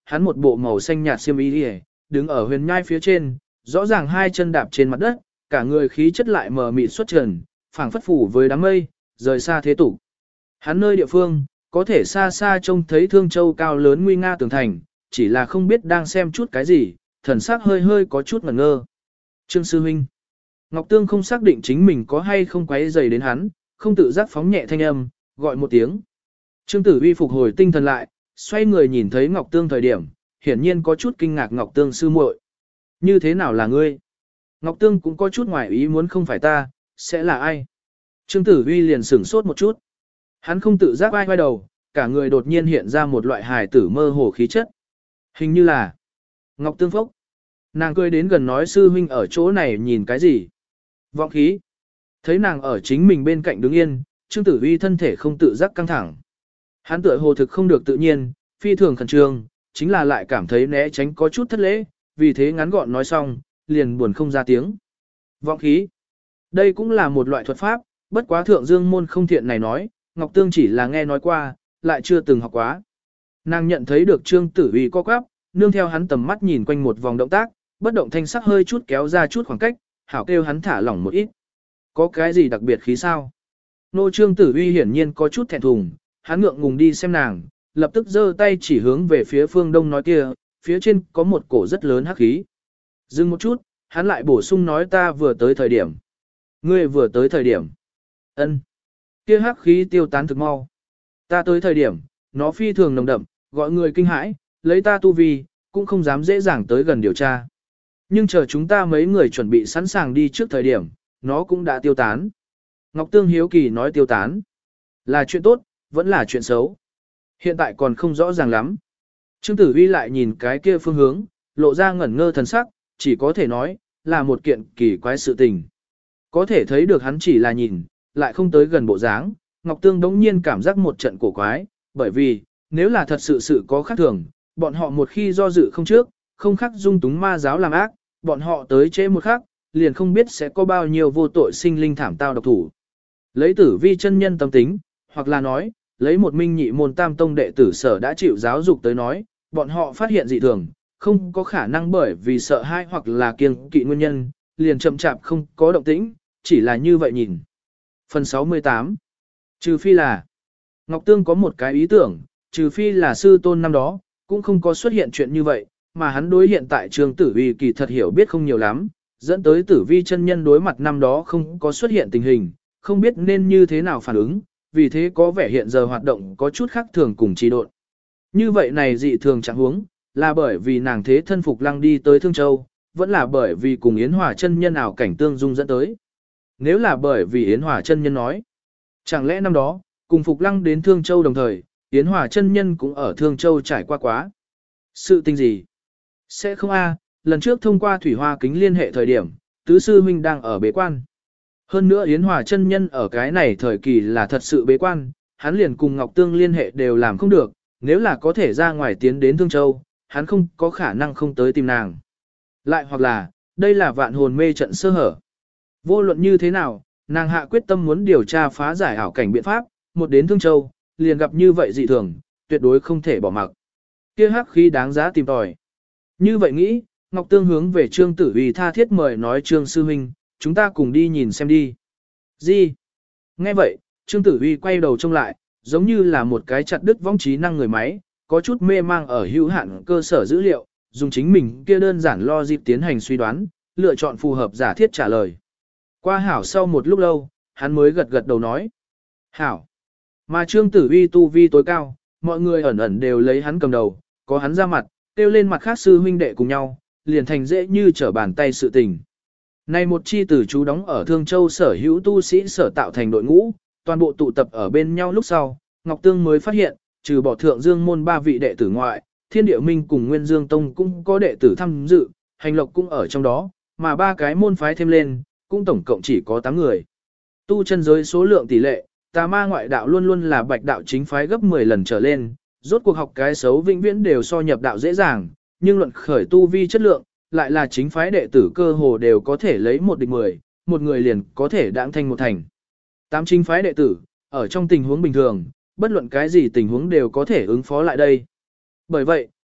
hắn một bộ màu xanh nhạt xiêm y đi, đứng ở huyền nhai phía trên, rõ ràng hai chân đạp trên mặt đất, cả người khí chất lại mờ mịt xuất trần, phảng phất phủ với đám mây, rời xa thế tục. Hắn nơi địa phương, có thể xa xa trông thấy Thương Châu cao lớn nguy nga tường thành, chỉ là không biết đang xem chút cái gì, thần sắc hơi hơi có chút ngẩn ngơ. Trương sư huynh. Ngọc Tương không xác định chính mình có hay không quấy rầy đến hắn, không tự giác phóng nhẹ thanh âm, gọi một tiếng. Trương Tử Uy phục hồi tinh thần lại, xoay người nhìn thấy Ngọc Tương thời điểm, hiển nhiên có chút kinh ngạc Ngọc Tương sư muội. Như thế nào là ngươi? Ngọc Tương cũng có chút ngoài ý muốn không phải ta, sẽ là ai? Trương Tử Uy liền sửng sốt một chút. Hắn không tự giác vai đầu, cả người đột nhiên hiện ra một loại hài tử mơ hồ khí chất. Hình như là Ngọc Tương phốc. Nàng cười đến gần nói sư huynh ở chỗ này nhìn cái gì? Vọng khí. Thấy nàng ở chính mình bên cạnh đứng yên, Trương Tử Uy thân thể không tự giác căng thẳng. Hắn tựa hồ thực không được tự nhiên, phi thường khẩn trương, chính là lại cảm thấy né tránh có chút thất lễ, vì thế ngắn gọn nói xong, liền buồn không ra tiếng. Vọng khí. Đây cũng là một loại thuật pháp, bất quá thượng dương môn không thiện này nói, Ngọc Tương chỉ là nghe nói qua, lại chưa từng học quá. Nàng nhận thấy được Trương Tử Uy co quắp, nương theo hắn tầm mắt nhìn quanh một vòng động tác, bất động thanh sắc hơi chút kéo ra chút khoảng cách, hảo kêu hắn thả lỏng một ít. Có cái gì đặc biệt khí sao? Nô Trương Tử Uy hiển nhiên có chút thẹn thùng, hắn ngượng ngùng đi xem nàng, lập tức giơ tay chỉ hướng về phía phương đông nói kia, phía trên có một cổ rất lớn hắc khí. Dừng một chút, hắn lại bổ sung nói ta vừa tới thời điểm. Ngươi vừa tới thời điểm. Ân. Kia hắc khí tiêu tán thực mau. Ta tới thời điểm, nó phi thường nồng đậm, gọi người kinh hãi, lấy ta tu vi, cũng không dám dễ dàng tới gần điều tra. Nhưng chờ chúng ta mấy người chuẩn bị sẵn sàng đi trước thời điểm, nó cũng đã tiêu tán. Ngọc Tương hiếu kỳ nói tiêu tán. Là chuyện tốt, vẫn là chuyện xấu. Hiện tại còn không rõ ràng lắm. Trương Tử Uy lại nhìn cái kia phương hướng, lộ ra ngẩn ngơ thần sắc, chỉ có thể nói, là một kiện kỳ quái sự tình. Có thể thấy được hắn chỉ là nhìn, lại không tới gần bộ dáng, Ngọc Tương đống nhiên cảm giác một trận cổ quái, bởi vì, nếu là thật sự có khác thường, bọn họ một khi do dự không trước, không khắc dung túng ma giáo làm ác, bọn họ tới chế một khắc, liền không biết sẽ có bao nhiêu vô tội sinh linh thảm tao độc thủ. Lấy Tử Vi chân nhân tâm tính, hoặc là nói, lấy một minh nhị môn tam tông đệ tử sở đã chịu giáo dục tới nói, bọn họ phát hiện dị thường, không có khả năng bởi vì sợ hãi hoặc là kiêng kỵ nguyên nhân, liền chậm chạp không có động tĩnh, chỉ là như vậy nhìn. Phần 68. Trừ phi là Ngọc Tương có một cái ý tưởng, trừ phi là sư tôn năm đó, cũng không có xuất hiện chuyện như vậy, mà hắn đối hiện tại Trương Tử Vi kỳ thật hiểu biết không nhiều lắm, dẫn tới Tử Vi chân nhân đối mặt năm đó không có xuất hiện tình hình, không biết nên như thế nào phản ứng, vì thế có vẻ hiện giờ hoạt động có chút khác thường cùng trì độn. Như vậy này dị thường chẳng huống, là bởi vì nàng thế thân Phục Lăng đi tới Thương Châu, vẫn là bởi vì cùng Yến Hòa chân nhân ảo cảnh tương dung dẫn tới. Nếu là bởi vì Yến Hòa chân nhân nói, chẳng lẽ năm đó, cùng Phục Lăng đến Thương Châu đồng thời, Yến Hòa chân nhân cũng ở Thương Châu trải qua quá. Sự tình gì? Sẽ không lần trước thông qua thủy hoa kính liên hệ thời điểm, tứ sư huynh đang ở bế quan. Hơn nữa Yến Hòa chân nhân ở cái này thời kỳ là thật sự bế quan, hắn liền cùng Ngọc Tương liên hệ đều làm không được, nếu là có thể ra ngoài tiến đến Thương Châu, hắn không có khả năng không tới tìm nàng. Lại hoặc là, đây là vạn hồn mê trận sơ hở. Vô luận như thế nào, nàng hạ quyết tâm muốn điều tra phá giải ảo cảnh biện pháp, một đến Thương Châu, liền gặp như vậy dị thường, tuyệt đối không thể bỏ mặc. Kia hắc khí đáng giá tìm tòi. Như vậy nghĩ, Ngọc Tương hướng về Trương Tử Uy tha thiết mời nói Trương sư huynh, chúng ta cùng đi nhìn xem đi. Gì? Nghe vậy, Trương Tử Uy quay đầu trông lại, giống như là một cái chặt đứt vong trí năng người máy, có chút mê mang ở hữu hạn cơ sở dữ liệu, dùng chính mình kia đơn giản logic tiến hành suy đoán, lựa chọn phù hợp giả thiết trả lời. Qua hảo sau một lúc lâu, hắn mới gật gật đầu nói. Hảo. Mà Trương Tử Uy tu vi tối cao, mọi người ẩn ẩn đều lấy hắn cầm đầu, có hắn ra mặt, kêu lên mặt khác sư huynh đệ cùng nhau, liền thành dễ như trở bàn tay sự tình. Này một chi tử chú đóng ở Thương Châu sở hữu tu sĩ sở tạo thành đội ngũ, toàn bộ tụ tập ở bên nhau lúc sau, Ngọc Tương mới phát hiện, trừ bỏ thượng dương môn 3 vị đệ tử ngoại, Thiên Điệu Minh cùng Nguyên Dương Tông cũng có đệ tử tham dự, Hành Lộc cũng ở trong đó, mà 3 cái môn phái thêm lên, cũng tổng cộng chỉ có 8 người. Tu chân giới số lượng tỷ lệ, tà ma ngoại đạo luôn luôn là bạch đạo chính phái gấp 10 lần trở lên, rốt cuộc học cái xấu vĩnh viễn đều so nhập đạo dễ dàng, nhưng luận khởi tu vi chất lượng, lại là chính phái đệ tử cơ hồ đều có thể lấy 1 địch 10, một người liền có thể đãng thành một thành. 8 chính phái đệ tử, ở trong tình huống bình thường, bất luận cái gì tình huống đều có thể ứng phó lại đây. Bởi vậy,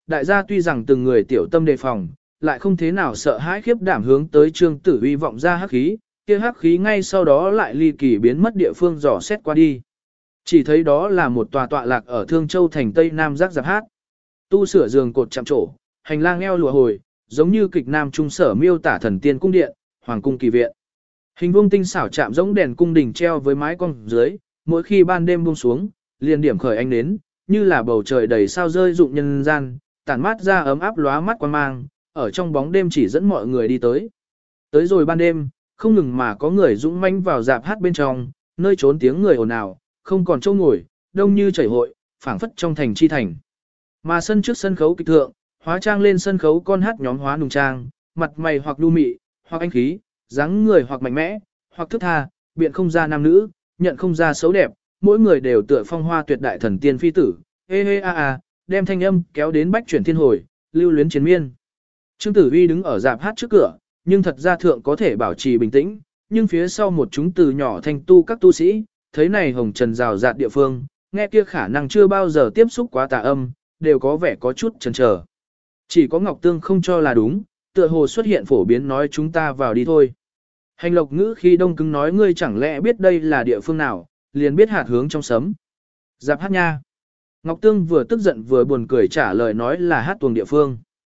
đại gia tuy rằng từng người tiểu tâm đề phòng, lại không thế nào sợ hãi khiếp đảm hướng tới Trương Tử Uy vọng ra hắc khí, kia hắc khí ngay sau đó lại ly kỳ biến mất địa phương dò xét qua đi. Chỉ thấy đó là một tòa tọa lạc ở Thương Châu thành Tây Nam giác giáp hát. Tu sửa giường cột chạm trổ, hành lang eo lụa hồi, giống như kịch nam trung sở miêu tả thần tiên cung điện, hoàng cung kỳ viện. Hình vuông tinh xảo chạm giống đèn cung đình treo với mái cong dưới, mỗi khi ban đêm buông xuống, liền điểm khởi ánh nến, như là bầu trời đầy sao rơi rụng nhân gian, tản mát ra ấm áp lóa mắt quan mang, ở trong bóng đêm chỉ dẫn mọi người đi tới. Tới rồi ban đêm, không ngừng mà có người dũng manh vào dạp hát bên trong, nơi trốn tiếng người ồn ào, không còn chỗ ngồi, đông như chảy hội, phảng phất trong thành chi thành. Mà sân trước sân khấu kịch thượng, hóa trang lên sân khấu con hát nhóm hóa nùng trang, mặt mày hoặc lưu mị, hoặc anh khí, dáng người hoặc mạnh mẽ, hoặc thức tha, biện không ra nam nữ, nhận không ra xấu đẹp, mỗi người đều tựa phong hoa tuyệt đại thần tiên phi tử, hê hê a a, đem thanh âm kéo đến bách chuyển thiên hồi, lưu luyến chiến miên. Trương Tử Uy đứng ở dạp hát trước cửa, nhưng thật ra thượng có thể bảo trì bình tĩnh, nhưng phía sau một chúng từ nhỏ thanh tu các tu sĩ, thấy này hồng trần rào rạt địa phương, nghe kia khả năng chưa bao giờ tiếp xúc quá tà âm, đều có vẻ có chút chần chờ. Chỉ có Ngọc Tương không cho là đúng, tựa hồ xuất hiện phổ biến nói chúng ta vào đi thôi. Hành Lộc ngữ khi đông cứng nói ngươi chẳng lẽ biết đây là địa phương nào, liền biết hạt hướng trong sấm. Dạp hát nha. Ngọc Tương vừa tức giận vừa buồn cười trả lời nói là hát tuồng địa phương.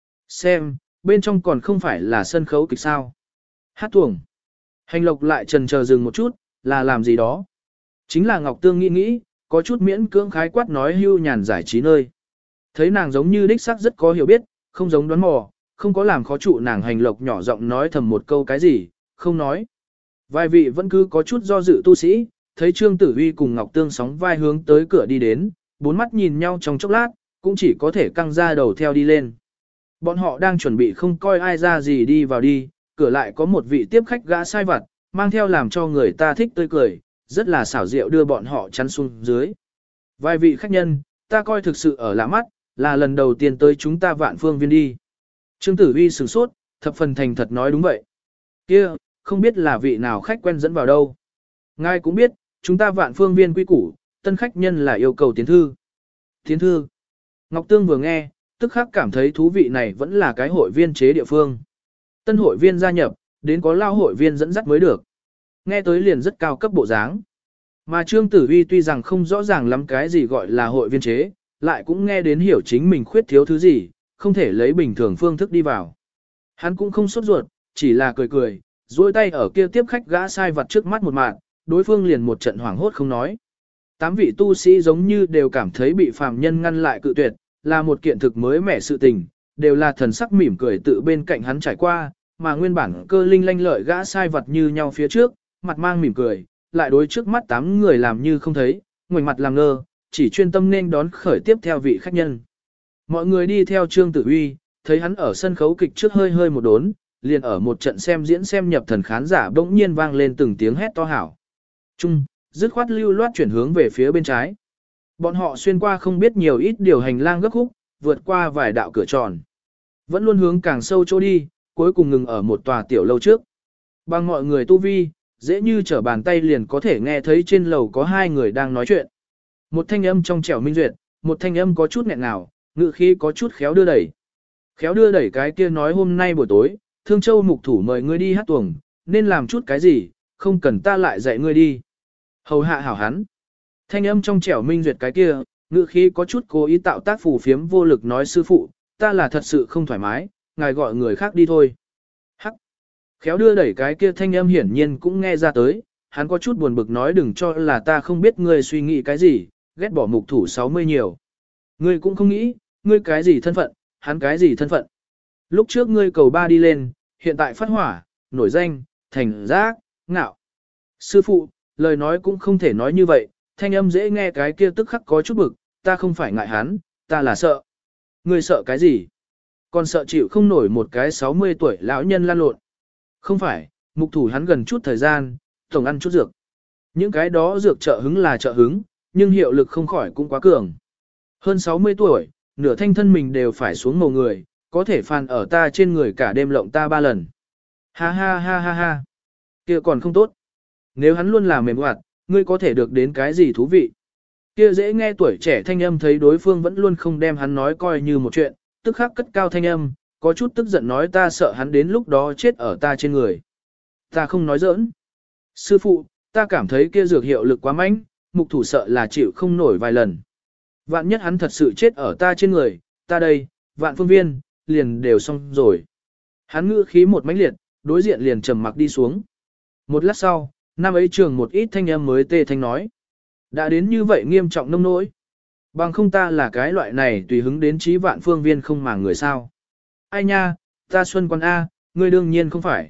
Xem, bên trong còn không phải là sân khấu kịch sao. Hát tuồng. Hành Lộc lại chần chờ dừng một chút, là làm gì đó. Chính là Ngọc Tương nghĩ, có chút miễn cưỡng khái quát nói hưu nhàn giải trí nơi. Thấy nàng giống như đích xác rất có hiểu biết, không giống đoán mò, không có làm khó trụ nàng. Hành Lộc nhỏ giọng nói thầm một câu cái gì, không nói. Vài vị vẫn cứ có chút do dự tu sĩ, thấy Trương Tử Uy cùng Ngọc Tương sóng vai hướng tới cửa đi đến, bốn mắt nhìn nhau trong chốc lát, cũng chỉ có thể căng ra đầu theo đi lên. Bọn họ đang chuẩn bị không coi ai ra gì đi vào đi, cửa lại có một vị tiếp khách gã sai vặt, mang theo làm cho người ta thích tươi cười, rất là xảo diệu đưa bọn họ chắn xuống dưới. Vài vị khách nhân, ta coi thực sự ở lạ mắt, là lần đầu tiên tới chúng ta Vạn Phương Viên đi. Trương Tử Uy sửng sốt, thập phần thành thật nói đúng vậy. Kia, không biết là vị nào khách quen dẫn vào đâu. Ngài cũng biết, chúng ta Vạn Phương Viên quy củ, tân khách nhân là yêu cầu tiến thư. Tiến thư. Ngọc Tương vừa nghe, tức khắc cảm thấy thú vị này vẫn là cái hội viên chế địa phương. Tân hội viên gia nhập, đến có lao hội viên dẫn dắt mới được. Nghe tới liền rất cao cấp bộ dáng. Mà Trương Tử Uy tuy rằng không rõ ràng lắm cái gì gọi là hội viên chế, lại cũng nghe đến hiểu chính mình khuyết thiếu thứ gì, không thể lấy bình thường phương thức đi vào. Hắn cũng không sốt ruột, chỉ là cười cười, duỗi tay ở kia tiếp khách gã sai vặt trước mắt một mạng, đối phương liền một trận hoảng hốt không nói. Tám vị tu sĩ giống như đều cảm thấy bị phàm nhân ngăn lại cự tuyệt, là một kiện thực mới mẻ sự tình, đều là thần sắc mỉm cười tự bên cạnh hắn trải qua, mà nguyên bản cơ linh lanh lợi gã sai vặt như nhau phía trước, mặt mang mỉm cười, lại đối trước mắt 8 người làm như không thấy, ngoảnh mặt làm ngơ, chỉ chuyên tâm nên đón khởi tiếp theo vị khách nhân. Mọi người đi theo Trương Tử Uy, thấy hắn ở sân khấu kịch trước hơi hơi một đốn, liền ở một trận xem diễn xem nhập thần khán giả bỗng nhiên vang lên từng tiếng hét to hảo. Trung, dứt khoát lưu loát chuyển hướng về phía bên trái. Bọn họ xuyên qua không biết nhiều ít điều hành lang gấp khúc, vượt qua vài đạo cửa tròn. Vẫn luôn hướng càng sâu chỗ đi, cuối cùng ngừng ở một tòa tiểu lâu trước. Bằng mọi người tu vi, dễ như trở bàn tay liền có thể nghe thấy trên lầu có hai người đang nói chuyện. Một thanh âm trong trẻo minh duyệt, một thanh âm có chút nghẹn ngào, ngữ khí có chút khéo đưa đẩy. Khéo đưa đẩy cái kia nói hôm nay buổi tối, Thương Châu mục thủ mời ngươi đi hát tuồng, nên làm chút cái gì, không cần ta lại dạy ngươi đi. Hầu hạ hảo hắn. Thanh âm trong trẻo minh duyệt cái kia, ngữ khí có chút cố ý tạo tác phù phiếm vô lực nói sư phụ, ta là thật sự không thoải mái, ngài gọi người khác đi thôi. Hắc. Khéo đưa đẩy cái kia thanh âm hiển nhiên cũng nghe ra tới, hắn có chút buồn bực nói đừng cho là ta không biết ngươi suy nghĩ cái gì, ghét bỏ mục thủ 60 nhiều. Ngươi cũng không nghĩ, ngươi cái gì thân phận, hắn cái gì thân phận. Lúc trước ngươi cầu ba đi lên, hiện tại phát hỏa, nổi danh, thành giác, ngạo. Sư phụ, lời nói cũng không thể nói như vậy, thanh âm dễ nghe cái kia tức khắc có chút bực, ta không phải ngại hắn, ta là sợ. Ngươi sợ cái gì? Còn sợ chịu không nổi một cái 60 tuổi lão nhân lan lộn. Không phải, mục thủ hắn gần chút thời gian, tổng ăn chút dược. Những cái đó dược trợ hứng là trợ hứng, nhưng hiệu lực không khỏi cũng quá cường. Hơn 60 tuổi, nửa thanh thân mình đều phải xuống màu người, có thể phàn ở ta trên người cả đêm lộng ta 3 lần. Ha ha ha ha ha. Kia còn không tốt. Nếu hắn luôn là mềm hoạt, ngươi có thể được đến cái gì thú vị. Kia dễ nghe tuổi trẻ thanh âm thấy đối phương vẫn luôn không đem hắn nói coi như một chuyện, tức khắc cất cao thanh âm, có chút tức giận nói ta sợ hắn đến lúc đó chết ở ta trên người. Ta không nói giỡn. Sư phụ, ta cảm thấy kia dược hiệu lực quá mạnh, mục thủ sợ là chịu không nổi vài lần. Vạn nhất hắn thật sự chết ở ta trên người, ta đây, vạn phương viên, liền đều xong rồi. Hắn ngữ khí một mãnh liệt, đối diện liền trầm mặc đi xuống. Một lát sau, năm ấy trường một ít thanh âm mới tê thanh nói. Đã đến như vậy nghiêm trọng nông nỗi. Bằng không ta là cái loại này tùy hứng đến trí vạn phương viên không màng người sao. Ai nha, ta Xuân Quan A, ngươi đương nhiên không phải.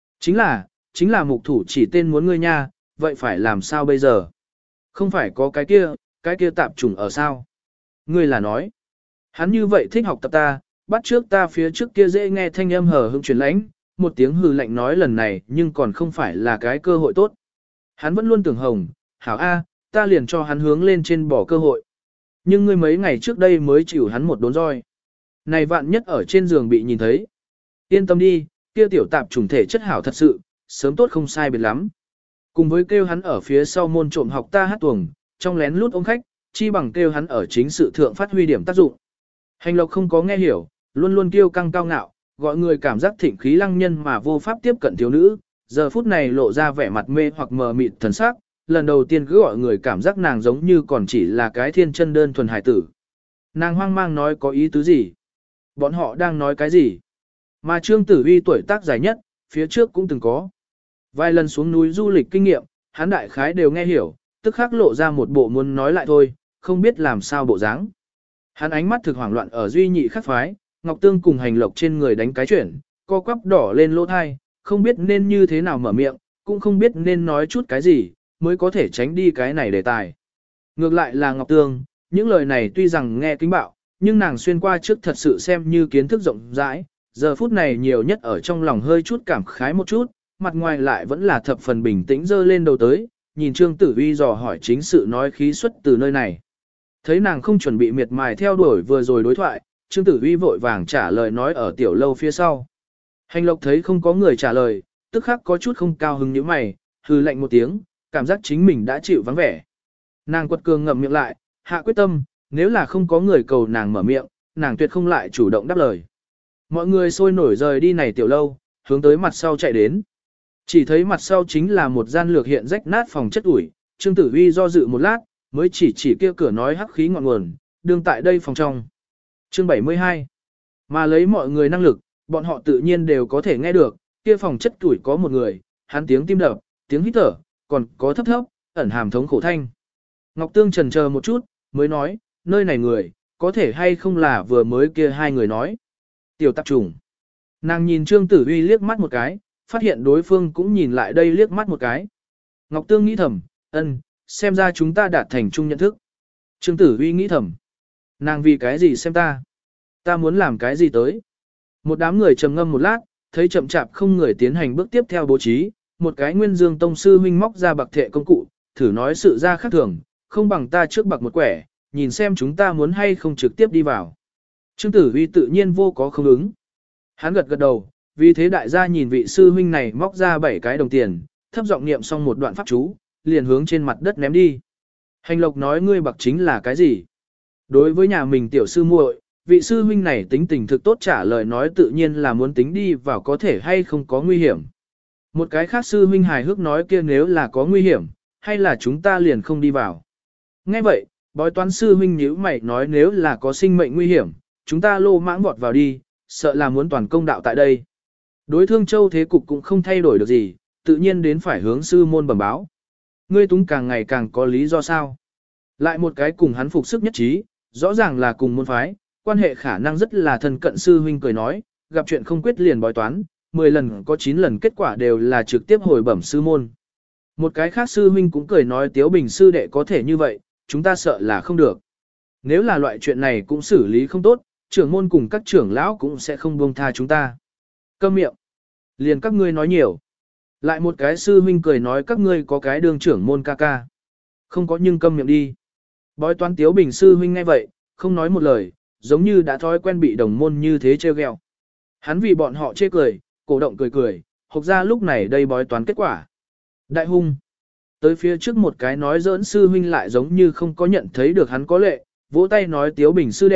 Chính là mục thủ chỉ tên muốn ngươi nha, vậy phải làm sao bây giờ? Không phải có cái kia tạp chủng ở sao? Ngươi là nói. Hắn như vậy thích học tập ta, bắt trước ta phía trước kia dễ nghe thanh âm hở hững truyền lãnh, một tiếng hừ lạnh nói lần này nhưng còn không phải là cái cơ hội tốt. Hắn vẫn luôn tưởng hồng, hảo A, ta liền cho hắn hướng lên trên bỏ cơ hội. Nhưng ngươi mấy ngày trước đây mới chịu hắn một đốn roi. Này vạn nhất ở trên giường bị nhìn thấy. Yên tâm đi, kia tiểu tạp chủng thể chất hảo thật sự, sớm tốt không sai biệt lắm. Cùng với kêu hắn ở phía sau môn trộm học ta hát tuồng, trong lén lút ôm khách, chi bằng kêu hắn ở chính sự thượng phát huy điểm tác dụng. Hành Lộc không có nghe hiểu, luôn luôn kiêu căng cao ngạo, gọi người cảm giác thịnh khí lăng nhân mà vô pháp tiếp cận thiếu nữ, giờ phút này lộ ra vẻ mặt mê hoặc mờ mịt thần sắc, lần đầu tiên cứ gọi người cảm giác nàng giống như còn chỉ là cái thiên chân đơn thuần hải tử. Nàng hoang mang nói có ý tứ gì? Bọn họ đang nói cái gì? Mà Trương Tử Uy tuổi tác dài nhất, phía trước cũng từng có. Vài lần xuống núi du lịch kinh nghiệm, hắn đại khái đều nghe hiểu, tức khắc lộ ra một bộ muốn nói lại thôi, không biết làm sao bộ dáng. Hắn ánh mắt thực hoảng loạn ở duy nhị khắc phái, Ngọc Tương cùng Hành Lộc trên người đánh cái chuyển, co quắp đỏ lên lỗ thai, không biết nên như thế nào mở miệng, cũng không biết nên nói chút cái gì, mới có thể tránh đi cái này đề tài. Ngược lại là Ngọc Tương, những lời này tuy rằng nghe kính bạo, nhưng nàng xuyên qua trước thật sự xem như kiến thức rộng rãi, giờ phút này nhiều nhất ở trong lòng hơi chút cảm khái một chút, mặt ngoài lại vẫn là thập phần bình tĩnh dơ lên đầu tới, nhìn Trương Tử Uy dò hỏi chính sự nói khí xuất từ nơi này. Thấy nàng không chuẩn bị miệt mài theo đuổi vừa rồi đối thoại, Trương Tử Uy vội vàng trả lời nói ở tiểu lâu phía sau. Hành Lộc thấy không có người trả lời, tức khắc có chút không cao hứng như mày, hừ lạnh một tiếng, cảm giác chính mình đã chịu vắng vẻ. Nàng quật cường ngậm miệng lại, hạ quyết tâm, nếu là không có người cầu nàng mở miệng, nàng tuyệt không lại chủ động đáp lời. Mọi người sôi nổi rời đi này tiểu lâu, hướng tới mặt sau chạy đến. Chỉ thấy mặt sau chính là một gian lược hiện rách nát phòng chất ủi, Trương Tử Uy do dự một lát, mới chỉ kia cửa nói hắc khí ngọn nguồn, đương tại đây phòng trong. Chương 72. Mà lấy mọi người năng lực, bọn họ tự nhiên đều có thể nghe được, kia phòng chất ủi có một người, hắn tiếng tim đập, tiếng hít thở, còn có thấp thấp, ẩn hàm thống khổ thanh. Ngọc Tương chần chờ một chút, mới nói, nơi này người, có thể hay không là vừa mới kia hai người nói. Tiểu tạp trùng. Nàng nhìn Trương Tử Uy liếc mắt một cái, phát hiện đối phương cũng nhìn lại đây liếc mắt một cái. Ngọc Tương nghĩ thầm, xem ra chúng ta đạt thành chung nhận thức. Trương Tử Uy nghĩ thầm, nàng vì cái gì xem ta? Ta muốn làm cái gì tới? Một đám người trầm ngâm một lát, thấy chậm chạp không người tiến hành bước tiếp theo bố trí, một cái Nguyên Dương tông sư huynh móc ra bạc thệ công cụ, thử nói sự ra khác thường, không bằng ta trước bạc một quẻ, nhìn xem chúng ta muốn hay không trực tiếp đi vào. Trương Tử Uy tự nhiên vô có không ứng. Hắn gật gật đầu, vì thế đại gia nhìn vị sư huynh này móc ra 7 cái đồng tiền, thấp giọng niệm xong một đoạn pháp chú, liền hướng trên mặt đất ném đi. Hành Lộc nói ngươi bạc chính là cái gì? Đối với nhà mình tiểu sư muội, vị sư huynh này tính tình thực tốt trả lời nói tự nhiên là muốn tính đi vào có thể hay không có nguy hiểm. Một cái khác sư huynh hài hước nói kia nếu là có nguy hiểm, hay là chúng ta liền không đi vào. Nghe vậy, bói toán sư huynh nhíu mày nói nếu là có sinh mệnh nguy hiểm, chúng ta lô mãng vọt vào đi, sợ là muốn toàn công đạo tại đây. Đối Thương Châu thế cục cũng không thay đổi được gì, tự nhiên đến phải hướng sư môn bẩm báo. Ngươi túng càng ngày càng có lý do sao. Lại một cái cùng hắn phục sức nhất trí, rõ ràng là cùng môn phái, quan hệ khả năng rất là thân cận sư huynh cười nói, gặp chuyện không quyết liền bói toán, 10 lần có 9 lần kết quả đều là trực tiếp hồi bẩm sư môn. Một cái khác sư huynh cũng cười nói Tiếu Bình sư đệ có thể như vậy, chúng ta sợ là không được. Nếu là loại chuyện này cũng xử lý không tốt, trưởng môn cùng các trưởng lão cũng sẽ không buông tha chúng ta. Câm miệng. Liền các ngươi nói nhiều. Lại một cái sư huynh cười nói các ngươi có cái đương trưởng môn ca ca. Không có nhưng câm miệng đi. Bói toán Tiếu Bình sư huynh nghe vậy, không nói một lời, giống như đã thói quen bị đồng môn như thế trêu ghẹo. Hắn vì bọn họ chê cười, cổ động cười cười, hộc ra lúc này đây bói toán kết quả. Đại hung. Tới phía trước một cái nói giỡn sư huynh lại giống như không có nhận thấy được hắn có lệ, vỗ tay nói Tiếu Bình sư đệ,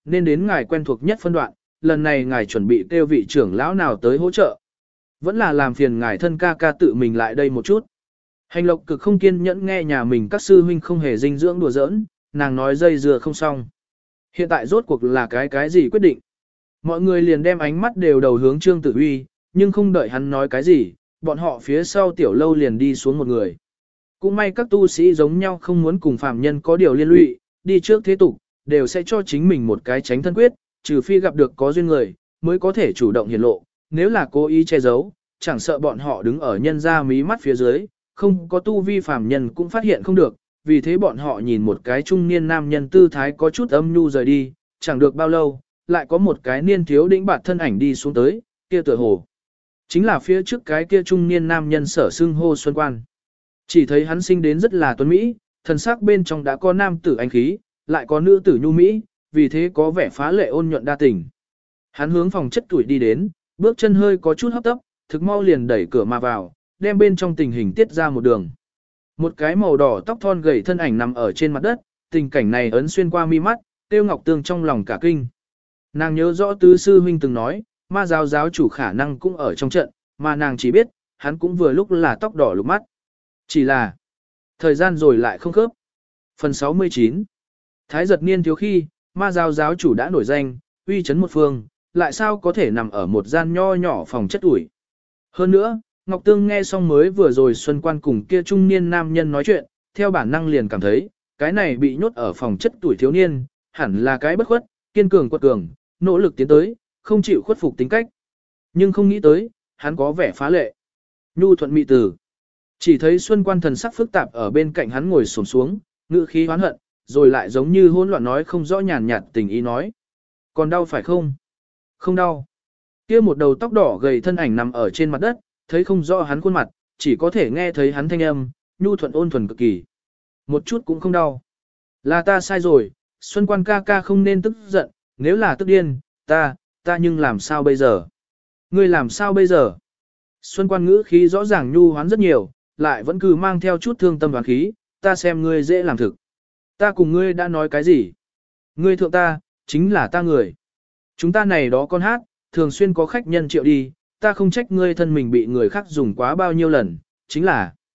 nên đến ngài quen thuộc nhất phân đoạn, lần này ngài chuẩn bị kêu vị trưởng lão nào tới hỗ trợ. Vẫn là làm phiền ngài thân ca ca tự mình lại đây một chút. Hành Lộc cực không kiên nhẫn nghe nhà mình các sư huynh không hề dinh dưỡng đùa giỡn, nàng nói dây dừa không xong. Hiện tại rốt cuộc là cái gì quyết định. Mọi người liền đem ánh mắt đều đầu hướng Trương Tử Uy, nhưng không đợi hắn nói cái gì, bọn họ phía sau tiểu lâu liền đi xuống một người. Cũng may các tu sĩ giống nhau không muốn cùng phàm nhân có điều liên lụy, đi trước thế tục, đều sẽ cho chính mình một cái tránh thân quyết, trừ phi gặp được có duyên người, mới có thể chủ động hiển lộ, nếu là cố ý che giấu, chẳng sợ bọn họ đứng ở nhân ra mí mắt phía dưới, không có tu vi phàm nhân cũng phát hiện không được, vì thế bọn họ nhìn một cái trung niên nam nhân tư thái có chút âm nhu rời đi, chẳng được bao lâu, lại có một cái niên thiếu đĩnh bạt thân ảnh đi xuống tới, kia tựa hồ. Chính là phía trước cái kia trung niên nam nhân sở xưng hô Xuân Quan. Chỉ thấy hắn sinh đến rất là tuấn mỹ, thần sắc bên trong đã có nam tử anh khí, lại có nữ tử nhu mỹ, vì thế có vẻ phá lệ ôn nhuận đa tình. Hắn hướng phòng chất tuổi đi đến, bước chân hơi có chút hấp tấp, thực mau liền đẩy cửa mà vào, đem bên trong tình hình tiết ra một đường. Một cái màu đỏ tóc thon gầy thân ảnh nằm ở trên mặt đất, tình cảnh này ấn xuyên qua mi mắt, Tiêu Ngọc Tương trong lòng cả kinh. Nàng nhớ rõ tứ sư huynh từng nói, ma giáo giáo chủ khả năng cũng ở trong trận, mà nàng chỉ biết, hắn cũng vừa lúc là tóc đỏ lục mắt. Chỉ là, thời gian rồi lại không khớp. Phần 69 Thái giật niên thiếu khi, ma giáo giáo chủ đã nổi danh, uy chấn một phương, lại sao có thể nằm ở một gian nho nhỏ phòng chất ủi. Hơn nữa, Ngọc Tương nghe xong mới vừa rồi Xuân Quan cùng kia trung niên nam nhân nói chuyện, theo bản năng liền cảm thấy, cái này bị nhốt ở phòng chất tuổi thiếu niên, hẳn là cái bất khuất, kiên cường quật cường, nỗ lực tiến tới, không chịu khuất phục tính cách. Nhưng không nghĩ tới, hắn có vẻ phá lệ. Nhu thuận mị tử. Chỉ thấy Xuân Quan thần sắc phức tạp ở bên cạnh hắn ngồi xổm xuống, ngữ khí hoán hận, rồi lại giống như hỗn loạn nói không rõ nhàn nhạt tình ý nói. Còn đau phải không? Không đau. Kia một đầu tóc đỏ gầy thân ảnh nằm ở trên mặt đất, thấy không rõ hắn khuôn mặt, chỉ có thể nghe thấy hắn thanh âm, nhu thuận ôn thuần cực kỳ. Một chút cũng không đau. Là ta sai rồi, Xuân Quan ca ca không nên tức giận, nếu là tức điên, ta nhưng làm sao bây giờ? Ngươi làm sao bây giờ? Xuân Quan ngữ khí rõ ràng nhu hoán rất nhiều, lại vẫn cứ mang theo chút thương tâm đoán khí, ta xem ngươi dễ làm thực. Ta cùng ngươi đã nói cái gì? Ngươi thượng ta, chính là ta người. Chúng ta này đó con hát, thường xuyên có khách nhân triệu đi, ta không trách ngươi thân mình bị người khác dùng quá bao nhiêu lần, chính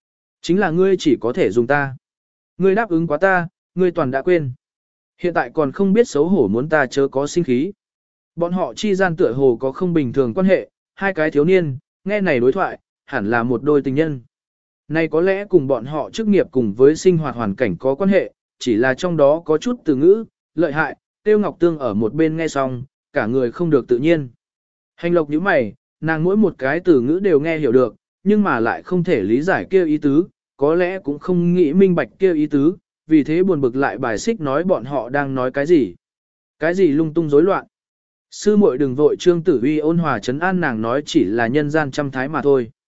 là ngươi chỉ có thể dùng ta. Ngươi đáp ứng quá ta, ngươi toàn đã quên. Hiện tại còn không biết xấu hổ muốn ta chớ có sinh khí. Bọn họ chi gian tựa hồ có không bình thường quan hệ, hai cái thiếu niên, nghe này đối thoại, hẳn là một đôi tình nhân. Này có lẽ cùng bọn họ chức nghiệp cùng với sinh hoạt hoàn cảnh có quan hệ, chỉ là trong đó có chút từ ngữ, lợi hại, Tiêu Ngọc Tương ở một bên nghe xong, cả người không được tự nhiên. Hành Lộc nhíu mày, nàng mỗi một cái từ ngữ đều nghe hiểu được, nhưng mà lại không thể lý giải kêu ý tứ, có lẽ cũng không nghĩ minh bạch kêu ý tứ, vì thế buồn bực lại bài xích nói bọn họ đang nói cái gì lung tung rối loạn. Sư muội đừng vội, Trương Tử Uy ôn hòa trấn an nàng nói chỉ là nhân gian trăm thái mà thôi.